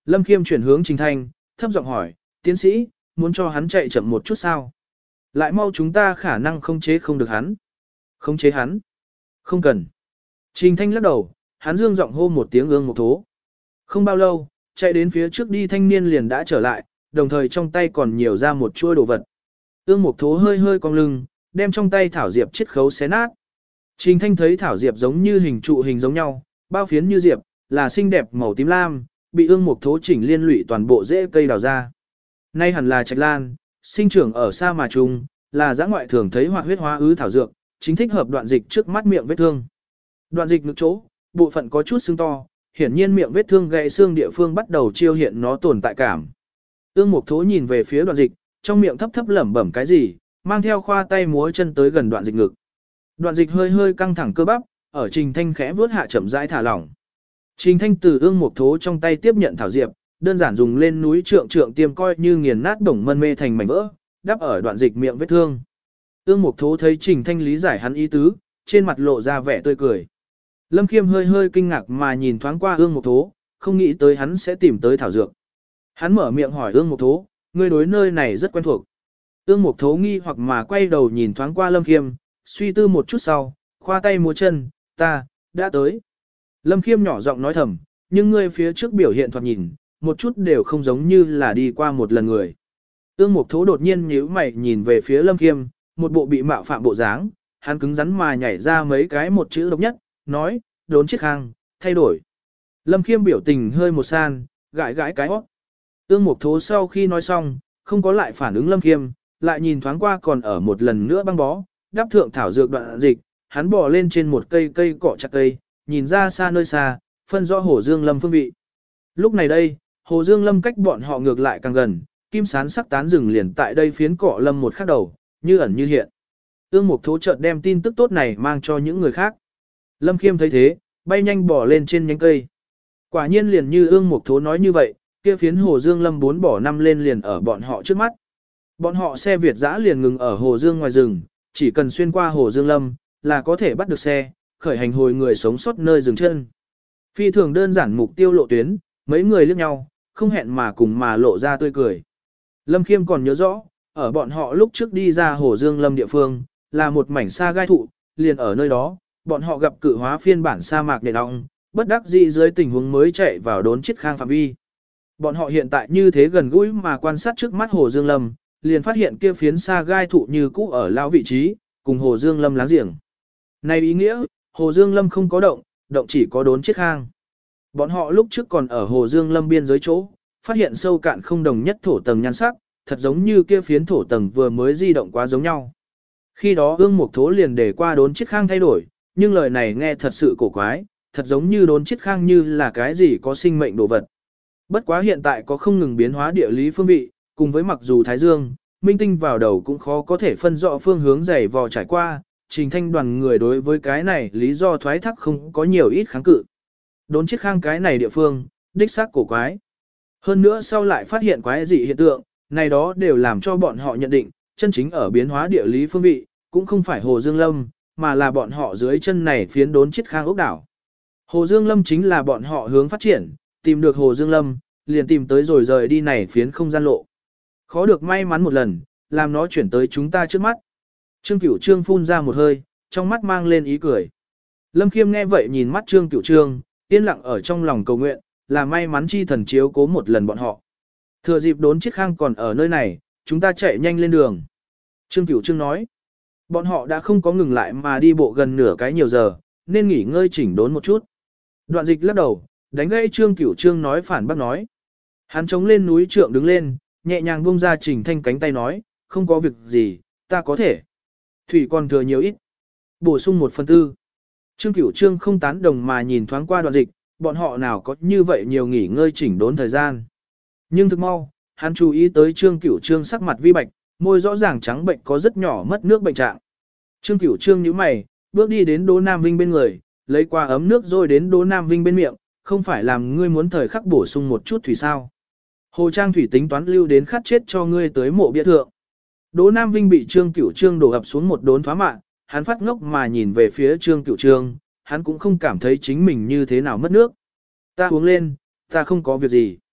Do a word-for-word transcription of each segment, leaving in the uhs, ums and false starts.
Lâm Khiêm chuyển hướng Trình Thanh, thấp giọng hỏi, tiến sĩ, muốn cho hắn chạy chậm một chút sao? Lại mau chúng ta khả năng không chế không được hắn. Không chế hắn? Không cần. Trình Thanh lắc đầu, hắn dương giọng hô một tiếng ương một thố. Không bao lâu, chạy đến phía trước đi thanh niên liền đã trở lại, đồng thời trong tay còn nhiều ra một chuôi đồ vật. Ương Mục Thố hơi hơi cong lưng, đem trong tay thảo diệp chiết khấu xé nát. Trình Thanh thấy thảo diệp giống như hình trụ hình giống nhau, bao phiến như diệp, là xinh đẹp màu tím lam, bị Ương Mục Thố chỉnh liên lụy toàn bộ rễ cây đào ra. Nay hẳn là trạch lan, sinh trưởng ở sa mà trung, là dã ngoại thường thấy hoạt huyết hóa ứ thảo dược, chính thích hợp đoạn dịch trước mắt miệng vết thương. Đoạn dịch ngực chỗ, bộ phận có chút sưng to, hiển nhiên miệng vết thương gãy xương địa phương bắt đầu chiêu hiện nó tồn tại cảm. Ương Mục Thố nhìn về phía đoạn dịch, trong miệng thấp thấp lẩm bẩm cái gì, mang theo khoa tay múa chân tới gần đoạn dịch ngực. Đoạn dịch hơi hơi căng thẳng cơ bắp, ở Trình Thanh khẽ vuốt hạ chậm rãi thả lỏng. Trình Thanh từ Ương Mục Thố trong tay tiếp nhận thảo diệp, đơn giản dùng lên núi trượng trượng tiêm coi như nghiền nát bổng mân mê thành mảnh vỡ, đắp ở đoạn dịch miệng vết thương. Ương Mục Thố thấy Trình Thanh lý giải hắn ý tứ, trên mặt lộ ra vẻ tươi cười. Lâm Khiêm hơi hơi kinh ngạc mà nhìn thoáng qua Ương Mục Thố, không nghĩ tới hắn sẽ tìm tới thảo dược. Hắn mở miệng hỏi Ương Mục Thố, ngươi đối nơi này rất quen thuộc. Ương Mục Thố nghi hoặc mà quay đầu nhìn thoáng qua Lâm Khiêm, suy tư một chút sau, khoa tay múa chân, ta, đã tới. Lâm Khiêm nhỏ giọng nói thầm, nhưng ngươi phía trước biểu hiện thoạt nhìn, một chút đều không giống như là đi qua một lần người. Ương Mục Thố đột nhiên nhíu mày nhìn về phía Lâm Khiêm, một bộ bị mạo phạm bộ dáng, hắn cứng rắn mà nhảy ra mấy cái một chữ độc nhất, nói, đốn chiếc khang, thay đổi. Lâm Khiêm biểu tình hơi một san, gãi gãi cái hót. Ương Mục Thố sau khi nói xong, không có lại phản ứng Lâm Khiêm, lại nhìn thoáng qua còn ở một lần nữa băng bó, đắp thượng thảo dược đoạn dịch, hắn bò lên trên một cây cây cọ chặt cây, nhìn ra xa nơi xa, phân rõ Hồ Dương Lâm phương vị. Lúc này đây, Hồ Dương Lâm cách bọn họ ngược lại càng gần, kim sán sắc tán rừng liền tại đây phiến cọ lâm một khắc đầu, như ẩn như hiện. Ương Mục Thố chợt đem tin tức tốt này mang cho những người khác. Lâm Khiêm thấy thế, bay nhanh bò lên trên nhánh cây. Quả nhiên liền như Ương Mục Thố nói như vậy, kia phiến Hồ Dương Lâm bốn bỏ năm lên liền ở bọn họ trước mắt. Bọn họ xe Việt dã liền ngừng ở Hồ Dương ngoài rừng, chỉ cần xuyên qua Hồ Dương Lâm, là có thể bắt được xe, khởi hành hồi người sống sót nơi dừng chân. Phi thường đơn giản mục tiêu lộ tuyến, mấy người liếc nhau, không hẹn mà cùng mà lộ ra tươi cười. Lâm Khiêm còn nhớ rõ, ở bọn họ lúc trước đi ra Hồ Dương Lâm địa phương, là một mảnh sa gai thụ, liền ở nơi đó, bọn họ gặp cự hóa phiên bản sa mạc nền ong, bất đắc dĩ dưới tình huống mới chạy vào đốn chiếc khang phạm vi. Bọn họ hiện tại như thế gần gũi mà quan sát trước mắt Hồ Dương Lâm, liền phát hiện kia phiến sa gai thụ như cũ ở lão vị trí, cùng Hồ Dương Lâm láng giềng. Này ý nghĩa, Hồ Dương Lâm không có động, động chỉ có đốn chiếc khang. Bọn họ lúc trước còn ở Hồ Dương Lâm biên giới chỗ, phát hiện sâu cạn không đồng nhất thổ tầng nhan sắc, thật giống như kia phiến thổ tầng vừa mới di động quá giống nhau. Khi đó Ương Mục Thố liền để qua đốn chiếc khang thay đổi, nhưng lời này nghe thật sự cổ quái, thật giống như đốn chiếc khang như là cái gì có sinh mệnh đồ vật. Bất quá hiện tại có không ngừng biến hóa địa lý phương vị, cùng với mặc dù Thái Dương, minh tinh vào đầu cũng khó có thể phân rõ phương hướng dày vò trải qua, Trình Thanh đoàn người đối với cái này lý do thoái thác không có nhiều ít kháng cự. Đốn chiếc khang cái này địa phương, đích xác cổ quái. Hơn nữa sau lại phát hiện quái dị hiện tượng, này đó đều làm cho bọn họ nhận định, chân chính ở biến hóa địa lý phương vị, cũng không phải Hồ Dương Lâm, mà là bọn họ dưới chân này phiến đốn chiếc khang ốc đảo. Hồ Dương Lâm chính là bọn họ hướng phát triển, tìm được Hồ Dương Lâm, liền tìm tới rồi rời đi này phiến không gian lộ. Khó được may mắn một lần, làm nó chuyển tới chúng ta trước mắt. Trương Cửu Trương phun ra một hơi, trong mắt mang lên ý cười. Lâm Khiêm nghe vậy nhìn mắt Trương Cửu Trương, yên lặng ở trong lòng cầu nguyện, là may mắn chi thần chiếu cố một lần bọn họ. Thừa dịp đốn chiếc khang còn ở nơi này, chúng ta chạy nhanh lên đường. Trương Cửu Trương nói, bọn họ đã không có ngừng lại mà đi bộ gần nửa cái nhiều giờ, nên nghỉ ngơi chỉnh đốn một chút. Đoạn dịch lắc đầu, đánh gãy Trương Cửu Trương nói phản bác nói. Hắn chống lên núi trượng đứng lên, nhẹ nhàng buông ra Trình Thanh cánh tay nói, không có việc gì, ta có thể. Thủy còn thừa nhiều ít. Bổ sung một phần tư. Trương Cửu Trương không tán đồng mà nhìn thoáng qua đoạn dịch, bọn họ nào có như vậy nhiều nghỉ ngơi chỉnh đốn thời gian. Nhưng thực mau, hắn chú ý tới Trương Cửu Trương sắc mặt vi bạch, môi rõ ràng trắng bệnh có rất nhỏ mất nước bệnh trạng. Trương Cửu Trương nhíu mày, bước đi đến Đỗ Nam Vinh bên người, lấy qua ấm nước rồi đến Đỗ Nam Vinh bên miệng, không phải làm ngươi muốn thời khắc bổ sung một chút thủy sao. Hồ Trang thủy tính toán lưu đến khát chết cho ngươi tới mộ bia thượng. Đỗ Nam Vinh bị Trương Cửu Trương đổ ập xuống một đốn thoá mạng, hắn phát ngốc mà nhìn về phía Trương Cửu Trương, hắn cũng không cảm thấy chính mình như thế nào mất nước. Ta uống lên, ta không có việc gì.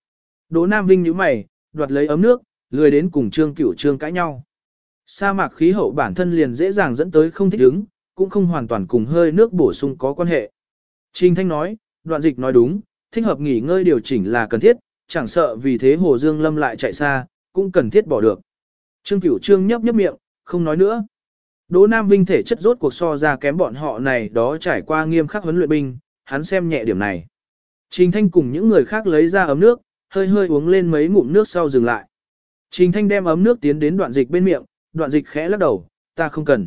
Đỗ Nam Vinh nhíu mày, đoạt lấy ấm nước, lười đến cùng Trương Cửu Trương cãi nhau. Sa mạc khí hậu bản thân liền dễ dàng dẫn tới không thích ứng, cũng không hoàn toàn cùng hơi nước bổ sung có quan hệ. Trình Thanh nói, Đoạn Dịch nói đúng, thích hợp nghỉ ngơi điều chỉnh là cần thiết, chẳng sợ vì thế Hồ Dương Lâm lại chạy xa, cũng cần thiết bỏ được. Trương Cửu Trương nhấp nhấp miệng, không nói nữa. Đỗ Nam Vinh thể chất rốt cuộc so ra kém bọn họ này đó trải qua nghiêm khắc huấn luyện binh, hắn xem nhẹ điểm này. Trình Thanh cùng những người khác lấy ra ấm nước, hơi hơi uống lên mấy ngụm nước sau dừng lại. Trình Thanh đem ấm nước tiến đến Đoạn Dịch bên miệng, Đoạn Dịch khẽ lắc đầu, ta không cần.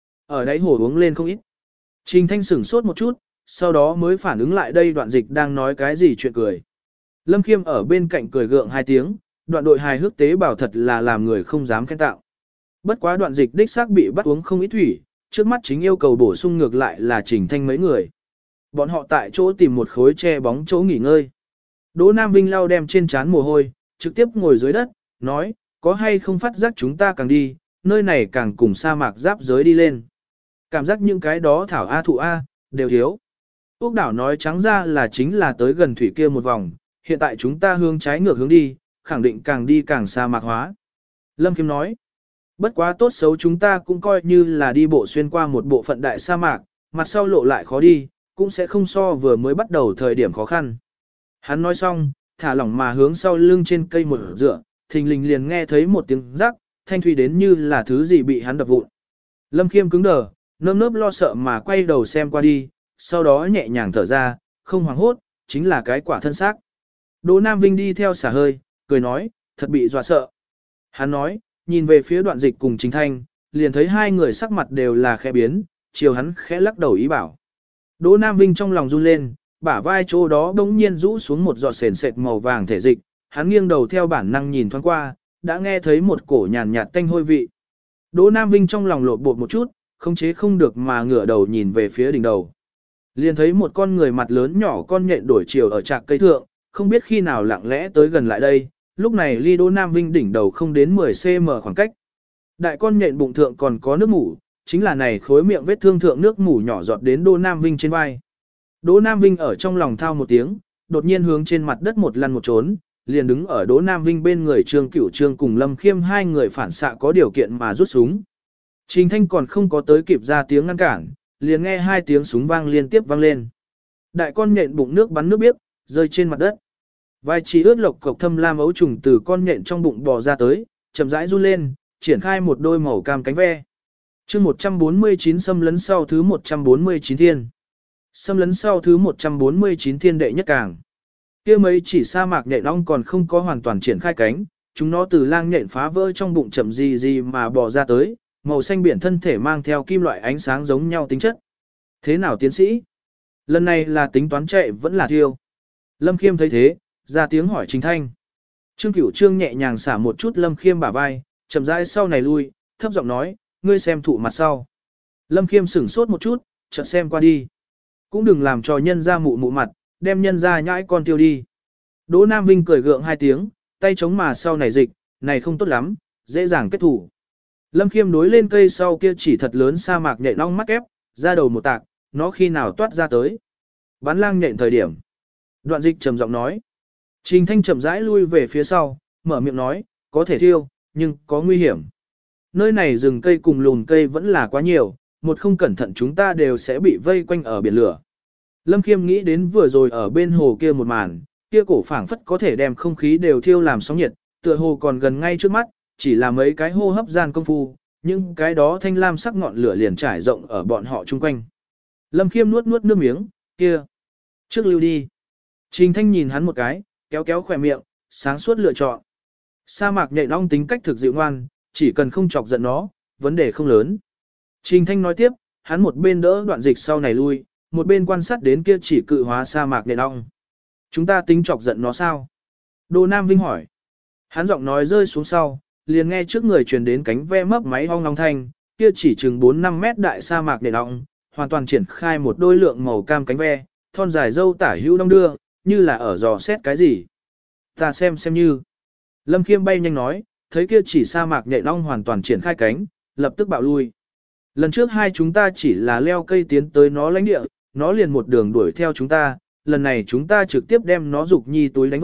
Ở đáy hồ uống lên không ít. Trình Thanh sửng sốt một chút, sau đó mới phản ứng lại đây Đoạn Dịch đang nói cái gì chuyện cười. Lâm Khiêm ở bên cạnh cười gượng hai tiếng, Đoạn đội hài hước tế bảo thật là làm người không dám khen tạo. Bất quá Đoạn Dịch đích xác bị bắt uống không ít thủy, trước mắt chính yêu cầu bổ sung ngược lại là Trình Thanh mấy người. Bọn họ tại chỗ tìm một khối che bóng chỗ nghỉ ngơi. Đỗ Nam Vinh lau đem trên trán mồ hôi, trực tiếp ngồi dưới đất, nói, có hay không phát giác chúng ta càng đi, nơi này càng cùng sa mạc giáp giới đi lên. Cảm giác những cái đó thảo A thụ A, đều thiếu. Úc đảo nói trắng ra là chính là tới gần thủy kia một vòng, hiện tại chúng ta hướng trái ngược hướng đi, khẳng định càng đi càng sa mạc hóa. Lâm Khiêm nói, bất quá tốt xấu chúng ta cũng coi như là đi bộ xuyên qua một bộ phận đại sa mạc, mặt sau lộ lại khó đi, cũng sẽ không so vừa mới bắt đầu thời điểm khó khăn. Hắn nói xong, thả lỏng mà hướng sau lưng trên cây một dựa, thình lình liền nghe thấy một tiếng rắc, thanh thủy đến như là thứ gì bị hắn đập vụn. Lâm Khiêm cứng đờ, nơm nớp lo sợ mà quay đầu xem qua đi, sau đó nhẹ nhàng thở ra, không hoảng hốt, chính là cái quả thân xác. Đỗ Nam Vinh đi theo xả hơi, cười nói, thật bị dọa sợ. Hắn nói, nhìn về phía Đoạn Dịch cùng Trình Thanh, liền thấy hai người sắc mặt đều là khẽ biến, chiều hắn khẽ lắc đầu ý bảo. Đỗ Nam Vinh trong lòng run lên, bả vai chỗ đó bỗng nhiên rũ xuống một giọt sền sệt màu vàng thể dịch, hắn nghiêng đầu theo bản năng nhìn thoáng qua, đã nghe thấy một cổ nhàn nhạt tanh hôi vị. Đỗ Nam Vinh trong lòng lột bột một chút, không chế không được mà ngửa đầu nhìn về phía đỉnh đầu. Liền thấy một con người mặt lớn nhỏ con nhện đổi chiều ở trạc cây thượng, không biết khi nào lặng lẽ tới gần lại đây, lúc này ly Đỗ Nam Vinh đỉnh đầu không đến mười xăng ti mét khoảng cách. Đại con nhện bụng thượng còn có nước mủ, chính là này khối miệng vết thương thượng nước mủ nhỏ giọt đến Đỗ Nam Vinh trên vai. Đỗ Nam Vinh ở trong lòng thao một tiếng, đột nhiên hướng trên mặt đất một lăn một trốn, liền đứng ở Đỗ Nam Vinh bên người Trương Cửu Trương cùng Lâm Khiêm hai người phản xạ có điều kiện mà rút súng. Trình Thanh còn không có tới kịp ra tiếng ngăn cản, liền nghe hai tiếng súng vang liên tiếp vang lên. Đại con nhện bụng nước bắn nước biếc, rơi trên mặt đất. Vài chỉ ướt lộc cộc thâm lam ấu trùng từ con nhện trong bụng bò ra tới, chậm rãi run lên, triển khai một đôi màu cam cánh ve. Chương một trăm bốn mươi chín xâm lấn sau thứ một trăm bốn mươi chín thiên. Xâm lấn sau thứ một trăm bốn mươi chín thiên đệ nhất càng. Kia mấy chỉ sa mạc nhện ong còn không có hoàn toàn triển khai cánh, chúng nó từ lang nhện phá vỡ trong bụng chậm gì gì mà bò ra tới, màu xanh biển thân thể mang theo kim loại ánh sáng giống nhau tính chất. Thế nào tiến sĩ? Lần này là tính toán chạy vẫn là thiêu. Lâm Khiêm thấy thế, ra tiếng hỏi Trình Thanh. Trương Cửu Trương nhẹ nhàng xả một chút Lâm Khiêm bả vai, chậm rãi sau này lui, thấp giọng nói, ngươi xem thụ mặt sau. Lâm Khiêm sửng sốt một chút, chợt xem qua đi. Cũng đừng làm cho nhân ra mụ mụ mặt, đem nhân ra nhãi con tiêu đi. Đỗ Nam Vinh cười gượng hai tiếng, tay chống mà sau này dịch, này không tốt lắm, dễ dàng kết thủ. Lâm Khiêm đối lên cây sau kia chỉ thật lớn sa mạc nhện ong mắt ép, ra đầu một tạc, nó khi nào toát ra tới. Bắn lang nhện thời điểm. Đoạn Dịch trầm giọng nói. Trình Thanh chậm rãi lui về phía sau, mở miệng nói, có thể thiêu, nhưng có nguy hiểm. Nơi này rừng cây cùng lùn cây vẫn là quá nhiều, một không cẩn thận chúng ta đều sẽ bị vây quanh ở biển lửa. Lâm Khiêm nghĩ đến vừa rồi ở bên hồ kia một màn, kia cổ phảng phất có thể đem không khí đều thiêu làm sóng nhiệt, tựa hồ còn gần ngay trước mắt, chỉ là mấy cái hô hấp gian công phu, nhưng cái đó thanh lam sắc ngọn lửa liền trải rộng ở bọn họ chung quanh. Lâm Khiêm nuốt nuốt nước miếng, kia, trước lưu đi. Trình Thanh nhìn hắn một cái, kéo kéo khỏe miệng, sáng suốt lựa chọn. Sa mạc nhện ong tính cách thực dịu ngoan, chỉ cần không chọc giận nó, vấn đề không lớn. Trình Thanh nói tiếp, hắn một bên đỡ Đoạn Dịch sau này lui, một bên quan sát đến kia chỉ cự hóa sa mạc nhện ong. Chúng ta tính chọc giận nó sao? Đỗ Nam Vinh hỏi. Hắn giọng nói rơi xuống sau, liền nghe trước người truyền đến cánh ve mấp máy ong ong thanh, kia chỉ chừng bốn năm mét đại sa mạc nhện ong, hoàn toàn triển khai một đôi lượng màu cam cánh ve, thon dài dâu tả hữu đong đưa, như là ở dò xét cái gì. Ta xem xem như. Lâm Khiêm bay nhanh nói, thấy kia chỉ sa mạc nhện ong hoàn toàn triển khai cánh, lập tức bạo lui. Lần trước hai chúng ta chỉ là leo cây tiến tới nó lãnh địa, nó liền một đường đuổi theo chúng ta, lần này chúng ta trực tiếp đem nó dục nhi túi đánh vỡ,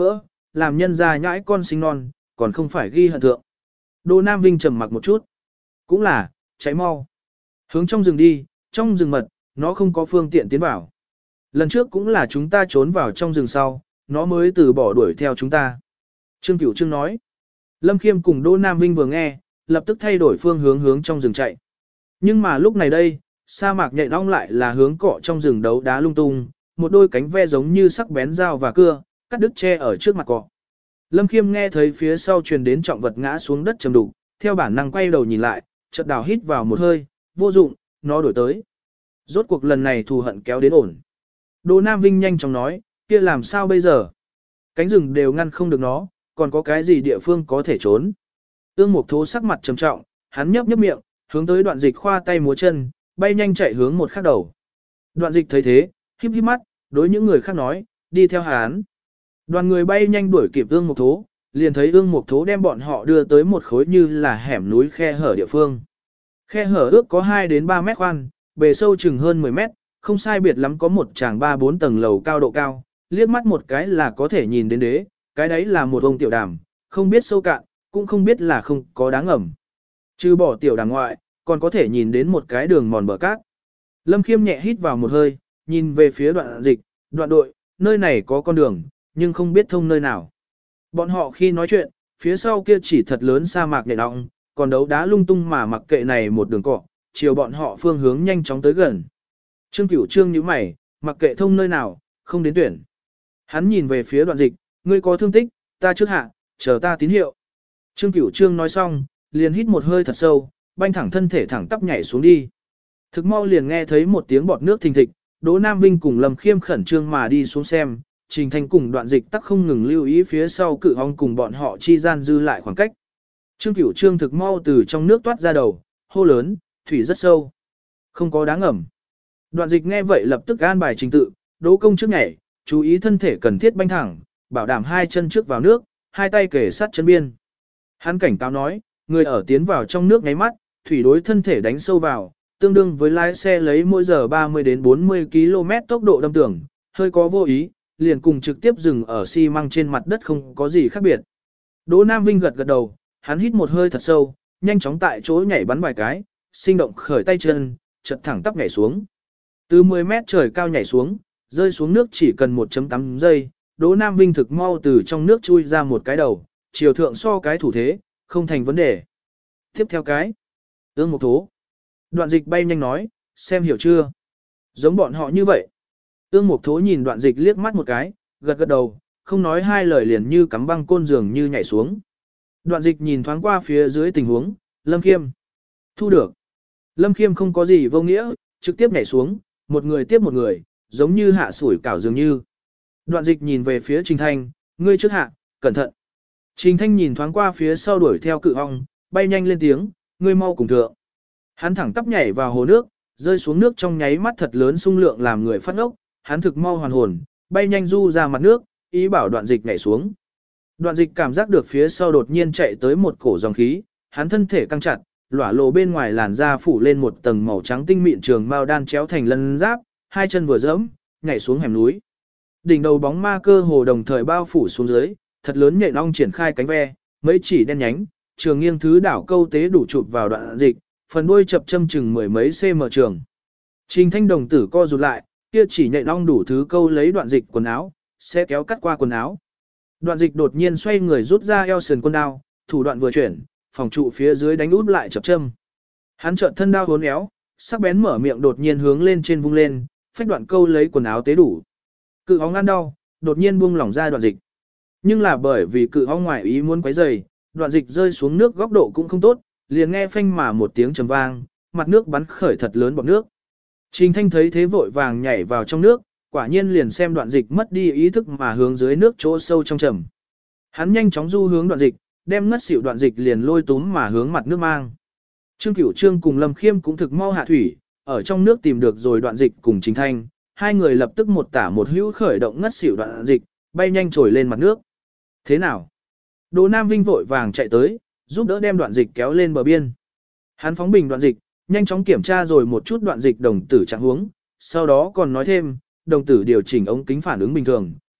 làm nhân ra nhãi con sinh non, còn không phải ghi hận thượng. Đỗ Nam Vinh trầm mặc một chút. Cũng là, cháy mau. Hướng trong rừng đi, trong rừng mật, nó không có phương tiện tiến vào. Lần trước cũng là chúng ta trốn vào trong rừng sau, nó mới từ bỏ đuổi theo chúng ta. Trương Cửu Trương nói. Lâm Khiêm cùng Đỗ Nam Vinh vừa nghe, lập tức thay đổi phương hướng hướng trong rừng chạy. Nhưng mà lúc này đây, sa mạc nhện ong lại là hướng cọ trong rừng đấu đá lung tung, một đôi cánh ve giống như sắc bén dao và cưa, cắt đứt tre ở trước mặt cọ. Lâm Khiêm nghe thấy phía sau truyền đến trọng vật ngã xuống đất trầm đục, theo bản năng quay đầu nhìn lại, chợt đào hít vào một hơi, vô dụng, nó đổi tới. Rốt cuộc lần này thù hận kéo đến ổn. Đỗ Nam Vinh nhanh chóng nói, kia làm sao bây giờ? Cánh rừng đều ngăn không được nó, còn có cái gì địa phương có thể trốn? Ương Mục Thố sắc mặt trầm trọng, hắn nhấp nhấp miệng, hướng tới Đoạn Dịch khoa tay múa chân, bay nhanh chạy hướng một khác đầu. Đoạn Dịch thấy thế, híp híp mắt, đối những người khác nói, đi theo hắn. Đoàn người bay nhanh đuổi kịp Ương Mục Thố, liền thấy Ương Mục Thố đem bọn họ đưa tới một khối như là hẻm núi khe hở địa phương. Khe hở ước có hai đến ba mét khoan, bề sâu chừng hơn mười mét, không sai biệt lắm có một tràng ba bốn tầng lầu cao độ cao, liếc mắt một cái là có thể nhìn đến đế, cái đấy là một ông tiểu đàm, không biết sâu cạn, cũng không biết là không có đáng ngầm. Trừ bỏ tiểu đàm ngoại, còn có thể nhìn đến một cái đường mòn bờ cát. Lâm Khiêm nhẹ hít vào một hơi, nhìn về phía Đoạn Dịch, Đoạn đội, nơi này có con đường, nhưng không biết thông nơi nào. Bọn họ khi nói chuyện, phía sau kia chỉ thật lớn sa mạc nhẹ ong, còn đấu đá lung tung mà mặc kệ này một đường cọ, chiều bọn họ phương hướng nhanh chóng tới gần. Trương Cửu Trương nhíu mày, mặc kệ thông nơi nào, không đến tuyển. Hắn nhìn về phía Đoạn Dịch, ngươi có thương tích, ta trước hạ, chờ ta tín hiệu. Trương Cửu Trương nói xong, liền hít một hơi thật sâu, banh thẳng thân thể thẳng tắp nhảy xuống đi. Thực mau liền nghe thấy một tiếng bọt nước thình thịch, Đỗ Nam Vinh cùng Lâm Khiêm khẩn trương mà đi xuống xem, Trình Thành cùng Đoạn Dịch tắc không ngừng lưu ý phía sau cự ong cùng bọn họ chi gian dư lại khoảng cách. Trương Cửu Trương thực mau từ trong nước toát ra đầu, hô lớn, thủy rất sâu, không có đáng ngầm. Đoạn Dịch nghe vậy lập tức an bài trình tự, Đỗ công trước nhảy, chú ý thân thể cần thiết banh thẳng, bảo đảm hai chân trước vào nước, hai tay kề sát chân biên. Hắn cảnh cáo nói, người ở tiến vào trong nước nháy mắt, thủy đối thân thể đánh sâu vào, tương đương với lái xe lấy mỗi giờ ba mươi đến bốn mươi ki lô mét tốc độ đâm tường, hơi có vô ý, liền cùng trực tiếp dừng ở xi măng trên mặt đất không có gì khác biệt. Đỗ Nam Vinh gật gật đầu, hắn hít một hơi thật sâu, nhanh chóng tại chỗ nhảy bắn vài cái, sinh động khởi tay chân, chật thẳng tắp nhảy xuống. Từ mười mét trời cao nhảy xuống, rơi xuống nước chỉ cần một phẩy tám giây, Đỗ Nam Vinh thực mau từ trong nước chui ra một cái đầu, chiều thượng so cái thủ thế, không thành vấn đề. Tiếp theo cái, Ương Mục Thố. Đoạn Dịch bay nhanh nói, xem hiểu chưa? Giống bọn họ như vậy. Ương Mục Thố nhìn Đoạn Dịch liếc mắt một cái, gật gật đầu, không nói hai lời liền như cắm băng côn giường như nhảy xuống. Đoạn Dịch nhìn thoáng qua phía dưới tình huống, Lâm Khiêm. Thu được. Lâm Khiêm không có gì vô nghĩa, trực tiếp nhảy xuống, một người tiếp một người, giống như hạ sủi cảo dường như. Đoạn Dịch nhìn về phía Trình Thanh, ngươi trước hạ, cẩn thận. Trình Thanh nhìn thoáng qua phía sau đuổi theo cự ong, bay nhanh lên tiếng, ngươi mau cùng thượng. Hắn thẳng tắp nhảy vào hồ nước, rơi xuống nước trong nháy mắt thật lớn xung lượng làm người phát ốc, hắn thực mau hoàn hồn, bay nhanh du ra mặt nước, ý bảo Đoạn Dịch nhảy xuống. Đoạn Dịch cảm giác được phía sau đột nhiên chạy tới một cổ dòng khí, hắn thân thể căng chặt, lỏa lộ bên ngoài làn da phủ lên một tầng màu trắng tinh mịn trường mao đan chéo thành lân giáp, hai chân vừa dẫm, nhảy xuống hẻm núi. Đỉnh đầu bóng ma cơ hồ đồng thời bao phủ xuống dưới, thật lớn nhện ong triển khai cánh ve, mấy chỉ đen nhánh, trường nghiêng thứ đảo câu tế đủ chụp vào Đoạn Dịch, phần đuôi chập châm chừng mười mấy cm trường. Trình Thanh đồng tử co rụt lại, kia chỉ nhện ong đủ thứ câu lấy Đoạn Dịch quần áo, sẽ kéo cắt qua quần áo. Đoạn Dịch đột nhiên xoay người rút ra eo sườn quân đao, thủ đoạn vừa chuyển, phòng trụ phía dưới đánh út lại chập châm. Hắn trợn thân đao uốn éo, sắc bén mở miệng đột nhiên hướng lên trên vung lên, phách đoạn câu lấy quần áo tế đủ. Cự ong ăn đau, đột nhiên buông lỏng ra Đoạn Dịch. Nhưng là bởi vì cự ong ngoài ý muốn quấy rầy, Đoạn Dịch rơi xuống nước góc độ cũng không tốt, liền nghe phanh mà một tiếng trầm vang, mặt nước bắn khởi thật lớn bọt nước. Trình Thanh thấy thế vội vàng nhảy vào trong nước, quả nhiên liền xem Đoạn Dịch mất đi ý thức mà hướng dưới nước chỗ sâu trong trầm. Hắn nhanh chóng du hướng Đoạn Dịch, đem ngất xỉu Đoạn Dịch liền lôi túm mà hướng mặt nước mang. Trương Cửu Trương cùng Lâm Khiêm cũng thực mau hạ thủy, ở trong nước tìm được rồi Đoạn Dịch cùng Trình Thanh, hai người lập tức một tả một hữu khởi động ngất xỉu Đoạn Dịch, bay nhanh trồi lên mặt nước. Thế nào? Đỗ Nam Vinh vội vàng chạy tới, giúp đỡ đem Đoạn Dịch kéo lên bờ biên. Hắn phóng bình Đoạn Dịch, nhanh chóng kiểm tra rồi một chút Đoạn Dịch đồng tử trạng huống, sau đó còn nói thêm, đồng tử điều chỉnh ống kính phản ứng bình thường,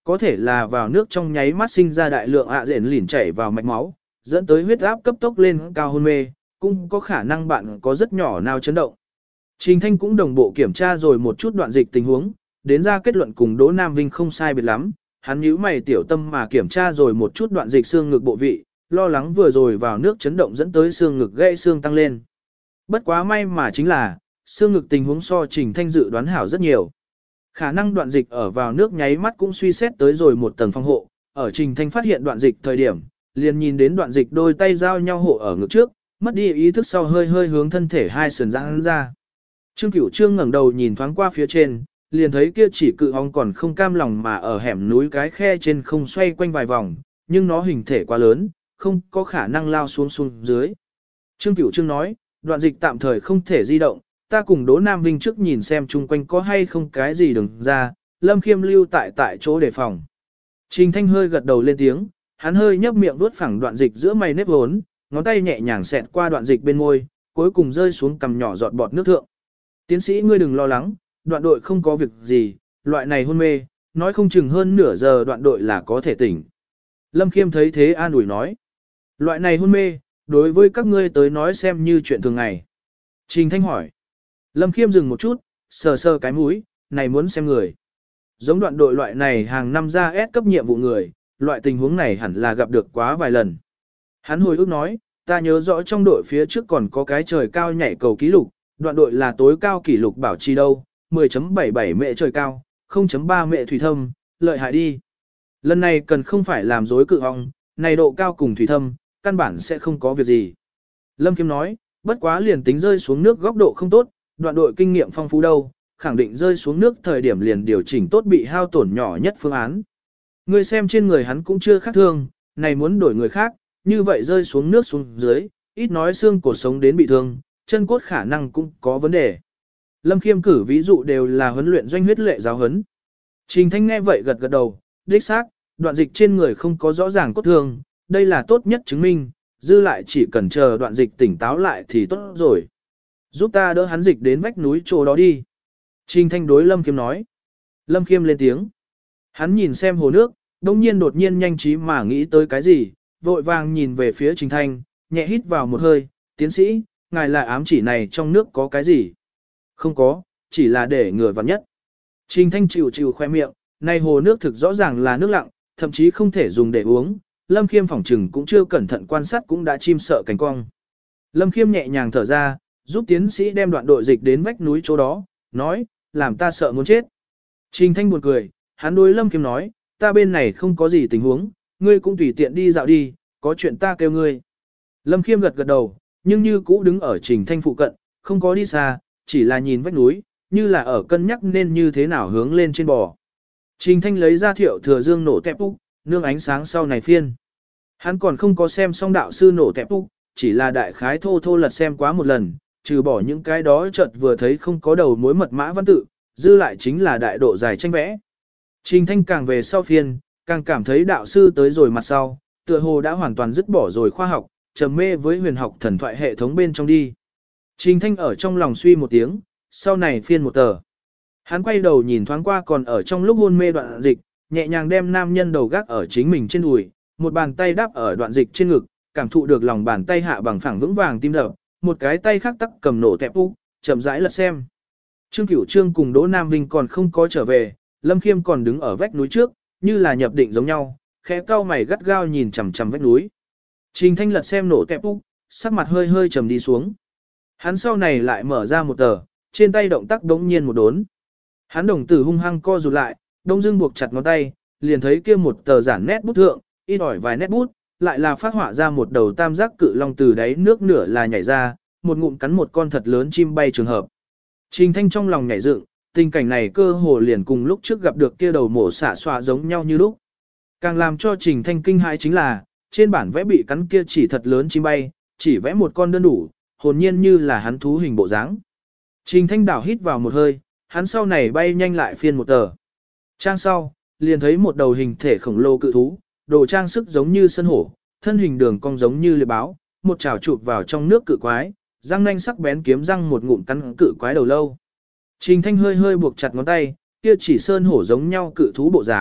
có thể là vào nước trong nháy mắt sinh ra đại lượng ạ rền lỉn chảy vào mạch máu, dẫn tới huyết áp cấp tốc lên cao hôn mê, cũng có khả năng bạn có rất nhỏ nào chấn động. Trình Thanh cũng đồng bộ kiểm tra rồi một chút đoạn dịch tình huống, đến ra kết luận cùng Đỗ Nam Vinh không sai biệt lắm, hắn nhíu mày tiểu tâm mà kiểm tra rồi một chút đoạn dịch xương ngực bộ vị, lo lắng vừa rồi vào nước chấn động dẫn tới xương ngực gãy xương tăng lên. Bất quá may mà chính là, xương ngực tình huống so Trình Thanh dự đoán hảo rất nhiều. Khả năng đoạn dịch ở vào nước nháy mắt cũng suy xét tới rồi một tầng phòng hộ, ở Trình Thanh phát hiện đoạn dịch thời điểm, liền nhìn đến đoạn dịch đôi tay giao nhau hộ ở ngực trước, mất đi ý thức sau hơi hơi hướng thân thể hai sườn giãn ra. Trương Cửu Trương ngẩng đầu nhìn thoáng qua phía trên, liền thấy kia chỉ cự ong còn không cam lòng mà ở hẻm núi cái khe trên không xoay quanh vài vòng, nhưng nó hình thể quá lớn, không có khả năng lao xuống xuống dưới. Trương Cửu Trương nói, đoạn dịch tạm thời không thể di động, ta cùng Đỗ Nam Vinh trước nhìn xem chung quanh có hay không cái gì đừng ra, Lâm Khiêm lưu tại tại chỗ đề phòng. Trình Thanh hơi gật đầu lên tiếng, hắn hơi nhấp miệng đuốt phẳng đoạn dịch giữa mày nếp hốn, ngón tay nhẹ nhàng xẹt qua đoạn dịch bên môi, cuối cùng rơi xuống cằm nhỏ giọt bọt nước thượng. Tiến sĩ ngươi đừng lo lắng, đoạn đội không có việc gì, loại này hôn mê, nói không chừng hơn nửa giờ đoạn đội là có thể tỉnh. Lâm Khiêm thấy thế an ủi nói, loại này hôn mê, đối với các ngươi tới nói xem như chuyện thường ngày. Trình Thanh hỏi, Lâm Khiêm dừng một chút, sờ sờ cái mũi, này muốn xem người. Giống đoạn đội loại này hàng năm ra S cấp nhiệm vụ người, loại tình huống này hẳn là gặp được quá vài lần. Hắn hồi ức nói, ta nhớ rõ trong đội phía trước còn có cái trời cao nhảy cầu ký lục, đoạn đội là tối cao kỷ lục bảo trì đâu, mười chấm bảy bảy mệ trời cao, không chấm ba mệ thủy thâm, lợi hại đi. Lần này cần không phải làm dối cự ong, này độ cao cùng thủy thâm, căn bản sẽ không có việc gì. Lâm Khiêm nói, bất quá liền tính rơi xuống nước góc độ không tốt, đoạn đội kinh nghiệm phong phú đâu, khẳng định rơi xuống nước thời điểm liền điều chỉnh tốt bị hao tổn nhỏ nhất phương án. Người xem trên người hắn cũng chưa khác thương, này muốn đổi người khác, như vậy rơi xuống nước xuống dưới, ít nói xương cột sống đến bị thương, chân cốt khả năng cũng có vấn đề. Lâm Khiêm cử ví dụ đều là huấn luyện doanh huyết lệ giáo huấn. Trình Thanh nghe vậy gật gật đầu, đích xác, đoạn dịch trên người không có rõ ràng cốt thương, đây là tốt nhất chứng minh, dư lại chỉ cần chờ đoạn dịch tỉnh táo lại thì tốt rồi. Giúp ta đỡ hắn dịch đến vách núi chỗ đó đi. Trình Thanh đối Lâm Khiêm nói. Lâm Khiêm lên tiếng. Hắn nhìn xem hồ nước, đông nhiên đột nhiên nhanh trí mà nghĩ tới cái gì, vội vàng nhìn về phía Trình Thanh, nhẹ hít vào một hơi, tiến sĩ, ngài lại ám chỉ này trong nước có cái gì? Không có, chỉ là để ngừa vặn nhất. Trình Thanh chịu chịu khoe miệng, này hồ nước thực rõ ràng là nước lặng, thậm chí không thể dùng để uống, Lâm Khiêm phỏng trừng cũng chưa cẩn thận quan sát cũng đã chim sợ cánh cong. Lâm Khiêm nhẹ nhàng thở ra, giúp tiến sĩ đem đoạn đội dịch đến vách núi chỗ đó, nói, làm ta sợ muốn chết. Trình Thanh buồn cười, hắn đối Lâm Khiêm nói, ta bên này không có gì tình huống, ngươi cũng tùy tiện đi dạo đi, có chuyện ta kêu ngươi. Lâm Khiêm gật gật đầu, nhưng như cũ đứng ở Trình Thanh phụ cận, không có đi xa, chỉ là nhìn vách núi, như là ở cân nhắc nên như thế nào hướng lên trên bò. Trình Thanh lấy ra Thiệu Thừa Dương nổ tẹp úc, nương ánh sáng sau này phiên. Hắn còn không có xem xong đạo sư nổ tẹp úc, chỉ là đại khái thô thô lật xem quá một lần, trừ bỏ những cái đó chợt vừa thấy không có đầu mối mật mã văn tự, dư lại chính là đại độ dài tranh vẽ. Trình Thanh càng về sau phiên, càng cảm thấy đạo sư tới rồi mặt sau, tựa hồ đã hoàn toàn dứt bỏ rồi khoa học, trầm mê với huyền học thần thoại hệ thống bên trong đi. Trình Thanh ở trong lòng suy một tiếng, sau này phiên một tờ. Hắn quay đầu nhìn thoáng qua còn ở trong lúc hôn mê đoạn dịch, nhẹ nhàng đem nam nhân đầu gác ở chính mình trên đùi, một bàn tay đáp ở đoạn dịch trên ngực, cảm thụ được lòng bàn tay hạ bằng phẳng vững vàng tim đập, một cái tay khác tắc cầm nổ tẹp úc, chậm rãi lật xem. Trương Cửu Trương cùng Đỗ Nam Vinh còn không có trở về, Lâm Khiêm còn đứng ở vách núi trước, như là nhập định giống nhau, khẽ cau mày gắt gao nhìn chằm chằm vách núi. Trình Thanh lật xem nổ tẹp úc, sắc mặt hơi hơi trầm đi xuống. Hắn sau này lại mở ra một tờ, trên tay động tác đống nhiên một đốn. Hắn đồng tử hung hăng co rụt lại, đông dưng buộc chặt ngón tay, liền thấy kia một tờ giản nét bút thượng, ít ỏi vài nét bút, lại là phát họa ra một đầu tam giác cự long từ đáy nước nửa là nhảy ra, một ngụm cắn một con thật lớn chim bay trường hợp. Trình Thanh trong lòng nhảy dựng, tình cảnh này cơ hồ liền cùng lúc trước gặp được kia đầu mổ xả xoa giống nhau như lúc. Càng làm cho Trình Thanh kinh hãi chính là, trên bản vẽ bị cắn kia chỉ thật lớn chim bay, chỉ vẽ một con đơn đủ, hồn nhiên như là hắn thú hình bộ dáng. Trình Thanh đảo hít vào một hơi, hắn sau này bay nhanh lại phiên một tờ. Trang sau, liền thấy một đầu hình thể khổng lồ cự thú, đồ trang sức giống như sân hổ, thân hình đường cong giống như liệp báo, một chảo chụp vào trong nước cự quái, răng nanh sắc bén kiếm răng một ngụm cắn cự quái đầu lâu. Trình Thanh hơi hơi buộc chặt ngón tay, kia chỉ sơn hổ giống nhau cự thú bộ dáng,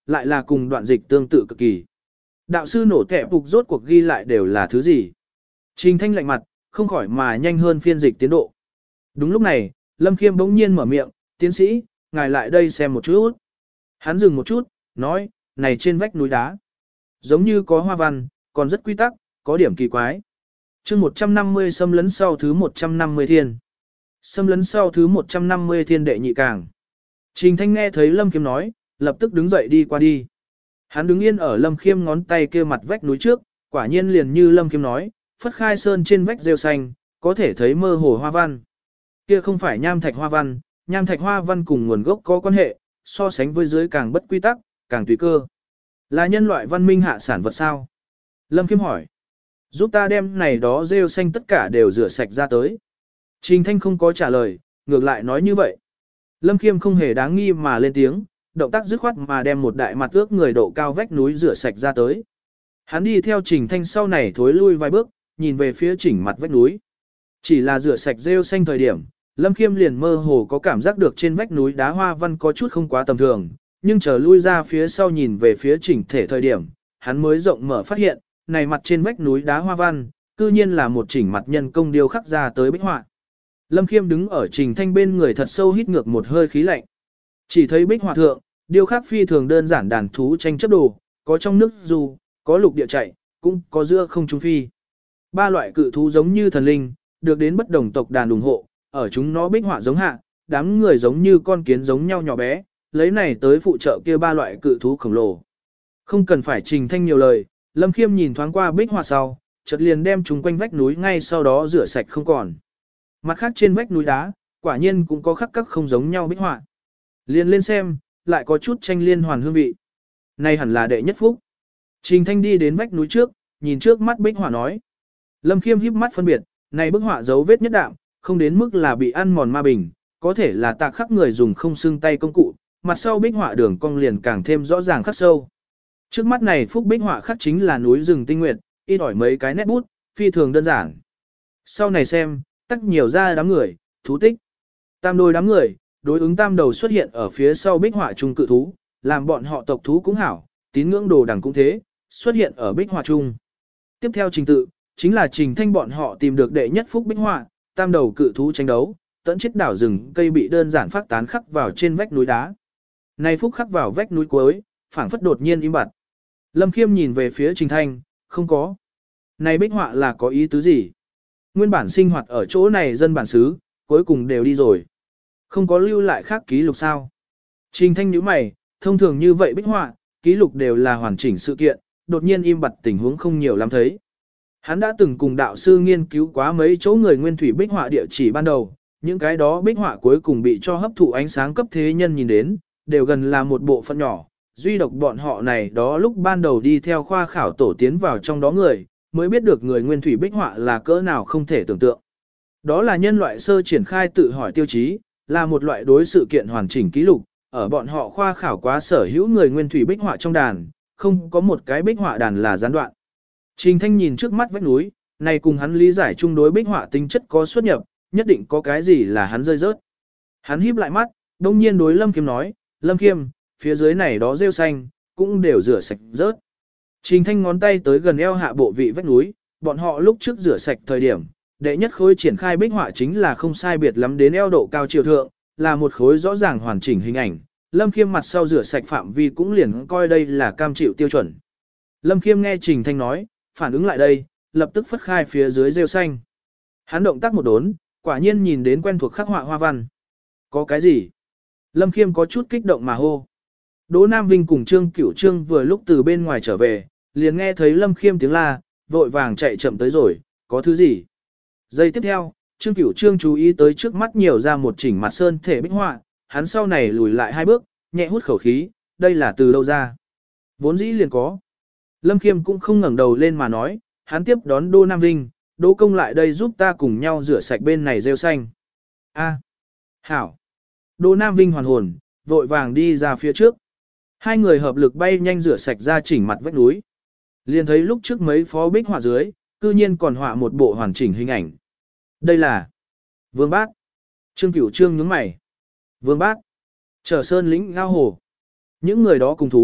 lại là cùng đoạn dịch tương tự cực kỳ. Đạo sư nổ kẻ phục rốt cuộc ghi lại đều là thứ gì? Trình Thanh lạnh mặt, không khỏi mà nhanh hơn phiên dịch tiến độ. Đúng lúc này, Lâm Khiêm bỗng nhiên mở miệng, tiến sĩ, ngài lại đây xem một chút. Hắn dừng một chút, nói, này trên vách núi đá. Giống như có hoa văn, còn rất quy tắc, có điểm kỳ quái. chương một trăm năm mươi xâm lấn sau thứ một trăm năm mươi thiên. Xâm lấn sau thứ một trăm năm mươi thiên đệ nhị càng. Trình Thanh nghe thấy Lâm Khiêm nói, lập tức đứng dậy đi qua đi. Hắn đứng yên ở Lâm Khiêm ngón tay kia mặt vách núi trước, quả nhiên liền như Lâm Khiêm nói, phất khai sơn trên vách rêu xanh, có thể thấy mơ hồ hoa văn. Kia không phải nham thạch hoa văn, nham thạch hoa văn cùng nguồn gốc có quan hệ, so sánh với dưới càng bất quy tắc, càng tùy cơ. Là nhân loại văn minh hạ sản vật sao? Lâm Khiêm hỏi. Giúp ta đem này đó rêu xanh tất cả đều rửa sạch ra tới. Trình Thanh không có trả lời, ngược lại nói như vậy. Lâm Khiêm không hề đáng nghi mà lên tiếng, động tác dứt khoát mà đem một đại mặt ước người độ cao vách núi rửa sạch ra tới. Hắn đi theo Trình Thanh sau này thối lui vài bước, nhìn về phía chỉnh mặt vách núi. Chỉ là rửa sạch rêu xanh thời điểm, Lâm Khiêm liền mơ hồ có cảm giác được trên vách núi đá hoa văn có chút không quá tầm thường, nhưng chờ lui ra phía sau nhìn về phía chỉnh thể thời điểm, hắn mới rộng mở phát hiện, này mặt trên vách núi đá hoa văn, cư nhiên là một chỉnh mặt nhân công điêu khắc ra tới bích họa. Lâm Khiêm đứng ở Trình Thanh bên người thật sâu hít ngược một hơi khí lạnh. Chỉ thấy bích họa thượng, điêu khắc phi thường đơn giản đàn thú tranh chấp đồ, có trong nước du, có lục địa chạy, cũng có giữa không trung phi. Ba loại cự thú giống như thần linh, được đến bất đồng tộc đàn ủng hộ, ở chúng nó bích họa giống hạ, đám người giống như con kiến giống nhau nhỏ bé, lấy này tới phụ trợ kia ba loại cự thú khổng lồ. Không cần phải Trình Thanh nhiều lời, Lâm Khiêm nhìn thoáng qua bích họa sau, chợt liền đem chúng quanh vách núi ngay sau đó rửa sạch không còn. Mặt khác trên vách núi đá, quả nhiên cũng có khắc các không giống nhau bích họa. Liền lên xem, lại có chút tranh liên hoàn hương vị. Này hẳn là đệ nhất phúc. Trình Thanh đi đến vách núi trước, nhìn trước mắt bích họa nói. Lâm Khiêm híp mắt phân biệt, này bức họa dấu vết nhất đạm, không đến mức là bị ăn mòn ma bình, có thể là tạc khắc người dùng không xương tay công cụ, mặt sau bích họa đường cong liền càng thêm rõ ràng khắc sâu. Trước mắt này phúc bích họa khắc chính là núi rừng tinh nguyệt, ít ỏi mấy cái nét bút, phi thường đơn giản. Sau này xem, tắc nhiều ra đám người, thú tích. Tam đôi đám người, đối ứng tam đầu xuất hiện ở phía sau bích họa trung cự thú, làm bọn họ tộc thú cũng hảo, tín ngưỡng đồ đằng cũng thế, xuất hiện ở bích họa trung. Tiếp theo trình tự, chính là Trình Thanh bọn họ tìm được đệ nhất phúc bích họa, tam đầu cự thú tranh đấu, tận chết đảo rừng cây bị đơn giản phát tán khắc vào trên vách núi đá. Này phúc khắc vào vách núi cuối, phảng phất đột nhiên im bặt. Lâm Khiêm nhìn về phía Trình Thanh, không có. Này bích họa là có ý tứ gì? Nguyên bản sinh hoạt ở chỗ này dân bản xứ, cuối cùng đều đi rồi. Không có lưu lại khác ký lục sao? Trình Thanh nhíu mày, thông thường như vậy bích họa, ký lục đều là hoàn chỉnh sự kiện, đột nhiên im bặt tình huống không nhiều lắm thấy. Hắn đã từng cùng đạo sư nghiên cứu quá mấy chỗ người nguyên thủy bích họa địa chỉ ban đầu, những cái đó bích họa cuối cùng bị cho hấp thụ ánh sáng cấp thế nhân nhìn đến, đều gần là một bộ phận nhỏ, duy độc bọn họ này đó lúc ban đầu đi theo khoa khảo tổ tiến vào trong đó người, mới biết được người nguyên thủy bích họa là cỡ nào không thể tưởng tượng. Đó là nhân loại sơ triển khai tự hỏi tiêu chí, là một loại đối sự kiện hoàn chỉnh ký lục, ở bọn họ khoa khảo quá sở hữu người nguyên thủy bích họa trong đàn, không có một cái bích họa đàn là gián đoạn. Trình Thanh nhìn trước mắt vách núi, này cùng hắn lý giải chung đối bích họa tính chất có xuất nhập, nhất định có cái gì là hắn rơi rớt. Hắn híp lại mắt, đông nhiên đối Lâm Khiêm nói, Lâm Khiêm, phía dưới này đó rêu xanh, cũng đều rửa sạch rớt. Trình Thanh ngón tay tới gần eo hạ bộ vị vách núi, bọn họ lúc trước rửa sạch thời điểm, đệ nhất khối triển khai bích họa chính là không sai biệt lắm đến eo độ cao chiều thượng, là một khối rõ ràng hoàn chỉnh hình ảnh. Lâm Khiêm mặt sau rửa sạch phạm vi cũng liền coi đây là cam chịu tiêu chuẩn. Lâm Khiêm nghe Trình Thanh nói, phản ứng lại đây, lập tức phất khai phía dưới rêu xanh. Hắn động tác một đốn, quả nhiên nhìn đến quen thuộc khắc họa hoa văn. Có cái gì? Lâm Khiêm có chút kích động mà hô. Đỗ Nam Vinh cùng Trương Cửu Trương vừa lúc từ bên ngoài trở về, liền nghe thấy Lâm Khiêm tiếng la, vội vàng chạy chậm tới rồi, có thứ gì? Giây tiếp theo, Trương Cửu Trương chú ý tới trước mắt nhiều ra một chỉnh mặt sơn thể bích họa, hắn sau này lùi lại hai bước, nhẹ hút khẩu khí, đây là từ đâu ra? Vốn dĩ liền có. Lâm Khiêm cũng không ngẩng đầu lên mà nói, hắn tiếp đón Đỗ Nam Vinh, Đỗ công lại đây giúp ta cùng nhau rửa sạch bên này rêu xanh. A, hảo. Đỗ Nam Vinh hoàn hồn, vội vàng đi ra phía trước. Hai người hợp lực bay nhanh rửa sạch ra chỉnh mặt vách núi. Liền thấy lúc trước mấy phó bích họa dưới, cư nhiên còn họa một bộ hoàn chỉnh hình ảnh. Đây là Vương Bát. Trương Cửu Trương nhướng mày. Vương Bát. Trở sơn lĩnh ngao hồ. Những người đó cùng thú,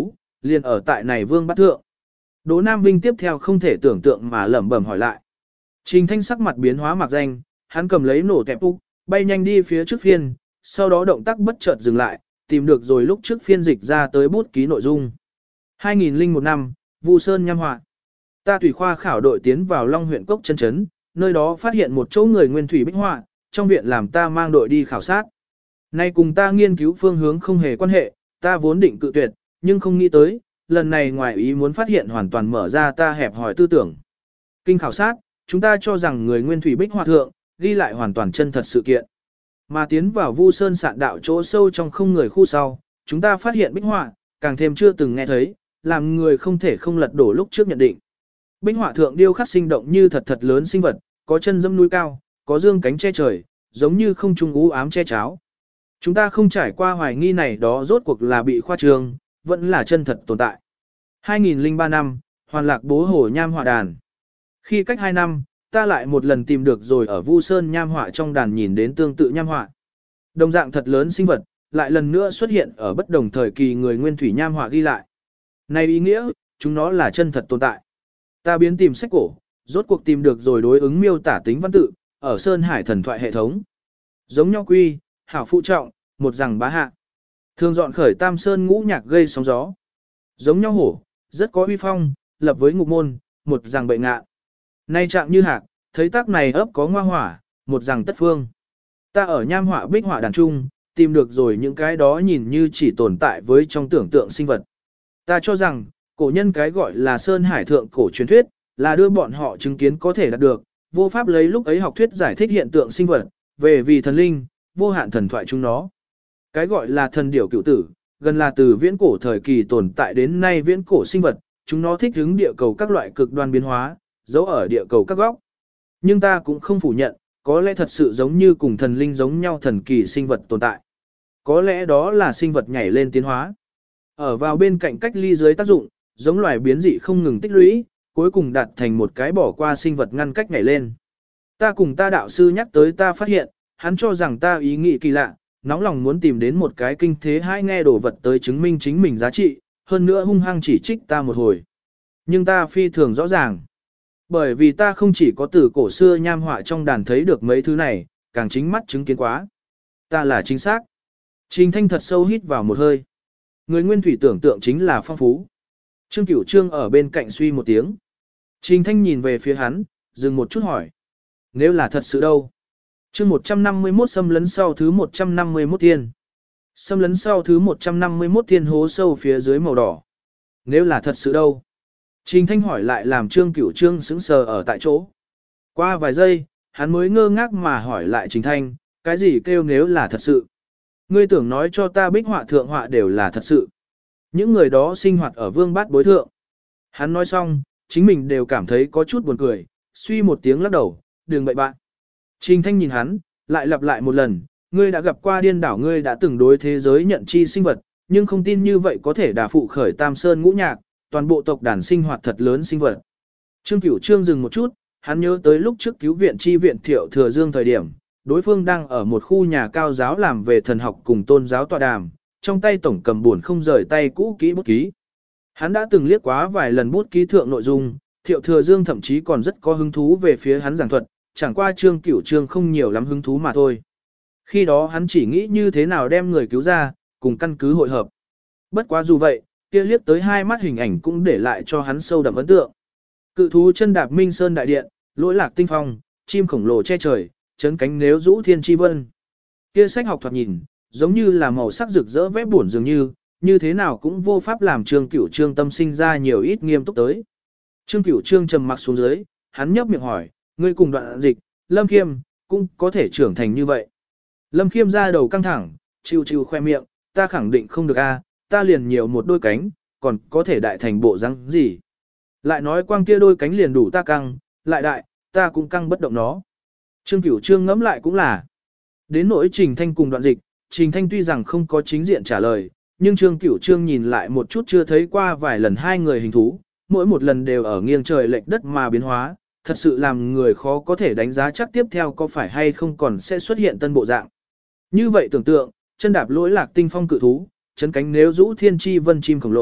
liền ở tại này vương bát thượng. Đỗ Nam Vinh tiếp theo không thể tưởng tượng mà lẩm bẩm hỏi lại. Trình Thanh sắc mặt biến hóa mặc danh, hắn cầm lấy nổ tẹp úc, bay nhanh đi phía trước phiên, sau đó động tác bất chợt dừng lại, tìm được rồi lúc trước phiên dịch ra tới bút ký nội dung. hai nghìn lẻ một năm, Vu Sơn nham họa. Ta thủy khoa khảo đội tiến vào Long huyện Cốc chân chấn, nơi đó phát hiện một chỗ người nguyên thủy bích họa, trong viện làm ta mang đội đi khảo sát. Nay cùng ta nghiên cứu phương hướng không hề quan hệ, ta vốn định cự tuyệt, nhưng không nghĩ tới, lần này ngoài ý muốn phát hiện hoàn toàn mở ra ta hẹp hỏi tư tưởng. Kinh khảo sát, chúng ta cho rằng người nguyên thủy bích họa thượng, ghi lại hoàn toàn chân thật sự kiện. Mà tiến vào Vu Sơn sạn đạo chỗ sâu trong không người khu sau, chúng ta phát hiện bích họa, càng thêm chưa từng nghe thấy, làm người không thể không lật đổ lúc trước nhận định. Bích họa thượng điêu khắc sinh động như thật thật lớn sinh vật, có chân dẫm núi cao, có dương cánh che trời, giống như không trung u ám che cháo. Chúng ta không trải qua hoài nghi này đó rốt cuộc là bị khoa trương, vẫn là chân thật tồn tại. hai nghìn lẻ ba năm, hoàn lạc bố hổ nham họa đàn. Khi cách hai năm, ta lại một lần tìm được rồi ở Vu Sơn nham họa trong đàn nhìn đến tương tự nham họa. Đồng dạng thật lớn sinh vật, lại lần nữa xuất hiện ở bất đồng thời kỳ người nguyên thủy nham họa ghi lại. Này ý nghĩa, chúng nó là chân thật tồn tại. Ta biến tìm sách cổ, rốt cuộc tìm được rồi đối ứng miêu tả tính văn tự, ở Sơn Hải thần thoại hệ thống. Giống nhau quy, hảo phụ trọng, một rằng bá hạ. Thường dọn khởi tam sơn ngũ nhạc gây sóng gió. Giống nhau hổ, rất có uy phong, lập với ngục môn, một rằng bệ ngạ. Nay trạng như hạc, thấy tác này ấp có ngoa hỏa, một rằng tất phương. Ta ở nham họa bích họa đàn trung, tìm được rồi những cái đó nhìn như chỉ tồn tại với trong tưởng tượng sinh vật. Ta cho rằng, cổ nhân cái gọi là Sơn Hải thượng cổ truyền thuyết, là đưa bọn họ chứng kiến có thể đạt được, vô pháp lấy lúc ấy học thuyết giải thích hiện tượng sinh vật, về vì thần linh, vô hạn thần thoại chúng nó. Cái gọi là thần điểu cựu tử, gần là từ viễn cổ thời kỳ tồn tại đến nay viễn cổ sinh vật, chúng nó thích ứng địa cầu các loại cực đoan biến hóa, giấu ở địa cầu các góc. Nhưng ta cũng không phủ nhận, có lẽ thật sự giống như cùng thần linh giống nhau thần kỳ sinh vật tồn tại. Có lẽ đó là sinh vật nhảy lên tiến hóa. Ở vào bên cạnh cách ly dưới tác dụng, giống loài biến dị không ngừng tích lũy, cuối cùng đạt thành một cái bỏ qua sinh vật ngăn cách nhảy lên. Ta cùng ta đạo sư nhắc tới ta phát hiện, hắn cho rằng ta ý nghĩ kỳ lạ, nóng lòng muốn tìm đến một cái kinh thế hai nghe đồ vật tới chứng minh chính mình giá trị, hơn nữa hung hăng chỉ trích ta một hồi. Nhưng ta phi thường rõ ràng. Bởi vì ta không chỉ có từ cổ xưa nham họa trong đàn thấy được mấy thứ này, càng chính mắt chứng kiến quá. Ta là chính xác. Trình Thanh thật sâu hít vào một hơi. Người nguyên thủy tưởng tượng chính là phong phú. Trương Cửu Trương ở bên cạnh suy một tiếng. Trình Thanh nhìn về phía hắn, dừng một chút hỏi. Nếu là thật sự đâu? Chương một trăm năm mươi mốt xâm lấn sau thứ một trăm năm mươi mốt thiên. Xâm lấn sau thứ một trăm năm mươi mốt thiên hố sâu phía dưới màu đỏ. Nếu là thật sự đâu? Trình Thanh hỏi lại làm Trương Cửu Trương sững sờ ở tại chỗ. Qua vài giây, hắn mới ngơ ngác mà hỏi lại Trình Thanh, cái gì kêu nếu là thật sự? Ngươi tưởng nói cho ta bích họa thượng họa đều là thật sự. Những người đó sinh hoạt ở vương bát bối thượng. Hắn nói xong, chính mình đều cảm thấy có chút buồn cười, suy một tiếng lắc đầu, đừng bậy bạn. Trình Thanh nhìn hắn, lại lặp lại một lần, ngươi đã gặp qua điên đảo, ngươi đã từng đối thế giới nhận chi sinh vật, nhưng không tin như vậy có thể đả phụ khởi tam sơn ngũ nhạc, toàn bộ tộc đàn sinh hoạt thật lớn sinh vật. Trương Cửu Trương dừng một chút, hắn nhớ tới lúc trước cứu viện chi viện Thiệu Thừa Dương thời điểm, đối phương đang ở một khu nhà cao giáo làm về thần học cùng tôn giáo tọa đàm, trong tay tổng cầm buồn không rời tay cũ kỹ bút ký. Hắn đã từng liếc quá vài lần bút ký thượng nội dung, Thiệu Thừa Dương thậm chí còn rất có hứng thú về phía hắn giảng thuật, chẳng qua Trương Cửu Trương không nhiều lắm hứng thú mà thôi. Khi đó hắn chỉ nghĩ như thế nào đem người cứu ra, cùng căn cứ hội hợp. Bất quá dù vậy, kia liếc tới hai mắt hình ảnh cũng để lại cho hắn sâu đậm ấn tượng. Cự thú chân đạp Minh Sơn đại điện, lỗi lạc tinh phong, chim khổng lồ che trời, chấn cánh nếu rũ thiên chi vân. Kia sách học thoạt nhìn, giống như là màu sắc rực rỡ vẽ buồn dường như, như thế nào cũng vô pháp làm Trương Cửu Trương tâm sinh ra nhiều ít nghiêm túc tới. Trương Cửu Trương trầm mặc xuống dưới, hắn nhấp miệng hỏi, ngươi cùng Đoạn Dịch, Lâm Khiêm, cũng có thể trưởng thành như vậy. Lâm Khiêm ra đầu căng thẳng, chiu chiu khoe miệng, ta khẳng định không được a, ta liền nhiều một đôi cánh, còn có thể đại thành bộ răng gì. Lại nói quang kia đôi cánh liền đủ ta căng, lại đại, ta cũng căng bất động nó. Trương Cửu Trương ngẫm lại cũng là. Đến nỗi Trình Thanh cùng Đoạn Dịch, Trình Thanh tuy rằng không có chính diện trả lời, nhưng Trương Cửu Trương nhìn lại một chút chưa thấy qua vài lần hai người hình thú, mỗi một lần đều ở nghiêng trời lệch đất mà biến hóa, thật sự làm người khó có thể đánh giá chắc tiếp theo có phải hay không còn sẽ xuất hiện tân bộ dạng. Như vậy tưởng tượng, chân đạp lỗi lạc tinh phong cự thú, chấn cánh nếu rũ thiên chi vân chim khổng lồ,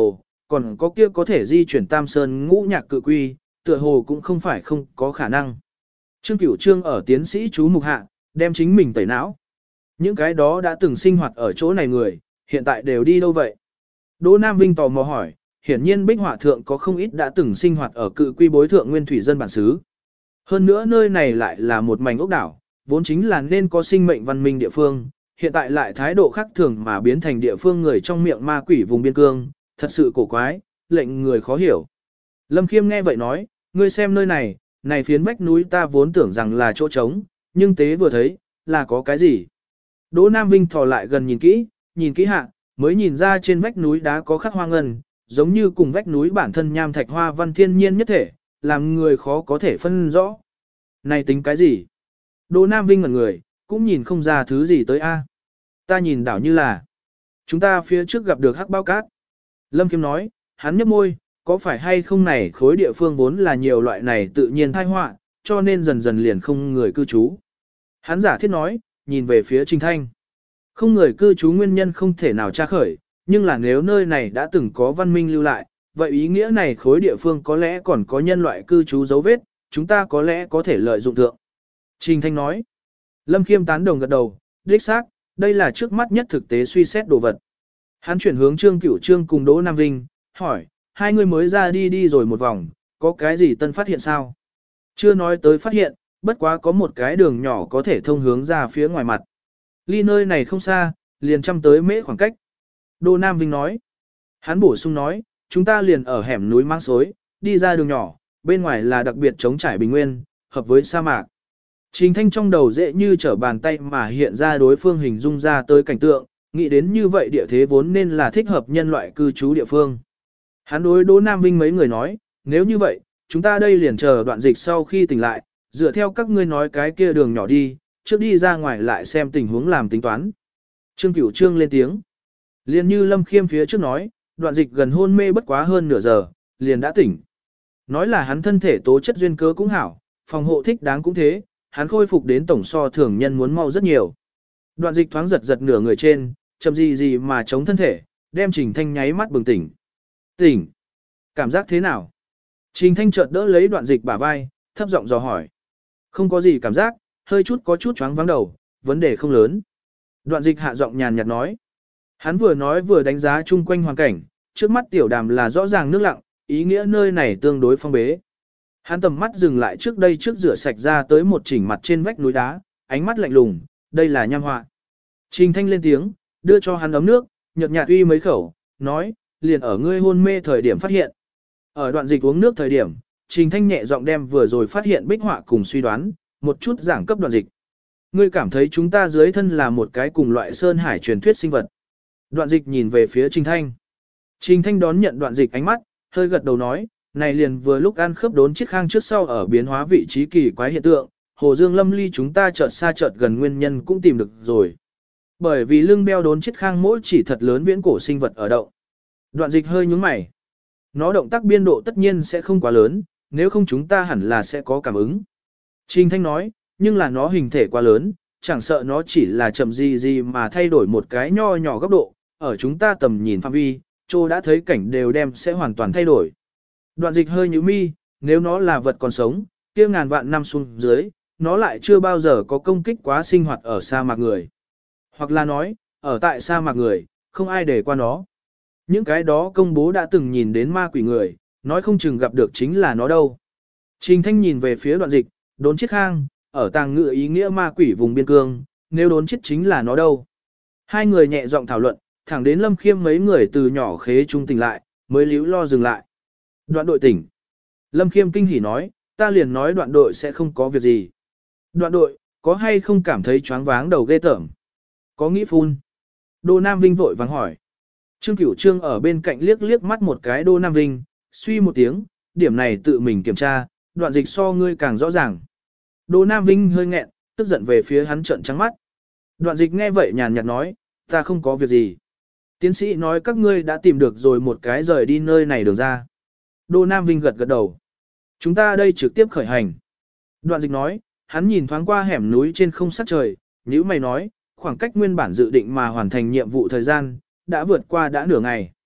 còn có kia có thể di chuyển tam sơn ngũ nhạc cự quy, tựa hồ cũng không phải không có khả năng. Trương Cửu Trương ở tiến sĩ chú mục hạ, đem chính mình tẩy não. Những cái đó đã từng sinh hoạt ở chỗ này người, hiện tại đều đi đâu vậy? Đỗ Nam Vinh tò mò hỏi, hiển nhiên bích họa thượng có không ít đã từng sinh hoạt ở cự quy bối thượng nguyên thủy dân bản xứ. Hơn nữa nơi này lại là một mảnh ốc đảo, vốn chính là nên có sinh mệnh văn minh địa phương, hiện tại lại thái độ khác thường mà biến thành địa phương người trong miệng ma quỷ vùng biên cương, thật sự cổ quái, lệnh người khó hiểu. Lâm Khiêm nghe vậy nói, ngươi xem nơi này, này phiến vách núi ta vốn tưởng rằng là chỗ trống, nhưng tế vừa thấy, là có cái gì? Đỗ Nam Vinh thò lại gần nhìn kỹ, nhìn kỹ hạ, mới nhìn ra trên vách núi đá có khắc hoa ngân, giống như cùng vách núi bản thân nham thạch hoa văn thiên nhiên nhất thể, làm người khó có thể phân rõ. Này tính cái gì? Đỗ Nam Vinh ngẩn người, cũng nhìn không ra thứ gì tới a. Ta nhìn đảo như là chúng ta phía trước gặp được hắc bao cát. Lâm Kiếm nói, hắn nhếch môi, có phải hay không này khối địa phương vốn là nhiều loại này tự nhiên tai họa, cho nên dần dần liền không người cư trú. Hắn giả thiết nói, nhìn về phía Trình Thanh. Không người cư trú nguyên nhân không thể nào tra khởi, nhưng là nếu nơi này đã từng có văn minh lưu lại, vậy ý nghĩa này khối địa phương có lẽ còn có nhân loại cư trú dấu vết, chúng ta có lẽ có thể lợi dụng thượng. Trình Thanh nói. Lâm Khiêm tán đồng gật đầu, đích xác, đây là trước mắt nhất thực tế suy xét đồ vật. Hắn chuyển hướng Trương Cửu Trương cùng Đỗ Nam Vinh, hỏi, hai người mới ra đi đi rồi một vòng, có cái gì tân phát hiện sao? Chưa nói tới phát hiện, bất quá có một cái đường nhỏ có thể thông hướng ra phía ngoài mặt. Ly nơi này không xa, liền chăm tới mễ khoảng cách. Đỗ Nam Vinh nói. Hắn bổ sung nói, chúng ta liền ở hẻm núi mang xối, đi ra đường nhỏ, bên ngoài là đặc biệt chống trải bình nguyên, hợp với sa mạc. Trình Thanh trong đầu dễ như trở bàn tay mà hiện ra đối phương hình dung ra tới cảnh tượng, nghĩ đến như vậy địa thế vốn nên là thích hợp nhân loại cư trú địa phương. Hắn đối Đỗ Nam Vinh mấy người nói, nếu như vậy, chúng ta đây liền chờ đoạn dịch sau khi tỉnh lại, dựa theo các ngươi nói cái kia đường nhỏ đi, trước đi ra ngoài lại xem tình huống làm tính toán. Trương Cửu Trương lên tiếng. Liền như Lâm Khiêm phía trước nói, đoạn dịch gần hôn mê bất quá hơn nửa giờ, liền đã tỉnh. Nói là hắn thân thể tố chất duyên cớ cũng hảo, phòng hộ thích đáng cũng thế, hắn khôi phục đến tổng so thường nhân muốn mau rất nhiều. Đoạn dịch thoáng giật giật nửa người trên, chậm gì gì mà chống thân thể, đem Trình Thanh nháy mắt bừng tỉnh. Tỉnh! Cảm giác thế nào? Trình Thanh chợt đỡ lấy đoạn dịch bả vai, thấp giọng dò hỏi. Không có gì cảm giác, hơi chút có chút choáng vắng đầu, vấn đề không lớn. Đoạn dịch hạ giọng nhàn nhạt nói. Hắn vừa nói vừa đánh giá chung quanh hoàn cảnh, trước mắt tiểu đàm là rõ ràng nước lặng, ý nghĩa nơi này tương đối phong bế. Hắn tầm mắt dừng lại trước đây trước rửa sạch ra tới một chỉnh mặt trên vách núi đá, ánh mắt lạnh lùng, đây là nham họa. Trình Thanh lên tiếng, đưa cho hắn ấm nước, nhợt nhạt uy mấy khẩu, nói, liền ở ngươi hôn mê thời điểm phát hiện. Ở đoạn dịch uống nước thời điểm, Trình Thanh nhẹ giọng đem vừa rồi phát hiện bích họa cùng suy đoán, một chút giảng cấp đoạn dịch. Ngươi cảm thấy chúng ta dưới thân là một cái cùng loại sơn hải truyền thuyết sinh vật. Đoạn dịch nhìn về phía Trình Thanh. Trình Thanh đón nhận đoạn dịch ánh mắt, hơi gật đầu nói, này liền vừa lúc ăn khớp đốn chiết khang trước sau ở biến hóa vị trí kỳ quái hiện tượng, Hồ Dương Lâm ly chúng ta chợt xa chợt gần nguyên nhân cũng tìm được rồi. Bởi vì lưng beo đốn chiết khang mỗi chỉ thật lớn viễn cổ sinh vật ở động. Đoạn dịch hơi nhướng mày. Nó động tác biên độ tất nhiên sẽ không quá lớn, nếu không chúng ta hẳn là sẽ có cảm ứng. Trình Thanh nói, nhưng là nó hình thể quá lớn, chẳng sợ nó chỉ là chậm gì gì mà thay đổi một cái nho nhỏ góc độ, ở chúng ta tầm nhìn phạm vi, Trô đã thấy cảnh đều đem sẽ hoàn toàn thay đổi. Đoạn dịch hơi nhíu mi, nếu nó là vật còn sống, kia ngàn vạn năm xuống dưới, nó lại chưa bao giờ có công kích quá sinh hoạt ở sa mạc người. Hoặc là nói, ở tại sa mạc người, không ai để qua nó. Những cái đó công bố đã từng nhìn đến ma quỷ người, nói không chừng gặp được chính là nó đâu. Trình Thanh nhìn về phía đoạn dịch, đốn chiết khang, ở tàng ngựa ý nghĩa ma quỷ vùng biên cương, nếu đốn chiết chính là nó đâu. Hai người nhẹ giọng thảo luận, thẳng đến Lâm Khiêm mấy người từ nhỏ khế trung tỉnh lại, mới líu lo dừng lại. Đoạn đội tỉnh. Lâm Khiêm kinh hỉ nói, ta liền nói đoạn đội sẽ không có việc gì. Đoạn đội, có hay không cảm thấy choáng váng đầu ghê tởm? Có nghĩ phun? Đô Nam Vinh vội vàng hỏi. Trương Cửu Trương ở bên cạnh liếc liếc mắt một cái Đô Nam Vinh, suy một tiếng, điểm này tự mình kiểm tra, đoạn dịch so ngươi càng rõ ràng. Đô Nam Vinh hơi nghẹn, tức giận về phía hắn trợn trắng mắt. Đoạn dịch nghe vậy nhàn nhạt nói, ta không có việc gì. Tiến sĩ nói các ngươi đã tìm được rồi một cái rời đi nơi này đường ra. Đô Nam Vinh gật gật đầu. Chúng ta đây trực tiếp khởi hành. Đoạn dịch nói, hắn nhìn thoáng qua hẻm núi trên không sắc trời, nhíu mày nói, khoảng cách nguyên bản dự định mà hoàn thành nhiệm vụ thời gian, đã vượt qua đã nửa ngày.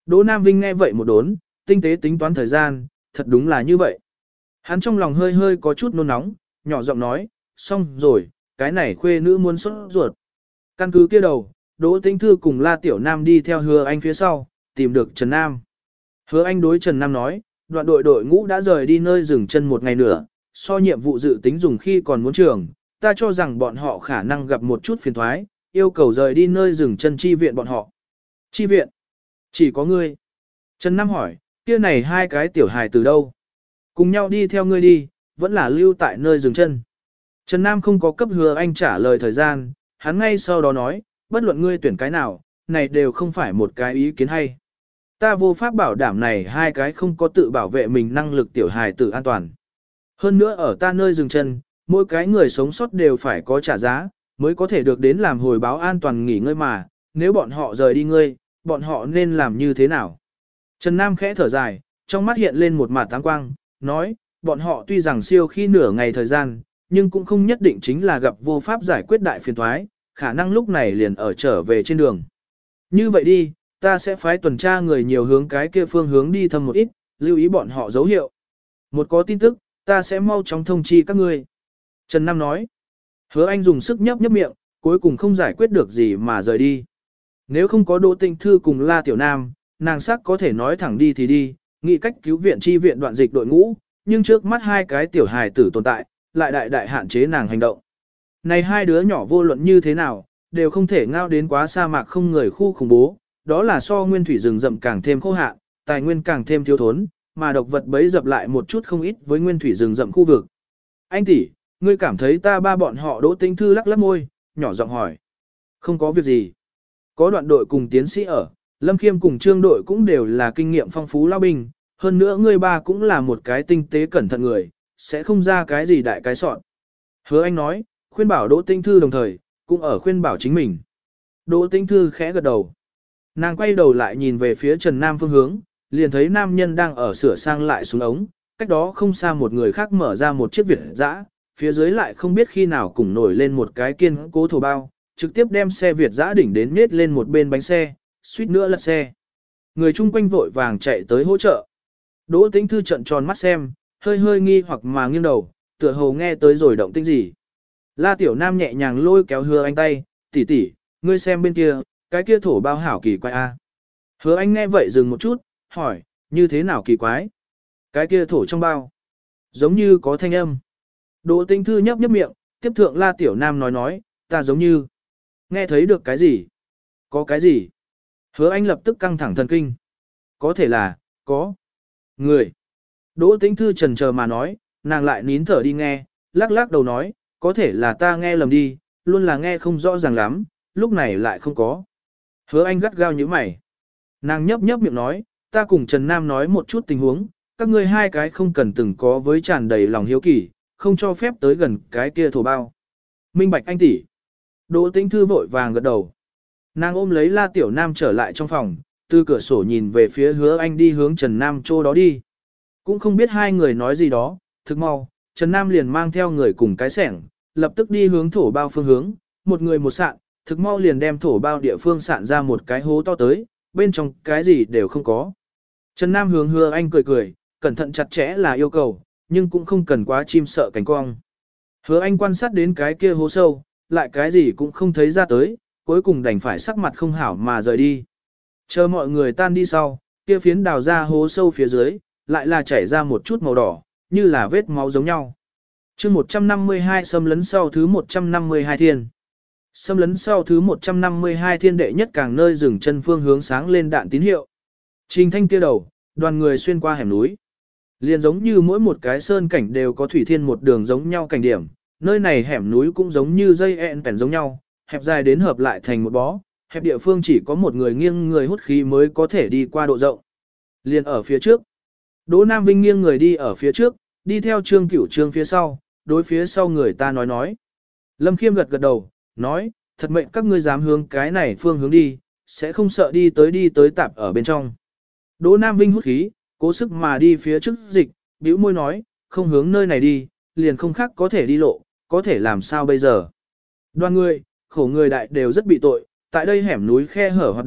Đỗ Nam Vinh nghe vậy một đốn, tinh tế tính toán thời gian, thật đúng là như vậy. Hắn trong lòng hơi hơi có chút nôn nóng, nhỏ giọng nói, xong rồi, cái này khuê nữ muốn xuất ruột. Căn cứ kia đầu, Đỗ Tĩnh Thư cùng La Tiểu Nam đi theo Hứa Anh phía sau, tìm được Trần Nam. Hứa Anh đối Trần Nam nói, đoạn đội đội ngũ đã rời đi nơi dừng chân một ngày nữa, so nhiệm vụ dự tính dùng khi còn muốn trường, ta cho rằng bọn họ khả năng gặp một chút phiền thoái, yêu cầu rời đi nơi dừng chân chi viện bọn họ. Chi viện? Chỉ có ngươi. Trần Nam hỏi, kia này hai cái tiểu hài từ đâu? Cùng nhau đi theo ngươi đi, vẫn là lưu tại nơi dừng chân. Trần Nam không có cấp Hứa Anh trả lời thời gian, hắn ngay sau đó nói, bất luận ngươi tuyển cái nào, này đều không phải một cái ý kiến hay. Ta vô pháp bảo đảm này hai cái không có tự bảo vệ mình năng lực tiểu hài tử an toàn. Hơn nữa ở ta nơi dừng chân, mỗi cái người sống sót đều phải có trả giá, mới có thể được đến làm hồi báo an toàn nghỉ ngơi mà, nếu bọn họ rời đi ngươi, bọn họ nên làm như thế nào? Trần Nam khẽ thở dài, trong mắt hiện lên một mạt táng quang, nói, bọn họ tuy rằng siêu khi nửa ngày thời gian, nhưng cũng không nhất định chính là gặp vô pháp giải quyết đại phiền thoái, khả năng lúc này liền ở trở về trên đường. Như vậy đi, ta sẽ phái tuần tra người nhiều hướng cái kia phương hướng đi thăm một ít, lưu ý bọn họ dấu hiệu. Một có tin tức, ta sẽ mau chóng thông chi các ngươi. Trần Nam nói, Hứa Anh dùng sức nhấp nhấp miệng, cuối cùng không giải quyết được gì mà rời đi. Nếu không có Đỗ Tĩnh Thư cùng La Tiểu Nam, nàng sắc có thể nói thẳng đi thì đi, nghĩ cách cứu viện chi viện đoạn dịch đội ngũ, nhưng trước mắt hai cái tiểu hài tử tồn tại, lại đại đại hạn chế nàng hành động. Này hai đứa nhỏ vô luận như thế nào, đều không thể ngao đến quá sa mạc không người khu khủng bố, đó là so nguyên thủy rừng rậm càng thêm khô hạn, tài nguyên càng thêm thiếu thốn, mà độc vật bấy dập lại một chút không ít với nguyên thủy rừng rậm khu vực. Anh tỷ, ngươi cảm thấy ta ba bọn họ Đỗ Tĩnh Thư lắc lắc môi, nhỏ giọng hỏi. Không có việc gì. Có đoạn đội cùng tiến sĩ ở, Lâm Khiêm cùng trương đội cũng đều là kinh nghiệm phong phú lao binh, hơn nữa ngươi ba cũng là một cái tinh tế cẩn thận người, sẽ không ra cái gì đại cái sọn. Hứa Anh nói, khuyên bảo Đỗ Tĩnh Thư đồng thời, cũng ở khuyên bảo chính mình. Đỗ Tĩnh Thư khẽ gật đầu. Nàng quay đầu lại nhìn về phía Trần Nam phương hướng, liền thấy nam nhân đang ở sửa sang lại xuống ống, cách đó không xa một người khác mở ra một chiếc Việt dã, phía dưới lại không biết khi nào cùng nổi lên một cái kiên cố thổ bao, trực tiếp đem xe Việt dã đỉnh đến nết lên một bên bánh xe, suýt nữa lật xe. Người chung quanh vội vàng chạy tới hỗ trợ. Đỗ Tĩnh Thư trợn tròn mắt xem, hơi hơi nghi hoặc mà nghiêng đầu, tựa hồ nghe tới rồi động tĩnh gì. La Tiểu Nam nhẹ nhàng lôi kéo Hứa Anh tay, tỷ tỷ, ngươi xem bên kia, cái kia thổ bao hảo kỳ quái a. Hứa Anh nghe vậy dừng một chút, hỏi, như thế nào kỳ quái? Cái kia thổ trong bao, giống như có thanh âm. Đỗ Tĩnh Thư nhấp nhấp miệng, tiếp thượng La Tiểu Nam nói nói, ta giống như nghe thấy được cái gì? Có cái gì? Hứa Anh lập tức căng thẳng thần kinh. Có thể là, có người. Đỗ Tĩnh Thư chần chờ mà nói, nàng lại nín thở đi nghe, lắc lắc đầu nói, có thể là ta nghe lầm đi, luôn là nghe không rõ ràng lắm, lúc này lại không có. Hứa Anh gắt gao như mày. Nàng nhấp nhấp miệng nói, ta cùng Trần Nam nói một chút tình huống, các ngươi hai cái không cần từng có với tràn đầy lòng hiếu kỳ, không cho phép tới gần cái kia thổ bao. Minh bạch anh tỷ. Đỗ Tĩnh Thư vội vàng gật đầu. Nàng ôm lấy La Tiểu Nam trở lại trong phòng, từ cửa sổ nhìn về phía Hứa Anh đi hướng Trần Nam chỗ đó đi. Cũng không biết hai người nói gì đó, thực mau, Trần Nam liền mang theo người cùng cái sẻng, lập tức đi hướng thổ bao phương hướng, một người một sạn, thực mau liền đem thổ bao địa phương sạn ra một cái hố to tới, bên trong cái gì đều không có. Trần Nam hướng Hứa Anh cười cười, cẩn thận chặt chẽ là yêu cầu, nhưng cũng không cần quá chim sợ cánh cong. Hứa Anh quan sát đến cái kia hố sâu, lại cái gì cũng không thấy ra tới, cuối cùng đành phải sắc mặt không hảo mà rời đi. Chờ mọi người tan đi sau, kia phiến đào ra hố sâu phía dưới, lại là chảy ra một chút màu đỏ, như là vết máu giống nhau. chương một trăm năm mươi hai xâm lấn sau thứ một trăm năm mươi hai thiên. Xâm lấn sau thứ một trăm năm mươi hai thiên đệ nhất càng nơi dừng chân phương hướng sáng lên đạn tín hiệu. Trình Thanh kia đầu, đoàn người xuyên qua hẻm núi. Liền giống như mỗi một cái sơn cảnh đều có thủy thiên một đường giống nhau cảnh điểm, nơi này hẻm núi cũng giống như dây ẹn pèn giống nhau, hẹp dài đến hợp lại thành một bó, hẹp địa phương chỉ có một người nghiêng người hút khí mới có thể đi qua độ rộng. Liền ở phía trước. Đỗ Nam Vinh nghiêng người đi ở phía trước, đi theo Trương Cửu Trương phía sau, đối phía sau người ta nói nói. Lâm Khiêm gật gật đầu, nói, thật mệnh các ngươi dám hướng cái này phương hướng đi, sẽ không sợ đi tới đi tới tạp ở bên trong. Đỗ Nam Vinh hút khí, cố sức mà đi phía trước dịch, bĩu môi nói, không hướng nơi này đi, liền không khác có thể đi lộ, có thể làm sao bây giờ. Đoàn người, khổ người đại đều rất bị tội, tại đây hẻm núi khe hở hoạt động,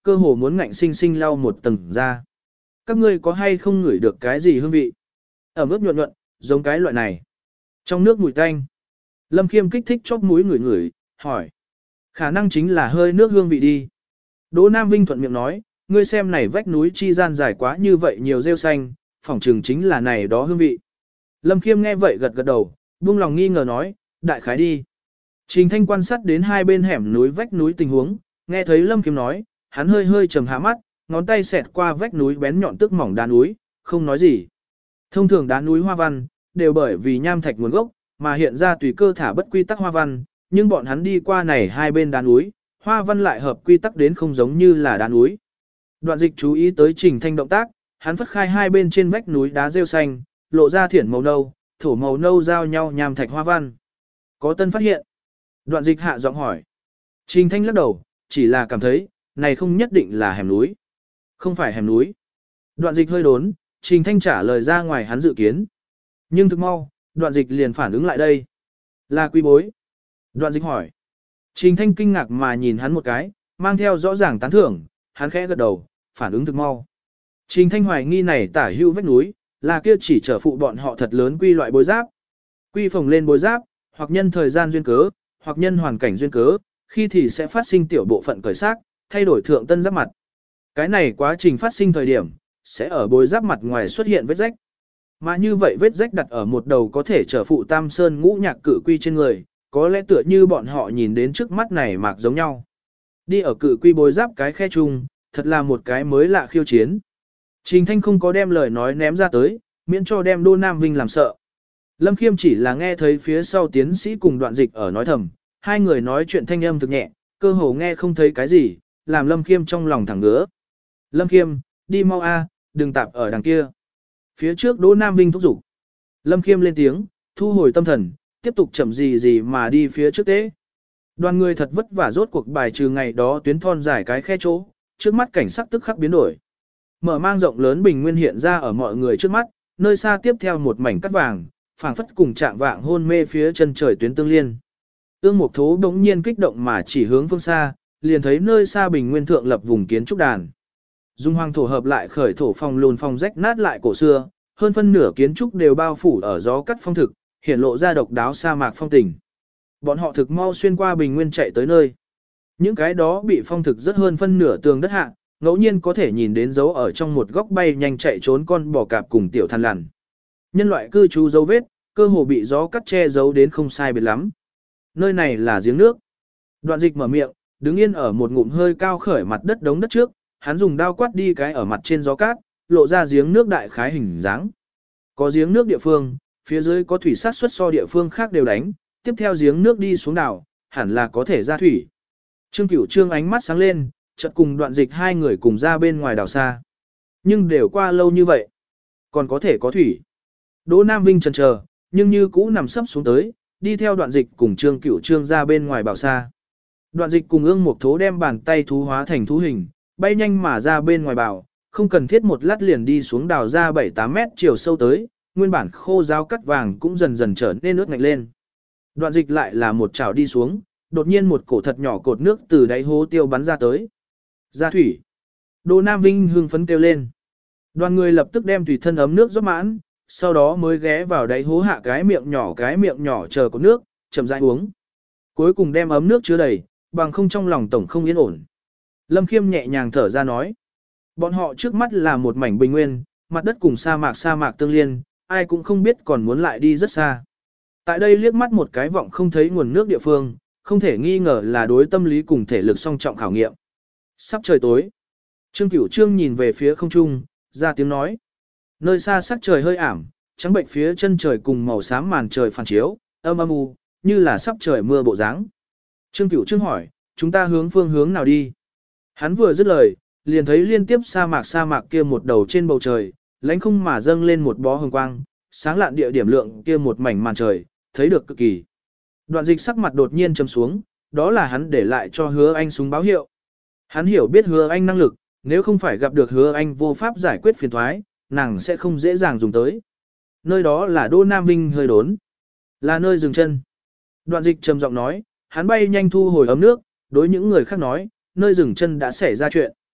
cơ hồ muốn ngạnh sinh sinh lau một tầng ra. Các ngươi có hay không ngửi được cái gì hương vị? Ẩm ướt nhuận nhuận, giống cái loại này. Trong nước mùi tanh. Lâm Khiêm kích thích chóp mũi ngửi ngửi, hỏi. Khả năng chính là hơi nước hương vị đi. Đỗ Nam Vinh thuận miệng nói, ngươi xem này vách núi chi gian dài quá như vậy nhiều rêu xanh, phỏng chừng chính là này đó hương vị. Lâm Khiêm nghe vậy gật gật đầu, buông lòng nghi ngờ nói, đại khái đi. Trình Thanh quan sát đến hai bên hẻm núi vách núi tình huống, nghe thấy Lâm Khiêm nói, hắn hơi hơi trầm hạ mắt, ngón tay xẹt qua vách núi bén nhọn tức mỏng đá núi, không nói gì. Thông thường đá núi hoa văn, đều bởi vì nham thạch nguồn gốc, mà hiện ra tùy cơ thả bất quy tắc hoa văn, nhưng bọn hắn đi qua này hai bên đá núi, hoa văn lại hợp quy tắc đến không giống như là đá núi. Đoạn Dịch chú ý tới Trình Thanh động tác, hắn phất khai hai bên trên vách núi đá rêu xanh, lộ ra thiển màu nâu, thổ màu nâu giao nhau nham thạch hoa văn. Có tân phát hiện. Đoạn Dịch hạ giọng hỏi. Trình Thanh lắc đầu, chỉ là cảm thấy, này không nhất định là hẻm núi. Không phải hẻm núi. Đoạn Dịch hơi đốn, Trình Thanh trả lời ra ngoài hắn dự kiến. Nhưng thực mau, Đoạn Dịch liền phản ứng lại đây. Là quy bối. Đoạn Dịch hỏi. Trình Thanh kinh ngạc mà nhìn hắn một cái, mang theo rõ ràng tán thưởng, hắn khẽ gật đầu, phản ứng thực mau. Trình Thanh hoài nghi này tả hưu vách núi, là kia chỉ trở phụ bọn họ thật lớn quy loại bối giáp. Quy phồng lên bối giáp, hoặc nhân thời gian duyên cớ, hoặc nhân hoàn cảnh duyên cớ, khi thì sẽ phát sinh tiểu bộ phận cởi xác, thay đổi thượng tân giáp mặt. Cái này quá trình phát sinh thời điểm, sẽ ở bối giáp mặt ngoài xuất hiện vết rách. Mà như vậy vết rách đặt ở một đầu có thể trở phụ tam sơn ngũ nhạc cự quy trên người, có lẽ tựa như bọn họ nhìn đến trước mắt này mạc giống nhau. Đi ở cự quy bối giáp cái khe chung, thật là một cái mới lạ khiêu chiến. Trình Thanh không có đem lời nói ném ra tới, miễn cho đem Đô Nam Vinh làm sợ. Lâm Khiêm chỉ là nghe thấy phía sau tiến sĩ cùng Đoạn Dịch ở nói thầm, hai người nói chuyện thanh âm thực nhẹ, cơ hồ nghe không thấy cái gì, làm Lâm Khiêm trong lòng thẳng ngứa. Lâm Khiêm, đi mau a, đừng tạp ở đằng kia. Phía trước Đỗ Nam Vinh thúc giục. Lâm Khiêm lên tiếng, thu hồi tâm thần, tiếp tục chậm gì gì mà đi phía trước tế. Đoàn người thật vất vả rốt cuộc bài trừ ngày đó tuyến thon dài cái khe chỗ, trước mắt cảnh sắc tức khắc biến đổi. Mở mang rộng lớn bình nguyên hiện ra ở mọi người trước mắt, nơi xa tiếp theo một mảnh cắt vàng, phảng phất cùng trạng vạng hôn mê phía chân trời tuyến tương liên. Ương Mục Thố bỗng nhiên kích động mà chỉ hướng phương xa, liền thấy nơi xa bình nguyên thượng lập vùng kiến trúc đàn. Dung hoang thổ hợp lại khởi thổ phong lùn phong rách nát lại cổ xưa, hơn phân nửa kiến trúc đều bao phủ ở gió cắt phong thực, hiển lộ ra độc đáo sa mạc phong tình. Bọn họ thực mau xuyên qua bình nguyên chạy tới nơi. Những cái đó bị phong thực rất hơn phân nửa tường đất hạ, ngẫu nhiên có thể nhìn đến dấu ở trong một góc bay nhanh chạy trốn con bò cạp cùng tiểu than lằn. Nhân loại cư trú dấu vết, cơ hồ bị gió cắt che giấu đến không sai biệt lắm. Nơi này là giếng nước. Đoạn Dịch mở miệng, đứng yên ở một ngụm hơi cao khởi mặt đất đống đất trước, hắn dùng đao quát đi cái ở mặt trên gió cát, lộ ra giếng nước đại khái hình dáng. Có giếng nước địa phương, phía dưới có thủy sát xuất so địa phương khác đều đánh, tiếp theo giếng nước đi xuống đảo, hẳn là có thể ra thủy. Trương Cửu Trương ánh mắt sáng lên, chợt cùng Đoạn Dịch hai người cùng ra bên ngoài đảo xa. Nhưng đều qua lâu như vậy, còn có thể có thủy. Đỗ Nam Vinh chần chờ, nhưng như cũ nằm sấp xuống tới, đi theo Đoạn Dịch cùng Trương Cửu Trương ra bên ngoài bảo xa. Đoạn Dịch cùng Ương Mục Thố đem bàn tay thú hóa thành thú hình, bay nhanh mà ra bên ngoài bảo, không cần thiết một lát liền đi xuống đào ra bảy tám mét chiều sâu tới, nguyên bản khô ráo cắt vàng cũng dần dần trở nên ướt ngạch lên. Đoạn Dịch lại là một chảo đi xuống, đột nhiên một cổ thật nhỏ cột nước từ đáy hố tiêu bắn ra tới. Ra thủy. Đỗ Nam Vinh hưng phấn kêu lên. Đoàn người lập tức đem tùy thân ấm nước rót mãn, sau đó mới ghé vào đáy hố hạ cái miệng nhỏ cái miệng nhỏ chờ cột nước, chậm rãi uống. Cuối cùng đem ấm nước chứa đầy, bằng không trong lòng tổng không yên ổn. Lâm Khiêm nhẹ nhàng thở ra nói. Bọn họ trước mắt là một mảnh bình nguyên, mặt đất cùng sa mạc sa mạc tương liên, ai cũng không biết còn muốn lại đi rất xa. Tại đây liếc mắt một cái vọng không thấy nguồn nước địa phương, không thể nghi ngờ là đối tâm lý cùng thể lực song trọng khảo nghiệm. Sắp trời tối. Trương Cửu Trương nhìn về phía không trung, ra tiếng nói. Nơi xa sắc trời hơi ảm, trắng bệnh phía chân trời cùng màu xám màn trời phản chiếu, âm âm u, như là sắp trời mưa bộ dáng. Trương Cửu Trương hỏi, chúng ta hướng phương hướng nào đi? Hắn vừa dứt lời, liền thấy liên tiếp sa mạc sa mạc kia một đầu trên bầu trời, lánh không mà dâng lên một bó hồng quang, sáng lạn địa điểm lượng kia một mảnh màn trời, thấy được cực kỳ. Đoạn Dịch sắc mặt đột nhiên trầm xuống, đó là hắn để lại cho Hứa Anh súng báo hiệu. Hắn hiểu biết Hứa Anh năng lực, nếu không phải gặp được Hứa Anh vô pháp giải quyết phiền toái, nàng sẽ không dễ dàng dùng tới. Nơi đó là Đỗ Nam Vinh hơi đốn, là nơi dừng chân. Đoạn Dịch trầm giọng nói, hắn bay nhanh thu hồi ấm nước, đối những người khác nói, nơi dừng chân đã xảy ra chuyện.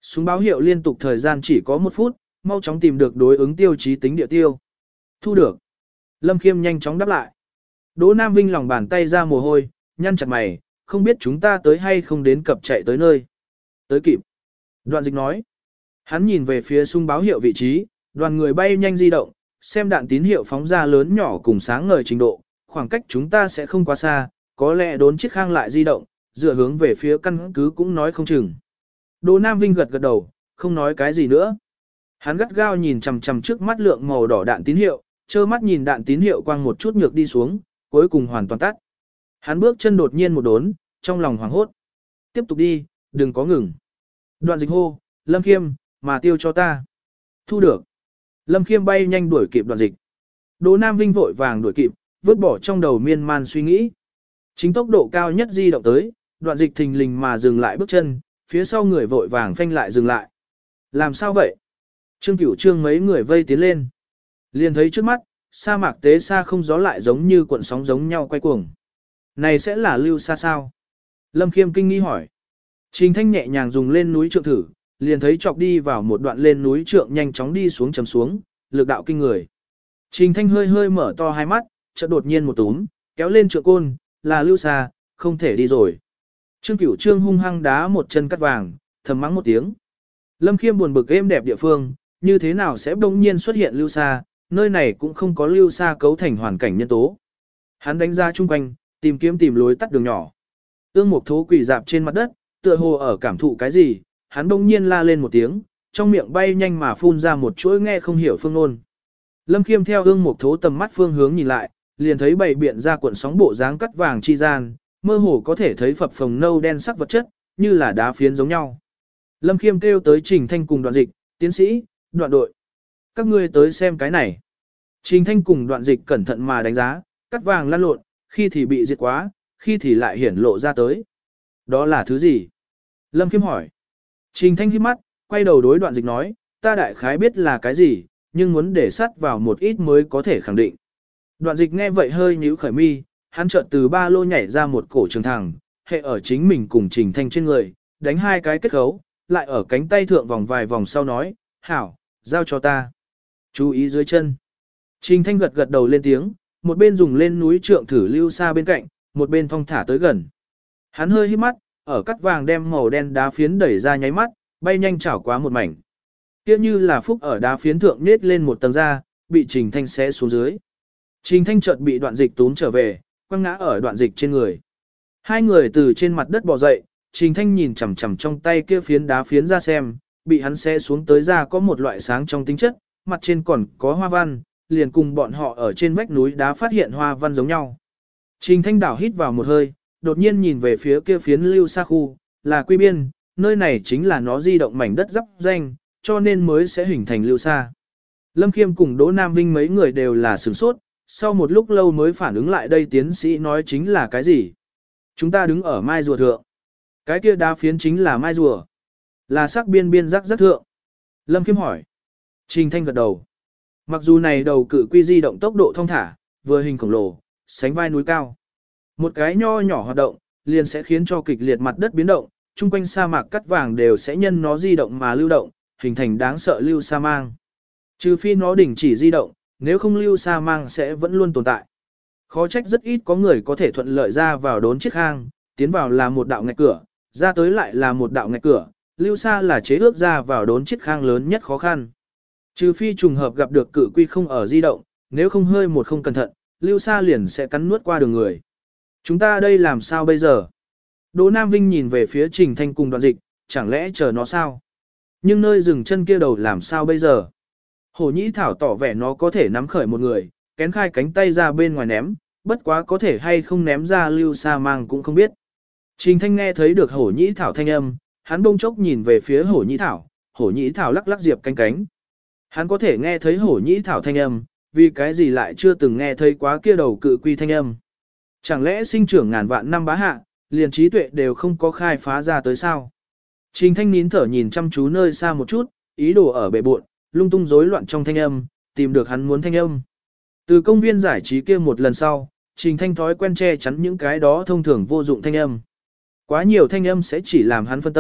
Súng báo hiệu liên tục thời gian chỉ có một phút, mau chóng tìm được đối ứng tiêu chí tính địa tiêu. Thu được. Lâm Khiêm nhanh chóng đáp lại. Đỗ Nam Vinh lòng bàn tay ra mồ hôi, nhăn chặt mày, không biết chúng ta tới hay không đến cập chạy tới nơi. Tới kịp. Đoạn dịch nói. Hắn nhìn về phía súng báo hiệu vị trí, đoàn người bay nhanh di động, xem đạn tín hiệu phóng ra lớn nhỏ cùng sáng ngời trình độ, khoảng cách chúng ta sẽ không quá xa, có lẽ đốn chiếc khang lại di động, dựa hướng về phía căn cứ cũng nói không chừng. Đỗ Nam Vinh gật gật đầu, không nói cái gì nữa. Hắn gắt gao nhìn chằm chằm trước mắt lượng màu đỏ đạn tín hiệu, trơ mắt nhìn đạn tín hiệu quang một chút nhược đi xuống, cuối cùng hoàn toàn tắt. Hắn bước chân đột nhiên một đốn, trong lòng hoảng hốt. Tiếp tục đi, đừng có ngừng. Đoạn dịch hô, Lâm Khiêm, mà tiêu cho ta. Thu được. Lâm Khiêm bay nhanh đuổi kịp đoạn dịch. Đỗ Nam Vinh vội vàng đuổi kịp, vứt bỏ trong đầu miên man suy nghĩ. Chính tốc độ cao nhất di động tới, đoạn dịch thình lình mà dừng lại bước chân, phía sau người vội vàng phanh lại dừng lại. Làm sao vậy? Trương Cửu Trương mấy người vây tiến lên. Liền thấy trước mắt, sa mạc tế xa không gió lại giống như cuộn sóng giống nhau quay cuồng. Này sẽ là lưu xa sao? Lâm Khiêm kinh nghi hỏi. Trình Thanh nhẹ nhàng dùng lên núi trượng thử, liền thấy chọc đi vào một đoạn lên núi trượng nhanh chóng đi xuống chấm xuống, lực đạo kinh người. Trình Thanh hơi hơi mở to hai mắt, chợt đột nhiên một túm, kéo lên trượng côn, là lưu xa, không thể đi rồi. Trương Cửu Trương hung hăng đá một chân cắt vàng, thầm mắng một tiếng. Lâm Khiêm buồn bực êm đẹp địa phương, như thế nào sẽ bỗng nhiên xuất hiện lưu xa, nơi này cũng không có lưu xa cấu thành hoàn cảnh nhân tố. Hắn đánh ra chung quanh, tìm kiếm tìm lối tắt đường nhỏ. Ương Mục Thố quỳ dạp trên mặt đất, tựa hồ ở cảm thụ cái gì, hắn bỗng nhiên la lên một tiếng, trong miệng bay nhanh mà phun ra một chuỗi nghe không hiểu phương ngôn. Lâm Khiêm theo Ương Mục Thố tầm mắt phương hướng nhìn lại, liền thấy bảy biện ra cuộn sóng bộ dáng cắt vàng chi gian, mơ hồ có thể thấy phập phồng nâu đen sắc vật chất, như là đá phiến giống nhau. Lâm Khiêm kêu tới Trình Thanh cùng Đoạn Dịch, tiến sĩ, Đoạn đội. Các ngươi tới xem cái này. Trình Thanh cùng Đoạn Dịch cẩn thận mà đánh giá, cắt vàng lăn lộn, khi thì bị diệt quá, khi thì lại hiển lộ ra tới. Đó là thứ gì? Lâm Khiêm hỏi. Trình Thanh hít mắt, quay đầu đối Đoạn Dịch nói, ta đại khái biết là cái gì, nhưng muốn để sắt vào một ít mới có thể khẳng định. Đoạn Dịch nghe vậy hơi nhíu khởi mi, hắn chợt từ ba lô nhảy ra một cổ trường thẳng, hệ ở chính mình cùng Trình Thanh trên người, đánh hai cái kết khấu, lại ở cánh tay thượng vòng vài vòng sau nói, hảo, giao cho ta. Chú ý dưới chân. Trình Thanh gật gật đầu lên tiếng, một bên dùng lên núi trượng thử lưu xa bên cạnh, một bên thong thả tới gần. Hắn hơi hít mắt, ở cắt vàng đem màu đen đá phiến đẩy ra nháy mắt, bay nhanh chảo quá một mảnh. Kia như là phúc ở đá phiến thượng nết lên một tầng da, bị Trình Thanh xé xuống dưới. Trình Thanh chợt bị Đoạn Dịch túm trở về, quăng ngã ở Đoạn Dịch trên người. Hai người từ trên mặt đất bò dậy, Trình Thanh nhìn chằm chằm trong tay kia phiến đá phiến ra xem, bị hắn xé xuống tới ra có một loại sáng trong tính chất, mặt trên còn có hoa văn, liền cùng bọn họ ở trên vách núi đá phát hiện hoa văn giống nhau. Trình Thanh đảo hít vào một hơi, đột nhiên nhìn về phía kia phiến lưu xa khu, là quy biên, nơi này chính là nó di động mảnh đất dắp danh, cho nên mới sẽ hình thành lưu xa. Lâm Khiêm cùng Đỗ Nam Vinh mấy người đều là sửng sốt, sau một lúc lâu mới phản ứng lại đây tiến sĩ nói chính là cái gì. Chúng ta đứng ở mai rùa thượng. Cái kia đá phiến chính là mai rùa. Là sắc biên biên rắc rất thượng. Lâm Khiêm hỏi. Trình Thanh gật đầu. Mặc dù này đầu cự quy di động tốc độ thông thả, vừa hình khổng lồ, sánh vai núi cao. Một cái nho nhỏ hoạt động, liền sẽ khiến cho kịch liệt mặt đất biến động, chung quanh sa mạc cắt vàng đều sẽ nhân nó di động mà lưu động, hình thành đáng sợ lưu sa mang. Trừ phi nó đình chỉ di động, nếu không lưu sa mang sẽ vẫn luôn tồn tại. Khó trách rất ít có người có thể thuận lợi ra vào đốn chiếc hang, tiến vào là một đạo ngạch cửa, ra tới lại là một đạo ngạch cửa, lưu sa là chế ước ra vào đốn chiếc hang lớn nhất khó khăn. Trừ phi trùng hợp gặp được cự quy không ở di động, nếu không hơi một không cẩn thận, lưu sa liền sẽ cắn nuốt qua đường người. Chúng ta đây làm sao bây giờ? Đỗ Nam Vinh nhìn về phía Trình Thanh cùng Đoạn Dịch, chẳng lẽ chờ nó sao? Nhưng nơi dừng chân kia đầu làm sao bây giờ? Hổ Nhĩ Thảo tỏ vẻ nó có thể nắm khởi một người, kén khai cánh tay ra bên ngoài ném, bất quá có thể hay không ném ra lưu sa mang cũng không biết. Trình Thanh nghe thấy được Hổ Nhĩ Thảo thanh âm, hắn bỗng chốc nhìn về phía Hổ Nhĩ Thảo, Hổ Nhĩ Thảo lắc lắc diệp cánh cánh. Hắn có thể nghe thấy Hổ Nhĩ Thảo thanh âm, vì cái gì lại chưa từng nghe thấy quá kia đầu cự quy thanh âm. Chẳng lẽ sinh trưởng ngàn vạn năm bá hạ, liền trí tuệ đều không có khai phá ra tới sao? Trình Thanh nín thở nhìn chăm chú nơi xa một chút, ý đồ ở bể buộn, lung tung rối loạn trong thanh âm, tìm được hắn muốn thanh âm. Từ công viên giải trí kia một lần sau, Trình Thanh thói quen che chắn những cái đó thông thường vô dụng thanh âm. Quá nhiều thanh âm sẽ chỉ làm hắn phân tâm,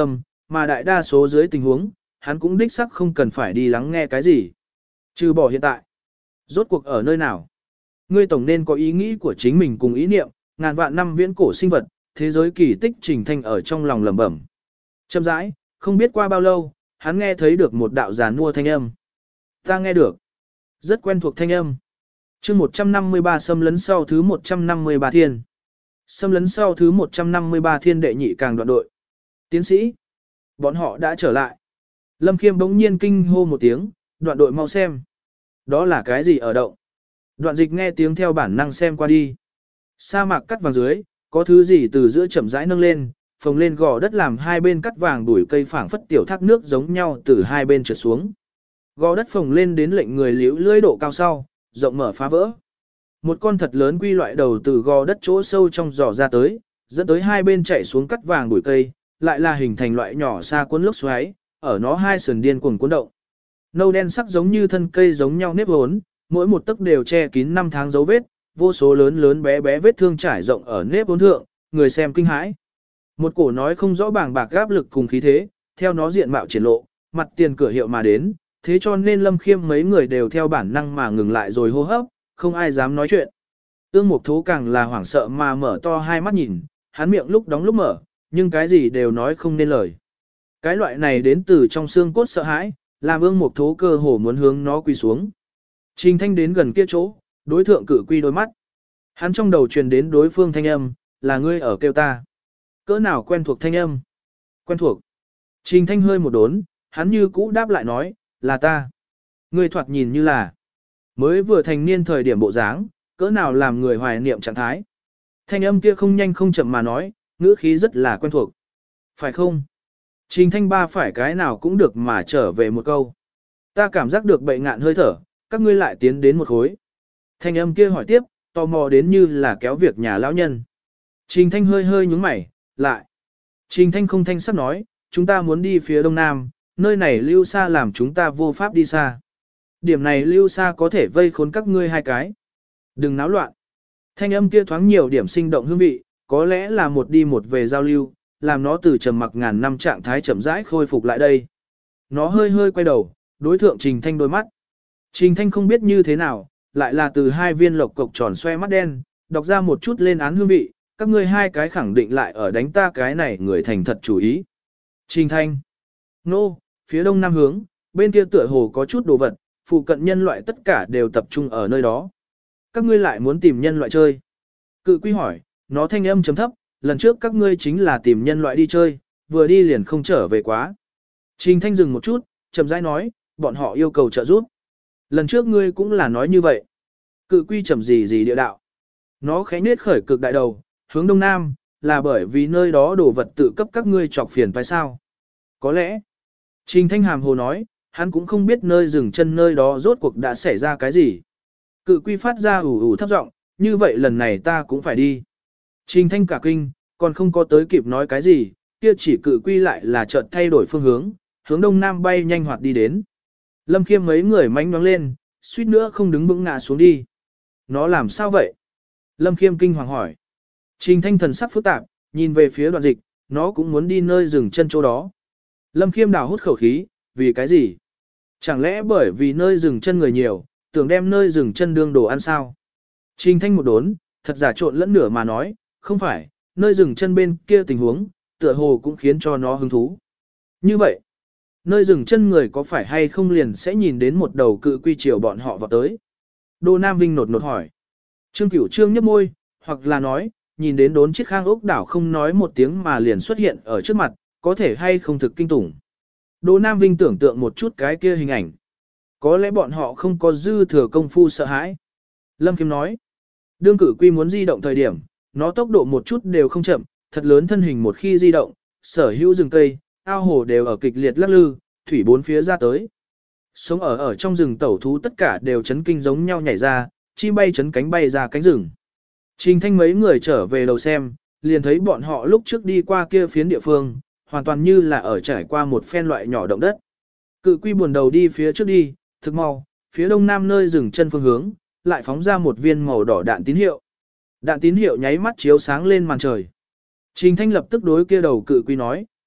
mà đại đa số dưới tình huống, hắn cũng đích sắc không cần phải đi lắng nghe cái gì. Trừ bỏ hiện tại. Rốt cuộc ở nơi nào? Ngươi tổng nên có ý nghĩ của chính mình cùng ý niệm, ngàn vạn năm viễn cổ sinh vật, thế giới kỳ tích Trình Thanh ở trong lòng lẩm bẩm. Chậm rãi, không biết qua bao lâu, hắn nghe thấy được một đạo giàn mua thanh âm. Ta nghe được. Rất quen thuộc thanh âm. chương một trăm năm mươi ba xâm lấn sau thứ một trăm năm mươi ba thiên. Xâm lấn sau thứ một trăm năm mươi ba thiên đệ nhị càng đoạn đội. Tiến sĩ. Bọn họ đã trở lại. Lâm Khiêm bỗng nhiên kinh hô một tiếng, đoạn đội mau xem. Đó là cái gì ở động? Đoạn dịch nghe tiếng theo bản năng xem qua đi. Sa mạc cắt vàng dưới, có thứ gì từ giữa chậm rãi nâng lên, phồng lên gò đất làm hai bên cắt vàng đuổi cây phảng phất tiểu thác nước giống nhau từ hai bên trượt xuống. Gò đất phồng lên đến lệnh người liễu lưỡi độ cao sau, rộng mở phá vỡ. Một con thật lớn quy loại đầu từ gò đất chỗ sâu trong giò ra tới, dẫn tới hai bên chạy xuống cắt vàng đuổi cây, lại là hình thành loại nhỏ xa cuốn lốc xoáy, ở nó hai sườn điên cuồng cuốn động. Nâu đen sắc giống như thân cây giống nhau nếp hốn, mỗi một tấc đều che kín năm tháng dấu vết, vô số lớn lớn bé bé vết thương trải rộng ở nếp hốn thượng, người xem kinh hãi. Một cổ nói không rõ bảng bạc áp lực cùng khí thế, theo nó diện mạo triển lộ, mặt tiền cửa hiệu mà đến, thế cho nên Lâm Khiêm mấy người đều theo bản năng mà ngừng lại rồi hô hấp, không ai dám nói chuyện. Ương Mục Thố càng là hoảng sợ mà mở to hai mắt nhìn, hắn miệng lúc đóng lúc mở, nhưng cái gì đều nói không nên lời. Cái loại này đến từ trong xương cốt sợ hãi, làm Ương Mục Thố cơ hồ muốn hướng nó quỳ xuống. Trình Thanh đến gần kia chỗ, đối thượng cử quy đôi mắt. Hắn trong đầu truyền đến đối phương thanh âm, là ngươi ở kêu ta. Cỡ nào quen thuộc thanh âm? Quen thuộc. Trình Thanh hơi một đốn, hắn như cũ đáp lại nói, là ta. Ngươi thoạt nhìn như là mới vừa thành niên thời điểm bộ dáng, cỡ nào làm người hoài niệm trạng thái. Thanh âm kia không nhanh không chậm mà nói, ngữ khí rất là quen thuộc. Phải không? Trình Thanh ba phải cái nào cũng được mà trở về một câu. Ta cảm giác được bệnh ngạn hơi thở, các ngươi lại tiến đến một khối. Thanh âm kia hỏi tiếp, tò mò đến như là kéo việc nhà lão nhân. Trình Thanh hơi hơi nhúng mày, lại. Trình Thanh không thanh sắc nói, chúng ta muốn đi phía đông nam, nơi này lưu xa làm chúng ta vô pháp đi xa. Điểm này lưu xa có thể vây khốn các ngươi hai cái. Đừng náo loạn. Thanh âm kia thoáng nhiều điểm sinh động hương vị, có lẽ là một đi một về giao lưu, làm nó từ trầm mặc ngàn năm trạng thái chậm rãi khôi phục lại đây. Nó hơi hơi quay đầu, đối thượng Trình Thanh đôi mắt. Trình Thanh không biết như thế nào, lại là từ hai viên lộc cộc tròn xoe mắt đen, đọc ra một chút lên án hương vị, các ngươi hai cái khẳng định lại ở đánh ta cái này người thành thật chủ ý. Trình Thanh. Nô, no, phía đông nam hướng, bên kia tựa hồ có chút đồ vật, phụ cận nhân loại tất cả đều tập trung ở nơi đó. Các ngươi lại muốn tìm nhân loại chơi. Cự quy hỏi, nó thanh âm chấm thấp, lần trước các ngươi chính là tìm nhân loại đi chơi, vừa đi liền không trở về quá. Trình Thanh dừng một chút, chậm rãi nói, bọn họ yêu cầu trợ giúp. Lần trước ngươi cũng là nói như vậy. Cự quy chậm gì gì địa đạo. Nó khẽ nết khởi cực đại đầu, hướng đông nam, là bởi vì nơi đó đồ vật tự cấp các ngươi chọc phiền phải sao. Có lẽ, Trình Thanh hàm hồ nói, hắn cũng không biết nơi dừng chân nơi đó rốt cuộc đã xảy ra cái gì. Cự quy phát ra ủ ủ thấp giọng, như vậy lần này ta cũng phải đi. Trình Thanh cả kinh, còn không có tới kịp nói cái gì, kia chỉ cự quy lại là chợt thay đổi phương hướng, hướng đông nam bay nhanh hoạt đi đến. Lâm Khiêm mấy người mánh nhoáng lên, suýt nữa không đứng vững ngã xuống đi. Nó làm sao vậy? Lâm Khiêm kinh hoàng hỏi. Trình Thanh thần sắc phức tạp, nhìn về phía Đoạn Dịch, nó cũng muốn đi nơi dừng chân chỗ đó. Lâm Khiêm đào hút khẩu khí, vì cái gì? Chẳng lẽ bởi vì nơi dừng chân người nhiều, tưởng đem nơi dừng chân đương đồ ăn sao? Trình Thanh một đốn, thật giả trộn lẫn nửa mà nói, không phải, nơi dừng chân bên kia tình huống, tựa hồ cũng khiến cho nó hứng thú. Như vậy, nơi dừng chân người có phải hay không liền sẽ nhìn đến một đầu cự quy chiều bọn họ vào tới? Đô Nam Vinh nột nột hỏi. Trương Cửu Trương nhấp môi, hoặc là nói, nhìn đến đốn chiếc khang ốc đảo không nói một tiếng mà liền xuất hiện ở trước mặt, có thể hay không thực kinh tủng. Đô Nam Vinh tưởng tượng một chút cái kia hình ảnh. Có lẽ bọn họ không có dư thừa công phu sợ hãi. Lâm Khiêm nói, đương cử quy muốn di động thời điểm, nó tốc độ một chút đều không chậm, thật lớn thân hình một khi di động, sở hữu rừng cây, ao hồ đều ở kịch liệt lắc lư, thủy bốn phía ra tới. Sống ở ở trong rừng tẩu thú tất cả đều chấn kinh giống nhau nhảy ra, chim bay chấn cánh bay ra cánh rừng. Trình Thanh mấy người trở về đầu xem, liền thấy bọn họ lúc trước đi qua kia phiến địa phương, hoàn toàn như là ở trải qua một phen loại nhỏ động đất. Cự quy buồn đầu đi phía trước đi, thực mau, phía đông nam nơi dừng chân phương hướng, lại phóng ra một viên màu đỏ đạn tín hiệu. Đạn tín hiệu nháy mắt chiếu sáng lên màn trời. Trình Thanh lập tức đối kia đầu cự quy nói,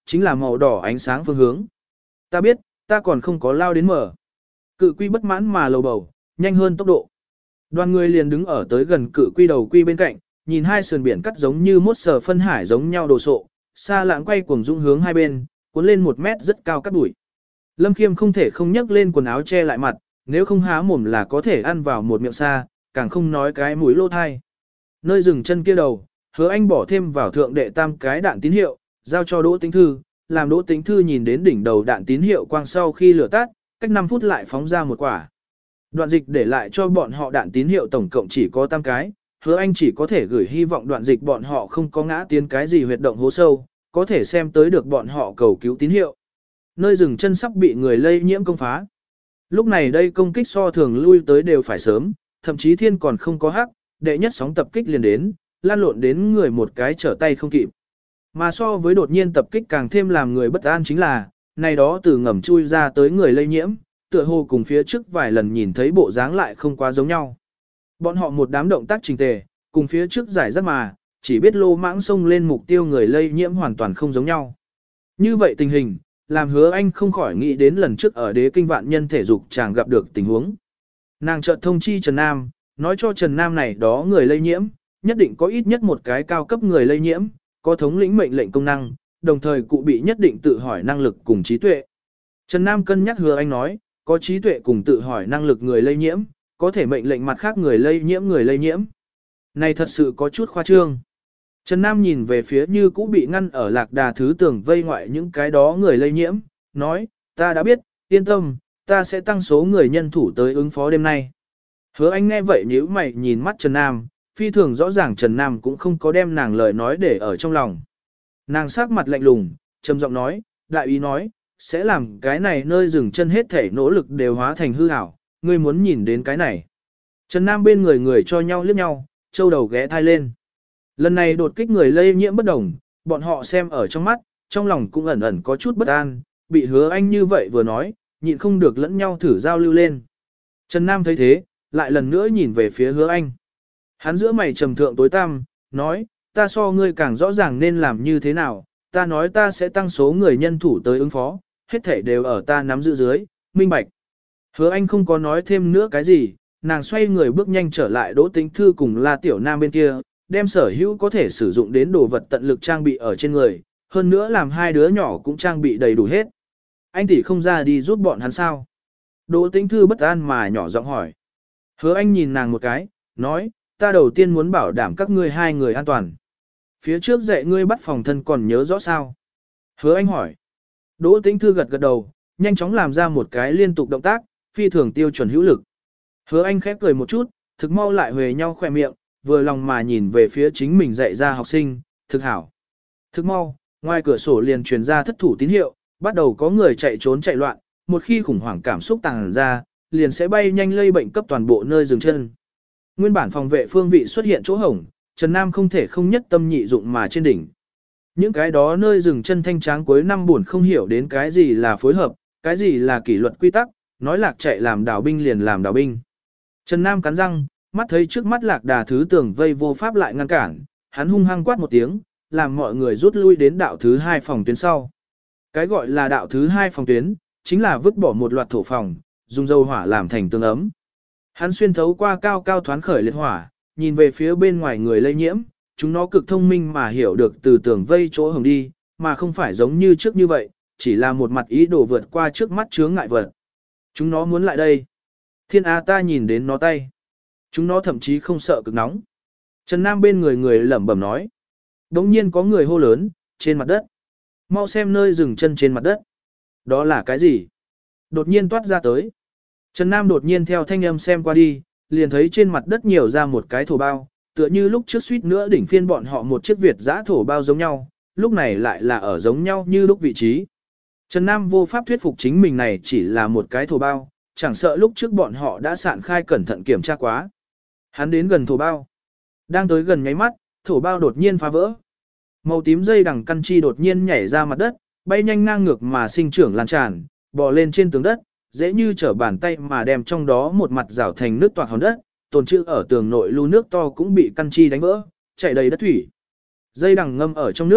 chính là màu đỏ ánh sáng phương hướng. Ta biết, ta còn không có lao đến mở. Cự quy bất mãn mà lầu bầu, nhanh hơn tốc độ. Đoàn người liền đứng ở tới gần cự quy đầu quy bên cạnh, nhìn hai sườn biển cắt giống như mốt sờ phân hải giống nhau đồ sộ, xa lãng quay cuồng dũng hướng hai bên, cuốn lên một mét rất cao cắt đuổi. Lâm Khiêm không thể không nhấc lên quần áo che lại mặt, nếu không há mồm là có thể ăn vào một miệng xa, càng không nói cái mũi lô thai. Nơi dừng chân kia đầu, Hứa Anh bỏ thêm vào thượng đệ tam cái đạn tín hiệu, giao cho Đỗ Tĩnh Thư, làm Đỗ Tĩnh Thư nhìn đến đỉnh đầu đạn tín hiệu quang sau khi lửa tắt, cách năm phút lại phóng ra một quả. Đoạn dịch để lại cho bọn họ đạn tín hiệu tổng cộng chỉ có tam cái, Hứa Anh chỉ có thể gửi hy vọng đoạn dịch bọn họ không có ngã tiến cái gì huyệt động hố sâu, có thể xem tới được bọn họ cầu cứu tín hiệu. Nơi dừng chân sắp bị người lây nhiễm công phá. Lúc này đây công kích so thường lui tới đều phải sớm, thậm chí thiên còn không có hắc, đệ nhất sóng tập kích liền đến, lan lộn đến người một cái trở tay không kịp. Mà so với đột nhiên tập kích càng thêm làm người bất an chính là, này đó từ ngầm chui ra tới người lây nhiễm, tựa hồ cùng phía trước vài lần nhìn thấy bộ dáng lại không quá giống nhau. Bọn họ một đám động tác trình tề, cùng phía trước giải rất mà, chỉ biết lô mãng xông lên mục tiêu người lây nhiễm hoàn toàn không giống nhau. Như vậy tình hình, làm Hứa Anh không khỏi nghĩ đến lần trước ở đế kinh vạn nhân thể dục chàng gặp được tình huống. Nàng chợt thông chi Trần Nam, nói cho Trần Nam này đó người lây nhiễm, nhất định có ít nhất một cái cao cấp người lây nhiễm, có thống lĩnh mệnh lệnh công năng, đồng thời cụ bị nhất định tự hỏi năng lực cùng trí tuệ. Trần Nam cân nhắc Hứa Anh nói, có trí tuệ cùng tự hỏi năng lực người lây nhiễm, có thể mệnh lệnh mặt khác người lây nhiễm người lây nhiễm. Này thật sự có chút khoa trương. Trần Nam nhìn về phía như cũ bị ngăn ở lạc đà thứ tường vây ngoại những cái đó người lây nhiễm, nói, ta đã biết, yên tâm, ta sẽ tăng số người nhân thủ tới ứng phó đêm nay. Hứa Anh nghe vậy nhíu mày nhìn mắt Trần Nam, phi thường rõ ràng Trần Nam cũng không có đem nàng lời nói để ở trong lòng. Nàng sắc mặt lạnh lùng, trầm giọng nói, đại ý nói, sẽ làm cái này nơi dừng chân hết thể nỗ lực đều hóa thành hư ảo, ngươi muốn nhìn đến cái này. Trần Nam bên người người cho nhau liếc nhau, châu đầu ghé thai lên. Lần này đột kích người lây nhiễm bất đồng, bọn họ xem ở trong mắt, trong lòng cũng ẩn ẩn có chút bất an, bị Hứa Anh như vậy vừa nói, nhịn không được lẫn nhau thử giao lưu lên. Trần Nam thấy thế, lại lần nữa nhìn về phía Hứa Anh. Hắn giữa mày trầm thượng tối tăm, nói, ta so ngươi càng rõ ràng nên làm như thế nào, ta nói ta sẽ tăng số người nhân thủ tới ứng phó, hết thể đều ở ta nắm giữ dưới, minh bạch. Hứa Anh không có nói thêm nữa cái gì, nàng xoay người bước nhanh trở lại Đỗ Tĩnh Thư cùng La Tiểu Nam bên kia, đem sở hữu có thể sử dụng đến đồ vật tận lực trang bị ở trên người, hơn nữa làm hai đứa nhỏ cũng trang bị đầy đủ hết. Anh tỷ không ra đi giúp bọn hắn sao? Đỗ Tĩnh Thư bất an mà nhỏ giọng hỏi. Hứa Anh nhìn nàng một cái, nói, ta đầu tiên muốn bảo đảm các ngươi hai người an toàn. Phía trước dạy ngươi bắt phòng thân còn nhớ rõ sao? Hứa Anh hỏi. Đỗ Tĩnh Thư gật gật đầu, nhanh chóng làm ra một cái liên tục động tác, phi thường tiêu chuẩn hữu lực. Hứa Anh khép cười một chút, thực mau lại huề nhau khỏe miệng, vừa lòng mà nhìn về phía chính mình dạy ra học sinh, thực hảo. Thực mau, ngoài cửa sổ liền truyền ra thất thủ tín hiệu, bắt đầu có người chạy trốn chạy loạn, một khi khủng hoảng cảm xúc tàng ra, liền sẽ bay nhanh lây bệnh cấp toàn bộ nơi dừng chân. Nguyên bản phòng vệ phương vị xuất hiện chỗ hổng, Trần Nam không thể không nhất tâm nhị dụng mà trên đỉnh. Những cái đó nơi dừng chân thanh tráng cuối năm buồn không hiểu đến cái gì là phối hợp, cái gì là kỷ luật quy tắc, nói lạc chạy làm đảo binh liền làm đảo binh. Trần Nam cắn răng, mắt thấy trước mắt lạc đà thứ tường vây vô pháp lại ngăn cản, hắn hung hăng quát một tiếng, làm mọi người rút lui đến đạo thứ hai phòng tuyến sau. Cái gọi là đạo thứ hai phòng tuyến, chính là vứt bỏ một loạt thổ phòng, dùng dầu hỏa làm thành tương ấm. Hắn xuyên thấu qua cao cao thoán khởi liệt hỏa, nhìn về phía bên ngoài người lây nhiễm, chúng nó cực thông minh mà hiểu được từ tường vây chỗ hồng đi, mà không phải giống như trước như vậy, chỉ là một mặt ý đồ vượt qua trước mắt chướng ngại vật. Chúng nó muốn lại đây. Thiên A ta nhìn đến nó tay. Chúng nó thậm chí không sợ cực nóng. Trần Nam bên người người lẩm bẩm nói. Đống nhiên có người hô lớn, trên mặt đất. Mau xem nơi dừng chân trên mặt đất. Đó là cái gì? Đột nhiên toát ra tới. Trần Nam đột nhiên theo thanh âm xem qua đi, liền thấy trên mặt đất nhiều ra một cái thổ bao, tựa như lúc trước suýt nữa đỉnh phiên bọn họ một chiếc Việt giã thổ bao giống nhau, lúc này lại là ở giống nhau như lúc vị trí. Trần Nam vô pháp thuyết phục chính mình này chỉ là một cái thổ bao, chẳng sợ lúc trước bọn họ đã sạn khai cẩn thận kiểm tra quá. Hắn đến gần thổ bao. Đang tới gần nháy mắt, thổ bao đột nhiên phá vỡ. Màu tím dây đằng căn chi đột nhiên nhảy ra mặt đất, bay nhanh ngang ngược mà sinh trưởng lan tràn, bò lên trên tường đất, dễ như trở bàn tay mà đem trong đó một mặt rào thành nước toạc hòn đất, tồn trữ ở tường nội lưu nước to cũng bị căn chi đánh vỡ, chảy đầy đất thủy. Dây đằng ngâm ở trong nước,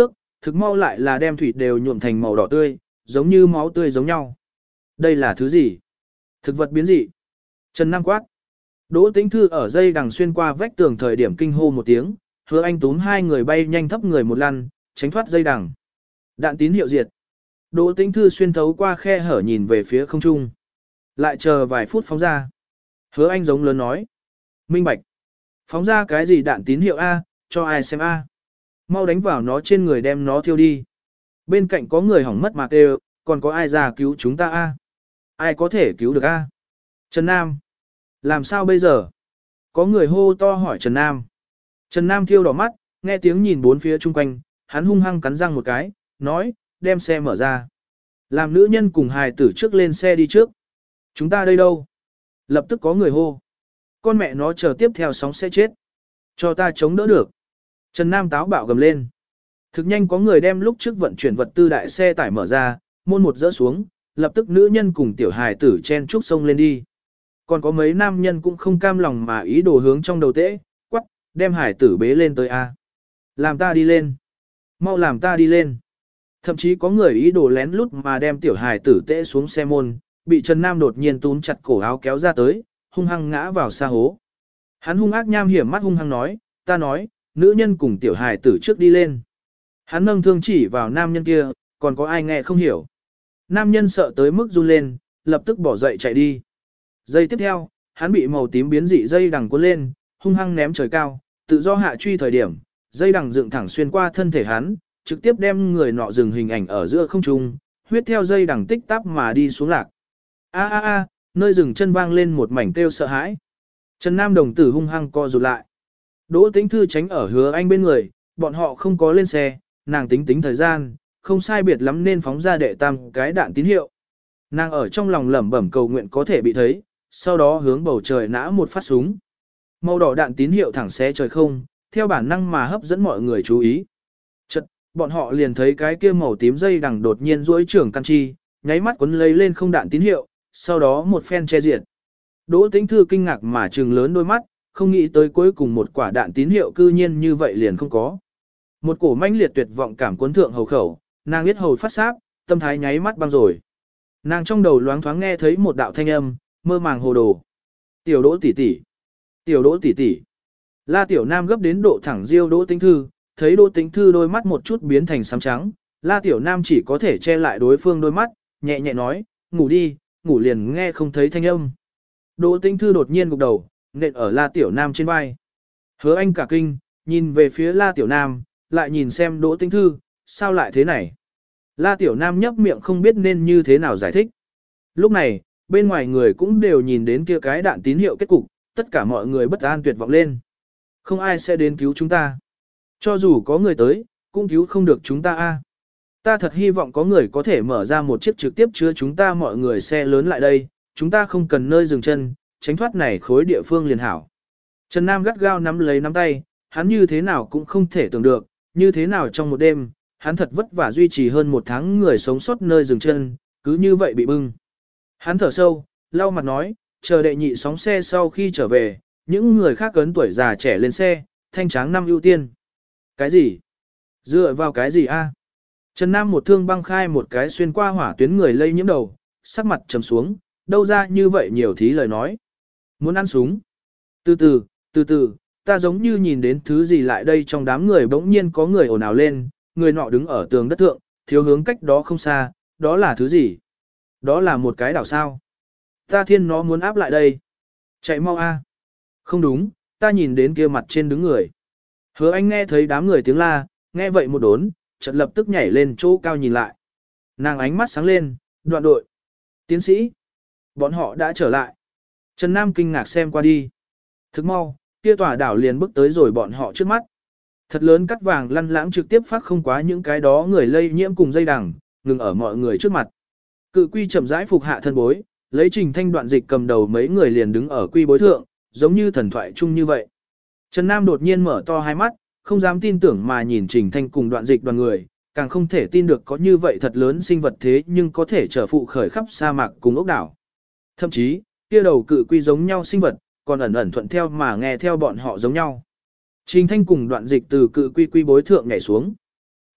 thực mau lại là đem thủy đều nhuộm thành màu đỏ tươi, giống như máu tươi giống nhau. Đây là thứ gì? Thực vật biến dị. Trần Nam quát. Đỗ Tĩnh Thư ở dây đằng xuyên qua vách tường thời điểm kinh hô một tiếng, Hứa Anh túm hai người bay nhanh thấp người một lăn, tránh thoát dây đằng. Đạn tín hiệu diệt. Đỗ Tĩnh Thư xuyên thấu qua khe hở nhìn về phía không trung. Lại chờ vài phút phóng ra. Hứa Anh giống lớn nói. Minh bạch. Phóng ra cái gì đạn tín hiệu A, cho ai xem A. Mau đánh vào nó trên người đem nó thiêu đi. Bên cạnh có người hỏng mất mà kêu, còn có ai ra cứu chúng ta A. Ai có thể cứu được A. Trần Nam. Làm sao bây giờ? Có người hô to hỏi Trần Nam. Trần Nam thiêu đỏ mắt, nghe tiếng nhìn bốn phía chung quanh, hắn hung hăng cắn răng một cái, nói, đem xe mở ra. Làm nữ nhân cùng hài tử trước lên xe đi trước. Chúng ta đây đâu? Lập tức có người hô. Con mẹ nó chờ tiếp theo sóng sẽ chết. Cho ta chống đỡ được. Trần Nam táo bạo gầm lên. Thực nhanh có người đem lúc trước vận chuyển vật tư đại xe tải mở ra, môn một dỡ xuống, lập tức nữ nhân cùng tiểu hài tử chen trúc sông lên đi. Còn có mấy nam nhân cũng không cam lòng mà ý đồ hướng trong đầu tễ, quắc, đem hải tử bế lên tới A. Làm ta đi lên. Mau làm ta đi lên. Thậm chí có người ý đồ lén lút mà đem tiểu hài tử tễ xuống xe môn, bị Trần Nam đột nhiên túm chặt cổ áo kéo ra tới, hung hăng ngã vào xa hố. Hắn hung ác nham hiểm mắt hung hăng nói, ta nói, nữ nhân cùng tiểu hài tử trước đi lên. Hắn nâng thương chỉ vào nam nhân kia, còn có ai nghe không hiểu. Nam nhân sợ tới mức run lên, lập tức bỏ dậy chạy đi. Giây tiếp theo, hắn bị màu tím biến dị dây đằng cuốn lên, hung hăng ném trời cao, tự do hạ truy thời điểm, dây đằng dựng thẳng xuyên qua thân thể hắn, trực tiếp đem người nọ dừng hình ảnh ở giữa không trung, huyết theo dây đằng tích tắp mà đi xuống lạc. A a a, nơi dừng chân vang lên một mảnh kêu sợ hãi. Trần Nam đồng tử hung hăng co rụt lại. Đỗ Tĩnh Thư tránh ở Hứa Anh bên người, bọn họ không có lên xe, nàng tính tính thời gian, không sai biệt lắm nên phóng ra đệ tam cái đạn tín hiệu. Nàng ở trong lòng lẩm bẩm cầu nguyện có thể bị thấy, sau đó hướng bầu trời nã một phát súng. Màu đỏ đạn tín hiệu thẳng xé trời không, theo bản năng mà hấp dẫn mọi người chú ý. Chật, bọn họ liền thấy cái kia màu tím dây đằng đột nhiên duỗi trưởng căn chi, nháy mắt quấn lấy lên không đạn tín hiệu, sau đó một phen che diệt. Đỗ Tĩnh Thư kinh ngạc mà trừng lớn đôi mắt, không nghĩ tới cuối cùng một quả đạn tín hiệu cư nhiên như vậy liền không có. Một cổ manh liệt tuyệt vọng cảm cuốn thượng hầu khẩu, nàng biết hầu phát sáp, tâm thái nháy mắt băng rồi. Nàng trong đầu loáng thoáng nghe thấy một đạo thanh âm, mơ màng hồ đồ. Tiểu Đỗ tỷ tỷ, tiểu Đỗ tỷ tỷ. La Tiểu Nam gấp đến độ thẳng riêu Đỗ Tĩnh Thư, thấy Đỗ Tĩnh Thư đôi mắt một chút biến thành xám trắng, La Tiểu Nam chỉ có thể che lại đối phương đôi mắt, nhẹ nhẹ nói, ngủ đi, ngủ liền nghe không thấy thanh âm. Đỗ Tĩnh Thư đột nhiên gục đầu, nện ở La Tiểu Nam trên vai. Hứa Anh cả kinh, nhìn về phía La Tiểu Nam, lại nhìn xem Đỗ Tĩnh Thư, sao lại thế này? La Tiểu Nam nhấp miệng không biết nên như thế nào giải thích. Lúc này, bên ngoài người cũng đều nhìn đến kia cái đạn tín hiệu kết cục, tất cả mọi người bất an tuyệt vọng lên. Không ai sẽ đến cứu chúng ta. Cho dù có người tới, cũng cứu không được chúng ta a. Ta thật hy vọng có người có thể mở ra một chiếc trực tiếp chứa chúng ta mọi người xe lớn lại đây, chúng ta không cần nơi dừng chân, tránh thoát này khối địa phương liền hảo. Trần Nam gắt gao nắm lấy nắm tay, hắn như thế nào cũng không thể tưởng được, như thế nào trong một đêm, hắn thật vất vả duy trì hơn một tháng người sống sót nơi dừng chân, cứ như vậy bị bưng. Hắn thở sâu, lau mặt nói, chờ đệ nhị sóng xe sau khi trở về, những người khác cấn tuổi già trẻ lên xe, thanh tráng năm ưu tiên. Cái gì? Dựa vào cái gì a? Trần Nam một thương băng khai một cái xuyên qua hỏa tuyến người lây nhiễm đầu, sắc mặt trầm xuống, đâu ra như vậy nhiều thí lời nói. Muốn ăn súng. Từ từ, từ từ, ta giống như nhìn đến thứ gì lại đây trong đám người bỗng nhiên có người ồn ào lên, người nọ đứng ở tường đất thượng, thiếu hướng cách đó không xa, đó là thứ gì? Đó là một cái đảo sao. Ta thiên nó muốn áp lại đây. Chạy mau a. Không đúng, ta nhìn đến kia mặt trên đứng người. Hứa Anh nghe thấy đám người tiếng la, nghe vậy một đốn, chợt lập tức nhảy lên chỗ cao nhìn lại. Nàng ánh mắt sáng lên, đoạn đội. Tiến sĩ. Bọn họ đã trở lại. Trần Nam kinh ngạc xem qua đi. Thức mau, kia tòa đảo liền bước tới rồi bọn họ trước mắt. Thật lớn cắt vàng lăn lãng trực tiếp phát không quá những cái đó người lây nhiễm cùng dây đằng, ngừng ở mọi người trước mặt. Cự quy chậm rãi phục hạ thân bối, lấy Trình Thanh Đoạn Dịch cầm đầu mấy người liền đứng ở quy bối thượng, giống như thần thoại chung như vậy. Trần Nam đột nhiên mở to hai mắt, không dám tin tưởng mà nhìn Trình Thanh cùng Đoạn Dịch đoàn người, càng không thể tin được có như vậy thật lớn sinh vật thế nhưng có thể trở phụ khởi khắp sa mạc cùng ốc đảo. Thậm chí, kia đầu cự quy giống nhau sinh vật, còn ẩn ẩn thuận theo mà nghe theo bọn họ giống nhau. Trình Thanh cùng Đoạn Dịch từ cự quy quy bối thượng nhảy xuống.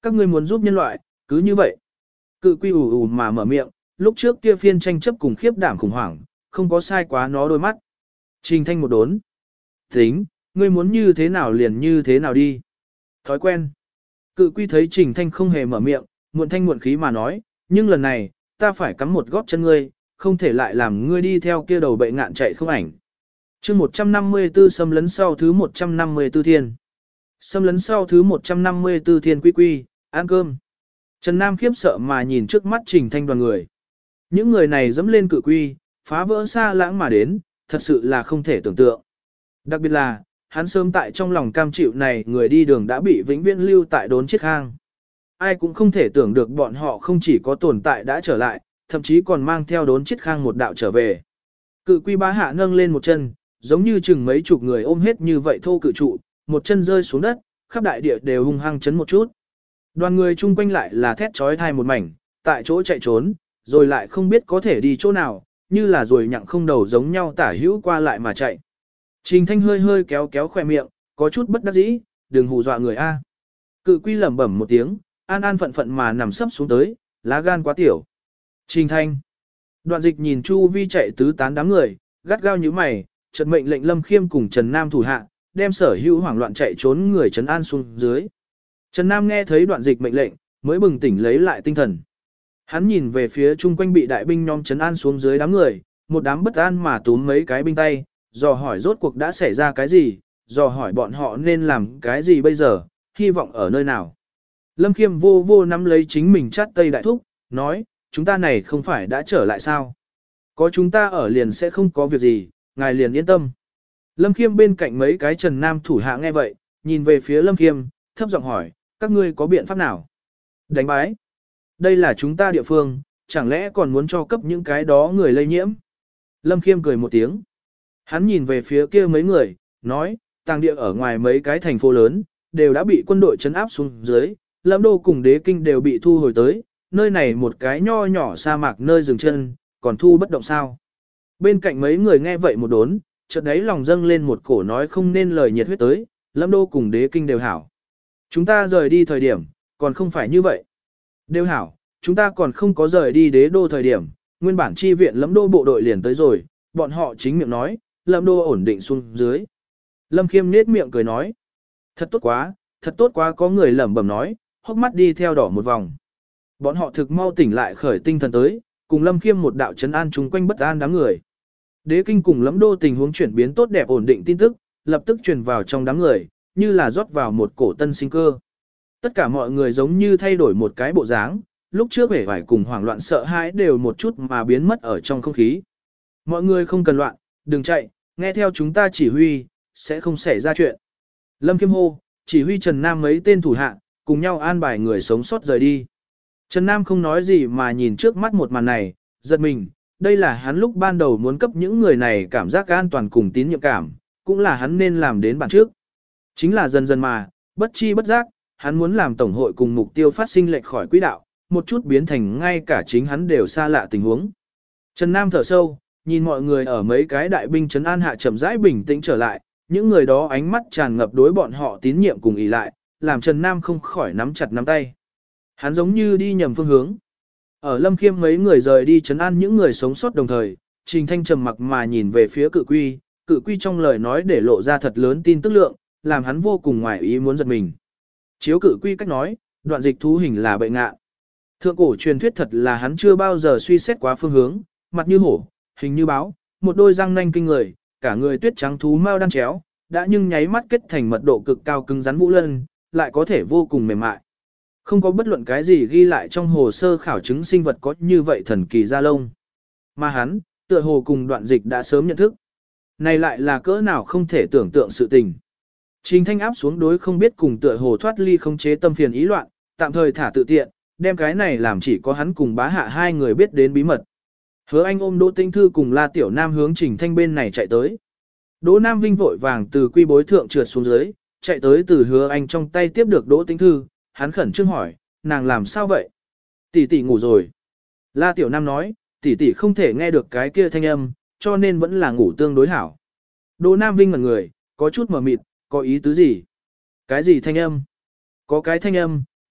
các ngươi muốn giúp nhân loại, cứ như vậy. Cự quy ủ ủ mà mở miệng, lúc trước kia phiên tranh chấp cùng khiếp đảm khủng hoảng, không có sai quá nó đôi mắt. Trình Thanh một đốn. Tính, ngươi muốn như thế nào liền như thế nào đi. Thói quen. Cự quy thấy Trình Thanh không hề mở miệng, muộn thanh muộn khí mà nói, nhưng lần này, ta phải cắm một gót chân ngươi, không thể lại làm ngươi đi theo kia đầu bệ ngạn chạy không ảnh. chương một trăm năm mươi tư xâm lấn sau thứ một trăm năm mươi tư thiên. Xâm lấn sau thứ một trăm năm mươi tư thiên quy quy, ăn cơm. Trần Nam khiếp sợ mà nhìn trước mắt Trình Thanh đoàn người. Những người này dẫm lên cự quy, phá vỡ xa lãng mà đến, thật sự là không thể tưởng tượng. Đặc biệt là, hắn sớm tại trong lòng cam chịu này người đi đường đã bị vĩnh viễn lưu tại đốn chiếc hang. Ai cũng không thể tưởng được bọn họ không chỉ có tồn tại đã trở lại, thậm chí còn mang theo đốn chiếc khang một đạo trở về. Cự quy bá hạ nâng lên một chân, giống như chừng mấy chục người ôm hết như vậy thô cự trụ, một chân rơi xuống đất, khắp đại địa đều hung hăng chấn một chút. Đoàn người chung quanh lại là thét trói thai một mảnh, tại chỗ chạy trốn, rồi lại không biết có thể đi chỗ nào, như là rồi nhặng không đầu giống nhau tả hữu qua lại mà chạy. Trình Thanh hơi hơi kéo kéo khỏe miệng, có chút bất đắc dĩ, đừng hù dọa người A. Cự quy lẩm bẩm một tiếng, an an phận phận mà nằm sấp xuống tới, lá gan quá tiểu. Trình Thanh. Đoạn dịch nhìn chu vi chạy tứ tán đám người, gắt gao như mày, chợt mệnh lệnh Lâm Khiêm cùng Trần Nam thủ hạ, đem sở hữu hoảng loạn chạy trốn người trấn an xuống dưới. Trần Nam nghe thấy đoạn dịch mệnh lệnh, mới bừng tỉnh lấy lại tinh thần. Hắn nhìn về phía chung quanh bị đại binh nhóm trấn an xuống dưới đám người, một đám bất an mà túm mấy cái binh tay, dò hỏi rốt cuộc đã xảy ra cái gì, dò hỏi bọn họ nên làm cái gì bây giờ, hy vọng ở nơi nào. Lâm Khiêm vô vô nắm lấy chính mình chát tây đại thúc, nói, chúng ta này không phải đã trở lại sao? Có chúng ta ở liền sẽ không có việc gì, ngài liền yên tâm. Lâm Khiêm bên cạnh mấy cái Trần Nam thủ hạ nghe vậy, nhìn về phía Lâm Khiêm, thấp giọng hỏi, các ngươi có biện pháp nào? Đánh bái. Đây là chúng ta địa phương, chẳng lẽ còn muốn cho cấp những cái đó người lây nhiễm? Lâm Khiêm cười một tiếng. Hắn nhìn về phía kia mấy người, nói, tàng địa ở ngoài mấy cái thành phố lớn, đều đã bị quân đội trấn áp xuống dưới, Lâm Đô cùng Đế Kinh đều bị thu hồi tới, nơi này một cái nho nhỏ sa mạc nơi dừng chân, còn thu bất động sao. Bên cạnh mấy người nghe vậy một đốn, chợt đấy lòng dâng lên một cổ nói không nên lời nhiệt huyết tới, Lâm Đô cùng Đế Kinh đều hảo. Chúng ta rời đi thời điểm, còn không phải như vậy. Đều hảo, chúng ta còn không có rời đi Đế Đô thời điểm, nguyên bản chi viện Lâm Đô bộ đội liền tới rồi, bọn họ chính miệng nói, Lâm Đô ổn định xuống dưới. Lâm Khiêm nết miệng cười nói, thật tốt quá, thật tốt quá, có người lẩm bẩm nói, hốc mắt đi theo đỏ một vòng. Bọn họ thực mau tỉnh lại khởi tinh thần tới, cùng Lâm Khiêm một đạo trấn an chúng quanh bất an đám người. Đế Kinh cùng Lâm Đô tình huống chuyển biến tốt đẹp ổn định tin tức, lập tức truyền vào trong đám người, như là rót vào một cổ tân sinh cơ. Tất cả mọi người giống như thay đổi một cái bộ dáng, lúc trước vẻ vải cùng hoảng loạn sợ hãi đều một chút mà biến mất ở trong không khí. Mọi người không cần loạn, đừng chạy, nghe theo chúng ta chỉ huy, sẽ không xảy ra chuyện. Lâm Khiêm hô, chỉ huy Trần Nam mấy tên thủ hạ, cùng nhau an bài người sống sót rời đi. Trần Nam không nói gì mà nhìn trước mắt một màn này, giật mình, đây là hắn lúc ban đầu muốn cấp những người này cảm giác an toàn cùng tín nhiệm cảm, cũng là hắn nên làm đến bản trước. Chính là dần dần mà, bất chi bất giác, hắn muốn làm tổng hội cùng mục tiêu phát sinh lệch khỏi quỹ đạo, một chút biến thành ngay cả chính hắn đều xa lạ tình huống. Trần Nam thở sâu, nhìn mọi người ở mấy cái đại binh trấn an hạ chậm rãi bình tĩnh trở lại, những người đó ánh mắt tràn ngập đối bọn họ tín nhiệm cùng ỷ lại, làm Trần Nam không khỏi nắm chặt nắm tay. Hắn giống như đi nhầm phương hướng. Ở Lâm Khiêm mấy người rời đi trấn an những người sống sót đồng thời, Trình Thanh trầm mặc mà nhìn về phía cự quy, cự quy trong lời nói để lộ ra thật lớn tin tức lượng, làm hắn vô cùng ngoài ý muốn giật mình. Chiếu cự quy cách nói, đoạn dịch thú hình là bệnh ngạ. Thượng cổ truyền thuyết thật là hắn chưa bao giờ suy xét quá phương hướng, mặt như hổ, hình như báo, một đôi răng nanh kinh người, cả người tuyết trắng thú mau đan chéo, đã nhưng nháy mắt kết thành mật độ cực cao cứng rắn vũ lân, lại có thể vô cùng mềm mại. Không có bất luận cái gì ghi lại trong hồ sơ khảo chứng sinh vật có như vậy thần kỳ da lông. Mà hắn, tựa hồ cùng đoạn dịch đã sớm nhận thức. Này lại là cỡ nào không thể tưởng tượng sự tình. Trình Thanh áp xuống đối không biết cùng tựa hồ thoát ly không chế tâm phiền ý loạn, tạm thời thả tự tiện, đem cái này làm chỉ có hắn cùng bá hạ hai người biết đến bí mật. Hứa Anh ôm Đỗ Tinh Thư cùng La Tiểu Nam hướng Trình Thanh bên này chạy tới. Đỗ Nam Vinh vội vàng từ quy bối thượng trượt xuống dưới, chạy tới từ Hứa Anh trong tay tiếp được Đỗ Tinh Thư, hắn khẩn trương hỏi, nàng làm sao vậy? Tỷ tỷ ngủ rồi. La Tiểu Nam nói, tỷ tỷ không thể nghe được cái kia thanh âm, cho nên vẫn là ngủ tương đối hảo. Đỗ Nam Vinh ngẩn người, có chút mờ mịt, có ý tứ gì? Cái gì thanh âm? Có cái thanh âm,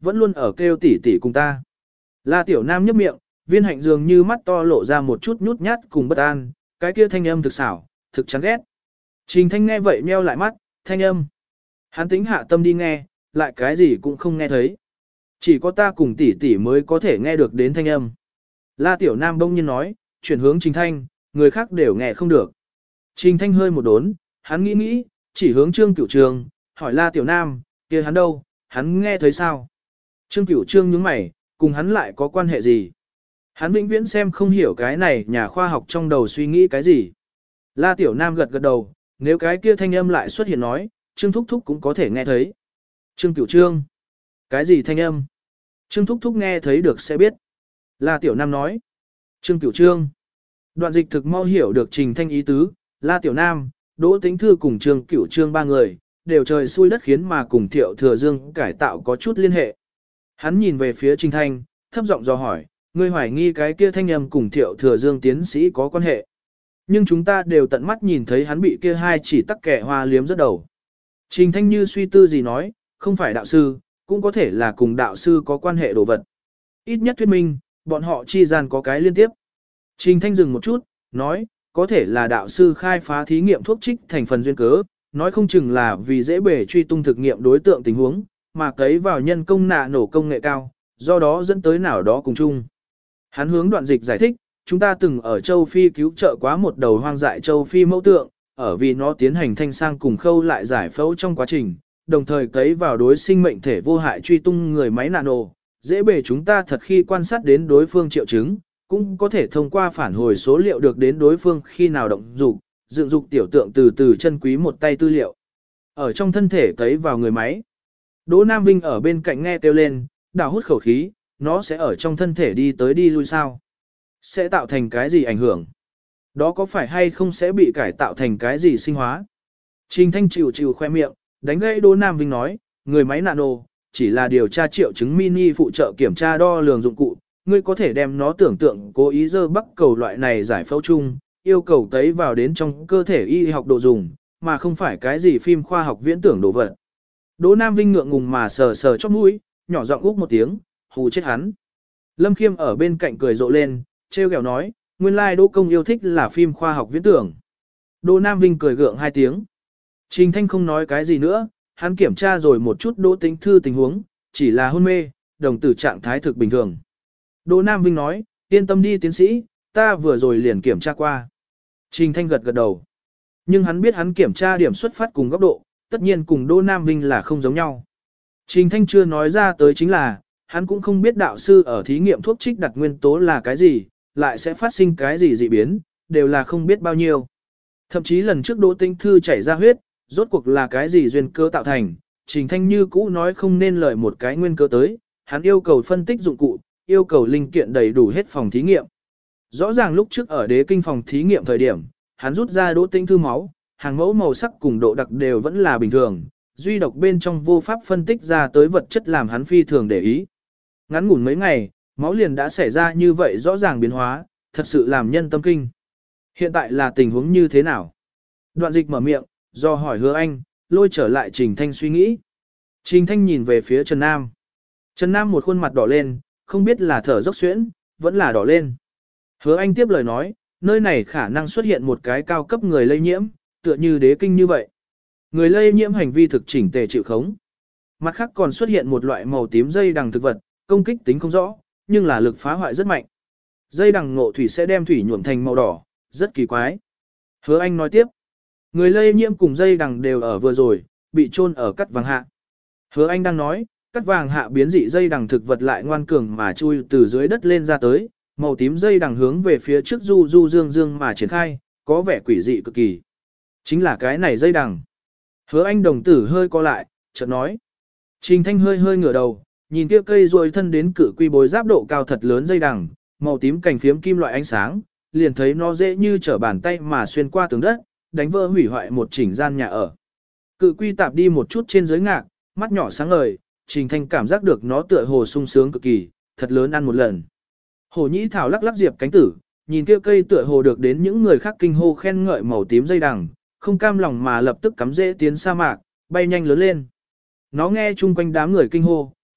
vẫn luôn ở kêu tỷ tỷ cùng ta. La Tiểu Nam nhấp miệng, viên hạnh dường như mắt to lộ ra một chút nhút nhát cùng bất an, cái kia thanh âm thực xảo, thực chán ghét. Trình Thanh nghe vậy nheo lại mắt, thanh âm. Hắn tính hạ tâm đi nghe, lại cái gì cũng không nghe thấy. Chỉ có ta cùng tỷ tỷ mới có thể nghe được đến thanh âm. La Tiểu Nam bỗng nhiên nói, chuyển hướng Trình Thanh, người khác đều nghe không được. Trình Thanh hơi một đốn, hắn nghĩ nghĩ, chỉ hướng Trương Cửu Trương, hỏi La Tiểu Nam, kia hắn đâu, hắn nghe thấy sao? Trương Cửu Trương nhướng mày, cùng hắn lại có quan hệ gì? Hắn vĩnh viễn xem không hiểu cái này nhà khoa học trong đầu suy nghĩ cái gì. La Tiểu Nam gật gật đầu, nếu cái kia thanh âm lại xuất hiện nói, Trương Thúc Thúc cũng có thể nghe thấy. Trương Cửu Trương, cái gì thanh âm? Trương Thúc Thúc nghe thấy được sẽ biết. La Tiểu Nam nói. Trương Cửu Trương. Đoạn dịch thực mau hiểu được Trình Thanh ý tứ, La Tiểu Nam, Đỗ Tĩnh Thư cùng Trương Cửu Trương ba người, đều trời xui đất khiến mà cùng Thiệu Thừa Dương cải tạo có chút liên hệ. Hắn nhìn về phía Trình Thanh, thấp giọng dò hỏi, ngươi hoài nghi cái kia thanh âm cùng Thiệu Thừa Dương tiến sĩ có quan hệ. Nhưng chúng ta đều tận mắt nhìn thấy hắn bị kia hai chỉ tắc kẻ hoa liếm rất đầu. Trình Thanh như suy tư gì nói, không phải đạo sư, cũng có thể là cùng đạo sư có quan hệ đồ vật. Ít nhất thuyết minh, bọn họ chi gian có cái liên tiếp. Trình Thanh dừng một chút, nói, có thể là đạo sư khai phá thí nghiệm thuốc trích thành phần duyên cớ, nói không chừng là vì dễ bề truy tung thực nghiệm đối tượng tình huống, mà cấy vào nhân công nạ nổ công nghệ cao, do đó dẫn tới nào đó cùng chung. Hắn hướng Đoạn dịch giải thích, chúng ta từng ở châu Phi cứu trợ quá một đầu hoang dại châu Phi mẫu tượng, ở vì nó tiến hành thanh sang cùng khâu lại giải phẫu trong quá trình, đồng thời cấy vào đối sinh mệnh thể vô hại truy tung người máy nano, dễ bề chúng ta thật khi quan sát đến đối phương triệu chứng, cũng có thể thông qua phản hồi số liệu được đến đối phương khi nào động dục, dựng dục tiểu tượng từ từ chân quý một tay tư liệu. Ở trong thân thể cấy vào người máy. Đỗ Nam Vinh ở bên cạnh nghe kêu lên, đảo hút khẩu khí, nó sẽ ở trong thân thể đi tới đi lui sao? Sẽ tạo thành cái gì ảnh hưởng? Đó có phải hay không sẽ bị cải tạo thành cái gì sinh hóa? Trình Thanh chịu chịu khoe miệng, đánh gãy Đỗ Nam Vinh nói, người máy nano, chỉ là điều tra triệu chứng mini phụ trợ kiểm tra đo lường dụng cụ, ngươi có thể đem nó tưởng tượng cố ý dơ bắc cầu loại này giải phẫu chung, yêu cầu tấy vào đến trong cơ thể y học đồ dùng, mà không phải cái gì phim khoa học viễn tưởng đồ vật. Đỗ Nam Vinh ngượng ngùng mà sờ sờ chóp mũi, nhỏ giọng úc một tiếng, hù chết hắn. Lâm Khiêm ở bên cạnh cười rộ lên, trêu ghẹo nói, nguyên lai like Đỗ Công yêu thích là phim khoa học viễn tưởng. Đỗ Nam Vinh cười gượng hai tiếng. Trình Thanh không nói cái gì nữa, hắn kiểm tra rồi một chút Đỗ Tĩnh Thư tình huống, chỉ là hôn mê, đồng tử trạng thái thực bình thường. Đỗ Nam Vinh nói, yên tâm đi tiến sĩ, ta vừa rồi liền kiểm tra qua. Trình Thanh gật gật đầu. Nhưng hắn biết hắn kiểm tra điểm xuất phát cùng góc độ, tất nhiên cùng Đỗ Nam Vinh là không giống nhau. Trình Thanh chưa nói ra tới chính là, hắn cũng không biết đạo sư ở thí nghiệm thuốc trích đặt nguyên tố là cái gì, lại sẽ phát sinh cái gì dị biến, đều là không biết bao nhiêu. Thậm chí lần trước Đỗ Tĩnh Thư chảy ra huyết, rốt cuộc là cái gì duyên cơ tạo thành, Trình Thanh như cũ nói không nên lời một cái nguyên cơ tới, hắn yêu cầu phân tích dụng cụ, yêu cầu linh kiện đầy đủ hết phòng thí nghiệm. Rõ ràng lúc trước ở đế kinh phòng thí nghiệm thời điểm, hắn rút ra Đỗ Tĩnh Thư máu, hàng mẫu màu sắc cùng độ đặc đều vẫn là bình thường, duy độc bên trong vô pháp phân tích ra tới vật chất làm hắn phi thường để ý. Ngắn ngủn mấy ngày, máu liền đã xảy ra như vậy rõ ràng biến hóa, thật sự làm nhân tâm kinh. Hiện tại là tình huống như thế nào? Đoạn dịch mở miệng, do hỏi Hứa Anh, lôi trở lại Trình Thanh suy nghĩ. Trình Thanh nhìn về phía Trần Nam. Trần Nam một khuôn mặt đỏ lên, không biết là thở dốc xuyễn, vẫn là đỏ lên. Hứa Anh tiếp lời nói, nơi này khả năng xuất hiện một cái cao cấp người lây nhiễm, tựa như đế kinh như vậy. Người lây nhiễm hành vi thực chỉnh tề chịu khống. Mặt khác còn xuất hiện một loại màu tím dây đằng thực vật, công kích tính không rõ, nhưng là lực phá hoại rất mạnh. Dây đằng ngộ thủy sẽ đem thủy nhuộm thành màu đỏ, rất kỳ quái. Hứa Anh nói tiếp, người lây nhiễm cùng dây đằng đều ở vừa rồi, bị chôn ở cắt vàng hạ. Hứa Anh đang nói, cắt vàng hạ biến dị dây đằng thực vật lại ngoan cường mà chui từ dưới đất lên ra tới, màu tím dây đằng hướng về phía trước du du dương dương mà triển khai, có vẻ quỷ dị cực kỳ. Chính là cái này dây đằng. Hứa Anh đồng tử hơi co lại, chợt nói. Trình Thanh hơi hơi ngửa đầu, nhìn kia cây ruồi thân đến cự quy bối giáp độ cao thật lớn dây đằng, màu tím cành phiếm kim loại ánh sáng, liền thấy nó dễ như trở bàn tay mà xuyên qua tường đất, đánh vỡ hủy hoại một chỉnh gian nhà ở. Cự quy tạp đi một chút trên dưới ngạc, mắt nhỏ sáng ngời, Trình Thanh cảm giác được nó tựa hồ sung sướng cực kỳ, thật lớn ăn một lần. Hồ Nhĩ Thảo lắc lắc diệp cánh tử, nhìn kia cây tựa hồ được đến những người khác kinh hô khen ngợi màu tím dây đằng, không cam lòng mà lập tức cắm rễ tiến sa mạc, bay nhanh lớn lên. Nó nghe chung quanh đám người kinh hô,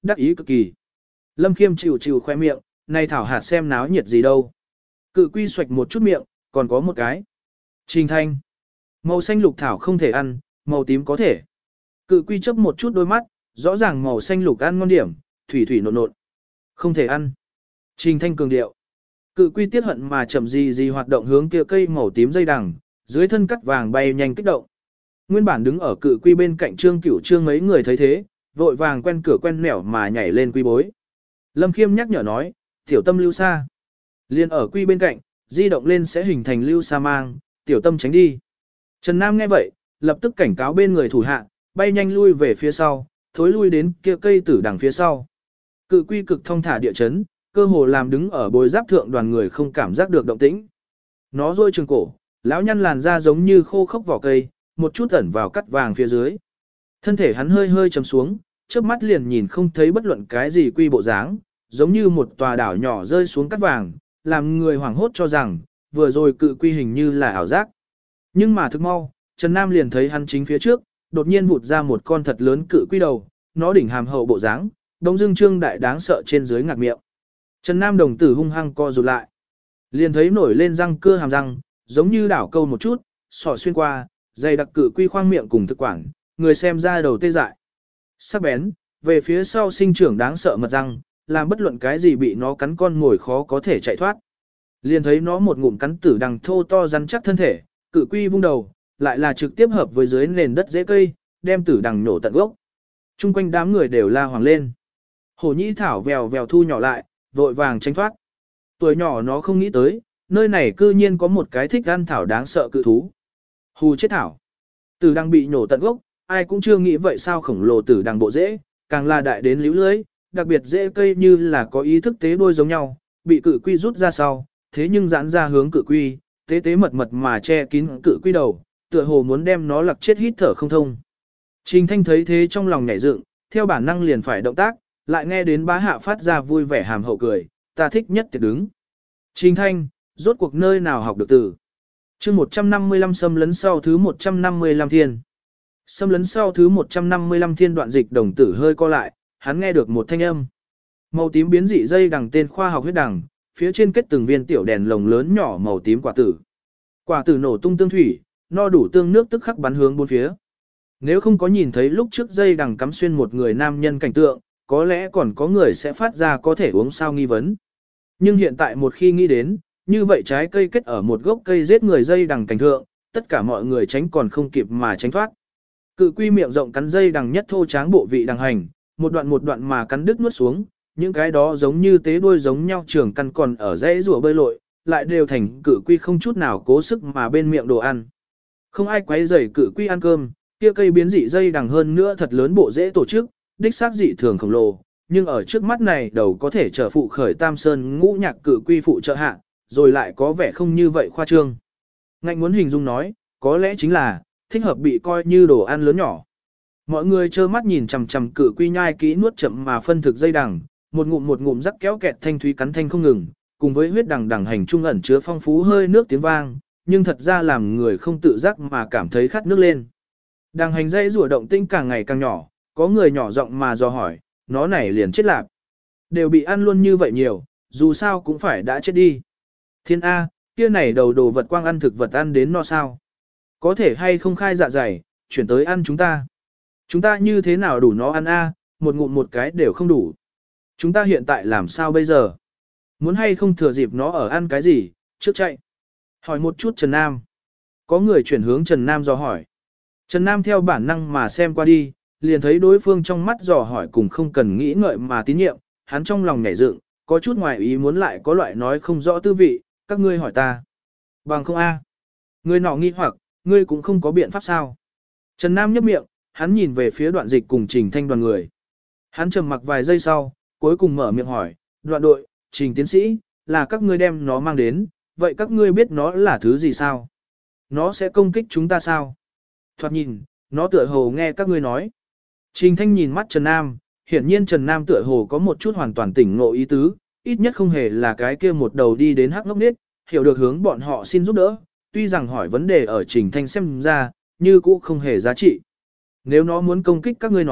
đắc ý cực kỳ. Lâm Khiêm chịu chịu khoe miệng, này thảo hạt xem náo nhiệt gì đâu. Cự quy xoạch một chút miệng, còn có một cái. Trình Thanh. Màu xanh lục thảo không thể ăn, màu tím có thể. Cự quy chớp một chút đôi mắt, rõ ràng màu xanh lục ăn ngon điểm, thủy thủy nộn nộn. Không thể ăn. Trình Thanh cường điệu. Cự quy tiết hận mà chậm gì gì hoạt động hướng kia cây màu tím dây đằng, dưới thân cắt vàng bay nhanh kích động. Nguyên bản đứng ở cự quy bên cạnh Trương Cửu Trương mấy người thấy thế, vội vàng quen cửa quen nẻo mà nhảy lên quy bối. Lâm Khiêm nhắc nhở nói, tiểu tâm lưu xa. Liên ở quy bên cạnh, di động lên sẽ hình thành lưu xa mang, tiểu tâm tránh đi. Trần Nam nghe vậy, lập tức cảnh cáo bên người thủ hạ, bay nhanh lui về phía sau, thối lui đến kia cây tử đằng phía sau. Cự quy cực thông thả địa chấn, cơ hồ làm đứng ở bối giáp thượng đoàn người không cảm giác được động tĩnh. Nó rôi trường cổ, lão nhăn làn da giống như khô khốc vỏ cây, một chút ẩn vào cắt vàng phía dưới. Thân thể hắn hơi hơi chầm xuống, trước mắt liền nhìn không thấy bất luận cái gì quy bộ dáng, giống như một tòa đảo nhỏ rơi xuống cắt vàng, làm người hoảng hốt cho rằng, vừa rồi cự quy hình như là ảo giác. Nhưng mà thức mau, Trần Nam liền thấy hắn chính phía trước, đột nhiên vụt ra một con thật lớn cự quy đầu, nó đỉnh hàm hậu bộ dáng, đông dương trương đại đáng sợ trên dưới ngạc miệng. Trần Nam đồng tử hung hăng co rụt lại. Liền thấy nổi lên răng cưa hàm răng, giống như đảo câu một chút, sọ xuyên qua, dày đặc cự quy khoang miệng cùng thực quản, người xem ra đầu tê dại. Sắc bén, về phía sau sinh trưởng đáng sợ mật răng, làm bất luận cái gì bị nó cắn con ngồi khó có thể chạy thoát. Liền thấy nó một ngụm cắn tử đằng thô to rắn chắc thân thể, cự quy vung đầu, lại là trực tiếp hợp với dưới nền đất dễ cây, đem tử đằng nổ tận gốc. Trung quanh đám người đều la hoàng lên. Hổ nhĩ thảo vèo vèo thu nhỏ lại, vội vàng tránh thoát. Tuổi nhỏ nó không nghĩ tới, nơi này cư nhiên có một cái thích ăn thảo đáng sợ cự thú. Hù chết thảo. Tử đằng bị nổ tận gốc, ai cũng chưa nghĩ vậy sao khổng lồ tử đằng bộ dễ, càng là đại đến líu lưới, đặc biệt dễ cây như là có ý thức tế đuôi giống nhau, bị cự quy rút ra sau, thế nhưng giãn ra hướng cự quy, tế tế mật mật mà che kín cự quy đầu, tựa hồ muốn đem nó lặc chết hít thở không thông. Trình Thanh thấy thế trong lòng nhảy dựng, theo bản năng liền phải động tác, lại nghe đến bá hạ phát ra vui vẻ hàm hậu cười, ta thích nhất tiệc đứng. Trình Thanh, rốt cuộc nơi nào học được từ. chương một trăm năm mươi lăm xâm lấn sau thứ một trăm năm mươi lăm thiên. Xâm lấn sau thứ một trăm năm mươi lăm thiên đoạn dịch đồng tử hơi co lại, hắn nghe được một thanh âm. Màu tím biến dị dây đằng tên khoa học huyết đằng, phía trên kết từng viên tiểu đèn lồng lớn nhỏ màu tím quả tử. Quả tử nổ tung tương thủy, no đủ tương nước tức khắc bắn hướng bốn phía. Nếu không có nhìn thấy lúc trước dây đằng cắm xuyên một người nam nhân cảnh tượng, có lẽ còn có người sẽ phát ra có thể uống sao nghi vấn. Nhưng hiện tại một khi nghĩ đến, như vậy trái cây kết ở một gốc cây giết người dây đằng cảnh thượng, tất cả mọi người tránh còn không kịp mà tránh thoát. Cự quy miệng rộng cắn dây đằng nhất thô tráng bộ vị đằng hành, một đoạn một đoạn mà cắn đứt nuốt xuống, những cái đó giống như tế đuôi giống nhau trường căn còn ở dãy rùa bơi lội, lại đều thành cự quy không chút nào cố sức mà bên miệng đồ ăn. Không ai quấy rầy cự quy ăn cơm, kia cây biến dị dây đằng hơn nữa thật lớn bộ dễ tổ chức, đích xác dị thường khổng lồ, nhưng ở trước mắt này đầu có thể trở phụ khởi tam sơn ngũ nhạc cự quy phụ trợ hạ, rồi lại có vẻ không như vậy khoa trương. Ngạnh muốn hình dung nói, có lẽ chính là, thích hợp bị coi như đồ ăn lớn nhỏ. Mọi người trơ mắt nhìn chằm chằm cự quy nhai kỹ nuốt chậm mà phân thực dây đằng, một ngụm một ngụm rắc kéo kẹt thanh thúy cắn thanh không ngừng, cùng với huyết đằng đằng hành trung ẩn chứa phong phú hơi nước tiếng vang, nhưng thật ra làm người không tự giác mà cảm thấy khát nước lên. Đằng hành dây rùa động tinh càng ngày càng nhỏ, có người nhỏ giọng mà dò hỏi, nó này liền chết lạp. Đều bị ăn luôn như vậy nhiều, dù sao cũng phải đã chết đi. Thiên A, kia này đầu đồ vật quang ăn thực vật ăn đến no sao. Có thể hay không khai dạ dày, chuyển tới ăn chúng ta. Chúng ta như thế nào đủ nó ăn A, một ngụm một cái đều không đủ. Chúng ta hiện tại làm sao bây giờ? Muốn hay không thừa dịp nó ở ăn cái gì, trước chạy. Hỏi một chút Trần Nam. Có người chuyển hướng Trần Nam dò hỏi. Trần Nam theo bản năng mà xem qua đi, liền thấy đối phương trong mắt dò hỏi cùng không cần nghĩ ngợi mà tín nhiệm, hắn trong lòng nhảy dựng, có chút ngoài ý muốn lại có loại nói không rõ tư vị, các ngươi hỏi ta. Bằng không A. Người nọ nghi hoặc, ngươi cũng không có biện pháp sao. Trần Nam nhấp miệng, hắn nhìn về phía đoạn dịch cùng Trình Thanh đoàn người. Hắn trầm mặc vài giây sau, cuối cùng mở miệng hỏi, đoạn đội, Trình tiến sĩ, là các ngươi đem nó mang đến, vậy các ngươi biết nó là thứ gì sao? Nó sẽ công kích chúng ta sao? Thoạt nhìn, nó tựa hồ nghe các ngươi nói. Trình Thanh nhìn mắt Trần Nam, hiển nhiên Trần Nam tựa hồ có một chút hoàn toàn tỉnh ngộ ý tứ, ít nhất không hề là cái kia một đầu đi đến hắc ngốc nết, hiểu được hướng bọn họ xin giúp đỡ, tuy rằng hỏi vấn đề ở Trình Thanh xem ra, như cũ không hề giá trị. Nếu nó muốn công kích các ngươi nói,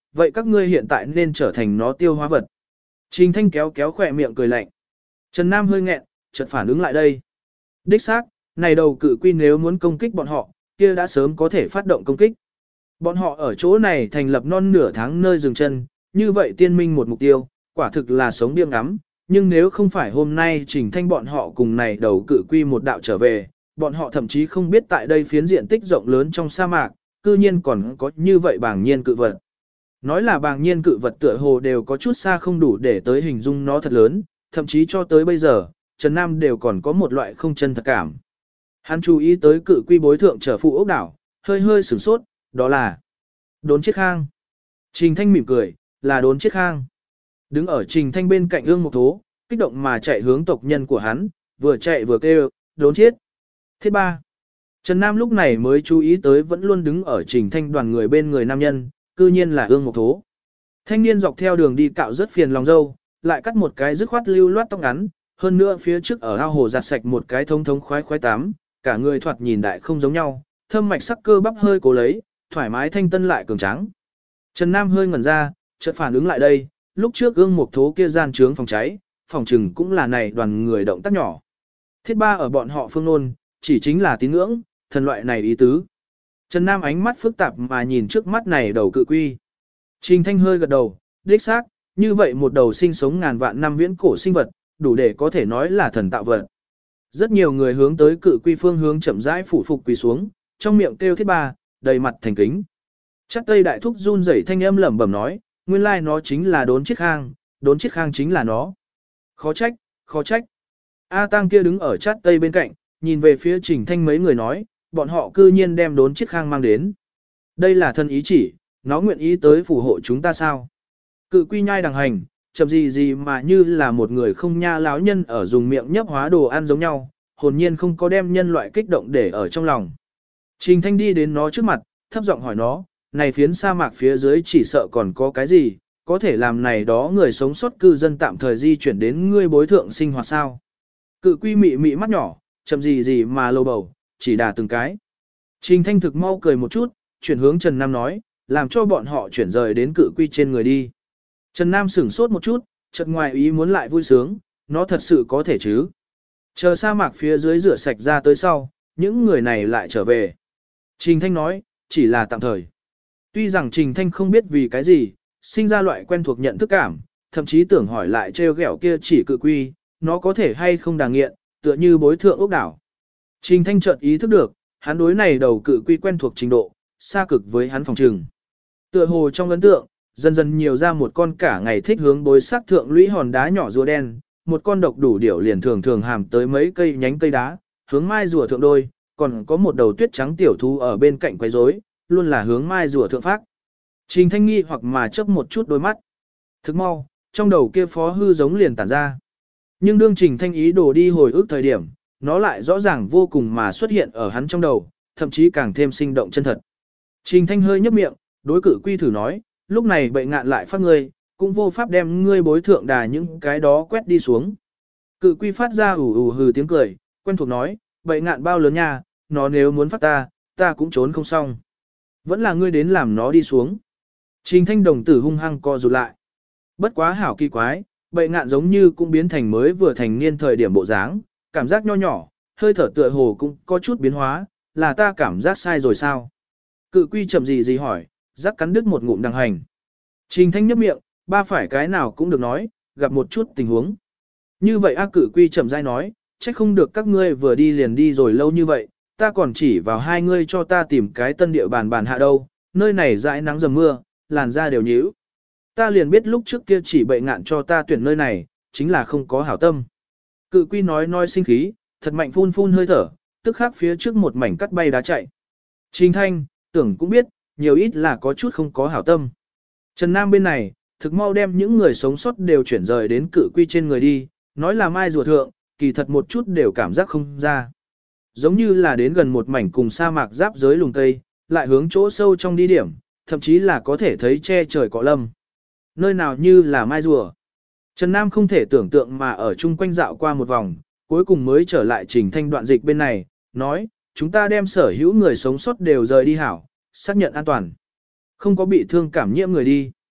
vậy các ngươi hiện tại nên trở thành nó tiêu hóa vật. Trình Thanh kéo kéo khỏe miệng cười lạnh. Trần Nam hơi nghẹn, chợt phản ứng lại đây. Đích xác, này đầu cự quy nếu muốn công kích bọn họ, kia đã sớm có thể phát động công kích. Bọn họ ở chỗ này thành lập non nửa tháng nơi dừng chân, như vậy tiên minh một mục tiêu, quả thực là sống điên ngắm. Nhưng nếu không phải hôm nay Trình Thanh bọn họ cùng này đầu cự quy một đạo trở về, bọn họ thậm chí không biết tại đây phiến diện tích rộng lớn trong sa mạc, cư nhiên còn có như vậy bàng nhiên cự vật. Nói là bàng nhiên cự vật tựa hồ đều có chút xa không đủ để tới hình dung nó thật lớn, thậm chí cho tới bây giờ, Trần Nam đều còn có một loại không chân thật cảm. Hắn chú ý tới cự quy bối thượng trở phụ ốc đảo, hơi hơi sửng sốt, đó là Đốn Chiết Khang. Trình Thanh mỉm cười, là Đốn Chiết Khang. Đứng ở Trình Thanh bên cạnh ương mục thố, kích động mà chạy hướng tộc nhân của hắn, vừa chạy vừa kêu, Đốn Chiết. Thiết ba. Trần Nam lúc này mới chú ý tới vẫn luôn đứng ở Trình Thanh đoàn người bên người nam nhân, cư nhiên là ương mục thố. Thanh niên dọc theo đường đi cạo rất phiền lòng dâu, lại cắt một cái dứt khoát lưu loát tóc ngắn, hơn nữa phía trước ở ao hồ giặt sạch một cái thông thống khoái khoái tắm, cả người thoạt nhìn đại không giống nhau, thâm mạch sắc cơ bắp hơi cố lấy, thoải mái thanh tân lại cường tráng. Trần Nam hơi ngẩn ra, chợt phản ứng lại đây, lúc trước ương mục thố kia gian trướng phòng cháy, phòng trừng cũng là này đoàn người động tác nhỏ. Thiết ba ở bọn họ phương nôn, chỉ chính là tín ngưỡng, thần loại này ý tứ. Trần Nam ánh mắt phức tạp mà nhìn trước mắt này đầu cự quy. Trình Thanh hơi gật đầu, đích xác, như vậy một đầu sinh sống ngàn vạn năm viễn cổ sinh vật, đủ để có thể nói là thần tạo vật. Rất nhiều người hướng tới cự quy phương hướng chậm rãi phủ phục quỳ xuống, trong miệng kêu thiết ba, đầy mặt thành kính. Chắc Tây Đại Thúc run rẩy thanh âm lẩm bẩm nói, nguyên lai nó chính là Đốn Chiết Khang, Đốn Chiết Khang chính là nó. Khó trách, khó trách. A Tăng kia đứng ở Chát Tây bên cạnh, nhìn về phía Trình Thanh mấy người nói, bọn họ cư nhiên đem Đốn Chiết Khang mang đến. Đây là thân ý chỉ, nó nguyện ý tới phù hộ chúng ta sao? Cự quy nhai đằng hành, chậm gì gì mà như là một người không nha láo nhân ở dùng miệng nhấp hóa đồ ăn giống nhau, hồn nhiên không có đem nhân loại kích động để ở trong lòng. Trình Thanh đi đến nó trước mặt, thấp giọng hỏi nó, này phiến sa mạc phía dưới chỉ sợ còn có cái gì, có thể làm này đó người sống sót cư dân tạm thời di chuyển đến ngươi bối thượng sinh hoạt sao? Cự quy mị mị mắt nhỏ, chậm gì gì mà lầu bầu, chỉ đà từng cái. Trình Thanh thực mau cười một chút, chuyển hướng Trần Nam nói, làm cho bọn họ chuyển rời đến cự quy trên người đi. Trần Nam sửng sốt một chút, chợt ngoài ý muốn lại vui sướng, nó thật sự có thể chứ. Chờ sa mạc phía dưới rửa sạch ra tới sau, những người này lại trở về. Trình Thanh nói, chỉ là tạm thời. Tuy rằng Trình Thanh không biết vì cái gì, sinh ra loại quen thuộc nhận thức cảm, thậm chí tưởng hỏi lại treo ghẹo kia chỉ cự quy, nó có thể hay không đàng nghiện, tựa như bối thượng ốc đảo. Trình Thanh chợt ý thức được, hắn đối này đầu cự quy quen thuộc trình độ, xa cực với hắn phòng trừng. Tựa hồ trong ấn tượng, dần dần nhiều ra một con cả ngày thích hướng bối sắc thượng lũy hòn đá nhỏ rùa đen, một con độc đủ điểu liền thường thường hàm tới mấy cây nhánh cây đá, hướng mai rùa thượng đôi, còn có một đầu tuyết trắng tiểu thú ở bên cạnh quấy rối, luôn là hướng mai rùa thượng phát. Trình Thanh nghi hoặc mà chớp một chút đôi mắt. Thức mau, trong đầu kia phó hư giống liền tản ra. Nhưng đương Trình Thanh ý đồ đi hồi ức thời điểm, nó lại rõ ràng vô cùng mà xuất hiện ở hắn trong đầu, thậm chí càng thêm sinh động chân thật. Trình Thanh hơi nhấp miệng, đối cự quy thử nói, lúc này bệnh ngạn lại phát ngươi, cũng vô pháp đem ngươi bối thượng đà những cái đó quét đi xuống. Cự quy phát ra ủ ủ hừ tiếng cười, quen thuộc nói, bệnh ngạn bao lớn nha, nó nếu muốn phát ta, ta cũng trốn không xong. Vẫn là ngươi đến làm nó đi xuống. Trình Thanh đồng tử hung hăng co rụt lại. Bất quá hảo kỳ quái, bệnh ngạn giống như cũng biến thành mới vừa thành niên thời điểm bộ dáng, cảm giác nho nhỏ, hơi thở tựa hồ cũng có chút biến hóa, là ta cảm giác sai rồi sao? Cự quy chậm gì gì hỏi, rắc cắn đứt một ngụm đằng hành. Trình Thanh nhấp miệng, ba phải cái nào cũng được nói, gặp một chút tình huống. Như vậy A cự quy chậm rãi nói, trách không được các ngươi vừa đi liền đi rồi lâu như vậy, ta còn chỉ vào hai ngươi cho ta tìm cái tân địa bàn bàn hạ đâu, nơi này dãi nắng dầm mưa, làn da đều nhíu. Ta liền biết lúc trước kia chỉ bệnh ngạn cho ta tuyển nơi này, chính là không có hảo tâm. Cự quy nói nói sinh khí, thật mạnh phun phun hơi thở, tức khắc phía trước một mảnh cắt bay đá chạy. Trình Thanh, tưởng cũng biết, nhiều ít là có chút không có hảo tâm. Trần Nam bên này, thực mau đem những người sống sót đều chuyển rời đến cự quy trên người đi, nói là mai rùa thượng, kỳ thật một chút đều cảm giác không ra. Giống như là đến gần một mảnh cùng sa mạc giáp giới lùng cây, lại hướng chỗ sâu trong đi điểm, thậm chí là có thể thấy che trời cỏ lâm. Nơi nào như là mai rùa. Trần Nam không thể tưởng tượng mà ở chung quanh dạo qua một vòng, cuối cùng mới trở lại Trình Thanh đoạn dịch bên này, nói, chúng ta đem sở hữu người sống sót đều rời đi hảo, xác nhận an toàn. Không có bị thương cảm nhiễm người đi.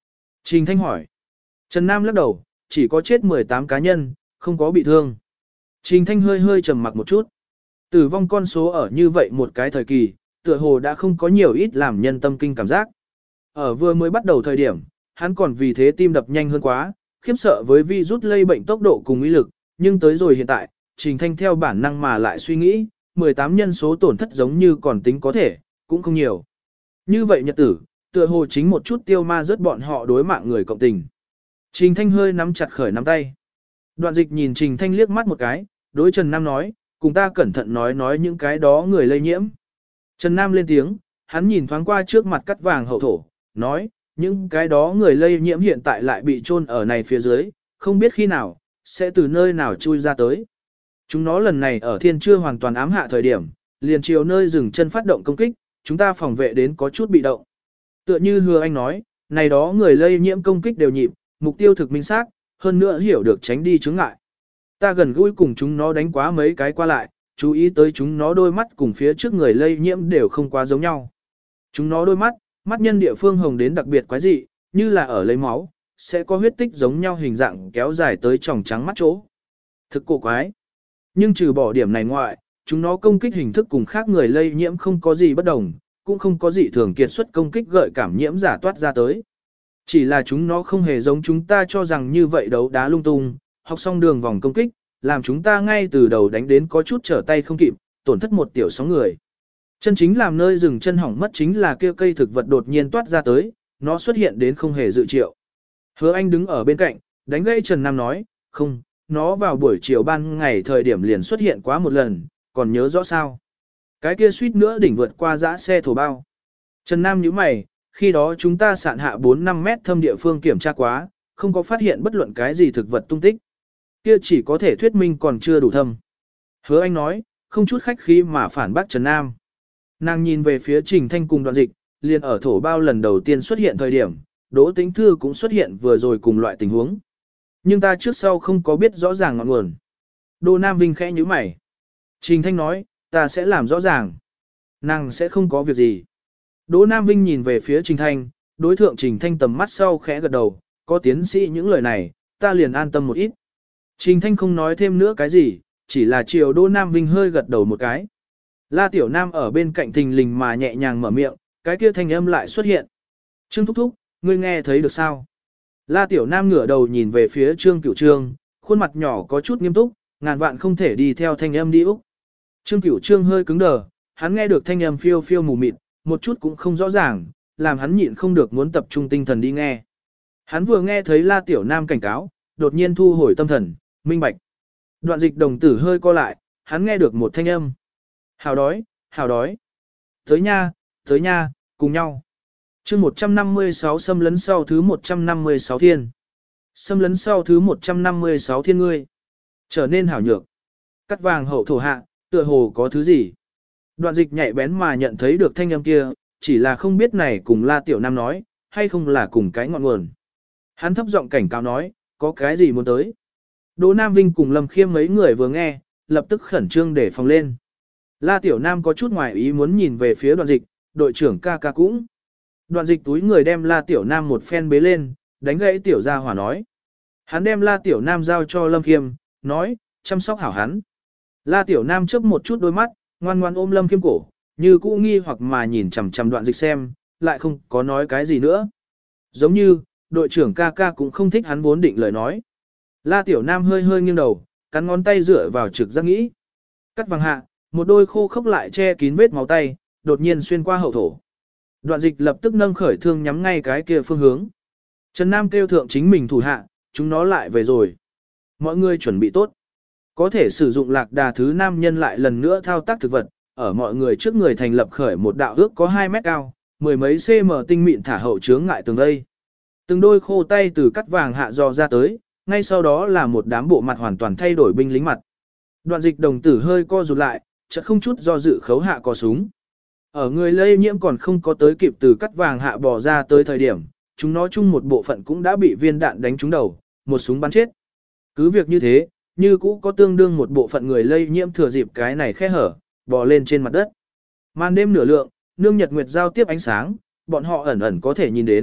Trình Thanh hỏi. Trần Nam lắc đầu, chỉ có chết mười tám cá nhân, không có bị thương. Trình Thanh hơi hơi trầm mặc một chút. Tử vong con số ở như vậy một cái thời kỳ, tựa hồ đã không có nhiều ít làm nhân tâm kinh cảm giác. Ở vừa mới bắt đầu thời điểm, hắn còn vì thế tim đập nhanh hơn quá, khiếp sợ với virus lây bệnh tốc độ cùng ý lực, nhưng tới rồi hiện tại, Trình Thanh theo bản năng mà lại suy nghĩ, mười tám nhân số tổn thất giống như còn tính có thể, cũng không nhiều. Như vậy nhật tử, tựa hồ chính một chút tiêu ma rớt bọn họ đối mạng người cộng tình. Trình Thanh hơi nắm chặt khởi nắm tay. Đoạn dịch nhìn Trình Thanh liếc mắt một cái, đối Trần Nam nói, cùng ta cẩn thận nói nói những cái đó người lây nhiễm. Trần Nam lên tiếng, hắn nhìn thoáng qua trước mặt cắt vàng hậu thổ, nói, những cái đó người lây nhiễm hiện tại lại bị chôn ở này phía dưới, không biết khi nào, sẽ từ nơi nào chui ra tới. Chúng nó lần này ở thiên chưa hoàn toàn ám hạ thời điểm, liền chiều nơi dừng chân phát động công kích, chúng ta phòng vệ đến có chút bị động. Tựa như hứa anh nói, này đó người lây nhiễm công kích đều nhịp, mục tiêu thực minh xác, hơn nữa hiểu được tránh đi chướng ngại. Ta gần gũi cùng chúng nó đánh quá mấy cái qua lại, chú ý tới chúng nó đôi mắt cùng phía trước người lây nhiễm đều không quá giống nhau. Chúng nó đôi mắt, mắt nhân địa phương hồng đến đặc biệt quái dị, như là ở lấy máu, sẽ có huyết tích giống nhau hình dạng kéo dài tới tròng trắng mắt chỗ. Thực cổ quái. Nhưng trừ bỏ điểm này ngoại, chúng nó công kích hình thức cùng khác người lây nhiễm không có gì bất đồng, cũng không có gì thường kiệt xuất công kích gợi cảm nhiễm giả toát ra tới. Chỉ là chúng nó không hề giống chúng ta cho rằng như vậy đấu đá lung tung, học xong đường vòng công kích, làm chúng ta ngay từ đầu đánh đến có chút trở tay không kịp, tổn thất một tiểu sóng người. Chân chính làm nơi dừng chân hỏng mất chính là kia cây thực vật đột nhiên toát ra tới, nó xuất hiện đến không hề dự triệu. Hứa Anh đứng ở bên cạnh, đánh gãy Trần Nam nói, không, nó vào buổi chiều ban ngày thời điểm liền xuất hiện quá một lần, còn nhớ rõ sao. Cái kia suýt nữa đỉnh vượt qua dã xe thổ bao. Trần Nam nhíu mày, khi đó chúng ta sạn hạ bốn năm mét thâm địa phương kiểm tra quá, không có phát hiện bất luận cái gì thực vật tung tích. Kia chỉ có thể thuyết minh còn chưa đủ thâm. Hứa Anh nói, không chút khách khí mà phản bác Trần Nam. Nàng nhìn về phía Trình Thanh cùng Đoạn dịch, liền ở thổ bao lần đầu tiên xuất hiện thời điểm, Đỗ Tĩnh Thư cũng xuất hiện vừa rồi cùng loại tình huống. Nhưng ta trước sau không có biết rõ ràng ngọn nguồn. Đỗ Nam Vinh khẽ nhíu mày. Trình Thanh nói, ta sẽ làm rõ ràng. Nàng sẽ không có việc gì. Đỗ Nam Vinh nhìn về phía Trình Thanh, đối thượng Trình Thanh tầm mắt sau khẽ gật đầu, có tiến sĩ những lời này, ta liền an tâm một ít. Trình Thanh không nói thêm nữa cái gì, chỉ là chiều Đỗ Nam Vinh hơi gật đầu một cái. La Tiểu Nam ở bên cạnh thình lình mà nhẹ nhàng mở miệng, cái kia thanh âm lại xuất hiện. Trương Thúc Thúc, ngươi nghe thấy được sao? La Tiểu Nam ngửa đầu nhìn về phía Trương Cửu Trương, khuôn mặt nhỏ có chút nghiêm túc, ngàn vạn không thể đi theo thanh âm đi Úc. Trương Cửu Trương hơi cứng đờ, hắn nghe được thanh âm phiêu phiêu mù mịt, một chút cũng không rõ ràng, làm hắn nhịn không được muốn tập trung tinh thần đi nghe. Hắn vừa nghe thấy La Tiểu Nam cảnh cáo, đột nhiên thu hồi tâm thần, minh bạch. Đoạn dịch đồng tử hơi co lại, hắn nghe được một thanh âm. Hào đói, hào đói. Tới nha, tới nha, cùng nhau. chương một trăm năm mươi sáu xâm lấn sau thứ một trăm năm mươi sáu thiên. Xâm lấn sau thứ một trăm năm mươi sáu thiên ngươi. Trở nên hảo nhược. Cắt vàng hậu thổ hạ, tựa hồ có thứ gì. Đoạn dịch nhạy bén mà nhận thấy được thanh âm kia, chỉ là không biết này cùng La Tiểu Nam nói, hay không là cùng cái ngọn nguồn. Hắn thấp giọng cảnh cáo nói, có cái gì muốn tới. Đỗ Nam Vinh cùng Lâm Khiêm mấy người vừa nghe, lập tức khẩn trương để phòng lên. La Tiểu Nam có chút ngoài ý muốn nhìn về phía đoạn dịch, đội trưởng ca ca cũng. Đoạn dịch túi người đem La Tiểu Nam một phen bế lên, đánh gãy Tiểu Gia Hỏa nói. Hắn đem La Tiểu Nam giao cho Lâm Khiêm, nói, chăm sóc hảo hắn. La Tiểu Nam chớp một chút đôi mắt, ngoan ngoan ôm Lâm Khiêm cổ, như cũ nghi hoặc mà nhìn chằm chằm đoạn dịch xem, lại không có nói cái gì nữa. Giống như, đội trưởng ca ca cũng không thích hắn vốn định lời nói. La Tiểu Nam hơi hơi nghiêng đầu, cắn ngón tay dựa vào trực giác nghĩ. Cắt vàng hạ, một đôi khô khốc lại che kín vết máu tay, đột nhiên xuyên qua hậu thổ. Đoạn dịch lập tức nâng khởi thương nhắm ngay cái kia phương hướng. Trần Nam kêu thượng chính mình thủ hạ, chúng nó lại về rồi. Mọi người chuẩn bị tốt. Có thể sử dụng lạc đà thứ nam nhân lại lần nữa thao tác thực vật, ở mọi người trước người thành lập khởi một đạo ước có hai mét cao, mười mấy cm tinh mịn thả hậu chướng ngại tường đây. Từng đôi khô tay từ cắt vàng hạ dò ra tới, ngay sau đó là một đám bộ mặt hoàn toàn thay đổi binh lính mặt. Đoạn dịch đồng tử hơi co rụt lại, chợt không chút do dự khấu hạ cò súng. Ở người lây nhiễm còn không có tới kịp từ cắt vàng hạ bò ra tới thời điểm, chúng nó chung một bộ phận cũng đã bị viên đạn đánh trúng đầu, một súng bắn chết. Cứ việc như thế, như cũ có tương đương một bộ phận người lây nhiễm thừa dịp cái này khe hở, bò lên trên mặt đất. Màn đêm nửa lượng, nương nhật nguyệt giao tiếp ánh sáng, bọn họ ẩn ẩn có thể nhìn đến,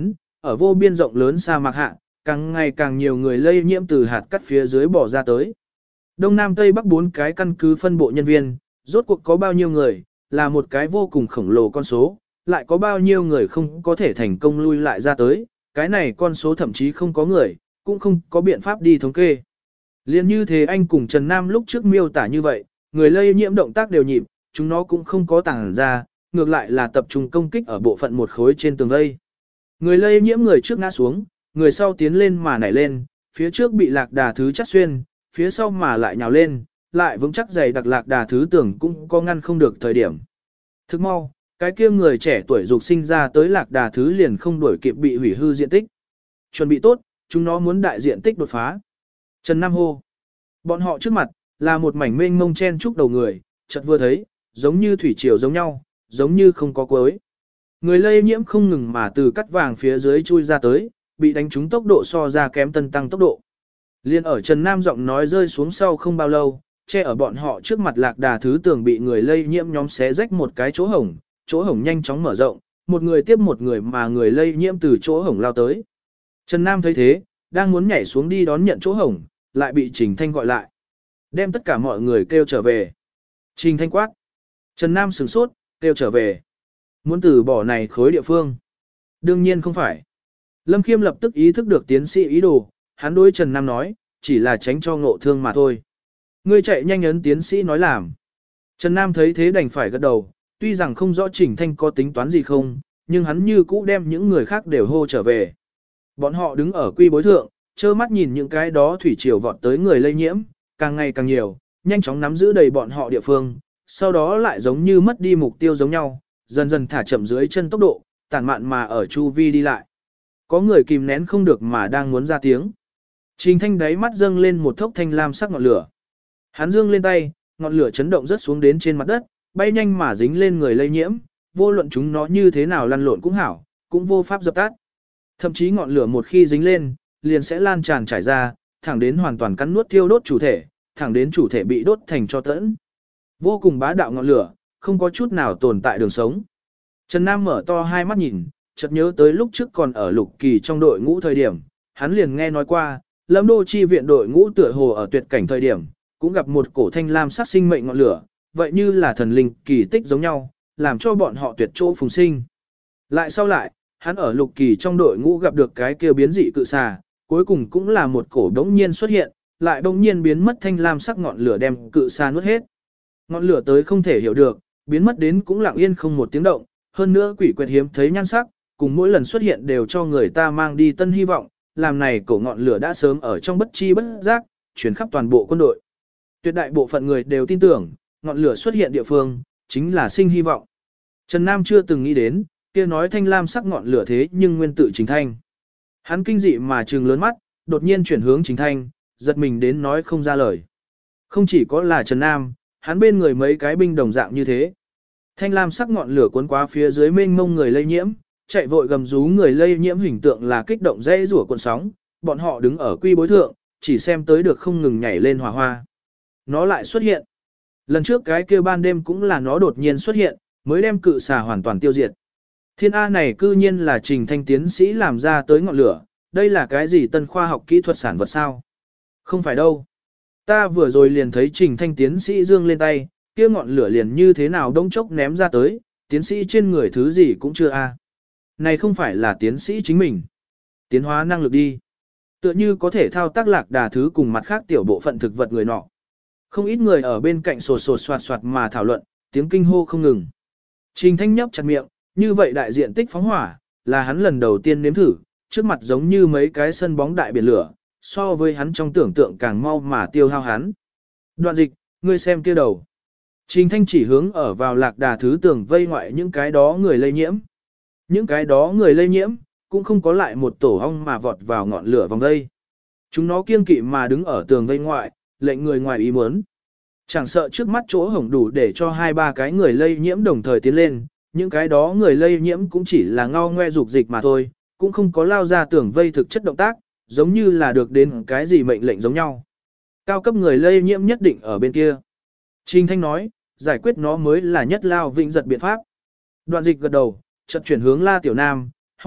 ở vô biên rộng lớn sa mạc hạ, càng ngày càng nhiều người lây nhiễm từ hạt cắt phía dưới bỏ ra tới. Đông Nam Tây Bắc bốn cái căn cứ phân bộ nhân viên, rốt cuộc có bao nhiêu người, là một cái vô cùng khổng lồ con số, lại có bao nhiêu người không có thể thành công lui lại ra tới, cái này con số thậm chí không có người, cũng không có biện pháp đi thống kê. Liên như thế anh cùng Trần Nam lúc trước miêu tả như vậy, người lây nhiễm động tác đều nhịp, chúng nó cũng không có tàng ra, ngược lại là tập trung công kích ở bộ phận một khối trên tường vây. Người lây nhiễm người trước ngã xuống, người sau tiến lên mà nảy lên, phía trước bị lạc đà thứ chắt xuyên, phía sau mà lại nhào lên, lại vững chắc dày đặc lạc đà thứ tưởng cũng có ngăn không được thời điểm. Thức mau, cái kia người trẻ tuổi dục sinh ra tới lạc đà thứ liền không đuổi kịp bị hủy hư diện tích. Chuẩn bị tốt, chúng nó muốn đại diện tích đột phá. Trần Nam hô. Bọn họ trước mặt, là một mảnh mênh mông chen trúc đầu người, chợt vừa thấy, giống như thủy triều giống nhau, giống như không có cuối. Người lây nhiễm không ngừng mà từ cắt vàng phía dưới chui ra tới, bị đánh trúng tốc độ so ra kém tân tăng tốc độ. Liên ở Trần Nam giọng nói rơi xuống sau không bao lâu, che ở bọn họ trước mặt lạc đà thứ tường bị người lây nhiễm nhóm xé rách một cái chỗ hổng, chỗ hổng nhanh chóng mở rộng, một người tiếp một người mà người lây nhiễm từ chỗ hổng lao tới. Trần Nam thấy thế, đang muốn nhảy xuống đi đón nhận chỗ hổng, lại bị Trình Thanh gọi lại. Đem tất cả mọi người kêu trở về. Trình Thanh quát. Trần Nam sửng sốt, kêu trở về. Muốn từ bỏ này khối địa phương. Đương nhiên không phải. Lâm Khiêm lập tức ý thức được tiến sĩ ý đồ, hắn đối Trần Nam nói, chỉ là tránh cho ngộ thương mà thôi. Ngươi chạy nhanh ấn tiến sĩ nói làm. Trần Nam thấy thế đành phải gật đầu, tuy rằng không rõ Trình Thanh có tính toán gì không, nhưng hắn như cũ đem những người khác đều hô trở về. Bọn họ đứng ở quy bối thượng, trơ mắt nhìn những cái đó thủy triều vọt tới người lây nhiễm, càng ngày càng nhiều, nhanh chóng nắm giữ đầy bọn họ địa phương, sau đó lại giống như mất đi mục tiêu giống nhau, dần dần thả chậm dưới chân tốc độ, tản mạn mà ở chu vi đi lại. Có người kìm nén không được mà đang muốn ra tiếng. Trình Thanh đáy mắt dâng lên một thốc thanh lam sắc ngọn lửa. Hắn dương lên tay, ngọn lửa chấn động rất xuống đến trên mặt đất, bay nhanh mà dính lên người lây nhiễm, vô luận chúng nó như thế nào lăn lộn cũng hảo, cũng vô pháp dập tắt. Thậm chí ngọn lửa một khi dính lên, liền sẽ lan tràn trải ra, thẳng đến hoàn toàn cắn nuốt thiêu đốt chủ thể, thẳng đến chủ thể bị đốt thành tro tẫn. Vô cùng bá đạo ngọn lửa, không có chút nào tồn tại đường sống. Trần Nam mở to hai mắt nhìn, chợt nhớ tới lúc trước còn ở Lục Kỳ trong đội ngũ thời điểm, hắn liền nghe nói qua, Lâm Đô chi viện đội ngũ tựa hồ ở tuyệt cảnh thời điểm, cũng gặp một cổ thanh lam sắc sinh mệnh ngọn lửa, vậy như là thần linh kỳ tích giống nhau, làm cho bọn họ tuyệt chỗ phùng sinh. Lại sau lại, hắn ở Lục Kỳ trong đội ngũ gặp được cái kia biến dị cự xà, cuối cùng cũng là một cổ đống nhiên xuất hiện, lại đống nhiên biến mất thanh lam sắc ngọn lửa đem cự xà nuốt hết. Ngọn lửa tới không thể hiểu được, biến mất đến cũng lặng yên không một tiếng động, hơn nữa quỷ quyệt hiếm thấy nhan sắc, cùng mỗi lần xuất hiện đều cho người ta mang đi tân hy vọng, làm này cổ ngọn lửa đã sớm ở trong bất chi bất giác, chuyển khắp toàn bộ quân đội. Tuyệt đại bộ phận người đều tin tưởng, ngọn lửa xuất hiện địa phương, chính là sinh hy vọng. Trần Nam chưa từng nghĩ đến, kia nói thanh lam sắc ngọn lửa thế nhưng nguyên tự Trình Thanh. Hắn kinh dị mà trừng lớn mắt, đột nhiên chuyển hướng Trình Thanh, giật mình đến nói không ra lời. Không chỉ có là Trần Nam, hắn bên người mấy cái binh đồng dạng như thế. Thanh lam sắc ngọn lửa cuốn qua phía dưới mênh mông người lây nhiễm, chạy vội gầm rú người lây nhiễm hình tượng là kích động dây rủa cuộn sóng, bọn họ đứng ở quy bối thượng, chỉ xem tới được không ngừng nhảy lên hỏa hoa. Nó lại xuất hiện. Lần trước cái kia ban đêm cũng là nó đột nhiên xuất hiện, mới đem cự xà hoàn toàn tiêu diệt. Thiên A này cư nhiên là Trình Thanh tiến sĩ làm ra tới ngọn lửa, đây là cái gì tân khoa học kỹ thuật sản vật sao? Không phải đâu. Ta vừa rồi liền thấy Trình Thanh tiến sĩ dương lên tay, kia ngọn lửa liền như thế nào đông chốc ném ra tới, tiến sĩ trên người thứ gì cũng chưa a. Này không phải là tiến sĩ chính mình. Tiến hóa năng lực đi. Tựa như có thể thao tác lạc đà thứ cùng mặt khác tiểu bộ phận thực vật người nọ. Không ít người ở bên cạnh sột sột soạt soạt mà thảo luận, tiếng kinh hô không ngừng. Trình Thanh nhấp chặt miệng, như vậy đại diện tích phóng hỏa, là hắn lần đầu tiên nếm thử, trước mặt giống như mấy cái sân bóng đại biển lửa, so với hắn trong tưởng tượng càng mau mà tiêu hao hắn. Đoạn dịch, ngươi xem kia đầu. Trình Thanh chỉ hướng ở vào lạc đà thứ tường vây ngoại những cái đó người lây nhiễm. Những cái đó người lây nhiễm, cũng không có lại một tổ ong mà vọt vào ngọn lửa vòng vây. Chúng nó kiên kỵ mà đứng ở tường vây ngoại, lệnh người ngoài ý muốn. Chẳng sợ trước mắt chỗ hổng đủ để cho hai ba cái người lây nhiễm đồng thời tiến lên, những cái đó người lây nhiễm cũng chỉ là ngao ngoe dục dịch mà thôi, cũng không có lao ra tường vây thực chất động tác, giống như là được đến cái gì mệnh lệnh giống nhau. Cao cấp người lây nhiễm nhất định ở bên kia. Trình Thanh nói, giải quyết nó mới là nhất lao vĩnh giật biện pháp. Đoạn dịch gật đầu, chợt chuyển hướng La Tiểu Nam, hỏi,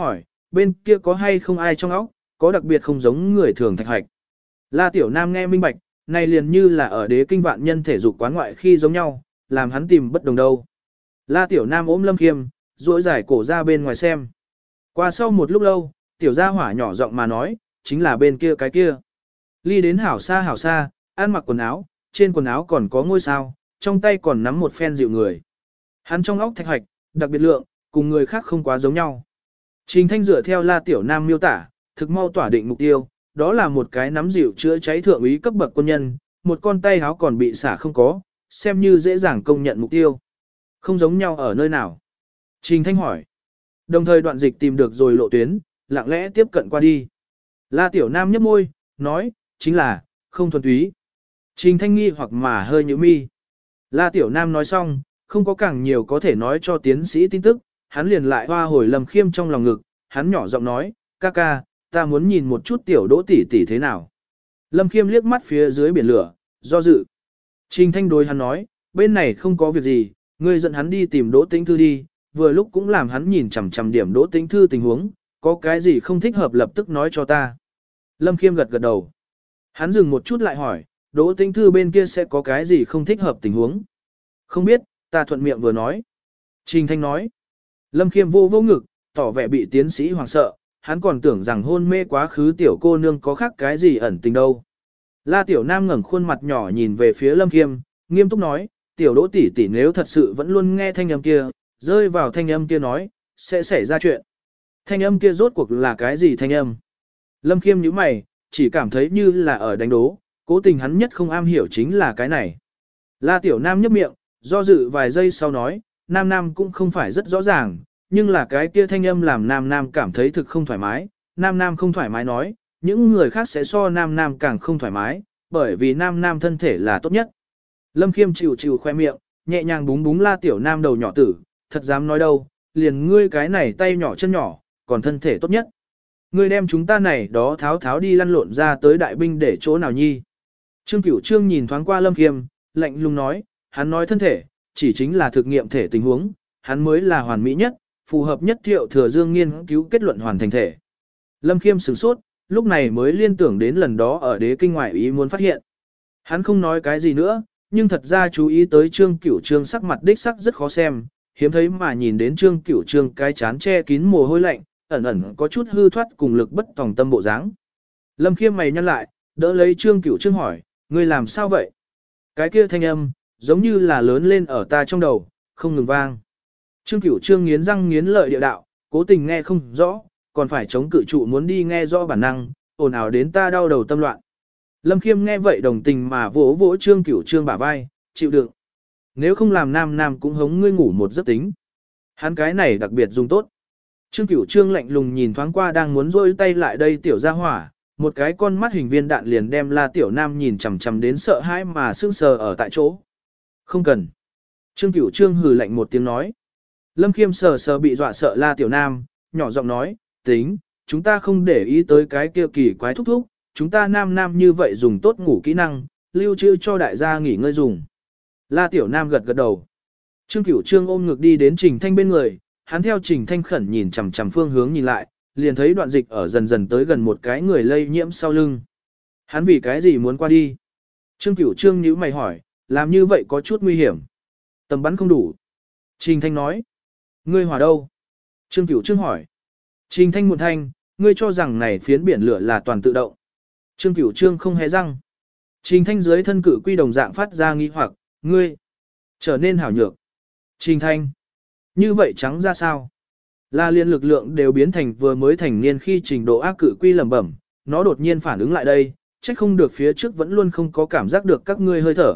bên kia có hay không ai trong óc, có đặc biệt không giống người thường thạch hạch. La Tiểu Nam nghe minh bạch, này liền như là ở đế kinh vạn nhân thể dục quán ngoại khi giống nhau, làm hắn tìm bất đồng đâu. La Tiểu Nam ôm Lâm Khiêm, duỗi giải cổ ra bên ngoài xem. Qua sau một lúc lâu, Tiểu gia hỏa nhỏ giọng mà nói, chính là bên kia cái kia. Ly đến hảo xa hảo xa, ăn mặc quần áo, trên quần áo còn có ngôi sao, trong tay còn nắm một phen dịu người. Hắn trong óc thạch hạch, đặc biệt lượng, cùng người khác không quá giống nhau. Trình Thanh dựa theo La Tiểu Nam miêu tả, thực mau tỏa định mục tiêu, đó là một cái nắm dịu chữa cháy thượng úy cấp bậc quân nhân, một con tay háo còn bị xả không có, xem như dễ dàng công nhận mục tiêu. Không giống nhau ở nơi nào? Trình Thanh hỏi. Đồng thời đoạn dịch tìm được rồi lộ tuyến, lặng lẽ tiếp cận qua đi. La Tiểu Nam nhếch môi, nói, chính là, không thuần túy. Trình Thanh nghi hoặc mà hơi nhíu mi. La Tiểu Nam nói xong, không có càng nhiều có thể nói cho tiến sĩ tin tức, hắn liền lại hoa hồi Lâm Khiêm trong lòng ngực, hắn nhỏ giọng nói, ca ca, ta muốn nhìn một chút tiểu đỗ tỷ tỷ thế nào. Lâm Khiêm liếc mắt phía dưới biển lửa, do dự. Trình Thanh đối hắn nói, bên này không có việc gì, ngươi dẫn hắn đi tìm Đỗ Tĩnh Thư đi, vừa lúc cũng làm hắn nhìn chằm chằm điểm Đỗ Tĩnh Thư tình huống, có cái gì không thích hợp lập tức nói cho ta. Lâm Khiêm gật gật đầu. Hắn dừng một chút lại hỏi, Đỗ Tĩnh Thư bên kia sẽ có cái gì không thích hợp tình huống. Không biết, ta thuận miệng vừa nói. Trình Thanh nói. Lâm Khiêm vô vô ngực, tỏ vẻ bị tiến sĩ hoảng sợ, hắn còn tưởng rằng hôn mê quá khứ tiểu cô nương có khác cái gì ẩn tình đâu. La Tiểu Nam ngẩng khuôn mặt nhỏ nhìn về phía Lâm Khiêm, nghiêm túc nói, tiểu Đỗ tỷ tỷ nếu thật sự vẫn luôn nghe thanh âm kia, rơi vào thanh âm kia nói, sẽ xảy ra chuyện. Thanh âm kia rốt cuộc là cái gì thanh âm? Lâm Khiêm nhíu mày, chỉ cảm thấy như là ở đánh đố, cố tình hắn nhất không am hiểu chính là cái này. La Tiểu Nam nhấp miệng, do dự vài giây sau nói, Nam Nam cũng không phải rất rõ ràng, nhưng là cái kia thanh âm làm Nam Nam cảm thấy thực không thoải mái. Nam Nam không thoải mái nói, những người khác sẽ so Nam Nam càng không thoải mái, bởi vì Nam Nam thân thể là tốt nhất. Lâm Khiêm chịu chịu khoe miệng, nhẹ nhàng búng búng La Tiểu Nam đầu nhỏ tử, thật dám nói đâu, liền ngươi cái này tay nhỏ chân nhỏ, còn thân thể tốt nhất. Ngươi đem chúng ta này đó tháo tháo đi lăn lộn ra tới đại binh để chỗ nào nhi. Trương Cửu Trương nhìn thoáng qua Lâm Khiêm, lạnh lùng nói, hắn nói thân thể, chỉ chính là thực nghiệm thể tình huống, hắn mới là hoàn mỹ nhất, phù hợp nhất Thiệu Thừa Dương nghiên cứu kết luận hoàn thành thể. Lâm Khiêm sửng sốt, lúc này mới liên tưởng đến lần đó ở đế kinh ngoại ý muốn phát hiện. Hắn không nói cái gì nữa, nhưng thật ra chú ý tới Trương Cửu Trương sắc mặt đích sắc rất khó xem, hiếm thấy mà nhìn đến Trương Cửu Trương cái chán che kín mồ hôi lạnh, ẩn ẩn có chút hư thoát cùng lực bất tòng tâm bộ dáng. Lâm Khiêm mày nhăn lại, đỡ lấy Trương Cửu Trương hỏi, ngươi làm sao vậy? Cái kia thanh âm, giống như là lớn lên ở ta trong đầu, không ngừng vang. Trương Cửu Trương nghiến răng nghiến lợi địa đạo, cố tình nghe không rõ, còn phải chống cự trụ muốn đi nghe rõ bản năng, ồn ào đến ta đau đầu tâm loạn. Lâm Khiêm nghe vậy đồng tình mà vỗ vỗ Trương Cửu Trương bả vai, chịu đựng. Nếu không làm nam nam cũng hống ngươi ngủ một giấc tính. Hắn cái này đặc biệt dùng tốt. Trương Cửu Trương lạnh lùng nhìn thoáng qua đang muốn rôi tay lại đây tiểu gia hỏa, một cái con mắt hình viên đạn liền đem La Tiểu Nam nhìn chằm chằm đến sợ hãi mà sững sờ ở tại chỗ. Không cần. Trương Cửu Trương hừ lạnh một tiếng nói. Lâm Khiêm sờ sờ bị dọa sợ La Tiểu Nam, nhỏ giọng nói, tính, chúng ta không để ý tới cái kia kỳ quái thúc thúc, chúng ta nam nam như vậy dùng tốt ngủ kỹ năng, lưu trữ cho đại gia nghỉ ngơi dùng. La Tiểu Nam gật gật đầu. Trương Cửu Trương ôm ngực đi đến Trình Thanh bên người, hắn theo Trình Thanh khẩn nhìn chằm chằm phương hướng nhìn lại, liền thấy đoạn dịch ở dần dần tới gần một cái người lây nhiễm sau lưng. Hắn vì cái gì muốn qua đi? Trương Cửu Trương nhíu mày hỏi, làm như vậy có chút nguy hiểm. Tầm bắn không đủ. Trình Thanh nói. Ngươi hỏa đâu? Trương Cửu Trương hỏi. Trình Thanh muộn thanh, ngươi cho rằng này phiến biển lửa là toàn tự động. Trương Cửu Trương không hé răng. Trình Thanh dưới thân cử quy đồng dạng phát ra nghi hoặc, ngươi trở nên hảo nhược. Trình Thanh, như vậy trắng ra sao? La liên lực lượng đều biến thành vừa mới thành niên khi trình độ ác cử quy lẩm bẩm, nó đột nhiên phản ứng lại đây, trách không được phía trước vẫn luôn không có cảm giác được các ngươi hơi thở.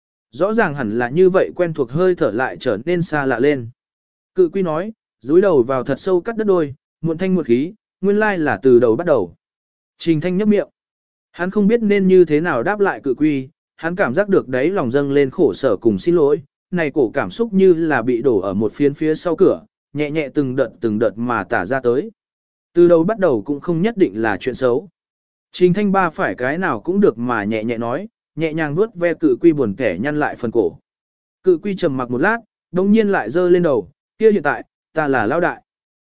Rõ ràng hẳn là như vậy quen thuộc hơi thở lại trở nên xa lạ lên. Cự quy nói, dúi đầu vào thật sâu cắt đất đôi, muộn thanh muộn khí, nguyên lai là từ đầu bắt đầu. Trình Thanh nhấp miệng. Hắn không biết nên như thế nào đáp lại cự quy, hắn cảm giác được đấy lòng dâng lên khổ sở cùng xin lỗi, này cổ cảm xúc như là bị đổ ở một phiến phía sau cửa, nhẹ nhẹ từng đợt từng đợt mà tả ra tới. Từ đầu bắt đầu cũng không nhất định là chuyện xấu. Trình Thanh ba phải cái nào cũng được mà nhẹ nhẹ nói, nhẹ nhàng vuốt ve cự quy buồn kẻ nhăn lại phần cổ. Cự quy trầm mặc một lát, đồng nhiên lại giơ lên đầu, kia hiện tại, ta là lão đại.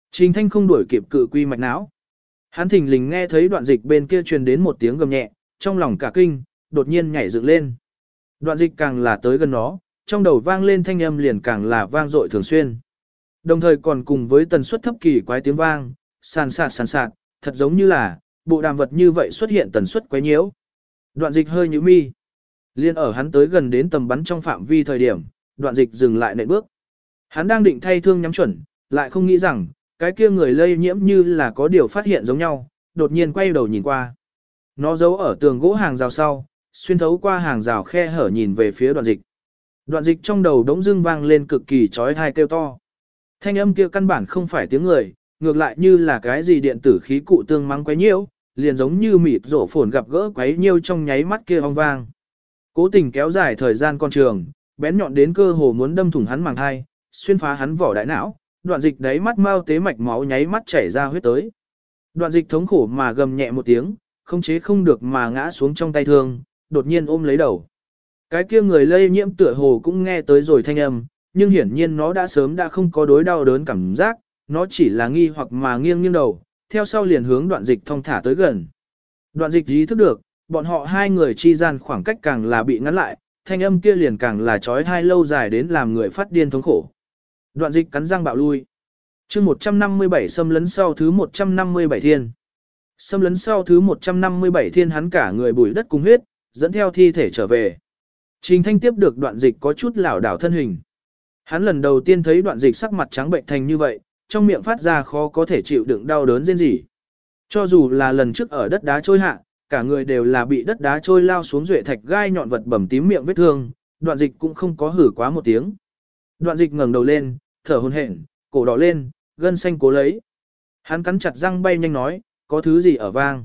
Trình Thanh không đuổi kịp cự quy mạch não. Hắn thình lình nghe thấy đoạn dịch bên kia truyền đến một tiếng gầm nhẹ, trong lòng cả kinh, đột nhiên nhảy dựng lên. Đoạn dịch càng là tới gần nó, trong đầu vang lên thanh âm liền càng là vang dội thường xuyên. Đồng thời còn cùng với tần suất thấp kỳ quái tiếng vang, sàn sạt sàn sạt, thật giống như là, bộ đàm vật như vậy xuất hiện tần suất quái nhiễu. Đoạn dịch hơi nhíu mi. Liên ở hắn tới gần đến tầm bắn trong phạm vi thời điểm, đoạn dịch dừng lại nện bước. Hắn đang định thay thương nhắm chuẩn, lại không nghĩ rằng, cái kia người lây nhiễm như là có điều phát hiện giống nhau, đột nhiên quay đầu nhìn qua. Nó giấu ở tường gỗ hàng rào sau, xuyên thấu qua hàng rào khe hở nhìn về phía đoạn dịch. Đoạn dịch trong đầu đống dưng vang lên cực kỳ chói tai kêu to. Thanh âm kia căn bản không phải tiếng người, ngược lại như là cái gì điện tử khí cụ tương mắng quấy nhiễu, liền giống như mịt rổ phồn gặp gỡ quấy nhiễu trong nháy mắt kia ong vang. Cố tình kéo dài thời gian con trường, bén nhọn đến cơ hồ muốn đâm thủng hắn màng thai, xuyên phá hắn vỏ đại não, đoạn dịch đáy mắt mau tế mạch máu nháy mắt chảy ra huyết tới. Đoạn dịch thống khổ mà gầm nhẹ một tiếng, không chế không được mà ngã xuống trong tay thương, đột nhiên ôm lấy đầu. Cái kia người lây nhiễm tựa hồ cũng nghe tới rồi thanh âm, nhưng hiển nhiên nó đã sớm đã không có đối đau đớn cảm giác, nó chỉ là nghi hoặc mà nghiêng nghiêng đầu, theo sau liền hướng đoạn dịch thong thả tới gần. Đoạn dịch ý thức được, bọn họ hai người chi gian khoảng cách càng là bị ngắn lại, thanh âm kia liền càng là trói thai lâu dài đến làm người phát điên thống khổ. Đoạn dịch cắn răng bạo lui. chương một trăm năm mươi bảy xâm lấn sau thứ một trăm năm mươi bảy thiên. Xâm lấn sau thứ một trăm năm mươi bảy thiên hắn cả người bùi đất cùng huyết, dẫn theo thi thể trở về. Trình Thanh tiếp được đoạn dịch có chút lảo đảo thân hình. Hắn lần đầu tiên thấy đoạn dịch sắc mặt trắng bệnh thành như vậy, trong miệng phát ra khó có thể chịu đựng đau đớn rên rỉ. Cho dù là lần trước ở đất đá trôi hạ, cả người đều là bị đất đá trôi lao xuống duệ thạch gai nhọn vật bầm tím miệng vết thương, đoạn dịch cũng không có hử quá một tiếng. Đoạn dịch ngẩng đầu lên, thở hổn hển, cổ đỏ lên, gân xanh cố lấy. Hắn cắn chặt răng bay nhanh nói, có thứ gì ở vang.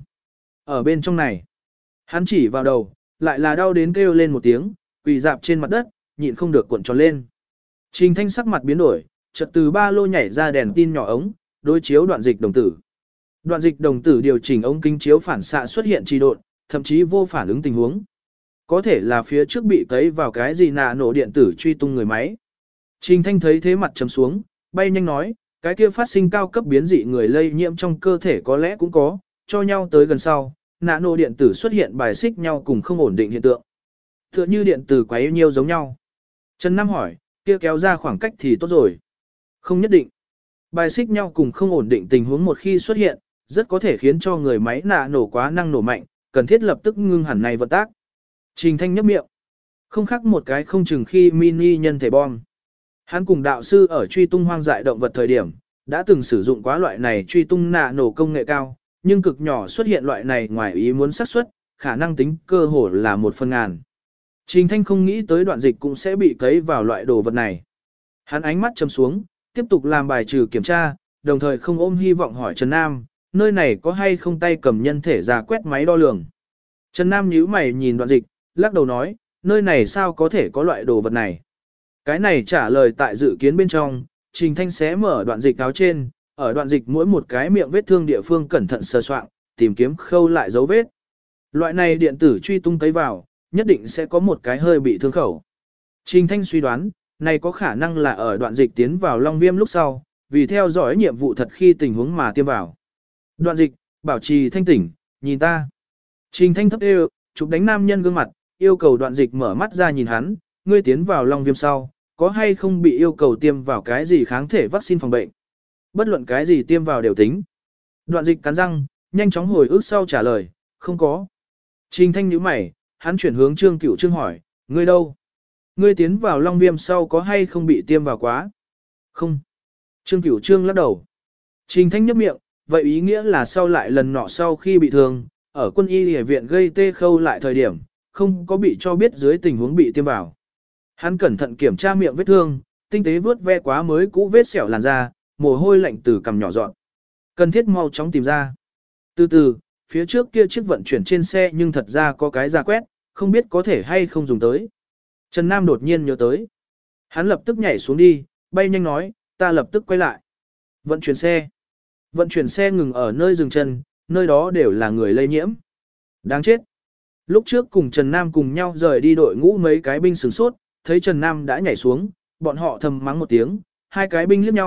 Ở bên trong này. Hắn chỉ vào đầu, lại là đau đến kêu lên một tiếng, quỳ dạp trên mặt đất, nhịn không được cuộn tròn lên. Trình Thanh sắc mặt biến đổi, chợt từ ba lô nhảy ra đèn tin nhỏ ống, đối chiếu đoạn dịch đồng tử. Đoạn dịch đồng tử điều chỉnh ống kính chiếu phản xạ xuất hiện trì độn, thậm chí vô phản ứng tình huống. Có thể là phía trước bị cấy vào cái gì nạ nổ điện tử truy tung người máy. Trình Thanh thấy thế mặt trầm xuống, bay nhanh nói, cái kia phát sinh cao cấp biến dị người lây nhiễm trong cơ thể có lẽ cũng có, cho nhau tới gần sau, nạ nổ điện tử xuất hiện bài xích nhau cùng không ổn định hiện tượng. Tựa như điện tử quấy nhiêu giống nhau. Trần Nam hỏi, kia kéo ra khoảng cách thì tốt rồi. Không nhất định. Bài xích nhau cùng không ổn định tình huống một khi xuất hiện, rất có thể khiến cho người máy nạ nổ quá năng nổ mạnh, cần thiết lập tức ngưng hẳn này vận tác. Trình Thanh nhấp miệng. Không khác một cái không chừng khi mini nhân thể bom. Hắn cùng đạo sư ở truy tung hoang dại động vật thời điểm, đã từng sử dụng quá loại này truy tung nạ nổ công nghệ cao, nhưng cực nhỏ xuất hiện loại này ngoài ý muốn xác suất, khả năng tính cơ hồ là một phần ngàn. Trình Thanh không nghĩ tới đoạn dịch cũng sẽ bị cấy vào loại đồ vật này. Hắn ánh mắt trầm xuống, tiếp tục làm bài trừ kiểm tra, đồng thời không ôm hy vọng hỏi Trần Nam, nơi này có hay không tay cầm nhân thể ra quét máy đo lường. Trần Nam nhíu mày nhìn đoạn dịch, lắc đầu nói, nơi này sao có thể có loại đồ vật này. Cái này trả lời tại dự kiến bên trong, Trình Thanh xé mở đoạn dịch áo trên, ở đoạn dịch mỗi một cái miệng vết thương địa phương cẩn thận sơ soạn, tìm kiếm khâu lại dấu vết. Loại này điện tử truy tung tới vào, nhất định sẽ có một cái hơi bị thương khẩu. Trình Thanh suy đoán, này có khả năng là ở đoạn dịch tiến vào long viêm lúc sau, vì theo dõi nhiệm vụ thật khi tình huống mà tiêm vào. Đoạn dịch, bảo trì thanh tỉnh, nhìn ta. Trình Thanh thấp đều, chụp đánh nam nhân gương mặt, yêu cầu đoạn dịch mở mắt ra nhìn hắn, ngươi tiến vào long viêm sau, có hay không bị yêu cầu tiêm vào cái gì kháng thể vaccine phòng bệnh. Bất luận cái gì tiêm vào đều tính. Đoạn dịch cắn răng, nhanh chóng hồi ức sau trả lời, không có. Trình Thanh nhíu mày, hắn chuyển hướng Trương Cửu Trương hỏi, ngươi đâu? Ngươi tiến vào long viêm sau có hay không bị tiêm vào quá? Không. Trương Cửu Trương lắc đầu. Trình Thanh nhấp miệng, vậy ý nghĩa là sau lại lần nọ sau khi bị thương, ở quân y y viện gây tê khâu lại thời điểm, không có bị cho biết dưới tình huống bị tiêm vào. Hắn cẩn thận kiểm tra miệng vết thương, tinh tế vớt ve quá mới cũ vết sẹo làn da, mồ hôi lạnh từ cằm nhỏ dọn. Cần thiết mau chóng tìm ra. Từ từ, phía trước kia chiếc vận chuyển trên xe nhưng thật ra có cái ra quét, không biết có thể hay không dùng tới. Trần Nam đột nhiên nhớ tới. Hắn lập tức nhảy xuống đi, bay nhanh nói, ta lập tức quay lại. Vận chuyển xe. Vận chuyển xe ngừng ở nơi dừng chân, nơi đó đều là người lây nhiễm. Đáng chết. Lúc trước cùng Trần Nam cùng nhau rời đi đội ngũ mấy cái binh sửng sốt, thấy Trần Nam đã nhảy xuống, bọn họ thầm mắng một tiếng, hai cái binh liếc nhau,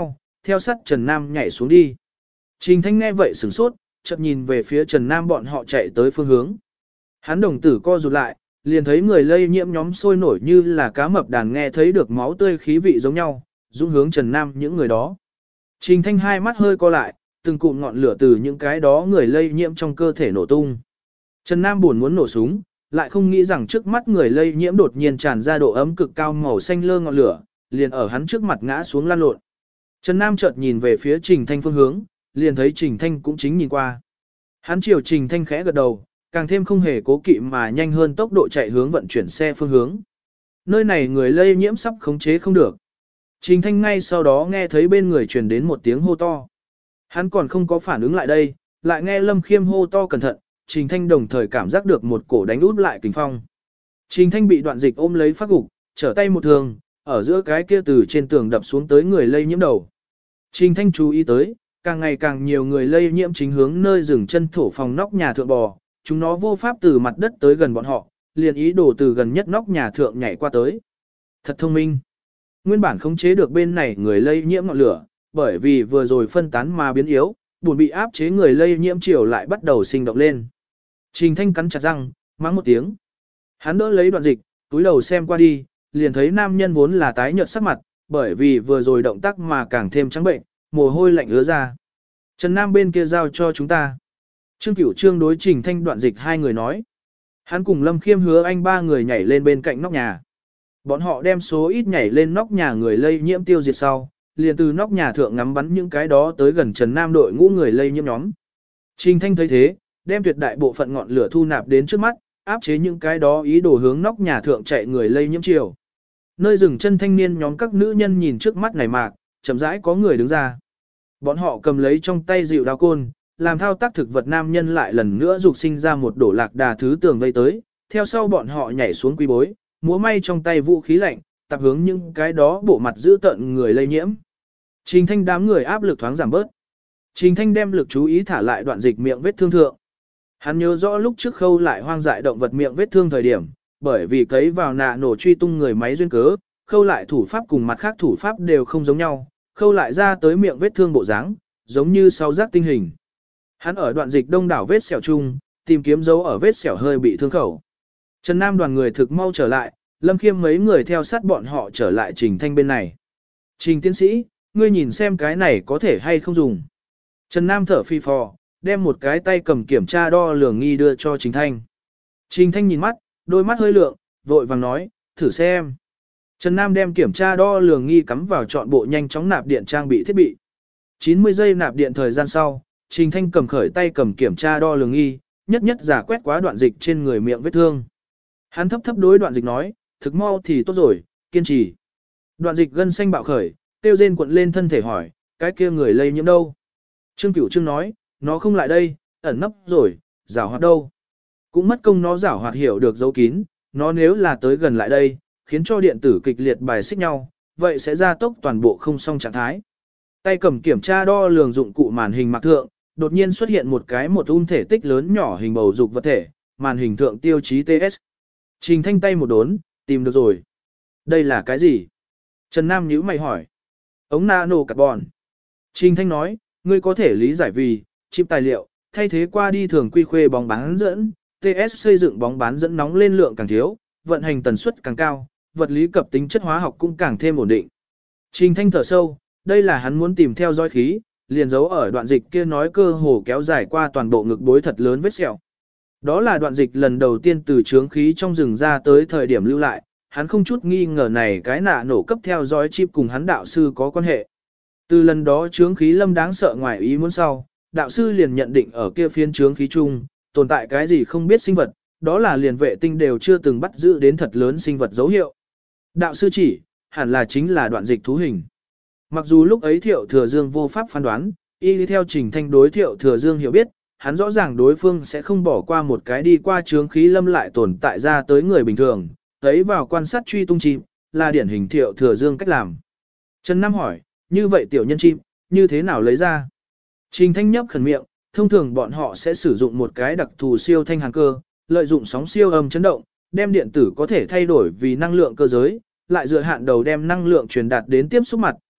theo sát Trần Nam nhảy xuống đi. Trình Thanh nghe vậy sửng sốt, chợt nhìn về phía Trần Nam bọn họ chạy tới phương hướng. Hắn đồng tử co rụt lại, liền thấy người lây nhiễm nhóm sôi nổi như là cá mập đàn nghe thấy được máu tươi khí vị giống nhau, dũng hướng Trần Nam những người đó. Trình Thanh hai mắt hơi co lại, từng cụm ngọn lửa từ những cái đó người lây nhiễm trong cơ thể nổ tung. Trần Nam buồn muốn nổ súng, lại không nghĩ rằng trước mắt người lây nhiễm đột nhiên tràn ra độ ấm cực cao màu xanh lơ ngọn lửa, liền ở hắn trước mặt ngã xuống lăn lộn. Trần Nam chợt nhìn về phía Trình Thanh phương hướng, liền thấy Trình Thanh cũng chính nhìn qua. Hắn chiều Trình Thanh khẽ gật đầu, càng thêm không hề cố kỵ mà nhanh hơn tốc độ chạy hướng vận chuyển xe phương hướng. Nơi này người lây nhiễm sắp khống chế không được. Trình Thanh ngay sau đó nghe thấy bên người truyền đến một tiếng hô to. Hắn còn không có phản ứng lại đây, lại nghe Lâm Khiêm hô to cẩn thận, Trình Thanh đồng thời cảm giác được một cổ đánh út lại kình phong. Trình Thanh bị Đoạn Dịch ôm lấy phát gục, trở tay một thường, ở giữa cái kia từ trên tường đập xuống tới người lây nhiễm đầu. Trình Thanh chú ý tới, càng ngày càng nhiều người lây nhiễm chính hướng nơi dừng chân thổ phòng nóc nhà thượng bò, chúng nó vô pháp từ mặt đất tới gần bọn họ, liền ý đồ từ gần nhất nóc nhà thượng nhảy qua tới. Thật thông minh. Nguyên bản khống chế được bên này người lây nhiễm ngọn lửa, bởi vì vừa rồi phân tán mà biến yếu, buồn bị áp chế người lây nhiễm chiều lại bắt đầu sinh động lên. Trình Thanh cắn chặt răng, mắng một tiếng. Hắn đỡ lấy Đoạn Dịch, túi đầu xem qua đi, liền thấy nam nhân vốn là tái nhợt sắc mặt, bởi vì vừa rồi động tác mà càng thêm trắng bệnh, mồ hôi lạnh ứa ra. Trần Nam bên kia giao cho chúng ta. Trương Cửu Trương đối Trình Thanh Đoạn Dịch hai người nói. Hắn cùng Lâm Khiêm Hứa Anh ba người nhảy lên bên cạnh nóc nhà. Bọn họ đem số ít nhảy lên nóc nhà người lây nhiễm tiêu diệt sau, liền từ nóc nhà thượng ngắm bắn những cái đó tới gần Trần Nam đội ngũ người lây nhiễm nhóm. Trình Thanh thấy thế, đem tuyệt đại bộ phận ngọn lửa thu nạp đến trước mắt, áp chế những cái đó ý đồ hướng nóc nhà thượng chạy người lây nhiễm chiều. Nơi dừng chân thanh niên nhóm các nữ nhân nhìn trước mắt này mạc, chậm rãi có người đứng ra. Bọn họ cầm lấy trong tay dịu đao côn, làm thao tác thực vật nam nhân lại lần nữa dục sinh ra một đổ lạc đà thứ tường vây tới, theo sau bọn họ nhảy xuống quy bối, múa may trong tay vũ khí lạnh, tập hướng những cái đó bộ mặt giữ tận người lây nhiễm. Trình Thanh đám người áp lực thoáng giảm bớt. Trình Thanh đem lực chú ý thả lại Đoạn Dịch miệng vết thương thượng. Hắn nhớ rõ lúc trước khâu lại hoang dại động vật miệng vết thương thời điểm, bởi vì cấy vào nạ nổ truy tung người máy duyên cớ, khâu lại thủ pháp cùng mặt khác thủ pháp đều không giống nhau, khâu lại ra tới miệng vết thương bộ dáng, giống như sau giác tinh hình. Hắn ở Đoạn Dịch đông đảo vết sẹo chung, tìm kiếm dấu ở vết sẹo hơi bị thương khẩu. Trần Nam đoàn người thực mau trở lại, Lâm Khiêm mấy người theo sát bọn họ trở lại Trình Thanh bên này. Trình tiến sĩ, ngươi nhìn xem cái này có thể hay không dùng. Trần Nam thở phi phò, đem một cái tay cầm kiểm tra đo lường nghi đưa cho Trình Thanh. Trình Thanh nhìn mắt, đôi mắt hơi lượng, vội vàng nói, thử xem. Trần Nam đem kiểm tra đo lường nghi cắm vào trọn bộ nhanh chóng nạp điện trang bị thiết bị. chín mươi giây nạp điện thời gian sau, Trình Thanh cầm khởi tay cầm kiểm tra đo lường nghi, nhất nhất giả quét quá Đoạn Dịch trên người miệng vết thương. Hắn thấp thấp đối Đoạn Dịch nói, thực mau thì tốt rồi, kiên trì. Đoạn Dịch gân xanh bạo khởi, tiêu rên cuộn lên thân thể hỏi, cái kia người lây nhiễm đâu? Trương Cửu Trương nói, nó không lại đây, ẩn nấp rồi, giảo hoạt đâu? Cũng mất công nó giảo hoạt hiểu được dấu kín, nó nếu là tới gần lại đây, khiến cho điện tử kịch liệt bài xích nhau, vậy sẽ gia tốc toàn bộ không song trạng thái. Tay cầm kiểm tra đo lường dụng cụ màn hình mặc thượng, đột nhiên xuất hiện một cái một un thể tích lớn nhỏ hình bầu dục vật thể, màn hình thượng tiêu chí tê ét. Trình Thanh tay một đốn, tìm được rồi. Đây là cái gì? Trần Nam nhíu mày hỏi. Ống nano carbon. Trình Thanh nói, ngươi có thể lý giải vì, chip tài liệu, thay thế qua đi thường quy khuê bóng bán dẫn, tê ét xây dựng bóng bán dẫn nóng lên lượng càng thiếu, vận hành tần suất càng cao, vật lý cập tính chất hóa học cũng càng thêm ổn định. Trình Thanh thở sâu, đây là hắn muốn tìm theo dõi khí, liền dấu ở Đoạn Dịch kia nói cơ hồ kéo dài qua toàn bộ ngực bối thật lớn vết sẹo. Đó là Đoạn Dịch lần đầu tiên từ trướng khí trong rừng ra tới thời điểm lưu lại, hắn không chút nghi ngờ này cái nạ nổ cấp theo dõi chip cùng hắn đạo sư có quan hệ. Từ lần đó trướng khí lâm đáng sợ ngoài ý muốn sau, đạo sư liền nhận định ở kia phiên trướng khí chung, tồn tại cái gì không biết sinh vật, đó là liền vệ tinh đều chưa từng bắt giữ đến thật lớn sinh vật dấu hiệu. Đạo sư chỉ, hẳn là chính là Đoạn Dịch thú hình. Mặc dù lúc ấy Thiệu Thừa Dương vô pháp phán đoán, y theo Trình Thanh đối Thiệu Thừa Dương hiểu biết, hắn rõ ràng đối phương sẽ không bỏ qua một cái đi qua trướng khí lâm lại tồn tại ra tới người bình thường, thấy vào quan sát truy tung chim, là điển hình Thiệu Thừa Dương cách làm. Trần Nam hỏi, như vậy tiểu nhân chim, như thế nào lấy ra? Trình Thanh nhấp khẩn miệng, thông thường bọn họ sẽ sử dụng một cái đặc thù siêu thanh hàn cơ, lợi dụng sóng siêu âm chấn động, đem điện tử có thể thay đổi vì năng lượng cơ giới, lại dựa hạn đầu đem năng lượng truyền đạt đến tiếp xúc mặt,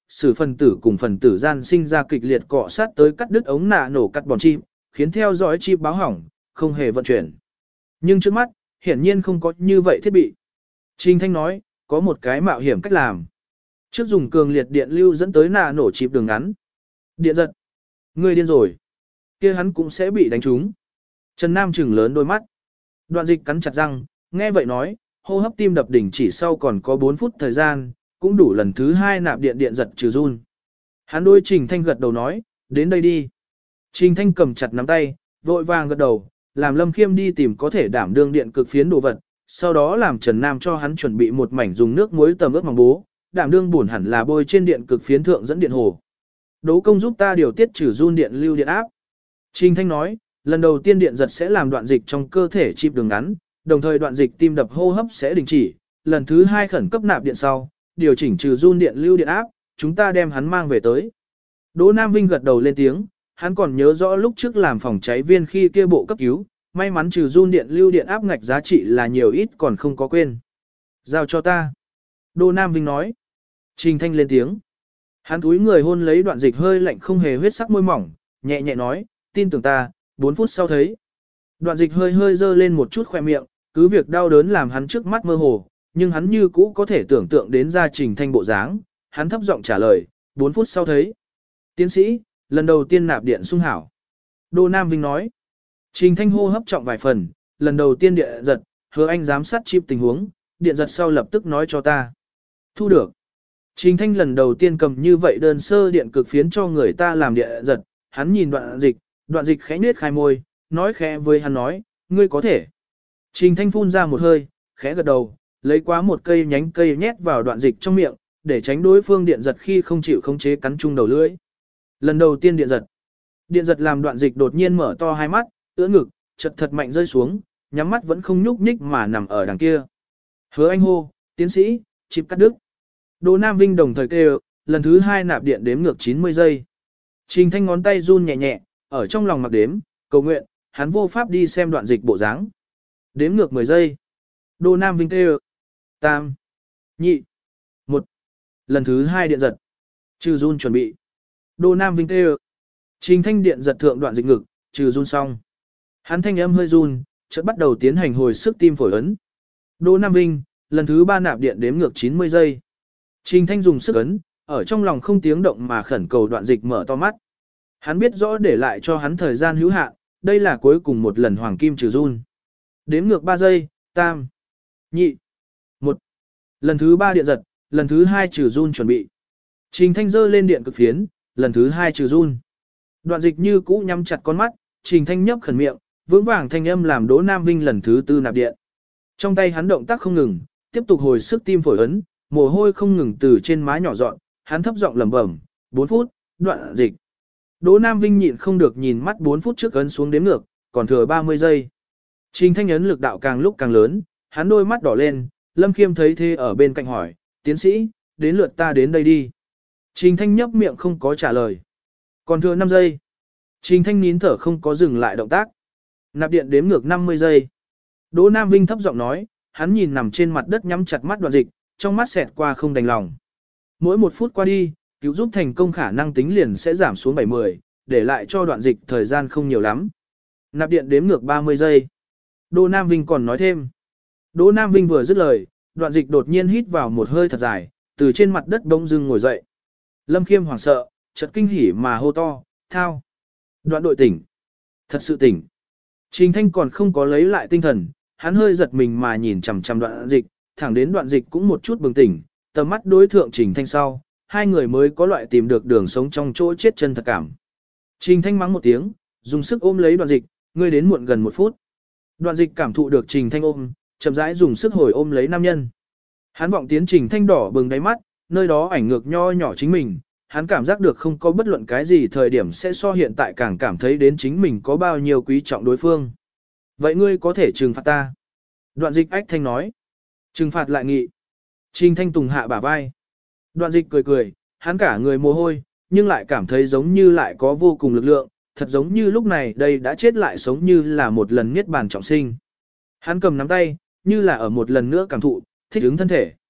sử phần tử cùng phần tử gian sinh ra kịch liệt cọ sát tới cắt đứt ống nạ nổ cắt bòn chip, khiến theo dõi chip báo hỏng, không hề vận chuyển. Nhưng trước mắt, hiển nhiên không có như vậy thiết bị. Trình Thanh nói, có một cái mạo hiểm cách làm. Trước dùng cường liệt điện lưu dẫn tới nạ nổ chip đường ngắn. Điện giật. Người điên rồi. Kia hắn cũng sẽ bị đánh trúng. Trần Nam trừng lớn đôi mắt. Đoạn dịch cắn chặt răng, nghe vậy nói, hô hấp tim đập đỉnh chỉ sau còn có bốn phút thời gian, cũng đủ lần thứ hai nạp điện điện giật trừ run. Hắn đôi Trình Thanh gật đầu nói, đến đây đi. Trình Thanh cầm chặt nắm tay, vội vàng gật đầu, làm Lâm Khiêm đi tìm có thể đảm đương điện cực phiến đồ vật, sau đó làm Trần Nam cho hắn chuẩn bị một mảnh dùng nước muối tầm ướp bằng bố, đảm đương buồn hẳn là bôi trên điện cực phiến thượng dẫn điện hồ. Đỗ công giúp ta điều tiết trừ run điện lưu điện áp. Trình Thanh nói, lần đầu tiên điện giật sẽ làm đoạn dịch trong cơ thể chip đường ngắn, đồng thời đoạn dịch tim đập hô hấp sẽ đình chỉ, lần thứ hai khẩn cấp nạp điện sau, điều chỉnh trừ run điện lưu điện áp, chúng ta đem hắn mang về tới. Đỗ Nam Vinh gật đầu lên tiếng, hắn còn nhớ rõ lúc trước làm phòng cháy viên khi kia bộ cấp cứu, may mắn trừ run điện lưu điện áp ngạch giá trị là nhiều ít còn không có quên. Giao cho ta. Đỗ Nam Vinh nói. Trình Thanh lên tiếng. Hắn túi người hôn lấy đoạn dịch hơi lạnh không hề huyết sắc môi mỏng, nhẹ nhẹ nói, tin tưởng ta, bốn phút sau thấy. Đoạn dịch hơi hơi dơ lên một chút khoe miệng, cứ việc đau đớn làm hắn trước mắt mơ hồ, nhưng hắn như cũ có thể tưởng tượng đến ra Trình Thanh bộ dáng, hắn thấp giọng trả lời, bốn phút sau thấy. Tiến sĩ, lần đầu tiên nạp điện sung hảo. Đỗ Nam Vinh nói. Trình Thanh hô hấp trọng vài phần, lần đầu tiên điện giật, hứa anh giám sát chip tình huống, điện giật sau lập tức nói cho ta. Thu được. Trình Thanh lần đầu tiên cầm như vậy đơn sơ điện cực phiến cho người ta làm điện giật, hắn nhìn đoạn dịch, đoạn dịch khẽ nhếch khai môi, nói khẽ với hắn nói, ngươi có thể. Trình Thanh phun ra một hơi, khẽ gật đầu, lấy quá một cây nhánh cây nhét vào đoạn dịch trong miệng, để tránh đối phương điện giật khi không chịu khống chế cắn chung đầu lưỡi. Lần đầu tiên điện giật. Điện giật làm đoạn dịch đột nhiên mở to hai mắt, ưỡn ngực, chật thật mạnh rơi xuống, nhắm mắt vẫn không nhúc nhích mà nằm ở đằng kia. Hứa anh hô, tiến sĩ, chip cắt đứt. Đỗ Nam Vinh đồng thời kêu, lần thứ hai nạp điện đếm ngược chín mươi giây. Trình Thanh ngón tay run nhẹ nhẹ, ở trong lòng mặc đếm, cầu nguyện, hắn vô pháp đi xem đoạn dịch bộ dáng. Đếm ngược mười giây. Đỗ Nam Vinh kêu, tam, nhị, một. Lần thứ hai điện giật. Trừ run chuẩn bị. Đỗ Nam Vinh kêu. Trình Thanh điện giật thượng đoạn dịch ngực, trừ run xong. Hắn thanh âm hơi run, chợt bắt đầu tiến hành hồi sức tim phổi ấn. Đỗ Nam Vinh, lần thứ ba nạp điện đếm ngược chín mươi giây. Trình Thanh dùng sức ấn, ở trong lòng không tiếng động mà khẩn cầu đoạn dịch mở to mắt. Hắn biết rõ để lại cho hắn thời gian hữu hạn, đây là cuối cùng một lần hoàng kim trừ run. Đếm ngược ba giây, tam, nhị, một. Lần thứ ba điện giật, lần thứ hai trừ run chuẩn bị. Trình Thanh giơ lên điện cực phiến, lần thứ hai trừ run. Đoạn dịch như cũ nhắm chặt con mắt, Trình Thanh nhấp khẩn miệng, vững vàng thanh âm làm Đỗ Nam Vinh lần thứ tư nạp điện. Trong tay hắn động tác không ngừng, tiếp tục hồi sức tim phổi ấn, mồ hôi không ngừng từ trên má nhỏ dọn, hắn thấp giọng lẩm bẩm, bốn phút, đoạn dịch. Đỗ Nam Vinh nhịn không được nhìn mắt bốn phút trước ấn xuống đếm ngược, còn thừa ba mươi giây. Trình Thanh ấn lực đạo càng lúc càng lớn, hắn đôi mắt đỏ lên, Lâm Khiêm thấy thế ở bên cạnh hỏi, tiến sĩ, đến lượt ta đến đây đi. Trình Thanh nhấp miệng không có trả lời. Còn thừa năm giây. Trình Thanh nín thở không có dừng lại động tác. Nạp điện đếm ngược năm mươi giây. Đỗ Nam Vinh thấp giọng nói, hắn nhìn nằm trên mặt đất nhắm chặt mắt đoạn dịch, trong mắt xẹt qua không đành lòng. Mỗi một phút qua đi, cứu giúp thành công khả năng tính liền sẽ giảm xuống bảy mươi, để lại cho đoạn dịch thời gian không nhiều lắm. Nạp điện đếm ngược ba mươi giây. Đỗ Nam Vinh còn nói thêm. Đỗ Nam Vinh vừa dứt lời, đoạn dịch đột nhiên hít vào một hơi thật dài, từ trên mặt đất bỗng dưng ngồi dậy. Lâm Khiêm hoảng sợ, chợt kinh hỉ mà hô to, thao. Đoạn đội tỉnh. Thật sự tỉnh. Trình Thanh còn không có lấy lại tinh thần, hắn hơi giật mình mà nhìn chằm chằm đoạn dịch, thẳng đến đoạn dịch cũng một chút bừng tỉnh, tầm mắt đối thượng Trình Thanh sau, hai người mới có loại tìm được đường sống trong chỗ chết chân thật cảm. Trình Thanh mắng một tiếng, dùng sức ôm lấy đoạn dịch, ngươi đến muộn gần một phút. Đoạn dịch cảm thụ được Trình Thanh ôm, chậm rãi dùng sức hồi ôm lấy nam nhân. Hắn vọng tiến Trình Thanh đỏ bừng đáy mắt, nơi đó ảnh ngược nho nhỏ chính mình, hắn cảm giác được không có bất luận cái gì thời điểm sẽ so hiện tại càng cảm thấy đến chính mình có bao nhiêu quý trọng đối phương. Vậy ngươi có thể trừng phạt ta. Đoạn dịch ách thanh nói. Trừng phạt lại nghị. Trình Thanh tùng hạ bả vai. Đoạn dịch cười cười, hắn cả người mồ hôi, nhưng lại cảm thấy giống như lại có vô cùng lực lượng, thật giống như lúc này đây đã chết lại sống như là một lần niết bàn trọng sinh. Hắn cầm nắm tay, như là ở một lần nữa cảm thụ, thích ứng thân thể.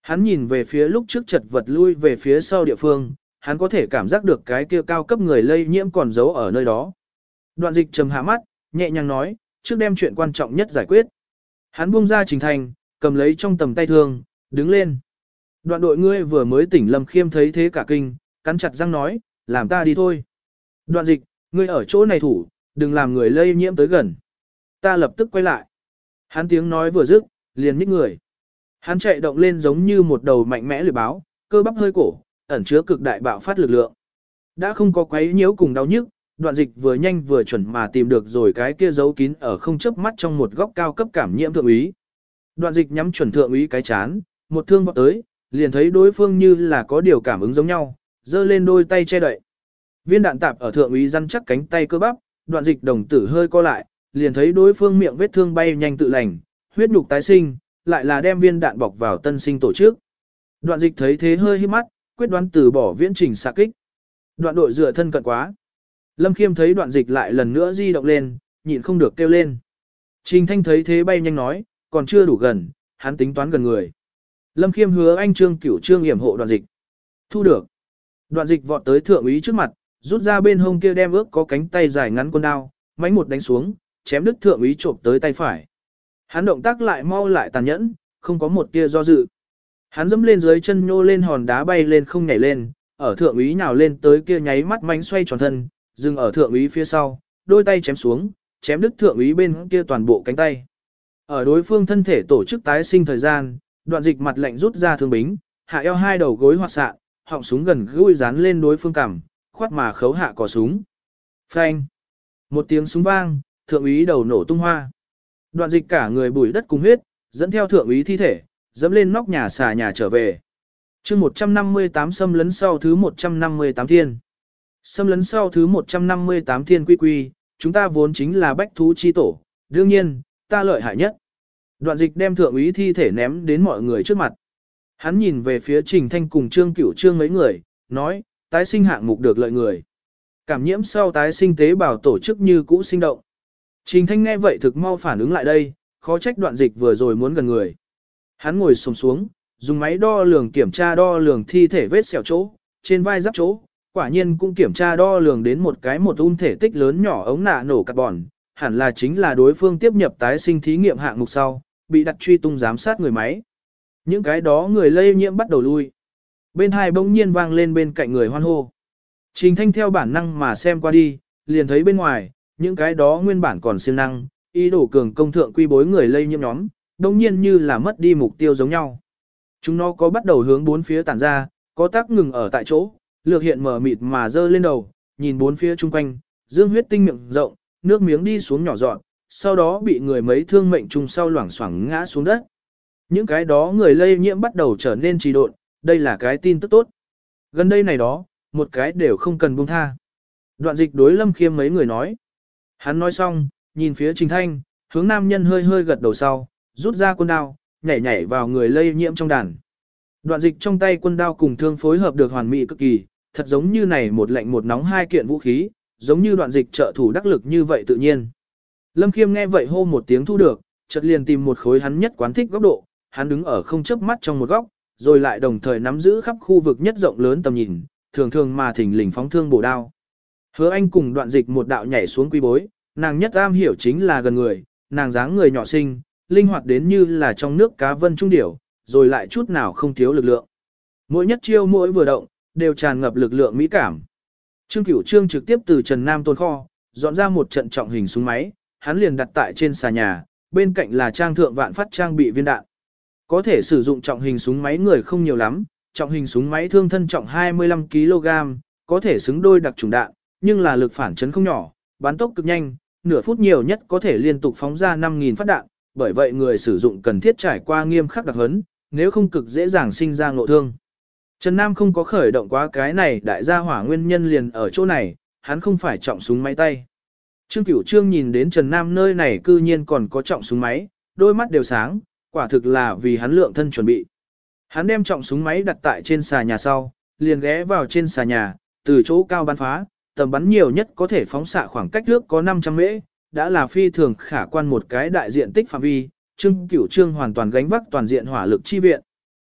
Hắn nhìn về phía lúc trước chật vật lui về phía sau địa phương, hắn có thể cảm giác được cái kia cao cấp người lây nhiễm còn giấu ở nơi đó. Đoạn dịch trầm hạ mắt, nhẹ nhàng nói, trước đem chuyện quan trọng nhất giải quyết. Hắn buông ra Trình Thành, cầm lấy trong tầm tay thương, đứng lên. Đoạn đội ngươi vừa mới tỉnh Lâm Khiêm thấy thế cả kinh, cắn chặt răng nói, làm ta đi thôi. Đoạn dịch, ngươi ở chỗ này thủ, đừng làm người lây nhiễm tới gần. Ta lập tức quay lại. Hắn tiếng nói vừa dứt, liền nhích người. Hắn chạy động lên giống như một đầu mạnh mẽ lưỡi báo, cơ bắp hơi cổ, ẩn chứa cực đại bạo phát lực lượng. Đã không có quấy nhiễu cùng đau nhức, đoạn dịch vừa nhanh vừa chuẩn mà tìm được rồi cái kia giấu kín ở không chớp mắt trong một góc cao cấp cảm nhiễm thượng úy. Đoạn dịch nhắm chuẩn thượng úy cái chán, một thương vọt tới, liền thấy đối phương như là có điều cảm ứng giống nhau, giơ lên đôi tay che đậy. Viên đạn tạp ở thượng úy răn chắc cánh tay cơ bắp, đoạn dịch đồng tử hơi co lại, liền thấy đối phương miệng vết thương bay nhanh tự lành, huyết nhục tái sinh, lại là đem viên đạn bọc vào tân sinh tổ chức. Đoạn dịch thấy thế hơi hít mắt, quyết đoán từ bỏ viễn trình xạ kích. Đoạn đội dựa thân cận quá. Lâm Khiêm thấy đoạn dịch lại lần nữa di động lên, nhịn không được kêu lên. Trình Thanh thấy thế bay nhanh nói, còn chưa đủ gần, hắn tính toán gần người. Lâm Khiêm hứa anh Trương Cửu Trương yểm hộ đoạn dịch. Thu được. Đoạn dịch vọt tới thượng úy trước mặt, rút ra bên hông kia đem ước có cánh tay dài ngắn con đao, mánh một đánh xuống, chém đứt thượng úy trộm tới tay phải. Hắn động tác lại mau lại tàn nhẫn, không có một tia do dự. Hắn dẫm lên dưới chân nhô lên hòn đá bay lên không nhảy lên, ở thượng úy nhào lên tới kia nháy mắt mánh xoay tròn thân, dừng ở thượng úy phía sau, đôi tay chém xuống, chém đứt thượng úy bên kia toàn bộ cánh tay. Ở đối phương thân thể tổ chức tái sinh thời gian, đoạn dịch mặt lạnh rút ra thương bính, hạ eo hai đầu gối hoạt xạ, họng súng gần gũi dán lên đối phương cằm, khoát mà khấu hạ cò súng. Phanh! Một tiếng súng vang, thượng úy đầu nổ tung hoa. Đoạn dịch cả người bùi đất cùng huyết, dẫn theo thượng úy thi thể, dẫm lên nóc nhà xà nhà trở về. chương một trăm năm mươi tám xâm lấn sau thứ một trăm năm mươi tám thiên. Xâm lấn sau thứ một trăm năm mươi tám thiên quy quy, chúng ta vốn chính là bách thú chi tổ, đương nhiên, ta lợi hại nhất. Đoạn dịch đem thượng úy thi thể ném đến mọi người trước mặt. Hắn nhìn về phía Trình Thanh cùng Trương Cửu Trương mấy người, nói, tái sinh hạng mục được lợi người. Cảm nhiễm sau tái sinh tế bào tổ chức như cũ sinh động. Trình Thanh nghe vậy thực mau phản ứng lại đây, khó trách đoạn dịch vừa rồi muốn gần người. Hắn ngồi xổm xuống, dùng máy đo lường kiểm tra đo lường thi thể vết sẹo chỗ, trên vai giáp chỗ, quả nhiên cũng kiểm tra đo lường đến một cái một un thể tích lớn nhỏ ống nạ nổ carbon, hẳn là chính là đối phương tiếp nhập tái sinh thí nghiệm hạng mục sau, bị đặt truy tung giám sát người máy. Những cái đó người lây nhiễm bắt đầu lui. Bên hai bỗng nhiên vang lên bên cạnh người hoan hô. Trình Thanh theo bản năng mà xem qua đi, liền thấy bên ngoài, những cái đó nguyên bản còn siêng năng, ý đồ cường công thượng quy bối người lây nhiễm nhóm, đồng nhiên như là mất đi mục tiêu giống nhau. Chúng nó có bắt đầu hướng bốn phía tản ra, có tác ngừng ở tại chỗ, lược hiện mở mịt mà dơ lên đầu, nhìn bốn phía chung quanh, dương huyết tinh miệng rộng, nước miếng đi xuống nhỏ dọn, sau đó bị người mấy thương mệnh trùng sau loảng xoảng ngã xuống đất. Những cái đó người lây nhiễm bắt đầu trở nên trì độn, đây là cái tin tức tốt. Gần đây này đó, một cái đều không cần buông tha. Đoạn dịch đối Lâm Khiêm mấy người nói. Hắn nói xong, nhìn phía Trình Thanh, hướng nam nhân hơi hơi gật đầu sau, rút ra quân đao, nhảy nhảy vào người lây nhiễm trong đàn. Đoạn dịch trong tay quân đao cùng thương phối hợp được hoàn mỹ cực kỳ, thật giống như này một lạnh một nóng hai kiện vũ khí, giống như đoạn dịch trợ thủ đắc lực như vậy tự nhiên. Lâm Khiêm nghe vậy hô một tiếng thu được, chợt liền tìm một khối hắn nhất quán thích góc độ, hắn đứng ở không chớp mắt trong một góc, rồi lại đồng thời nắm giữ khắp khu vực nhất rộng lớn tầm nhìn, thường thường mà thỉnh lình phóng thương bổ đao. Hứa Anh cùng đoạn dịch một đạo nhảy xuống quy bối, nàng nhất am hiểu chính là gần người, nàng dáng người nhỏ xinh, linh hoạt đến như là trong nước cá vân trung điểu, rồi lại chút nào không thiếu lực lượng. Mỗi nhất chiêu mỗi vừa động, đều tràn ngập lực lượng mỹ cảm. Trương Cửu Trương trực tiếp từ Trần Nam tồn kho, dọn ra một trận trọng hình súng máy, hắn liền đặt tại trên xà nhà, bên cạnh là trang thượng vạn phát trang bị viên đạn. Có thể sử dụng trọng hình súng máy người không nhiều lắm, trọng hình súng máy thương thân trọng hai mươi lăm ki lô gam, có thể xứng đôi đặc trùng đạn, nhưng là lực phản chấn không nhỏ, bắn tốc cực nhanh, nửa phút nhiều nhất có thể liên tục phóng ra năm nghìn phát đạn, bởi vậy người sử dụng cần thiết trải qua nghiêm khắc đặc huấn, nếu không cực dễ dàng sinh ra ngộ thương. Trần Nam không có khởi động quá cái này đại gia hỏa nguyên nhân liền ở chỗ này, hắn không phải trọng súng máy tay. Trương Cửu Trương nhìn đến Trần Nam nơi này cư nhiên còn có trọng súng máy, đôi mắt đều sáng, quả thực là vì hắn lượng thân chuẩn bị. Hắn đem trọng súng máy đặt tại trên xà nhà sau, liền ghé vào trên xà nhà, từ chỗ cao bắn phá, tầm bắn nhiều nhất có thể phóng xạ khoảng cách nước có năm trăm mễ, đã là phi thường khả quan một cái đại diện tích phạm vi, Trương Cửu Trương hoàn toàn gánh vác toàn diện hỏa lực chi viện.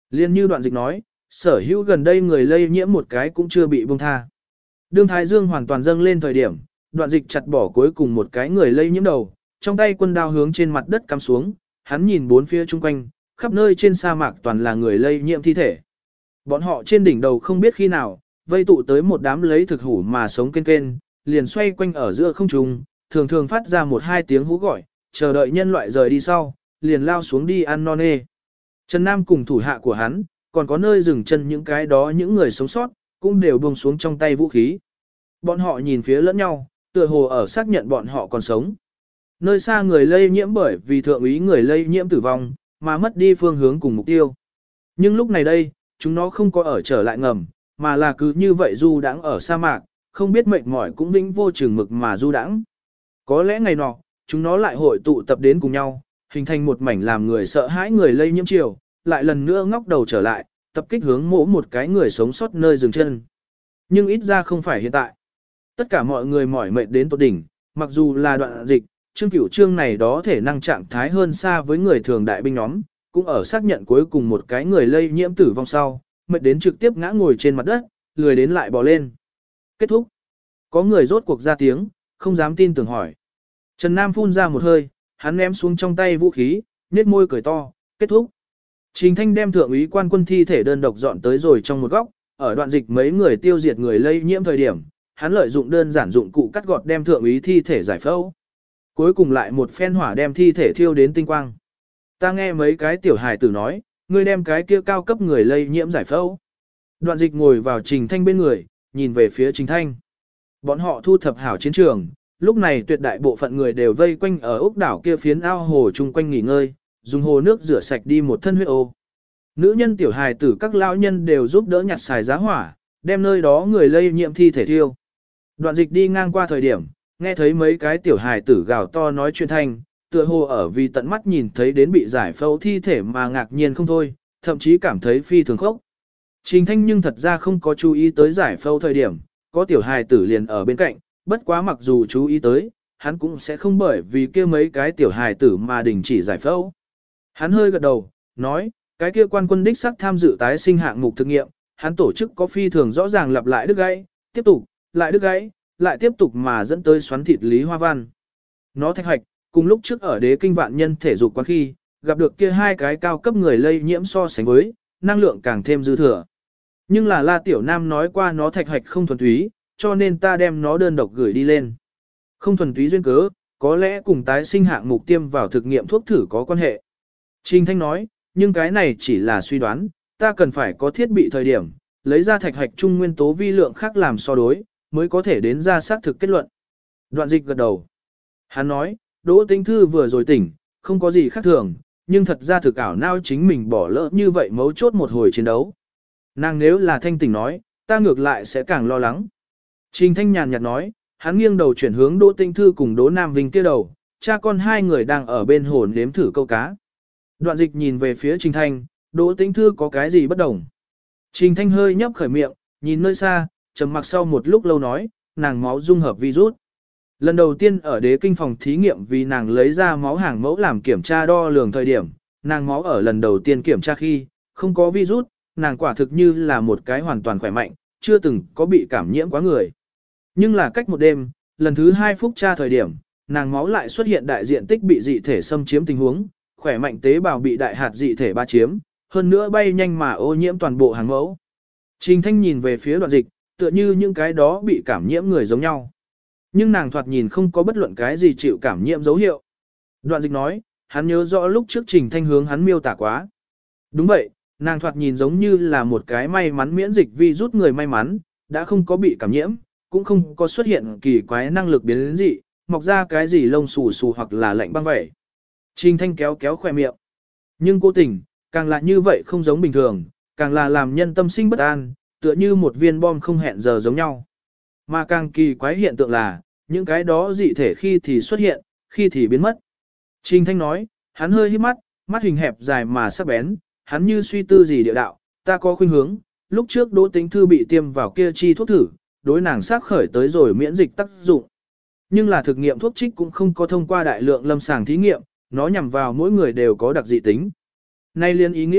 Liên như đoạn dịch nói, sở hữu gần đây người lây nhiễm một cái cũng chưa bị buông tha. Đương Thái Dương hoàn toàn dâng lên thời điểm, đoạn dịch chặt bỏ cuối cùng một cái người lây nhiễm đầu, trong tay quân đao hướng trên mặt đất cắm xuống, hắn nhìn bốn phía chung quanh, khắp nơi trên sa mạc toàn là người lây nhiễm thi thể. Bọn họ trên đỉnh đầu không biết khi nào, vây tụ tới một đám lấy thực hủ mà sống kên kên, liền xoay quanh ở giữa không trung, thường thường phát ra một hai tiếng hú gọi, chờ đợi nhân loại rời đi sau, liền lao xuống đi ăn non nê. Trần Nam cùng thủ hạ của hắn, còn có nơi dừng chân những cái đó những người sống sót, cũng đều buông xuống trong tay vũ khí. Bọn họ nhìn phía lẫn nhau, tựa hồ ở xác nhận bọn họ còn sống. Nơi xa người lây nhiễm bởi vì thượng úy người lây nhiễm tử vong, mà mất đi phương hướng cùng mục tiêu. Nhưng lúc này đây, chúng nó không có ở trở lại ngầm, mà là cứ như vậy du đãng ở sa mạc, không biết mệt mỏi cũng vĩnh vô chừng mực mà du đãng. Có lẽ ngày nọ, chúng nó lại hội tụ tập đến cùng nhau, hình thành một mảnh làm người sợ hãi người lây nhiễm chiều, lại lần nữa ngóc đầu trở lại, tập kích hướng mỗ một cái người sống sót nơi dừng chân. Nhưng ít ra không phải hiện tại. Tất cả mọi người mỏi mệt đến tột đỉnh, mặc dù là đoạn dịch, chương cửu chương này đó thể năng trạng thái hơn xa với người thường đại binh nhóm, cũng ở xác nhận cuối cùng một cái người lây nhiễm tử vong sau, mệt đến trực tiếp ngã ngồi trên mặt đất, lười đến lại bò lên. Kết thúc. Có người rốt cuộc ra tiếng, không dám tin tưởng hỏi. Trần Nam phun ra một hơi, hắn ném xuống trong tay vũ khí, nhếch môi cười to, kết thúc. Trình Thanh đem thượng úy quan quân thi thể đơn độc dọn tới rồi trong một góc, ở đoạn dịch mấy người tiêu diệt người lây nhiễm thời điểm, hắn lợi dụng đơn giản dụng cụ cắt gọt đem thượng úy thi thể giải phẫu. Cuối cùng lại một phen hỏa đem thi thể thiêu đến tinh quang. Ta nghe mấy cái tiểu hài tử nói, ngươi đem cái kia cao cấp người lây nhiễm giải phẫu. Đoạn dịch ngồi vào Trình Thanh bên người, nhìn về phía Trình Thanh. Bọn họ thu thập hảo chiến trường, lúc này tuyệt đại bộ phận người đều vây quanh ở ốc đảo kia phiến ao hồ chung quanh nghỉ ngơi, dùng hồ nước rửa sạch đi một thân huyết ô. Nữ nhân tiểu hài tử các lão nhân đều giúp đỡ nhặt xài giá hỏa, đem nơi đó người lây nhiễm thi thể thiêu. Đoạn dịch đi ngang qua thời điểm, nghe thấy mấy cái tiểu hài tử gào to nói chuyện thanh, tựa hồ ở vì tận mắt nhìn thấy đến bị giải phẫu thi thể mà ngạc nhiên không thôi, thậm chí cảm thấy phi thường khốc. Trình Thanh nhưng thật ra không có chú ý tới giải phẫu thời điểm, có tiểu hài tử liền ở bên cạnh, bất quá mặc dù chú ý tới, hắn cũng sẽ không bởi vì kia mấy cái tiểu hài tử mà đình chỉ giải phẫu. Hắn hơi gật đầu, nói, cái kia quan quân đích sắc tham dự tái sinh hạng mục thực nghiệm, hắn tổ chức có phi thường rõ ràng lặp lại đứt gãy, tiếp tục, lại đứt gãy, lại tiếp tục mà dẫn tới xoắn thịt Lý Hoa Văn. Nó thạch hoạch, cùng lúc trước ở đế kinh vạn nhân thể dục quán khi, gặp được kia hai cái cao cấp người lây nhiễm so sánh với, năng lượng càng thêm dư thừa. Nhưng là La Tiểu Nam nói qua nó thạch hoạch không thuần túy, cho nên ta đem nó đơn độc gửi đi lên. Không thuần túy duyên cớ, có lẽ cùng tái sinh hạng mục tiêm vào thực nghiệm thuốc thử có quan hệ. Trình Thanh nói, nhưng cái này chỉ là suy đoán, ta cần phải có thiết bị thời điểm, lấy ra thạch hoạch chung nguyên tố vi lượng khác làm so đối, mới có thể đến ra xác thực kết luận. Đoạn dịch gật đầu. Hắn nói, Đỗ Tĩnh Thư vừa rồi tỉnh, không có gì khác thường, nhưng thật ra thực ảo não chính mình bỏ lỡ như vậy mấu chốt một hồi chiến đấu. Nàng nếu là thanh tỉnh nói, ta ngược lại sẽ càng lo lắng. Trình Thanh nhàn nhạt nói, hắn nghiêng đầu chuyển hướng Đỗ Tĩnh Thư cùng Đỗ Nam Vinh kia đầu, cha con hai người đang ở bên hồ nếm thử câu cá. Đoạn dịch nhìn về phía Trình Thanh, Đỗ Tĩnh Thư có cái gì bất đồng. Trình Thanh hơi nhấp khởi miệng, nhìn nơi xa, trầm mặc sau một lúc lâu nói, nàng máu dung hợp virus. Lần đầu tiên ở đế kinh phòng thí nghiệm vì nàng lấy ra máu hàng mẫu làm kiểm tra đo lường thời điểm, nàng máu ở lần đầu tiên kiểm tra khi, không có virus, nàng quả thực như là một cái hoàn toàn khỏe mạnh, chưa từng có bị cảm nhiễm quá người. Nhưng là cách một đêm, lần thứ hai phúc tra thời điểm, nàng máu lại xuất hiện đại diện tích bị dị thể xâm chiếm tình huống, khỏe mạnh tế bào bị đại hạt dị thể ba chiếm, hơn nữa bay nhanh mà ô nhiễm toàn bộ hàng mẫu. Trình Thanh nhìn về phía Đoạn dịch, tựa như những cái đó bị cảm nhiễm người giống nhau. Nhưng nàng thoạt nhìn không có bất luận cái gì chịu cảm nhiễm dấu hiệu. Đoạn dịch nói, hắn nhớ rõ lúc trước Trình Thanh hướng hắn miêu tả quá. Đúng vậy, nàng thoạt nhìn giống như là một cái may mắn miễn dịch vi rút người may mắn, đã không có bị cảm nhiễm, cũng không có xuất hiện kỳ quái năng lực biến đến dị, mọc ra cái gì lông xù xù hoặc là lạnh băng vậy. Trình Thanh kéo kéo khoe miệng. Nhưng cố tình, càng là như vậy không giống bình thường, càng là làm nhân tâm sinh bất an, tựa như một viên bom không hẹn giờ giống nhau. Mà càng kỳ quái hiện tượng là, những cái đó dị thể khi thì xuất hiện, khi thì biến mất. Trình Thanh nói, hắn hơi hít mắt, mắt hình hẹp dài mà sắc bén, hắn như suy tư gì địa đạo, ta có khuynh hướng, lúc trước Đỗ Tĩnh Thư bị tiêm vào kia chi thuốc thử, đối nàng xác khởi tới rồi miễn dịch tác dụng. Nhưng là thực nghiệm thuốc trích cũng không có thông qua đại lượng lâm sàng thí nghiệm, nó nhằm vào mỗi người đều có đặc dị tính. Nay liên ý nghĩa,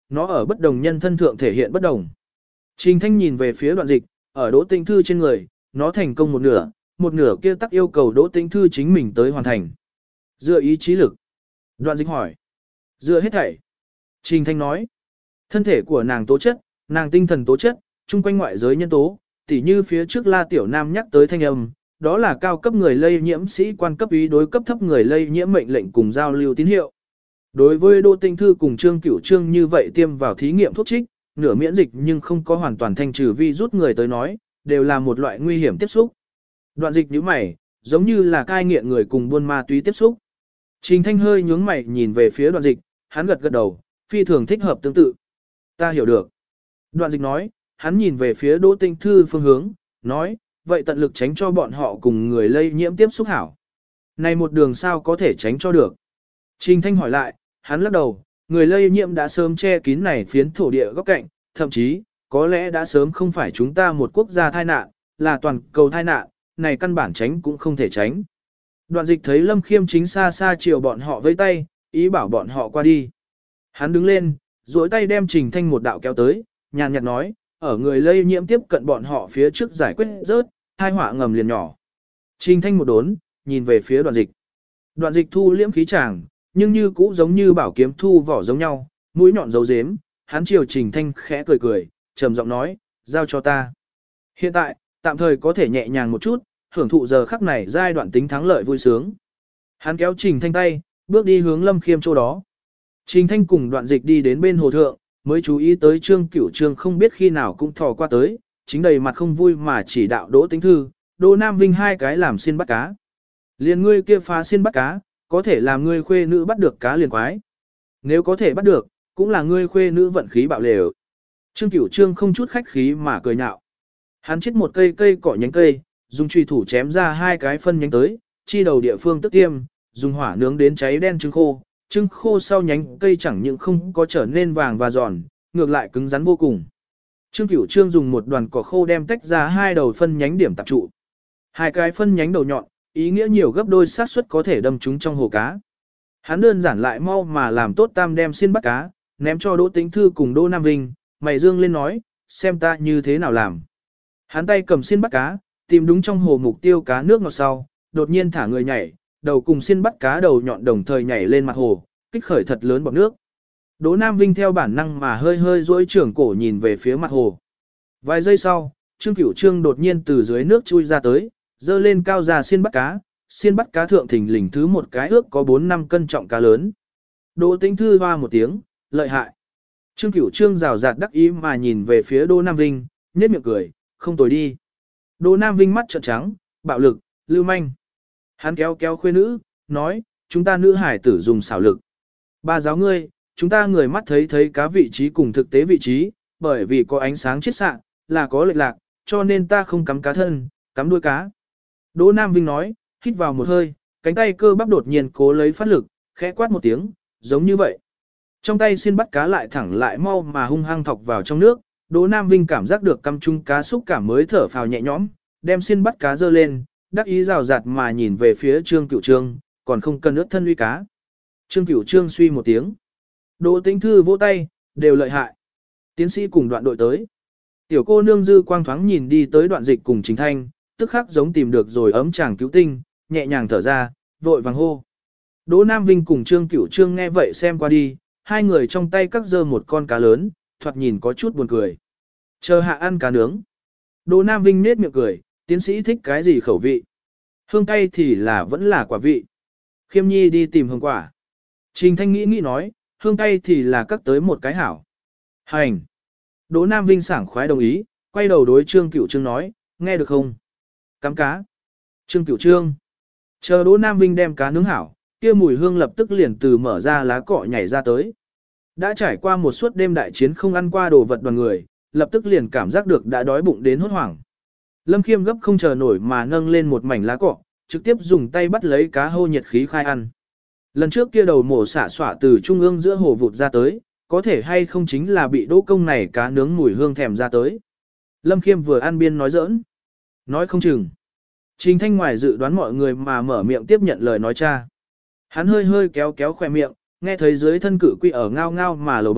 nó ở bất đồng nhân thân thượng thể hiện bất đồng. Trình Thanh nhìn về phía Đoạn Dịch, ở Đỗ Tĩnh Thư trên người, nó thành công một nửa, một nửa kia tắc yêu cầu Đỗ Tĩnh Thư chính mình tới hoàn thành. Dựa ý chí lực. Đoạn Dịch hỏi. Dựa hết thảy. Trình Thanh nói. Thân thể của nàng tố chất, nàng tinh thần tố chất, chung quanh ngoại giới nhân tố, tỉ như phía trước La Tiểu Nam nhắc tới thanh âm, đó là cao cấp người lây nhiễm sĩ quan cấp ý đối cấp thấp người lây nhiễm mệnh lệnh cùng giao lưu tín hiệu. Đối với Đỗ Tĩnh Thư cùng Trương Cửu Trương như vậy tiêm vào thí nghiệm thuốc trích, nửa miễn dịch nhưng không có hoàn toàn thanh trừ virus người tới nói, đều là một loại nguy hiểm tiếp xúc. Đoạn Dịch nhíu mày, giống như là cai nghiện người cùng buôn ma túy tiếp xúc. Trình Thanh hơi nhướng mày nhìn về phía Đoạn Dịch, hắn gật gật đầu, phi thường thích hợp tương tự. Ta hiểu được. Đoạn Dịch nói, hắn nhìn về phía Đỗ Tĩnh Thư phương hướng, nói, vậy tận lực tránh cho bọn họ cùng người lây nhiễm tiếp xúc hảo. Này một đường sao có thể tránh cho được? Trình Thanh hỏi lại, hắn lắc đầu, người lây nhiễm đã sớm che kín này phiến thổ địa góc cạnh, thậm chí, có lẽ đã sớm không phải chúng ta một quốc gia tai nạn, là toàn cầu tai nạn, này căn bản tránh cũng không thể tránh. Đoạn Dịch thấy Lâm Khiêm chính xa xa chiều bọn họ với tay, ý bảo bọn họ qua đi. Hắn đứng lên, duỗi tay đem Trình Thanh một đạo kéo tới, nhàn nhạt nói, ở người lây nhiễm tiếp cận bọn họ phía trước giải quyết rớt, hai họa ngầm liền nhỏ. Trình Thanh một đốn, nhìn về phía Đoạn Dịch. Đoạn Dịch thu liễm khí chàng, nhưng như cũ giống như bảo kiếm thu vỏ giống nhau, mũi nhọn dấu dếm, hắn chiều Trình Thanh khẽ cười cười, trầm giọng nói, giao cho ta. Hiện tại, tạm thời có thể nhẹ nhàng một chút, hưởng thụ giờ khắc này giai đoạn tính thắng lợi vui sướng. Hắn kéo Trình Thanh tay, bước đi hướng Lâm Khiêm chỗ đó. Trình Thanh cùng Đoạn Dịch đi đến bên hồ thượng, mới chú ý tới Trương Cửu Trương không biết khi nào cũng thò qua tới, chính đầy mặt không vui mà chỉ đạo Đỗ Tĩnh Thư, Đỗ Nam Vinh hai cái làm xiên bắt cá. Liền ngươi kia phá xiên bắt cá, có thể làm ngươi khuê nữ bắt được cá liền quái. Nếu có thể bắt được, cũng là ngươi khuê nữ vận khí bạo lều. Trương Cửu Trương không chút khách khí mà cười nhạo. Hắn chết một cây cây cỏ nhánh cây, dùng chùy thủ chém ra hai cái phân nhánh tới, chi đầu địa phương tức tiêm, dùng hỏa nướng đến cháy đen trứng khô. Trứng khô sau nhánh cây chẳng những không có trở nên vàng và giòn, ngược lại cứng rắn vô cùng. Trương Cửu Trương dùng một đoàn cỏ khô đem tách ra hai đầu phân nhánh điểm tập trụ. Hai cái phân nhánh đầu nhọn, ý nghĩa nhiều gấp đôi xác suất có thể đâm trúng trong hồ cá. Hắn đơn giản lại mau mà làm tốt tam đem xiên bắt cá, ném cho Đỗ Tĩnh Thư cùng Đỗ Nam Vinh, mày dương lên nói, xem ta như thế nào làm. Hắn tay cầm xiên bắt cá, tìm đúng trong hồ mục tiêu cá nước ngọt sau, đột nhiên thả người nhảy, đầu cùng xiên bắt cá đầu nhọn đồng thời nhảy lên mặt hồ, kích khởi thật lớn bọt nước. Đỗ Nam Vinh theo bản năng mà hơi hơi duỗi trưởng cổ nhìn về phía mặt hồ. Vài giây sau, Trương Cửu Trương đột nhiên từ dưới nước chui ra tới, dơ lên cao ra xiên bắt cá, xiên bắt cá thượng thình lình thứ một cái ước có bốn năm cân trọng cá lớn. Đỗ Tĩnh Thư hoa một tiếng, lợi hại. Trương Cửu Trương rào rạt đắc ý mà nhìn về phía Đỗ Nam Vinh, nhếch miệng cười, không tồi đi. Đỗ Nam Vinh mắt trợn trắng, bạo lực, lưu manh. Hắn kéo kéo khuê nữ, nói, chúng ta nữ hải tử dùng xảo lực. Ba giáo ngươi, chúng ta người mắt thấy thấy cá vị trí cùng thực tế vị trí, bởi vì có ánh sáng chiết xạ, là có lệch lạc, cho nên ta không cắm cá thân, cắm đuôi cá. Đỗ Nam Vinh nói, hít vào một hơi, cánh tay cơ bắp đột nhiên cố lấy phát lực, khẽ quát một tiếng, giống như vậy. Trong tay xiên bắt cá lại thẳng lại mau mà hung hăng thọc vào trong nước, Đỗ Nam Vinh cảm giác được căm chung cá xúc cảm mới thở phào nhẹ nhõm, đem xiên bắt cá dơ lên, đắc ý rào rạt mà nhìn về phía Trương Cửu Trương, còn không cần ướt thân uy cá. Trương Cửu Trương suy một tiếng. Đỗ Tĩnh Thư vỗ tay, đều lợi hại. Tiến sĩ cùng Đoạn đội tới. Tiểu cô nương dư quang thoáng nhìn đi tới Đoạn Dịch cùng Trình Thanh, tức khắc giống tìm được rồi ấm chàng cứu tinh, nhẹ nhàng thở ra, vội vàng hô. Đỗ Nam Vinh cùng Trương Cửu Trương nghe vậy xem qua đi, hai người trong tay cắt dơ một con cá lớn, thoạt nhìn có chút buồn cười. Chờ hạ ăn cá nướng. Đỗ Nam Vinh nết miệng cười, tiến sĩ thích cái gì khẩu vị. Hương cay thì là vẫn là quả vị. Khiêm Nhi đi tìm hương quả. Trình Thanh nghĩ nghĩ nói, hương cay thì là cắt tới một cái hảo. Hành. Đỗ Nam Vinh sảng khoái đồng ý, quay đầu đối Trương Cửu Trương nói, nghe được không? Cắm cá. Trương Cửu Trương. Chờ Đỗ Nam Vinh đem cá nướng hảo, kia mùi hương lập tức liền từ mở ra lá cọ nhảy ra tới. Đã trải qua một suốt đêm đại chiến không ăn qua đồ vật đoàn người, lập tức liền cảm giác được đã đói bụng đến hốt hoảng. Lâm Khiêm gấp không chờ nổi mà nâng lên một mảnh lá cọ, trực tiếp dùng tay bắt lấy cá hô nhiệt khí khai ăn. Lần trước kia đầu mổ xả xỏa từ trung ương giữa hồ vụt ra tới, có thể hay không chính là bị Đỗ công này cá nướng mùi hương thèm ra tới. Lâm Khiêm vừa ăn biên nói giỡn. Nói không chừng. Trình Thanh ngoài dự đoán mọi người mà mở miệng tiếp nhận lời nói cha. Hắn hơi hơi kéo kéo khoe miệng, nghe thấy dưới thân cử quy ở ngao ngao mà lầu bầu,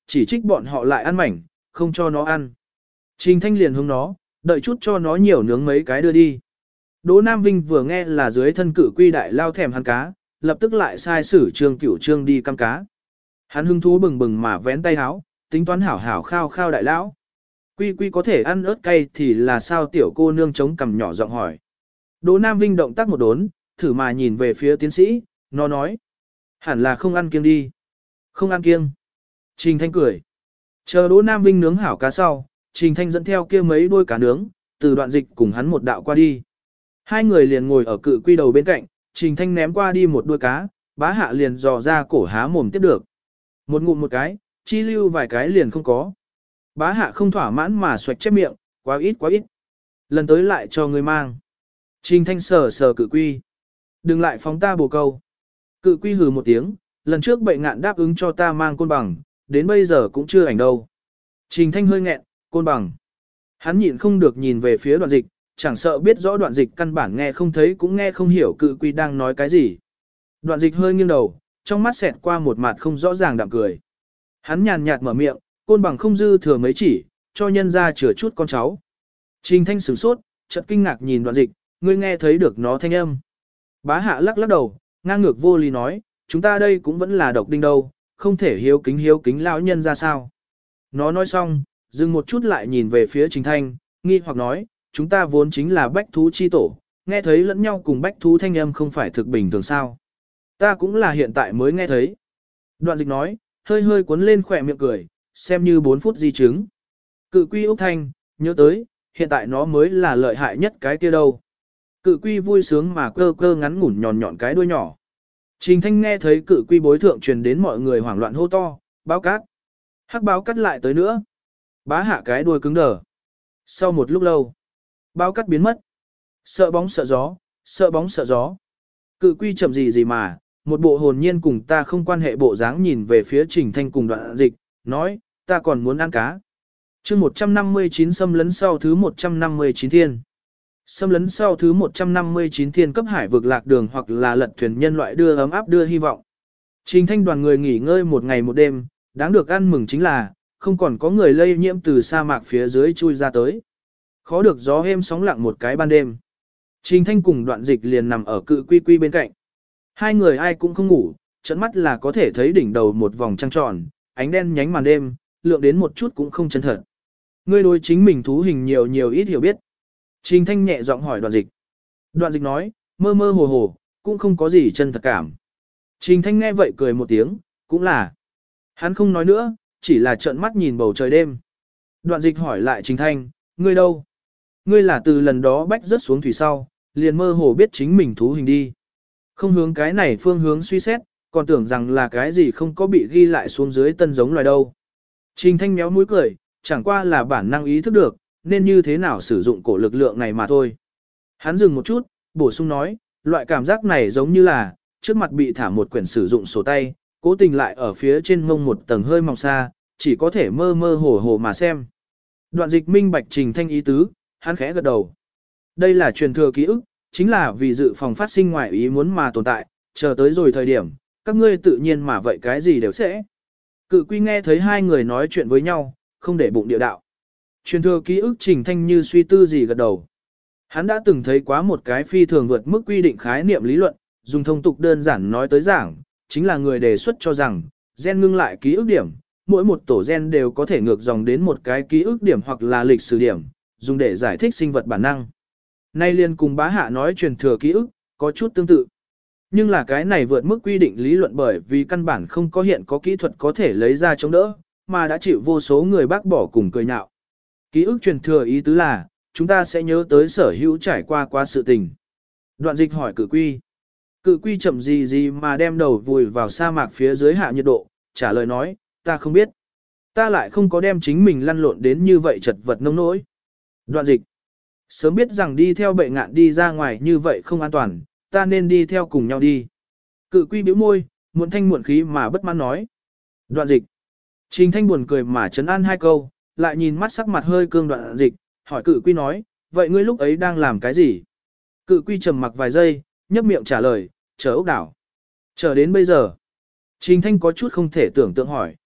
chỉ trích bọn họ lại ăn mảnh, không cho nó ăn. Trình Thanh liền hướng nó, đợi chút cho nó nhiều nướng mấy cái đưa đi. Đỗ Nam Vinh vừa nghe là dưới thân cử quy đại lao thèm hắn cá, lập tức lại sai sử Trương Cửu Trương đi căm cá. Hắn hứng thú bừng bừng mà vén tay háo, tính toán hảo hảo khao khao đại lão. Quy quy có thể ăn ớt cay thì là sao, tiểu cô nương chống cằm nhỏ giọng hỏi. Đỗ Nam Vinh động tác một đốn, thử mà nhìn về phía tiến sĩ, nó nói. Hẳn là không ăn kiêng đi. Không ăn kiêng. Trình Thanh cười. Chờ Đỗ Nam Vinh nướng hảo cá sau, Trình Thanh dẫn theo kia mấy đuôi cá nướng, từ Đoạn Dịch cùng hắn một đạo qua đi. Hai người liền ngồi ở cự quy đầu bên cạnh, Trình Thanh ném qua đi một đuôi cá, Bá Hạ liền dò ra cổ há mồm tiếp được. Một ngụm một cái, chi lưu vài cái liền không có. Bá Hạ không thỏa mãn mà xoạch chép miệng, quá ít quá ít. Lần tới lại cho người mang. Trình Thanh sờ sờ cự quy. Đừng lại phóng ta bồ câu. Cự quy hừ một tiếng, lần trước bệnh ngạn đáp ứng cho ta mang côn bằng, đến bây giờ cũng chưa ảnh đâu. Trình Thanh hơi nghẹn, côn bằng. Hắn nhịn không được nhìn về phía Đoạn Dịch, chẳng sợ biết rõ Đoạn Dịch căn bản nghe không thấy cũng nghe không hiểu cự quy đang nói cái gì. Đoạn Dịch hơi nghiêng đầu, trong mắt xẹt qua một mặt không rõ ràng đạm cười. Hắn nhàn nhạt mở miệng, côn bằng không dư thừa mấy chỉ, cho nhân ra chừa chút con cháu. Trình Thanh sửng sốt, chợt kinh ngạc nhìn Đoạn Dịch, ngươi nghe thấy được nó thanh âm. Bá Hạ lắc lắc đầu, ngang ngược vô lý nói, chúng ta đây cũng vẫn là độc đinh đâu, không thể hiếu kính hiếu kính lão nhân ra sao. Nó nói xong, dừng một chút lại nhìn về phía Trình Thanh, nghi hoặc nói, chúng ta vốn chính là bách thú chi tổ, nghe thấy lẫn nhau cùng bách thú thanh âm không phải thực bình thường sao. Ta cũng là hiện tại mới nghe thấy. Đoạn Dịch nói, hơi hơi cuốn lên khỏe miệng cười, xem như bốn phút di chứng. Cự quy Úc Thanh, nhớ tới, hiện tại nó mới là lợi hại nhất cái kia đâu. Cự quy vui sướng mà cơ cơ ngắn ngủn nhọn nhọn cái đuôi nhỏ. Trình Thanh nghe thấy cự quy bối thượng truyền đến mọi người hoảng loạn hô to, báo cát. Hắc báo cát lại tới nữa. Bá Hạ cái đuôi cứng đờ. Sau một lúc lâu, báo cát biến mất. Sợ bóng sợ gió, sợ bóng sợ gió. Cự quy chậm gì gì mà, một bộ hồn nhiên cùng ta không quan hệ bộ dáng nhìn về phía Trình Thanh cùng Đoạn Dịch, nói, ta còn muốn ăn cá. chương một trăm năm mươi chín xâm lấn sau thứ một trăm năm mươi chín thiên. Xâm lấn sau thứ một trăm năm mươi chín thiên cấp hải vực lạc đường hoặc là lật thuyền nhân loại đưa ấm áp đưa hy vọng. Trình Thanh đoàn người nghỉ ngơi một ngày một đêm, đáng được ăn mừng chính là, không còn có người lây nhiễm từ sa mạc phía dưới chui ra tới. Khó được gió êm sóng lặng một cái ban đêm. Trình Thanh cùng Đoạn Dịch liền nằm ở cự quy quy bên cạnh. Hai người ai cũng không ngủ, trận mắt là có thể thấy đỉnh đầu một vòng trăng tròn, ánh đen nhánh màn đêm, lượng đến một chút cũng không chân thật. Ngươi đối chính mình thú hình nhiều nhiều ít hiểu biết. Trình Thanh nhẹ giọng hỏi Đoạn Dịch. Đoạn Dịch nói, mơ mơ hồ hồ, cũng không có gì chân thật cảm. Trình Thanh nghe vậy cười một tiếng, cũng là. Hắn không nói nữa, chỉ là trợn mắt nhìn bầu trời đêm. Đoạn Dịch hỏi lại Trình Thanh, ngươi đâu? Ngươi là từ lần đó bách rớt xuống thủy sau, liền mơ hồ biết chính mình thú hình đi. Không hướng cái này phương hướng suy xét, còn tưởng rằng là cái gì không có bị ghi lại xuống dưới tân giống loài đâu. Trình Thanh méo mũi cười, chẳng qua là bản năng ý thức được, nên như thế nào sử dụng cổ lực lượng này mà thôi. Hắn dừng một chút, bổ sung nói, loại cảm giác này giống như là, trước mặt bị thả một quyển sử dụng sổ tay, cố tình lại ở phía trên mông một tầng hơi mỏng xa, chỉ có thể mơ mơ hồ hồ mà xem. Đoạn Dịch minh bạch Trình Thanh ý tứ, hắn khẽ gật đầu. Đây là truyền thừa ký ức, chính là vì dự phòng phát sinh ngoài ý muốn mà tồn tại, chờ tới rồi thời điểm, các ngươi tự nhiên mà vậy cái gì đều sẽ. Cự quy nghe thấy hai người nói chuyện với nhau, không để bụng địa đạo. Truyền thừa ký ức Trình Thanh như suy tư gì gật đầu. Hắn đã từng thấy quá một cái phi thường vượt mức quy định khái niệm lý luận, dùng thông tục đơn giản nói tới giảng, chính là người đề xuất cho rằng, gen ngưng lại ký ức điểm, mỗi một tổ gen đều có thể ngược dòng đến một cái ký ức điểm hoặc là lịch sử điểm, dùng để giải thích sinh vật bản năng. Nay liên cùng Bá Hạ nói truyền thừa ký ức, có chút tương tự. Nhưng là cái này vượt mức quy định lý luận bởi vì căn bản không có hiện có kỹ thuật có thể lấy ra chống đỡ, mà đã chịu vô số người bác bỏ cùng cười nhạo. Ký ức truyền thừa ý tứ là, chúng ta sẽ nhớ tới sở hữu trải qua qua sự tình. Đoạn Dịch hỏi cự quy. Cự quy chậm gì gì mà đem đầu vùi vào sa mạc phía dưới hạ nhiệt độ, trả lời nói, ta không biết. Ta lại không có đem chính mình lăn lộn đến như vậy chật vật nông nỗi. Đoạn Dịch. Sớm biết rằng đi theo bệ ngạn đi ra ngoài như vậy không an toàn, ta nên đi theo cùng nhau đi. Cự quy bĩu môi, muộn thanh muộn khí mà bất mãn nói. Đoạn Dịch. Trình Thanh buồn cười mà trấn an hai câu, lại nhìn mắt sắc mặt hơi cương Đoạn Dịch, hỏi cự quy nói, vậy ngươi lúc ấy đang làm cái gì? Cự quy trầm mặc vài giây, nhấp miệng trả lời, chờ ốc đảo. Chờ đến bây giờ. Trình Thanh có chút không thể tưởng tượng hỏi.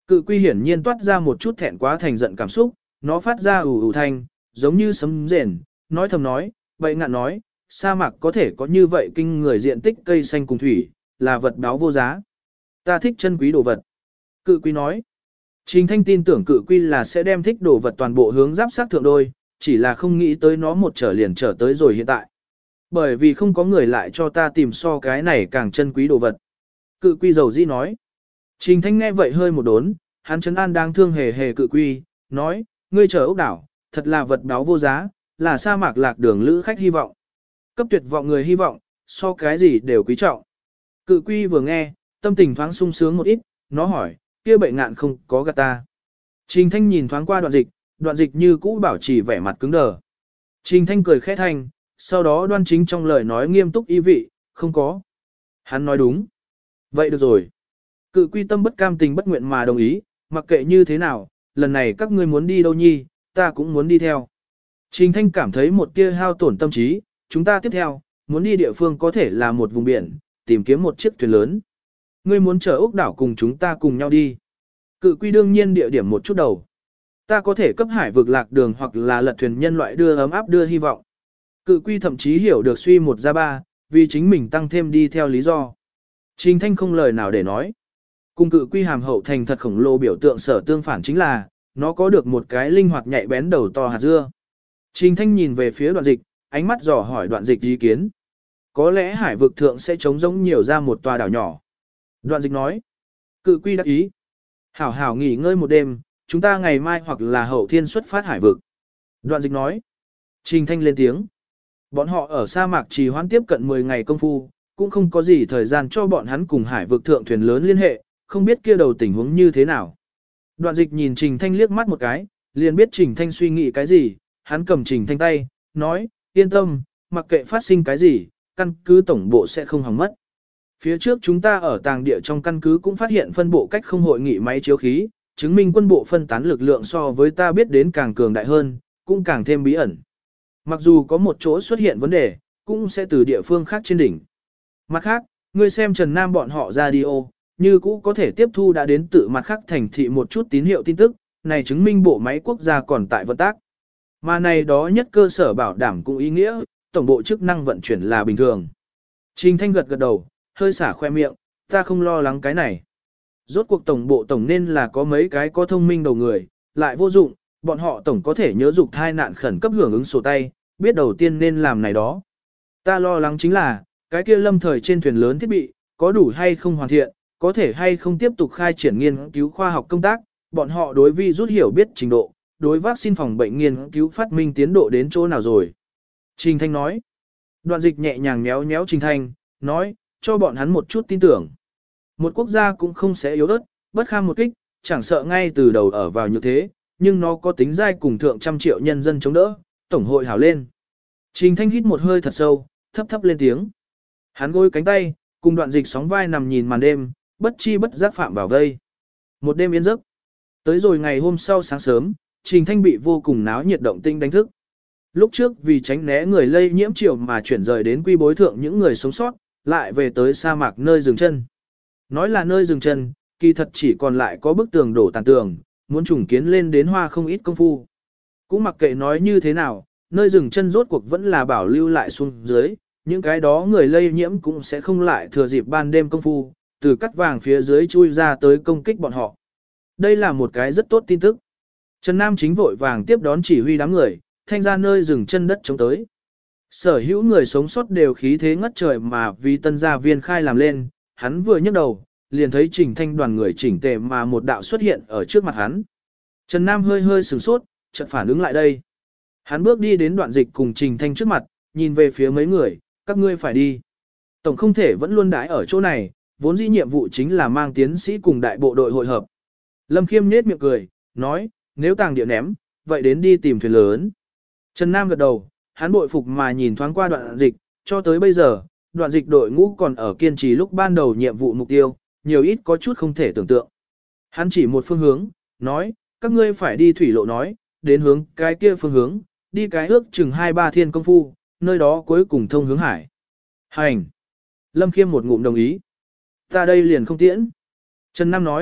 Cự quy hiển nhiên toát ra một chút thẹn quá thành giận cảm xúc, nó phát ra ủ ủ thanh, giống như sấm rền, nói thầm nói, bậy ngạn nói, sa mạc có thể có như vậy kinh người diện tích cây xanh cùng thủy, là vật báo vô giá. Ta thích chân quý đồ vật. Cự quy nói, Trình Thanh tin tưởng cự quy là sẽ đem thích đồ vật toàn bộ hướng giáp sát thượng đôi, chỉ là không nghĩ tới nó một trở liền trở tới rồi hiện tại. Bởi vì không có người lại cho ta tìm so cái này càng chân quý đồ vật. Cự quy dầu dĩ nói. Trình Thanh nghe vậy hơi một đốn, hắn trấn an đang thương hề hề cự quy, nói, ngươi chờ ốc đảo, thật là vật báo vô giá, là sa mạc lạc đường lữ khách hy vọng. Cấp tuyệt vọng người hy vọng, so cái gì đều quý trọng. Cự quy vừa nghe, tâm tình thoáng sung sướng một ít, nó hỏi, kia bệnh ngạn không có gạt ta. Trình Thanh nhìn thoáng qua đoạn dịch, đoạn dịch như cũ bảo trì vẻ mặt cứng đờ. Trình Thanh cười khẽ thanh, sau đó đoan chính trong lời nói nghiêm túc ý vị, không có. Hắn nói đúng. Vậy được rồi. Cự quy tâm bất cam tình bất nguyện mà đồng ý, mặc kệ như thế nào, lần này các ngươi muốn đi đâu nhi, ta cũng muốn đi theo. Trình Thanh cảm thấy một tia hao tổn tâm trí, chúng ta tiếp theo, muốn đi địa phương có thể là một vùng biển, tìm kiếm một chiếc thuyền lớn. Ngươi muốn chở ốc đảo cùng chúng ta cùng nhau đi. Cự quy đương nhiên địa điểm một chút đầu. Ta có thể cấp hải vực lạc đường hoặc là lật thuyền nhân loại đưa ấm áp đưa hy vọng. Cự quy thậm chí hiểu được suy một ra ba, vì chính mình tăng thêm đi theo lý do. Trình Thanh không lời nào để nói. Cùng cự quy hàm hậu thành thật khổng lồ biểu tượng sở tương phản chính là, nó có được một cái linh hoạt nhạy bén đầu to hạt dưa. Trình Thanh nhìn về phía đoạn dịch, ánh mắt dò hỏi đoạn dịch ý kiến. Có lẽ hải vực thượng sẽ trống rỗng nhiều ra một tòa đảo nhỏ. Đoạn dịch nói. Cự quy đắc ý. Hảo hảo nghỉ ngơi một đêm, chúng ta ngày mai hoặc là hậu thiên xuất phát hải vực. Đoạn dịch nói. Trình Thanh lên tiếng. Bọn họ ở sa mạc trì hoãn tiếp cận mười ngày công phu, cũng không có gì thời gian cho bọn hắn cùng hải vực thượng thuyền lớn liên hệ, không biết kia đầu tình huống như thế nào. Đoạn dịch nhìn Trình Thanh liếc mắt một cái, liền biết Trình Thanh suy nghĩ cái gì, hắn cầm Trình Thanh tay, nói, yên tâm, mặc kệ phát sinh cái gì, căn cứ tổng bộ sẽ không hỏng mất. Phía trước chúng ta ở tàng địa trong căn cứ cũng phát hiện phân bộ cách không hội nghị máy chiếu khí, chứng minh quân bộ phân tán lực lượng so với ta biết đến càng cường đại hơn, cũng càng thêm bí ẩn. Mặc dù có một chỗ xuất hiện vấn đề, cũng sẽ từ địa phương khác trên đỉnh. Mặt khác, ngươi xem Trần Nam bọn họ radio, như cũ có thể tiếp thu đã đến tự mặt khác thành thị một chút tín hiệu tin tức, này chứng minh bộ máy quốc gia còn tại vận tác. Mà này đó nhất cơ sở bảo đảm cũng ý nghĩa, tổng bộ chức năng vận chuyển là bình thường. Trình Thanh gật gật đầu, hơi xả khoe miệng, ta không lo lắng cái này. Rốt cuộc tổng bộ tổng nên là có mấy cái có thông minh đầu người, lại vô dụng, bọn họ tổng có thể nhớ dục thai nạn khẩn cấp hưởng ứng sổ tay, biết đầu tiên nên làm này đó. Ta lo lắng chính là, cái kia lâm thời trên thuyền lớn thiết bị, có đủ hay không hoàn thiện, có thể hay không tiếp tục khai triển nghiên cứu khoa học công tác, bọn họ đối vi rút hiểu biết trình độ, đối vaccine phòng bệnh nghiên cứu phát minh tiến độ đến chỗ nào rồi. Trình Thanh nói. Đoạn dịch nhẹ nhàng méo méo Trình Thanh, nói, cho bọn hắn một chút tin tưởng. Một quốc gia cũng không sẽ yếu ớt, bất kham một kích, chẳng sợ ngay từ đầu ở vào như thế, nhưng nó có tính dai cùng thượng trăm triệu nhân dân chống đỡ, tổng hội hảo lên. Trình Thanh hít một hơi thật sâu, thấp thấp lên tiếng. Hắn gối cánh tay, cùng đoạn dịch sóng vai nằm nhìn màn đêm, bất chi bất giác phạm vào vây. Một đêm yên giấc. Tới rồi ngày hôm sau sáng sớm, Trình Thanh bị vô cùng náo nhiệt động tinh đánh thức. Lúc trước vì tránh né người lây nhiễm chiều mà chuyển rời đến quy bối thượng những người sống sót, lại về tới sa mạc nơi dừng chân. Nói là nơi dừng chân, kỳ thật chỉ còn lại có bức tường đổ tàn tường, muốn trùng kiến lên đến hoa không ít công phu. Cũng mặc kệ nói như thế nào, nơi dừng chân rốt cuộc vẫn là bảo lưu lại xuống dưới, những cái đó người lây nhiễm cũng sẽ không lại thừa dịp ban đêm công phu, từ cắt vàng phía dưới chui ra tới công kích bọn họ. Đây là một cái rất tốt tin tức. Trần Nam chính vội vàng tiếp đón chỉ huy đám người, thanh ra nơi dừng chân đất chống tới. Sở hữu người sống sót đều khí thế ngất trời mà vì tân gia viên khai làm lên, hắn vừa nhấc đầu, liền thấy Trình Thanh đoàn người chỉnh tề mà một đạo xuất hiện ở trước mặt hắn. Trần Nam hơi hơi sửng sốt, chợt phản ứng lại đây. Hắn bước đi đến đoạn dịch cùng Trình Thanh trước mặt, nhìn về phía mấy người, các ngươi phải đi. Tổng không thể vẫn luôn đái ở chỗ này, vốn dĩ nhiệm vụ chính là mang tiến sĩ cùng đại bộ đội hội hợp. Lâm Khiêm nhếch miệng cười, nói, nếu tàng địa ném, vậy đến đi tìm thuyền lớn. Trần Nam gật đầu, hắn bội phục mà nhìn thoáng qua đoạn dịch, cho tới bây giờ, đoạn dịch đội ngũ còn ở kiên trì lúc ban đầu nhiệm vụ mục tiêu, nhiều ít có chút không thể tưởng tượng. Hắn chỉ một phương hướng, nói, các ngươi phải đi thủy lộ nói, đến hướng cái kia phương hướng, đi cái ước chừng hai ba thiên công phu, nơi đó cuối cùng thông hướng hải. Hành! Lâm Khiêm một ngụm đồng ý. Ta đây liền không tiễn. Trần Nam nói,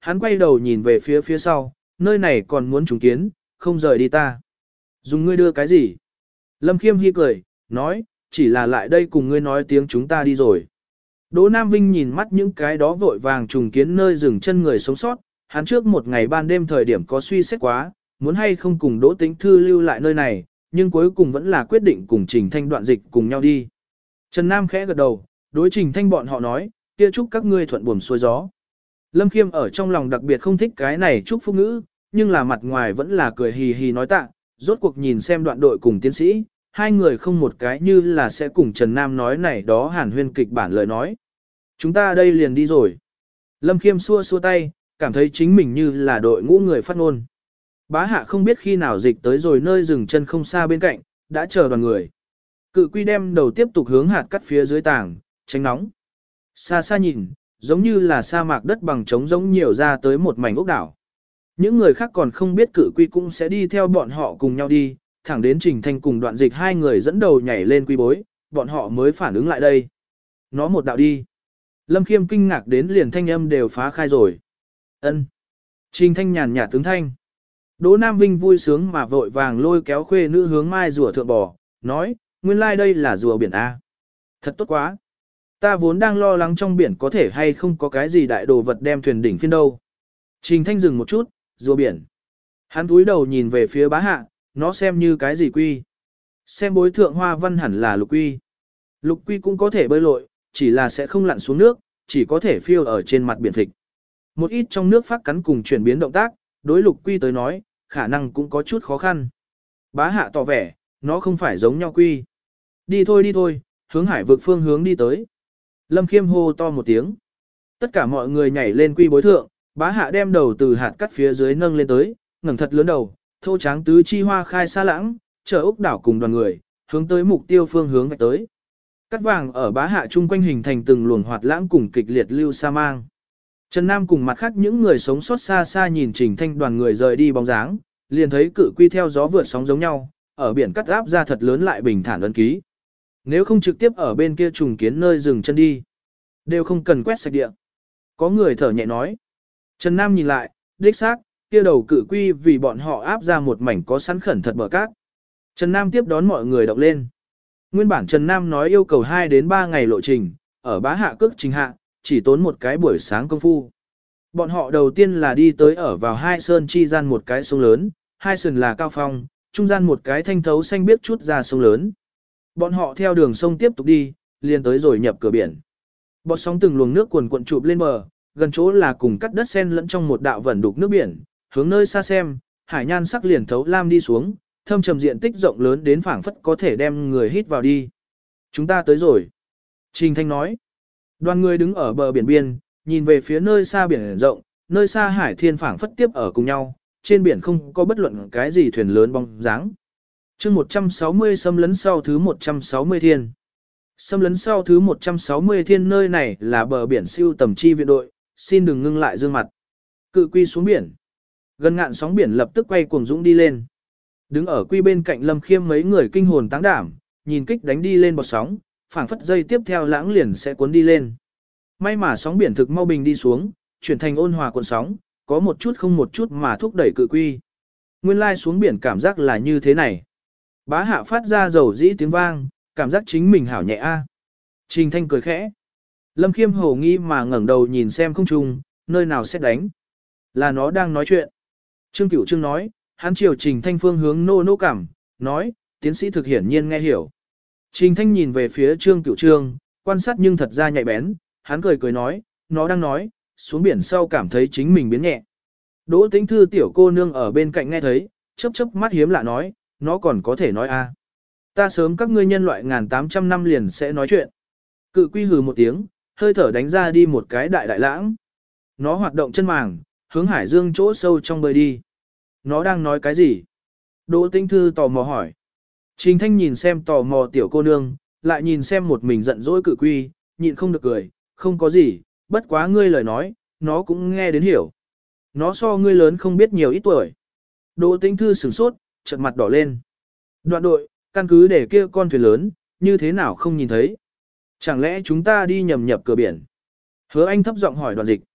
hắn quay đầu nhìn về phía phía sau, nơi này còn muốn trùng kiến, không rời đi ta. Dùng ngươi đưa cái gì? Lâm Khiêm hi cười, nói, chỉ là lại đây cùng ngươi nói tiếng chúng ta đi rồi. Đỗ Nam Vinh nhìn mắt những cái đó vội vàng trùng kiến nơi dừng chân người sống sót, hắn trước một ngày ban đêm thời điểm có suy xét quá, muốn hay không cùng Đỗ Tĩnh Thư lưu lại nơi này, nhưng cuối cùng vẫn là quyết định cùng Trình Thanh đoạn dịch cùng nhau đi. Trần Nam khẽ gật đầu, đối Trình Thanh bọn họ nói, kia chúc các ngươi thuận buồm xuôi gió. Lâm Khiêm ở trong lòng đặc biệt không thích cái này chúc phúc ngữ, nhưng là mặt ngoài vẫn là cười hì hì nói tạ, rốt cuộc nhìn xem đoạn đội cùng tiến sĩ, hai người không một cái như là sẽ cùng Trần Nam nói này đó hàn huyên kịch bản lời nói. Chúng ta đây liền đi rồi. Lâm Khiêm xua xua tay, cảm thấy chính mình như là đội ngũ người phát ngôn. Bá hạ không biết khi nào dịch tới rồi nơi dừng chân không xa bên cạnh, đã chờ đoàn người. Cự quy đem đầu tiếp tục hướng hạt cắt phía dưới tảng, tránh nóng. Xa xa nhìn, giống như là sa mạc đất bằng trống giống nhiều ra tới một mảnh ốc đảo. Những người khác còn không biết cự quy cũng sẽ đi theo bọn họ cùng nhau đi, thẳng đến Trình Thanh cùng đoạn dịch hai người dẫn đầu nhảy lên quy bối, bọn họ mới phản ứng lại đây. Nó một đạo đi. Lâm Khiêm kinh ngạc đến liền thanh âm đều phá khai rồi. Ân. Trình Thanh nhàn nhạt tướng thanh. Đỗ Nam Vinh vui sướng mà vội vàng lôi kéo khuê nữ hướng mai rùa thượng bò, nói, nguyên lai like đây là rùa biển A. Thật tốt quá. Ta vốn đang lo lắng trong biển có thể hay không có cái gì đại đồ vật đem thuyền đỉnh phiên đâu. Trình Thanh dừng một chút, rùa biển. Hắn túi đầu nhìn về phía bá hạ, nó xem như cái gì quy. Xem bối thượng hoa văn hẳn là lục quy. Lục quy cũng có thể bơi lội, chỉ là sẽ không lặn xuống nước, chỉ có thể phiêu ở trên mặt biển thịt. Một ít trong nước phát cắn cùng chuyển biến động tác, đối lục quy tới nói, khả năng cũng có chút khó khăn. Bá hạ tỏ vẻ, nó không phải giống nhau quy. Đi thôi đi thôi, hướng hải vực phương hướng đi tới. Lâm Khiêm hô to một tiếng. Tất cả mọi người nhảy lên quy bối thượng, bá hạ đem đầu từ hạt cắt phía dưới nâng lên tới, ngẩng thật lớn đầu, thô tráng tứ chi hoa khai xa lãng, chờ ốc đảo cùng đoàn người, hướng tới mục tiêu phương hướng vạch tới. Cắt vàng ở bá hạ chung quanh hình thành từng luồng hoạt lãng cùng kịch liệt lưu sa mang. Trần Nam cùng mặt khác những người sống sót xa xa nhìn Trình Thanh đoàn người rời đi bóng dáng, liền thấy cự quy theo gió vượt sóng giống nhau, ở biển cắt áp ra thật lớn lại bình thản ấn ký. Nếu không trực tiếp ở bên kia trùng kiến nơi dừng chân đi, đều không cần quét sạch địa. Có người thở nhẹ nói. Trần Nam nhìn lại, đích xác, kia đầu cự quy vì bọn họ áp ra một mảnh có sẵn khẩn thật bờ cát. Trần Nam tiếp đón mọi người động lên. Nguyên bản Trần Nam nói yêu cầu hai đến ba ngày lộ trình, ở bá hạ cước trình hạ, chỉ tốn một cái buổi sáng công phu. Bọn họ đầu tiên là đi tới ở vào hai sơn chi gian một cái sông lớn, hai sườn là cao phong, trung gian một cái thanh thấu xanh biếc chút ra sông lớn. Bọn họ theo đường sông tiếp tục đi, liền tới rồi nhập cửa biển. Bọt sóng từng luồng nước cuồn cuộn chụp lên bờ, gần chỗ là cùng cắt đất sen lẫn trong một đạo vẩn đục nước biển, hướng nơi xa xem, hải nhan sắc liền thấu lam đi xuống, thâm trầm diện tích rộng lớn đến phảng phất có thể đem người hít vào đi. Chúng ta tới rồi. Trình Thanh nói. Đoàn người đứng ở bờ biển biên, nhìn về phía nơi xa biển rộng, nơi xa hải thiên phảng phất tiếp ở cùng nhau, trên biển không có bất luận cái gì thuyền lớn bóng dáng. Chương một trăm sáu mươi xâm lấn sau thứ một trăm sáu mươi thiên. Xâm lấn sau thứ một trăm sáu mươi thiên nơi này là bờ biển siêu tầm chi viện đội, xin đừng ngưng lại dương mặt. Cự quy xuống biển. Gần ngạn sóng biển lập tức quay cuồng dũng đi lên. Đứng ở quy bên cạnh Lâm Khiêm mấy người kinh hồn táng đảm, nhìn kích đánh đi lên bọt sóng, phảng phất dây tiếp theo lãng liền sẽ cuốn đi lên. May mà sóng biển thực mau bình đi xuống, chuyển thành ôn hòa cuộn sóng, có một chút không một chút mà thúc đẩy cự quy. Nguyên lai xuống biển cảm giác là như thế này. Bá hạ phát ra dầu dĩ tiếng vang, cảm giác chính mình hảo nhẹ a. Trình Thanh cười khẽ. Lâm Khiêm hồ nghi mà ngẩng đầu nhìn xem không trung, nơi nào sẽ đánh. Là nó đang nói chuyện. Trương Cửu Trương nói, hắn chiều Trình Thanh phương hướng nô nô cảm, nói, tiến sĩ thực hiển nhiên nghe hiểu. Trình Thanh nhìn về phía Trương Cửu Trương, quan sát nhưng thật ra nhạy bén, hắn cười cười nói, nó đang nói, xuống biển sau cảm thấy chính mình biến nhẹ. Đỗ Tĩnh Thư tiểu cô nương ở bên cạnh nghe thấy, chớp chớp mắt hiếm lạ nói, nó còn có thể nói a. Ta sớm các ngươi nhân loại ngàn tám trăm năm liền sẽ nói chuyện. Cự quy hừ một tiếng, hơi thở đánh ra đi một cái đại đại lãng. Nó hoạt động chân màng, hướng hải dương chỗ sâu trong bơi đi. Nó đang nói cái gì? Đỗ Tĩnh Thư tò mò hỏi. Trình Thanh nhìn xem tò mò tiểu cô nương, lại nhìn xem một mình giận dỗi cự quy, nhịn không được cười, không có gì, bất quá ngươi lời nói, nó cũng nghe đến hiểu. Nó so ngươi lớn không biết nhiều ít tuổi. Đỗ Tĩnh Thư sửng sốt, chợt mặt đỏ lên. Đoạn đội, căn cứ để kia con thuyền lớn, như thế nào không nhìn thấy? Chẳng lẽ chúng ta đi nhầm nhập cửa biển? Hứa Anh thấp giọng hỏi Đoàn Dịch.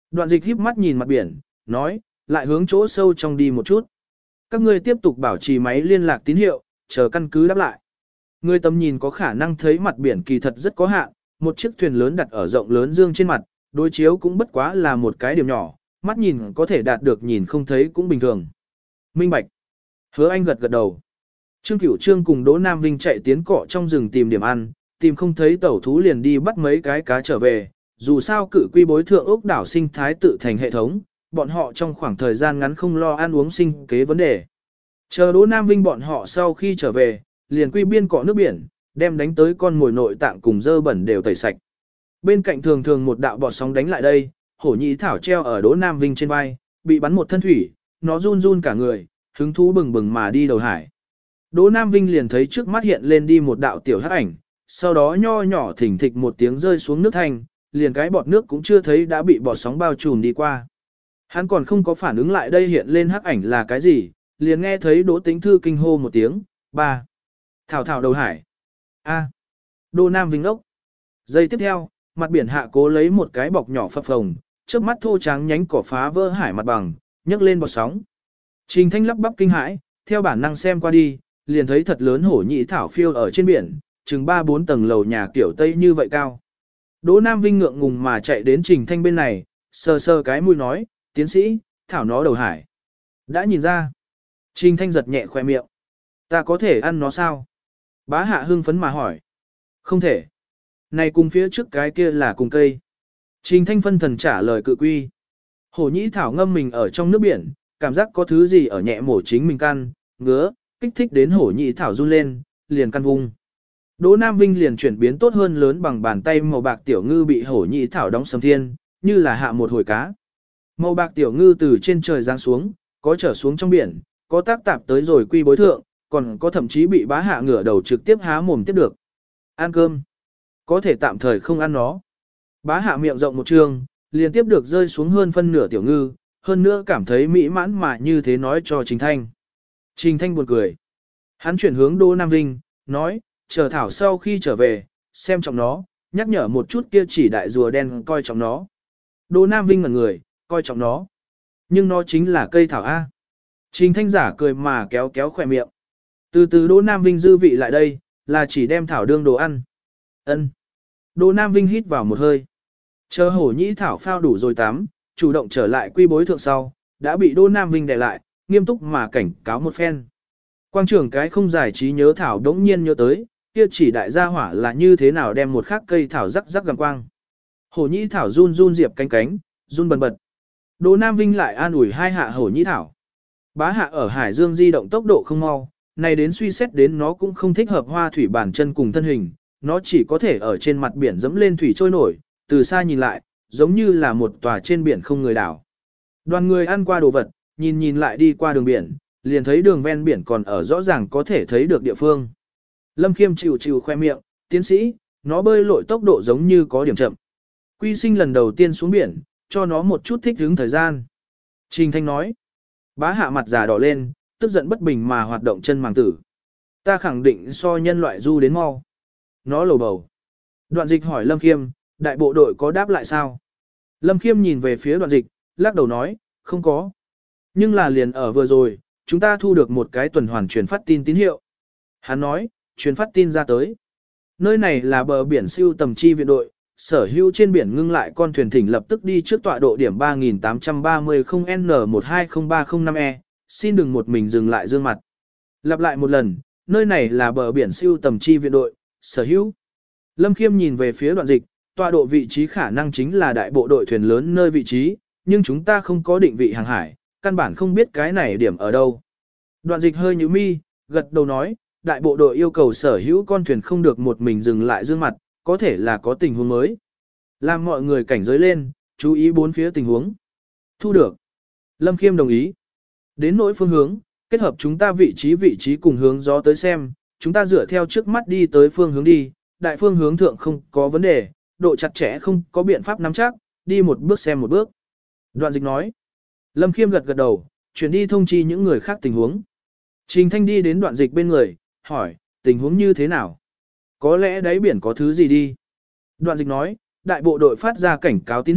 Đoạn dịch híp mắt nhìn mặt biển, nói, lại hướng chỗ sâu trong đi một chút. Các ngươi tiếp tục bảo trì máy liên lạc tín hiệu, chờ căn cứ đáp lại. Người tầm nhìn có khả năng thấy mặt biển kỳ thật rất có hạn, một chiếc thuyền lớn đặt ở rộng lớn dương trên mặt, đối chiếu cũng bất quá là một cái điểm nhỏ, mắt nhìn có thể đạt được nhìn không thấy cũng bình thường. Minh bạch. Hứa Anh gật gật đầu. Trương Cửu Trương cùng Đỗ Nam Vinh chạy tiến cọ trong rừng tìm điểm ăn, tìm không thấy tẩu thú liền đi bắt mấy cái cá trở về. Dù sao cự quy bối thượng ốc đảo sinh thái tự thành hệ thống, bọn họ trong khoảng thời gian ngắn không lo ăn uống sinh kế vấn đề. Chờ Đỗ Nam Vinh bọn họ sau khi trở về, liền quy biên cọ nước biển, đem đánh tới con mồi nội tạng cùng dơ bẩn đều tẩy sạch. Bên cạnh thường thường một đạo bọt sóng đánh lại đây, hổ nhị thảo treo ở Đỗ Nam Vinh trên vai, bị bắn một thân thủy, nó run run cả người, hứng thú bừng bừng mà đi đầu hải. Đỗ Nam Vinh liền thấy trước mắt hiện lên đi một đạo tiểu hắc ảnh, sau đó nho nhỏ thỉnh thịch một tiếng rơi xuống nước thanh, liền cái bọt nước cũng chưa thấy đã bị bọt sóng bao trùm đi qua. Hắn còn không có phản ứng lại đây hiện lên hắc ảnh là cái gì, liền nghe thấy Đỗ Tĩnh Thư kinh hô một tiếng, ba. Thảo thảo đầu hải. A. Đỗ Nam Vinh ốc. Giây tiếp theo, mặt biển hạ cố lấy một cái bọc nhỏ phập phồng, trước mắt thô trắng nhánh cỏ phá vỡ hải mặt bằng, nhấc lên bọt sóng. Trình Thanh lắp bắp kinh hãi, theo bản năng xem qua đi, liền thấy thật lớn hổ nhị thảo phiêu ở trên biển, chừng ba bốn tầng lầu nhà kiểu Tây như vậy cao. Đỗ Nam Vinh ngượng ngùng mà chạy đến Trình Thanh bên này, sờ sờ cái mũi nói, tiến sĩ, thảo nó đầu hải. Đã nhìn ra. Trình Thanh giật nhẹ khoe miệng. Ta có thể ăn nó sao? Bá hạ hưng phấn mà hỏi. Không thể. Này cùng phía trước cái kia là cùng cây. Trình Thanh phân thần trả lời cự quy. Hổ nhĩ thảo ngâm mình ở trong nước biển, cảm giác có thứ gì ở nhẹ mổ chính mình căn, ngứa, kích thích đến hổ nhĩ thảo run lên, liền căn vung. Đỗ Nam Vinh liền chuyển biến tốt hơn lớn bằng bàn tay màu bạc tiểu ngư bị hổ nhĩ thảo đóng sầm thiên, như là hạ một hồi cá. Màu bạc tiểu ngư từ trên trời giáng xuống, có trở xuống trong biển, có tác tạp tới rồi quy bối thượng, còn có thậm chí bị bá hạ ngửa đầu trực tiếp há mồm tiếp được. Ăn cơm. Có thể tạm thời không ăn nó. Bá hạ miệng rộng một trường, liền tiếp được rơi xuống hơn phân nửa tiểu ngư, hơn nữa cảm thấy mỹ mãn mà như thế nói cho Trình Thanh. Trình Thanh buồn cười. Hắn chuyển hướng Đỗ Nam Vinh, nói, chờ thảo sau khi trở về, xem trọng nó, nhắc nhở một chút kia chỉ đại rùa đen coi trọng nó. Đỗ Nam Vinh ngẩn người, coi trọng nó. Nhưng nó chính là cây thảo A. Trình Thanh giả cười mà kéo kéo khỏe miệng. Từ từ Đỗ Nam Vinh dư vị lại đây, là chỉ đem thảo đương đồ ăn. Ân. Đỗ Nam Vinh hít vào một hơi. Chờ hổ nhĩ thảo phao đủ rồi tắm, chủ động trở lại quy bối thượng sau, đã bị Đỗ Nam Vinh đè lại, nghiêm túc mà cảnh cáo một phen. Quang trưởng cái không giải trí nhớ thảo đống nhiên nhớ tới, kia chỉ đại gia hỏa là như thế nào đem một khắc cây thảo rắc rắc gầm quang. Hổ nhĩ thảo run run diệp cánh cánh, run bần bật. Đỗ Nam Vinh lại an ủi hai hạ hổ nhĩ thảo. Bá hạ ở Hải Dương di động tốc độ không mau, này đến suy xét đến nó cũng không thích hợp hoa thủy bản chân cùng thân hình, nó chỉ có thể ở trên mặt biển dẫm lên thủy trôi nổi, từ xa nhìn lại, giống như là một tòa trên biển không người đảo. Đoàn người ăn qua đồ vật, nhìn nhìn lại đi qua đường biển, liền thấy đường ven biển còn ở rõ ràng có thể thấy được địa phương. Lâm Khiêm chịu chịu khoe miệng, tiến sĩ, nó bơi lội tốc độ giống như có điểm chậm. Quy Sinh lần đầu tiên xuống biển, cho nó một chút thích ứng thời gian. Trình Thanh nói, bá hạ mặt già đỏ lên, tức giận bất bình mà hoạt động chân màng tử. Ta khẳng định so nhân loại du đến mau. Nó lầu bầu. Đoạn dịch hỏi Lâm Khiêm, đại bộ đội có đáp lại sao? Lâm Khiêm nhìn về phía đoạn dịch, lắc đầu nói, không có. Nhưng là liền ở vừa rồi, chúng ta thu được một cái tuần hoàn truyền phát tin tín hiệu. Hắn nói, truyền phát tin ra tới. Nơi này là bờ biển siêu tầm chi viện đội, sở hữu trên biển ngưng lại con thuyền thỉnh lập tức đi trước tọa độ điểm ba nghìn tám trăm ba mươi N một hai không ba không năm E, xin đừng một mình dừng lại dương mặt. Lặp lại một lần, nơi này là bờ biển siêu tầm chi viện đội, sở hữu. Lâm Khiêm nhìn về phía đoạn dịch, tọa độ vị trí khả năng chính là đại bộ đội thuyền lớn nơi vị trí, nhưng chúng ta không có định vị hàng hải, căn bản không biết cái này điểm ở đâu. Đoạn dịch hơi nhíu mi, gật đầu nói, đại bộ đội yêu cầu sở hữu con thuyền không được một mình dừng lại dương mặt, có thể là có tình huống mới. Làm mọi người cảnh giới lên, chú ý bốn phía tình huống. Thu được. Lâm Khiêm đồng ý. Đến nỗi phương hướng, kết hợp chúng ta vị trí vị trí cùng hướng gió tới xem, chúng ta dựa theo trước mắt đi tới phương hướng đi, đại phương hướng thượng không có vấn đề, độ chặt chẽ không có biện pháp nắm chắc, đi một bước xem một bước. Đoạn dịch nói. Lâm Khiêm gật gật đầu, chuyển đi thông chi những người khác tình huống. Trình Thanh đi đến đoạn dịch bên người, hỏi, tình huống như thế nào? Có lẽ đáy biển có thứ gì đi. Đoạn dịch nói, đại bộ đội phát ra cảnh cáo tín hiệu,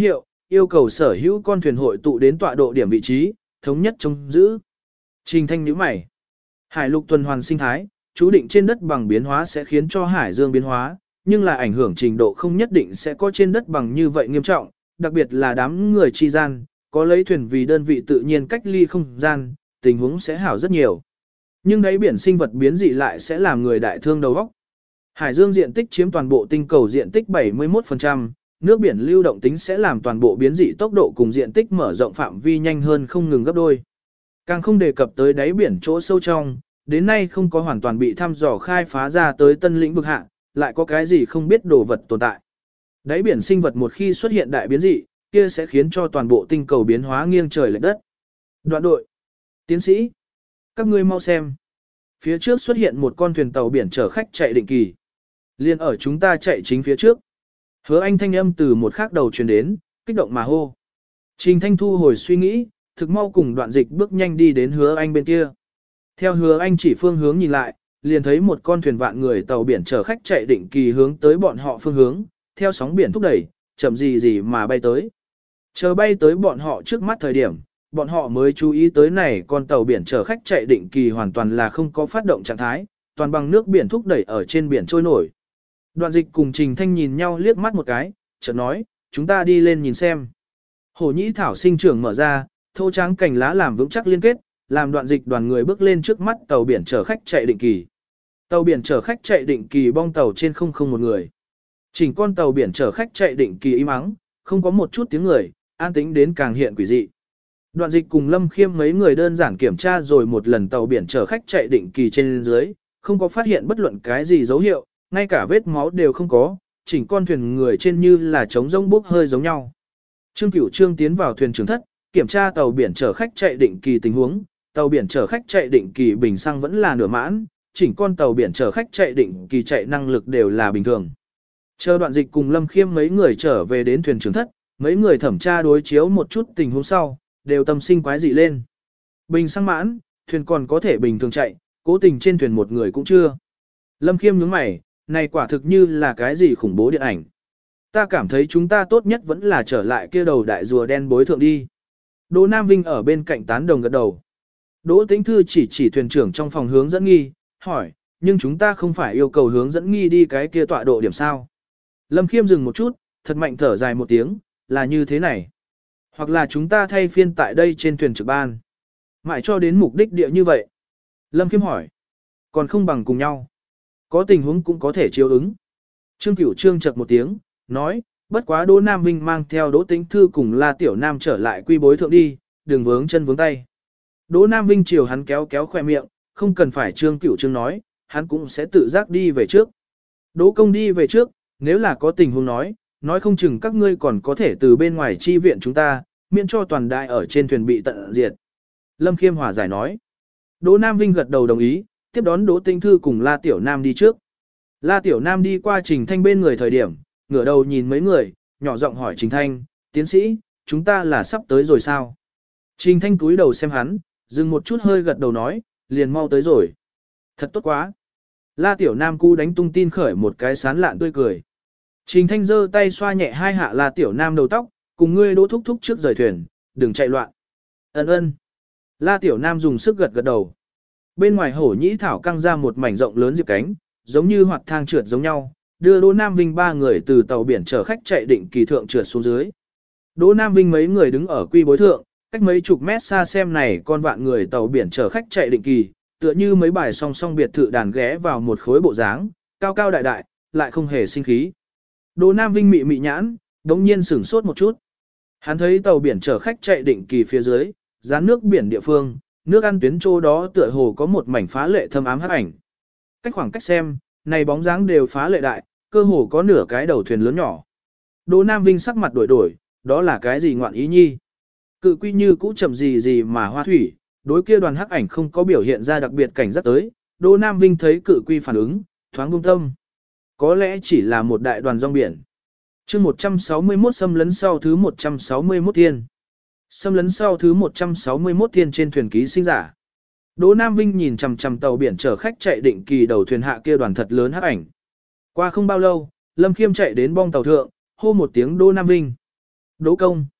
yêu cầu sở hữu con thuyền hội tụ đến tọa độ điểm vị trí, thống nhất trông giữ. Trình Thanh nhíu mày. Hải lục tuần hoàn sinh thái, chú định trên đất bằng biến hóa sẽ khiến cho hải dương biến hóa, nhưng là ảnh hưởng trình độ không nhất định sẽ có trên đất bằng như vậy nghiêm trọng, đặc biệt là đám người chi gian, có lấy thuyền vì đơn vị tự nhiên cách ly không gian, tình huống sẽ hảo rất nhiều. Nhưng đáy biển sinh vật biến dị lại sẽ làm người đại thương đầu óc. Hải dương diện tích chiếm toàn bộ tinh cầu diện tích bảy mươi mốt phần trăm, nước biển lưu động tính sẽ làm toàn bộ biến dị tốc độ cùng diện tích mở rộng phạm vi nhanh hơn không ngừng gấp đôi. Càng không đề cập tới đáy biển chỗ sâu trong, đến nay không có hoàn toàn bị thăm dò khai phá ra tới tân lĩnh vực hạ, lại có cái gì không biết đồ vật tồn tại. Đáy biển sinh vật một khi xuất hiện đại biến dị, kia sẽ khiến cho toàn bộ tinh cầu biến hóa nghiêng trời lệch đất. Đoạn đội, tiến sĩ, các ngươi mau xem. Phía trước xuất hiện một con thuyền tàu biển chở khách chạy định kỳ. Liên ở chúng ta chạy chính phía trước. Hứa Anh thanh âm từ một khác đầu truyền đến, kích động mà hô. Trình Thanh thu hồi suy nghĩ, thực mau cùng Đoạn Dịch bước nhanh đi đến Hứa Anh bên kia. Theo Hứa Anh chỉ phương hướng nhìn lại, liền thấy một con thuyền vạn người tàu biển chở khách chạy định kỳ hướng tới bọn họ phương hướng, theo sóng biển thúc đẩy, chậm gì gì mà bay tới. Chờ bay tới bọn họ trước mắt thời điểm, bọn họ mới chú ý tới này con tàu biển chở khách chạy định kỳ hoàn toàn là không có phát động trạng thái, toàn bằng nước biển thúc đẩy ở trên biển trôi nổi. Đoạn Dịch cùng Trình Thanh nhìn nhau liếc mắt một cái, chợt nói, chúng ta đi lên nhìn xem. Hổ nhĩ thảo sinh trưởng mở ra, thô tráng cành lá làm vững chắc liên kết, làm Đoạn Dịch đoàn người bước lên trước mắt tàu biển chở khách chạy định kỳ. Tàu biển chở khách chạy định kỳ bong tàu trên không không một người. Chỉnh con tàu biển chở khách chạy định kỳ im ắng, không có một chút tiếng người, an tĩnh đến càng hiện quỷ dị. Đoạn Dịch cùng Lâm Khiêm mấy người đơn giản kiểm tra rồi một lần tàu biển chở khách chạy định kỳ trên dưới, không có phát hiện bất luận cái gì dấu hiệu, ngay cả vết máu đều không có, chỉnh con thuyền người trên như là trống rỗng bốc hơi giống nhau. Trương Cửu Trương tiến vào thuyền trưởng thất, kiểm tra tàu biển chở khách chạy định kỳ tình huống, tàu biển chở khách chạy định kỳ bình xăng vẫn là nửa mãn, chỉnh con tàu biển chở khách chạy định kỳ chạy năng lực đều là bình thường. Chờ Đoạn Dịch cùng Lâm Khiêm mấy người trở về đến thuyền trưởng thất, mấy người thẩm tra đối chiếu một chút tình huống sau, đều tâm sinh quái dị lên. Bình xăng mãn, thuyền còn có thể bình thường chạy, cố tình trên thuyền một người cũng chưa. Lâm Khiêm nhướng mày, này quả thực như là cái gì khủng bố điện ảnh. Ta cảm thấy chúng ta tốt nhất vẫn là trở lại kia đầu đại rùa đen bối thượng đi. Đỗ Nam Vinh ở bên cạnh tán đồng gật đầu. Đỗ Tĩnh Thư chỉ chỉ thuyền trưởng trong phòng hướng dẫn nghi, hỏi, nhưng chúng ta không phải yêu cầu hướng dẫn nghi đi cái kia tọa độ điểm sao. Lâm Khiêm dừng một chút, thật mạnh thở dài một tiếng, là như thế này. Hoặc là chúng ta thay phiên tại đây trên thuyền trực ban. Mãi cho đến mục đích địa như vậy. Lâm Khiêm hỏi, còn không bằng cùng nhau. Có tình huống cũng có thể chiếu ứng. Trương Cửu Trương chật một tiếng, nói, bất quá Đỗ Nam Vinh mang theo Đỗ Tĩnh Thư cùng La Tiểu Nam trở lại quy bối thượng đi, đừng vướng chân vướng tay. Đỗ Nam Vinh chiều hắn kéo kéo khoe miệng, không cần phải Trương Cửu Trương nói, hắn cũng sẽ tự giác đi về trước. Đỗ Công đi về trước, nếu là có tình huống nói, nói không chừng các ngươi còn có thể từ bên ngoài chi viện chúng ta, miễn cho toàn đại ở trên thuyền bị tận diệt. Lâm Khiêm hòa giải nói. Đỗ Nam Vinh gật đầu đồng ý, tiếp đón Đỗ Tĩnh Thư cùng La Tiểu Nam đi trước. La Tiểu Nam đi qua Trình Thanh bên người thời điểm, ngửa đầu nhìn mấy người, nhỏ giọng hỏi Trình Thanh, tiến sĩ, chúng ta là sắp tới rồi sao? Trình Thanh cúi đầu xem hắn, dừng một chút hơi gật đầu nói, liền mau tới rồi. Thật tốt quá. La Tiểu Nam cu đánh tung tin khởi một cái sán lạn tươi cười. Trình Thanh giơ tay xoa nhẹ hai hạ La Tiểu Nam đầu tóc, cùng ngươi Đỗ thúc thúc trước rời thuyền, đừng chạy loạn. Ấn ơn. La Tiểu Nam dùng sức gật gật đầu. Bên ngoài hổ nhĩ thảo căng ra một mảnh rộng lớn diệp cánh, giống như hoạt thang trượt giống nhau, đưa Đỗ Nam Vinh ba người từ tàu biển chở khách chạy định kỳ thượng trượt xuống dưới. Đỗ Nam Vinh mấy người đứng ở quy bối thượng, cách mấy chục mét xa xem này con vạn người tàu biển chở khách chạy định kỳ, tựa như mấy bài song song biệt thự đàn ghé vào một khối bộ dáng, cao cao đại đại, lại không hề sinh khí. Đỗ Nam Vinh mị mị nhãn, đống nhiên sửng sốt một chút. Hắn thấy tàu biển chở khách chạy định kỳ phía dưới, dán nước biển địa phương, nước ăn tuyến chỗ đó tựa hồ có một mảnh phá lệ thâm ám hắc ảnh. Cách khoảng cách xem, này bóng dáng đều phá lệ đại, cơ hồ có nửa cái đầu thuyền lớn nhỏ. Đỗ Nam Vinh sắc mặt đổi đổi, đó là cái gì ngoạn ý nhi? Cự quy như cũ chậm gì gì mà hoa thủy, đối kia đoàn hắc ảnh không có biểu hiện ra đặc biệt cảnh giác tới, Đỗ Nam Vinh thấy cự quy phản ứng, thoáng buông tâm. Có lẽ chỉ là một đại đoàn rong biển. Chương một trăm sáu mươi mốt xâm lấn sau thứ một trăm sáu mươi mốt thiên. Xâm lấn sau thứ một trăm sáu mươi mốt thiên trên thuyền ký sinh giả. Đỗ Nam Vinh nhìn chằm chằm tàu biển chở khách chạy định kỳ đầu thuyền hạ kia đoàn thật lớn hắc ảnh. Qua không bao lâu, Lâm Khiêm chạy đến bong tàu thượng, hô một tiếng Đỗ Nam Vinh. Đỗ công.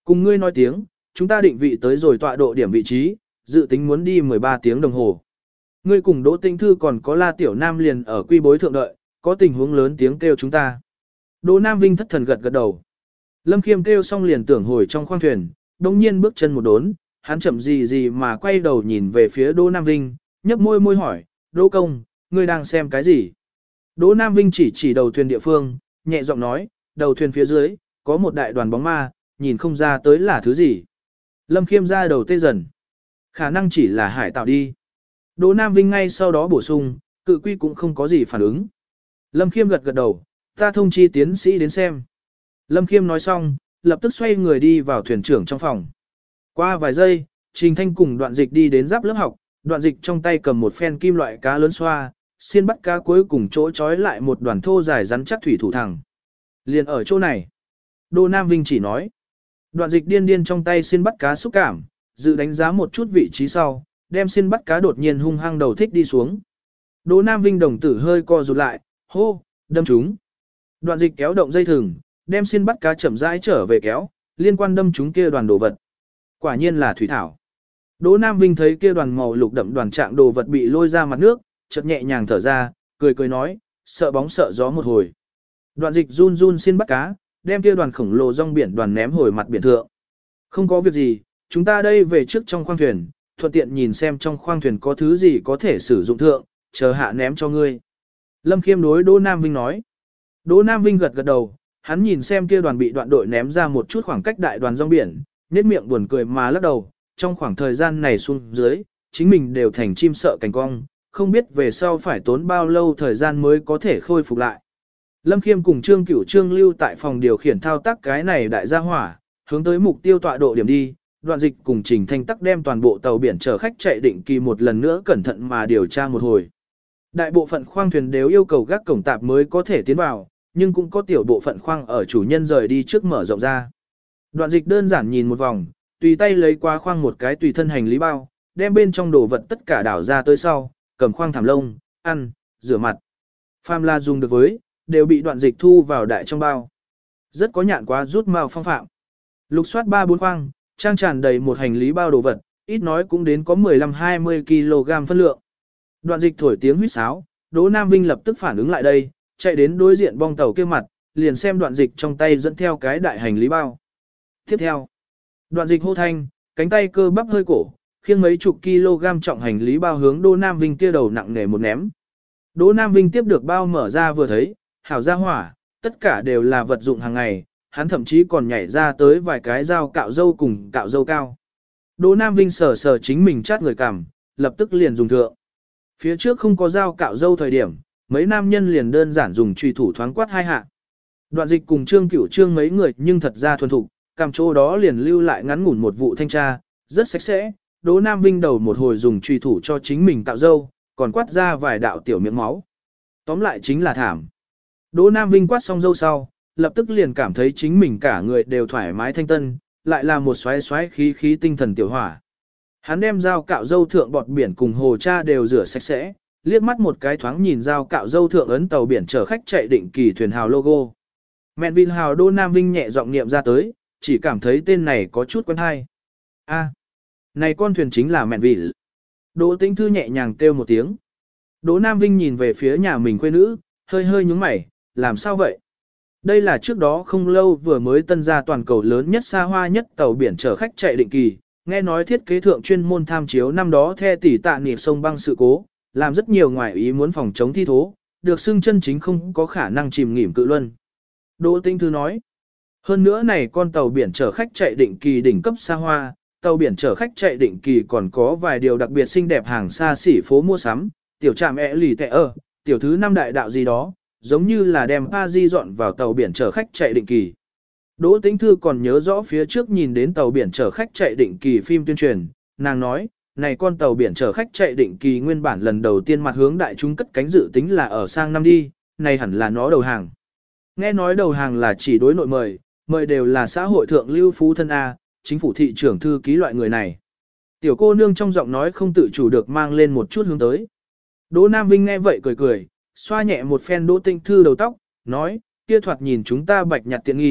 Cùng ngươi nói tiếng, chúng ta định vị tới rồi tọa độ điểm vị trí, dự tính muốn đi mười ba tiếng đồng hồ. Ngươi cùng Đỗ Tĩnh Thư còn có La Tiểu Nam liền ở quy bối thượng đợi, có tình huống lớn tiếng kêu chúng ta. Đỗ Nam Vinh thất thần gật gật đầu. Lâm Khiêm kêu xong liền tưởng hồi trong khoang thuyền, đồng nhiên bước chân một đốn, hắn chậm gì gì mà quay đầu nhìn về phía Đỗ Nam Vinh, nhấp môi môi hỏi, Đỗ công, ngươi đang xem cái gì? Đỗ Nam Vinh chỉ chỉ đầu thuyền địa phương, nhẹ giọng nói, đầu thuyền phía dưới, có một đại đoàn bóng ma, nhìn không ra tới là thứ gì. Lâm Khiêm ra đầu tê dần. Khả năng chỉ là hải tạo đi. Đỗ Nam Vinh ngay sau đó bổ sung, cự quy cũng không có gì phản ứng. Lâm Khiêm gật gật đầu, ta thông chi tiến sĩ đến xem. Lâm Khiêm nói xong, lập tức xoay người đi vào thuyền trưởng trong phòng. Qua vài giây, Trình Thanh cùng Đoạn Dịch đi đến giáp lớp học, Đoạn Dịch trong tay cầm một phen kim loại cá lớn xoa, xiên bắt cá cuối cùng chỗ trói lại một đoàn thô dài rắn chắc thủy thủ thẳng. Liền ở chỗ này. Đỗ Nam Vinh chỉ nói. Đoạn Dịch điên điên trong tay xiên bắt cá xúc cảm, dự đánh giá một chút vị trí sau, đem xiên bắt cá đột nhiên hung hăng đầu thích đi xuống. Đỗ Nam Vinh đồng tử hơi co rụt lại, hô, đâm chúng. Đoạn Dịch kéo động dây thừng, đem xiên bắt cá chậm rãi trở về kéo, liên quan đâm chúng kia đoàn đồ vật. Quả nhiên là thủy thảo. Đỗ Nam Vinh thấy kia đoàn màu lục đậm đoàn trạng đồ vật bị lôi ra mặt nước, chợt nhẹ nhàng thở ra, cười cười nói, sợ bóng sợ gió một hồi. Đoạn Dịch run run xiên bắt cá, đem kia đoàn khổng lồ rong biển đoàn ném hồi mặt biển thượng. Không có việc gì, chúng ta đây về trước trong khoang thuyền, thuận tiện nhìn xem trong khoang thuyền có thứ gì có thể sử dụng thượng, chờ hạ ném cho ngươi. Lâm Khiêm đối Đỗ Nam Vinh nói. Đỗ Nam Vinh gật gật đầu, hắn nhìn xem kia đoàn bị đoạn đội ném ra một chút khoảng cách đại đoàn rong biển, nhếch miệng buồn cười mà lắc đầu, trong khoảng thời gian này xuống dưới, chính mình đều thành chim sợ cành cong, không biết về sau phải tốn bao lâu thời gian mới có thể khôi phục lại. Lâm Khiêm cùng Trương Cửu Trương lưu tại phòng điều khiển thao tác cái này đại gia hỏa, hướng tới mục tiêu tọa độ điểm đi, Đoạn Dịch cùng Trình Thanh Tắc đem toàn bộ tàu biển chở khách chạy định kỳ một lần nữa cẩn thận mà điều tra một hồi. Đại bộ phận khoang thuyền đều yêu cầu gác cổng tạp mới có thể tiến vào, nhưng cũng có tiểu bộ phận khoang ở chủ nhân rời đi trước mở rộng ra. Đoạn Dịch đơn giản nhìn một vòng, tùy tay lấy qua khoang một cái tùy thân hành lý bao, đem bên trong đồ vật tất cả đảo ra tới sau, cầm khoang thảm lông, ăn, rửa mặt. Phàm là dùng được với, đều bị Đoạn Dịch thu vào đại trong bao. Rất có nhạn quá rút mao phong phạm. Lục soát ba bốn khoang, trang tràn đầy một hành lý bao đồ vật, ít nói cũng đến có mười lăm hai mươi ki lô gam phân lượng. Đoạn Dịch thổi tiếng huýt sáo, Đỗ Nam Vinh lập tức phản ứng lại đây, chạy đến đối diện bong tàu kia mặt, liền xem Đoạn Dịch trong tay dẫn theo cái đại hành lý bao. Tiếp theo, Đoạn Dịch hô thanh, cánh tay cơ bắp hơi cổ, khiêng mấy chục kg trọng hành lý bao hướng Đỗ Nam Vinh kia đầu nặng nề một ném. Đỗ Nam Vinh tiếp được bao mở ra vừa thấy, hảo ra hỏa, tất cả đều là vật dụng hàng ngày, hắn thậm chí còn nhảy ra tới vài cái dao cạo dâu cùng cạo dâu cao. Đỗ Nam Vinh sờ sờ chính mình chát người cằm, lập tức liền dùng thượng. Phía trước không có dao cạo dâu thời điểm, mấy nam nhân liền đơn giản dùng chùy thủ thoáng quát hai hạ. Đoạn Dịch cùng Trương Cửu Trương mấy người nhưng thật ra thuần thục, cằm chỗ đó liền lưu lại ngắn ngủn một vụ thanh tra, rất sạch sẽ. Đỗ Nam Vinh đầu một hồi dùng chùy thủ cho chính mình cạo dâu, còn quát ra vài đạo tiểu miệng máu. Tóm lại chính là thảm. Đỗ Nam Vinh quát xong dâu sau, lập tức liền cảm thấy chính mình cả người đều thoải mái thanh tân, lại là một xoáy xoáy khí khí tinh thần tiểu hỏa. Hắn đem dao cạo dâu thượng bọt biển cùng hồ cha đều rửa sạch sẽ, liếc mắt một cái thoáng nhìn dao cạo dâu thượng ấn tàu biển chở khách chạy định kỳ thuyền hào logo. Mẹn Vinh hào Đỗ Nam Vinh nhẹ giọng niệm ra tới, chỉ cảm thấy tên này có chút quen hay. A, này con thuyền chính là Mẹn Vinh. Đỗ Tĩnh Thư nhẹ nhàng kêu một tiếng. Đỗ Nam Vinh nhìn về phía nhà mình quê nữ, hơi hơi nhúng mày, làm sao vậy? Đây là trước đó không lâu vừa mới tân ra toàn cầu lớn nhất xa hoa nhất tàu biển chở khách chạy định kỳ, nghe nói thiết kế thượng chuyên môn tham chiếu năm đó the tỷ tạ nịp sông băng sự cố, làm rất nhiều ngoại ý muốn phòng chống thi thố, được xưng chân chính không có khả năng chìm nghỉm cự luân. Đỗ Tĩnh Thư nói, hơn nữa này con tàu biển chở khách chạy định kỳ đỉnh cấp xa hoa, tàu biển chở khách chạy định kỳ còn có vài điều đặc biệt xinh đẹp hàng xa xỉ phố mua sắm, tiểu trạm ẹ lì tẹ ơ, tiểu thứ năm đại đạo gì đó, giống như là đem Paris dọn vào tàu biển chở khách chạy định kỳ. Đỗ Tĩnh Thư còn nhớ rõ phía trước nhìn đến tàu biển chở khách chạy định kỳ phim tuyên truyền, nàng nói, này con tàu biển chở khách chạy định kỳ nguyên bản lần đầu tiên mặt hướng đại chúng cất cánh dự tính là ở sang năm đi, này hẳn là nó đầu hàng. Nghe nói đầu hàng là chỉ đối nội mời, mời đều là xã hội thượng lưu phú thân A, chính phủ thị trưởng thư ký loại người này. Tiểu cô nương trong giọng nói không tự chủ được mang lên một chút hướng tới. Đỗ Nam Vinh nghe vậy cười cười, xoa nhẹ một phen Đỗ Tĩnh Thư đầu tóc, nói, kia thoạt nhìn chúng ta bạch nhặt tiện nghi,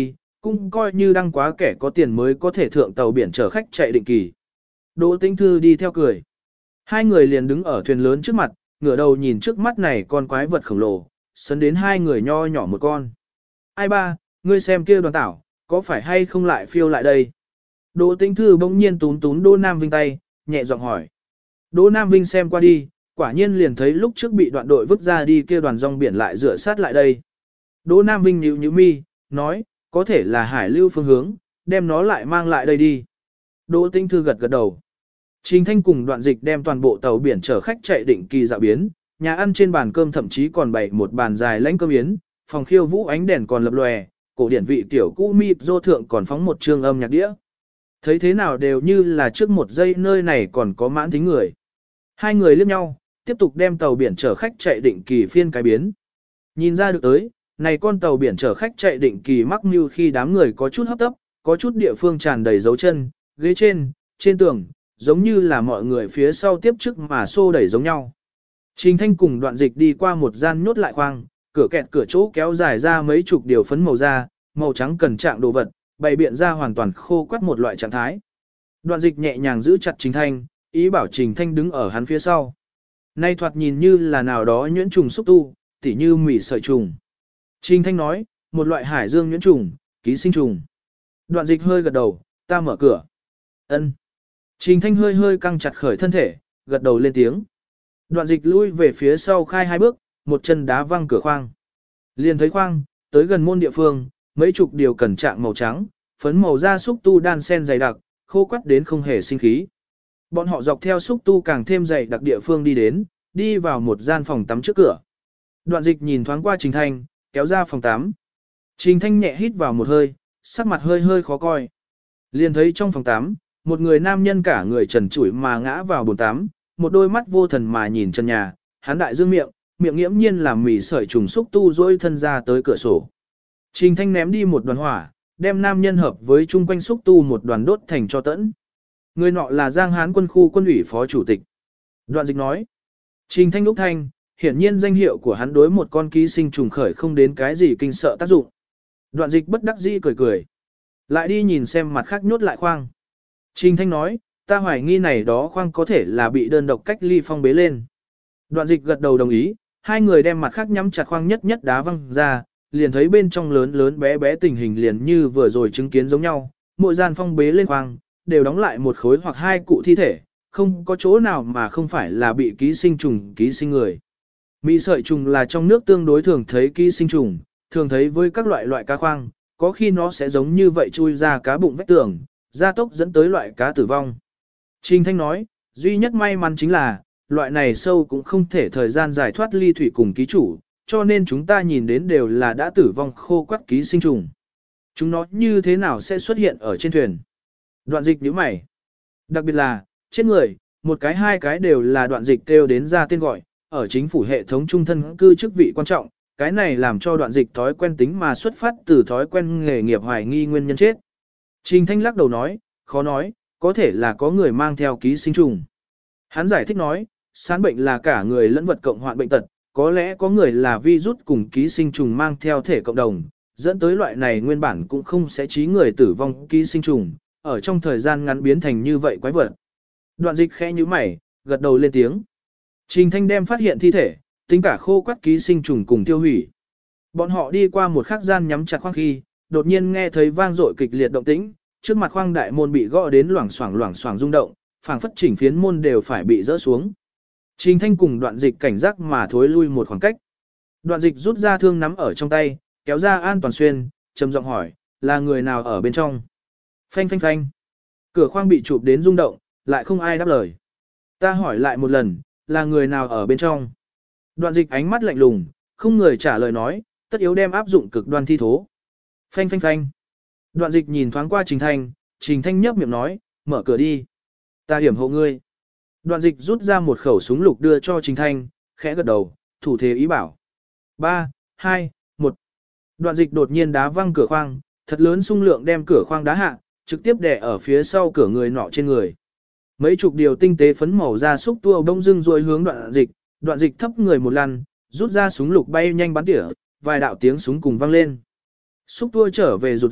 Cũng coi như đăng quá kẻ có tiền mới có thể thượng tàu biển chở khách chạy định kỳ. Đỗ Tĩnh Thư đi theo cười. Hai người liền đứng ở thuyền lớn trước mặt, ngửa đầu nhìn trước mắt này con quái vật khổng lồ, sấn đến hai người nho nhỏ một con. Ai ba, ngươi xem kia đoàn tảo, có phải hay không lại phiêu lại đây? Đỗ Tĩnh Thư bỗng nhiên tún tún Đỗ Nam Vinh tay, nhẹ giọng hỏi. Đỗ Nam Vinh xem qua đi, quả nhiên liền thấy lúc trước bị đoạn đội vứt ra đi kia đoàn rong biển lại dựa sát lại đây. Đỗ Nam Vinh nhíu nhíu mi, nói, có thể là hải lưu phương hướng, đem nó lại mang lại đây đi. Đỗ Tĩnh Thư gật gật đầu. Trình Thanh cùng Đoạn Dịch đem toàn bộ tàu biển chở khách chạy định kỳ dạo biến, nhà ăn trên bàn cơm thậm chí còn bày một bàn dài lãnh cơm yến, phòng khiêu vũ ánh đèn còn lập lòe, cổ điển vị tiểu cũ mịp dô thượng còn phóng một chương âm nhạc đĩa. Thấy thế nào đều như là trước một giây nơi này còn có mãn thính người. Hai người liếc nhau, tiếp tục đem tàu biển chở khách chạy định kỳ phiên cái biến. Nhìn ra được tới, này con tàu biển chở khách chạy định kỳ mắc mưu khi đám người có chút hấp tấp, có chút địa phương tràn đầy dấu chân, ghế trên, trên tường, giống như là mọi người phía sau tiếp trước mà xô đẩy giống nhau. Trình Thanh cùng Đoạn Dịch đi qua một gian nhốt lại khoang, cửa kẹt cửa chỗ kéo dài ra mấy chục điều phấn màu da, màu trắng cần trạng đồ vật, bày biện ra hoàn toàn khô quắt một loại trạng thái. Đoạn Dịch nhẹ nhàng giữ chặt Trình Thanh, ý bảo Trình Thanh đứng ở hắn phía sau. Nay thoạt nhìn như là nào đó nhuyễn trùng xúc tu, tỉ như mỉ sợi trùng. Trình Thanh nói, một loại hải dương nhuyễn trùng, ký sinh trùng. Đoạn Dịch hơi gật đầu, ta mở cửa. Ân. Trình Thanh hơi hơi căng chặt khởi thân thể, gật đầu lên tiếng. Đoạn Dịch lui về phía sau khai hai bước, một chân đá văng cửa khoang. Liền thấy khoang, tới gần môn địa phương, mấy chục điều cẩn trạng màu trắng, phấn màu da xúc tu đan sen dày đặc, khô quắt đến không hề sinh khí. Bọn họ dọc theo xúc tu càng thêm dày đặc địa phương đi đến, đi vào một gian phòng tắm trước cửa. Đoạn Dịch nhìn thoáng qua Trình Thanh, kéo ra phòng tắm. Trình Thanh nhẹ hít vào một hơi, sắc mặt hơi hơi khó coi. Liền thấy trong phòng tắm, một người nam nhân cả người trần trụi mà ngã vào bồn tắm, một đôi mắt vô thần mà nhìn trần nhà, hắn đại dương miệng, miệng nghiễm nhiên làm mỉ sợi trùng xúc tu dỗi thân ra tới cửa sổ. Trình Thanh ném đi một đoàn hỏa, đem nam nhân hợp với chung quanh xúc tu một đoàn đốt thành cho tẫn. Người nọ là Giang Hán quân khu quân ủy phó chủ tịch. Đoạn Dịch nói. Trình Thanh lúc thanh, hiển nhiên danh hiệu của hắn đối một con ký sinh trùng khởi không đến cái gì kinh sợ tác dụng. Đoạn Dịch bất đắc dĩ cười cười. Lại đi nhìn xem mặt khác nhốt lại khoang. Trình Thanh nói, ta hoài nghi này đó khoang có thể là bị đơn độc cách ly phong bế lên. Đoạn Dịch gật đầu đồng ý, hai người đem mặt khác nhắm chặt khoang nhất nhất đá văng ra, liền thấy bên trong lớn lớn bé bé tình hình liền như vừa rồi chứng kiến giống nhau, mỗi gian phong bế lên khoang, đều đóng lại một khối hoặc hai cụ thi thể, không có chỗ nào mà không phải là bị ký sinh trùng ký sinh người. Mị sợi trùng là trong nước tương đối thường thấy ký sinh trùng, thường thấy với các loại loại cá khoang, có khi nó sẽ giống như vậy chui ra cá bụng vách tường, gia tốc dẫn tới loại cá tử vong. Trình Thanh nói, duy nhất may mắn chính là, loại này sâu cũng không thể thời gian giải thoát ly thủy cùng ký chủ, cho nên chúng ta nhìn đến đều là đã tử vong khô quắt ký sinh trùng. Chúng nó như thế nào sẽ xuất hiện ở trên thuyền? Đoạn Dịch nhíu mày. Đặc biệt là, chết người, một cái hai cái đều là Đoạn Dịch kêu đến ra tên gọi, ở chính phủ hệ thống trung thân cư chức vị quan trọng, cái này làm cho Đoạn Dịch thói quen tính mà xuất phát từ thói quen nghề nghiệp hoài nghi nguyên nhân chết. Trình Thanh lắc đầu nói, khó nói, có thể là có người mang theo ký sinh trùng. Hắn giải thích nói, sán bệnh là cả người lẫn vật cộng hoạn bệnh tật, có lẽ có người là virus cùng ký sinh trùng mang theo thể cộng đồng, dẫn tới loại này nguyên bản cũng không sẽ chí người tử vong ký sinh trùng, ở trong thời gian ngắn biến thành như vậy quái vật. Đoạn Dịch khẽ như mày, gật đầu lên tiếng. Trình Thanh đem phát hiện thi thể, tính cả khô quắt ký sinh trùng cùng tiêu hủy. Bọn họ đi qua một khắc gian nhắm chặt khoang khi, đột nhiên nghe thấy vang dội kịch liệt động tĩnh, trước mặt khoang đại môn bị gõ đến loảng xoảng loảng xoảng rung động, phảng phất chỉnh phiến môn đều phải bị rỡ xuống. Trình Thanh cùng Đoạn Dịch cảnh giác mà thối lui một khoảng cách. Đoạn Dịch rút ra thương nắm ở trong tay, kéo ra an toàn xuyên, trầm giọng hỏi, là người nào ở bên trong? Phanh phanh phanh. Cửa khoang bị chụp đến rung động, lại không ai đáp lời. Ta hỏi lại một lần, là người nào ở bên trong? Đoạn Dịch ánh mắt lạnh lùng, không người trả lời nói, tất yếu đem áp dụng cực đoan thi thố. Phanh phanh phanh. Đoạn Dịch nhìn thoáng qua Trình Thanh, Trình Thanh nhấp miệng nói, mở cửa đi. Ta hiểm hộ ngươi. Đoạn Dịch rút ra một khẩu súng lục đưa cho Trình Thanh, khẽ gật đầu, thủ thế ý bảo. ba, hai, một. Đoạn Dịch đột nhiên đá văng cửa khoang, thật lớn xung lượng đem cửa khoang đá hạ, trực tiếp đè ở phía sau cửa người nọ trên người. Mấy chục điều tinh tế phấn màu ra xúc tua bông dưng rồi hướng Đoạn Dịch, Đoạn Dịch thấp người một lần, rút ra súng lục bay nhanh bắn tỉa, vài đạo tiếng súng cùng vang lên. Xúc tua trở về rụt rụt,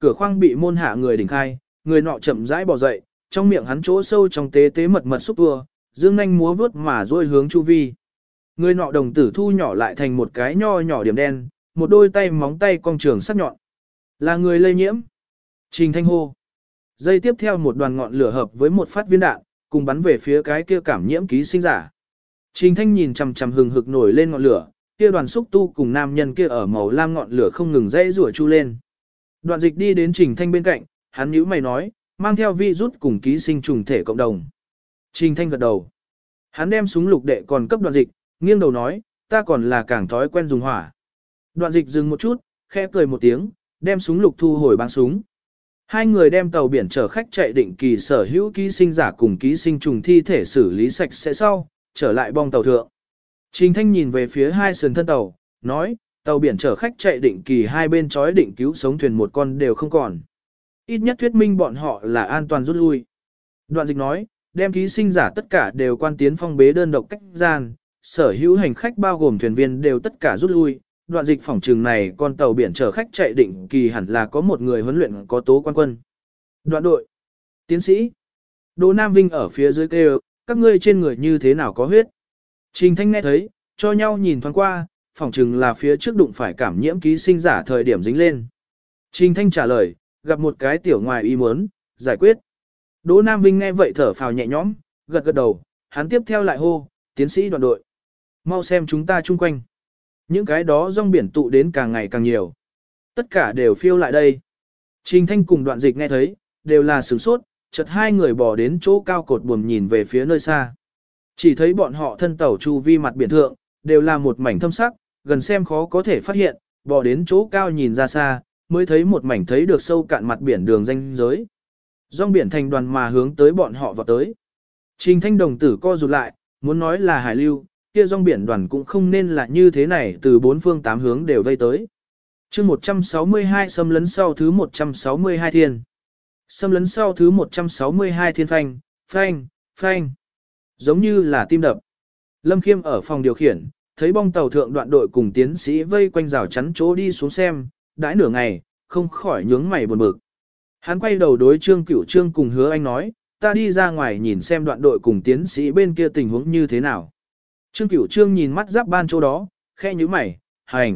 cửa khoang bị môn hạ người đỉnh khai, người nọ chậm rãi bò dậy, trong miệng hắn chỗ sâu trong tế tế mật mật xúc tua, dương nhanh múa vướt mà dôi hướng chu vi. Người nọ đồng tử thu nhỏ lại thành một cái nho nhỏ điểm đen, một đôi tay móng tay cong trường sắc nhọn. Là người lây nhiễm. Trình Thanh hô. Giây tiếp theo một đoàn ngọn lửa hợp với một phát viên đạn, cùng bắn về phía cái kia cảm nhiễm ký sinh giả. Trình Thanh nhìn chằm chằm hừng hực nổi lên ngọn lửa, kia đoàn xúc tu cùng nam nhân kia ở màu lam ngọn lửa không ngừng dãy rủa chu lên. Đoạn Dịch đi đến Trình Thanh bên cạnh, hắn nhíu mày nói, mang theo virus cùng ký sinh trùng thể cộng đồng. Trình Thanh gật đầu. Hắn đem súng lục đệ còn cấp Đoạn Dịch, nghiêng đầu nói, ta còn là càng thói quen dùng hỏa. Đoạn Dịch dừng một chút, khẽ cười một tiếng, đem súng lục thu hồi băng súng. Hai người đem tàu biển chở khách chạy định kỳ sở hữu ký sinh giả cùng ký sinh trùng thi thể xử lý sạch sẽ sau, trở lại bong tàu thượng. Trình Thanh nhìn về phía hai sườn thân tàu, nói, tàu biển chở khách chạy định kỳ hai bên chói định cứu sống thuyền một con đều không còn. Ít nhất thuyết minh bọn họ là an toàn rút lui. Đoạn Dịch nói, đem ký sinh giả tất cả đều quan tiến phong bế đơn độc cách gian, sở hữu hành khách bao gồm thuyền viên đều tất cả rút lui. Đoạn Dịch phỏng trường này con tàu biển chở khách chạy định kỳ hẳn là có một người huấn luyện có tố quan quân. Đoạn đội, tiến sĩ, Đỗ Nam Vinh ở phía dưới kêu, các ngươi trên người như thế nào có huyết. Trình Thanh nghe thấy, cho nhau nhìn thoáng qua, phỏng chừng là phía trước đụng phải cảm nhiễm ký sinh giả thời điểm dính lên. Trình Thanh trả lời, gặp một cái tiểu ngoài ý muốn, giải quyết. Đỗ Nam Vinh nghe vậy thở phào nhẹ nhõm, gật gật đầu, hắn tiếp theo lại hô, tiến sĩ đoàn đội. Mau xem chúng ta chung quanh. Những cái đó rong biển tụ đến càng ngày càng nhiều. Tất cả đều phiêu lại đây. Trình Thanh cùng Đoạn Dịch nghe thấy, đều là sửng sốt, chợt hai người bò đến chỗ cao cột buồm nhìn về phía nơi xa. Chỉ thấy bọn họ thân tàu chu vi mặt biển thượng, đều là một mảnh thâm sắc, gần xem khó có thể phát hiện, bò đến chỗ cao nhìn ra xa, mới thấy một mảnh thấy được sâu cạn mặt biển đường ranh giới. Rong biển thành đoàn mà hướng tới bọn họ vào tới. Trình Thanh đồng tử co rụt lại, muốn nói là hải lưu, kia rong biển đoàn cũng không nên là như thế này từ bốn phương tám hướng đều vây tới. chương một trăm sáu mươi hai xâm lấn sau thứ một trăm sáu mươi hai thiên. Xâm lấn sau thứ một trăm sáu mươi hai thiên phanh, phanh, phanh. Giống như là tim đập. Lâm Khiêm ở phòng điều khiển, thấy bong tàu thượng đoạn đội cùng tiến sĩ vây quanh rào chắn chỗ đi xuống xem, đãi nửa ngày, không khỏi nhướng mày buồn bực. Hắn quay đầu đối Trương Cửu Trương cùng Hứa Anh nói, ta đi ra ngoài nhìn xem đoạn đội cùng tiến sĩ bên kia tình huống như thế nào. Trương Cửu Trương nhìn mắt giáp ban chỗ đó, khe nhíu mày, hành.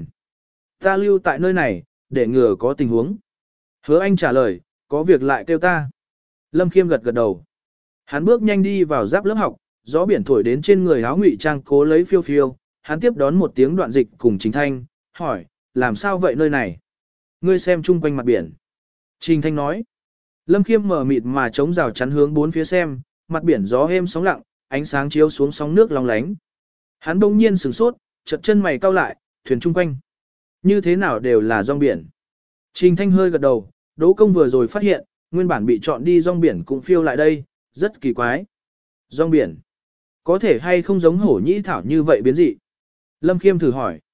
Ta lưu tại nơi này, để ngừa có tình huống. Hứa Anh trả lời, có việc lại kêu ta. Lâm Khiêm gật gật đầu. Hắn bước nhanh đi vào giáp lớp học, gió biển thổi đến trên người áo ngụy trang cố lấy phiêu phiêu. Hắn tiếp đón một tiếng Đoạn Dịch cùng Trình Thanh, hỏi, làm sao vậy nơi này? Ngươi xem chung quanh mặt biển. Trình Thanh nói. Lâm Khiêm mở mịt mà chống rào chắn hướng bốn phía xem, mặt biển gió êm sóng lặng, ánh sáng chiếu xuống sóng nước long lánh. Hắn bỗng nhiên sửng sốt, chợt chân mày cau lại, thuyền chung quanh. Như thế nào đều là rong biển. Trình Thanh hơi gật đầu, Đỗ Công vừa rồi phát hiện, nguyên bản bị chọn đi rong biển cũng phiêu lại đây, rất kỳ quái. Rong biển, có thể hay không giống hổ nhĩ thảo như vậy biến dị? Lâm Khiêm thử hỏi.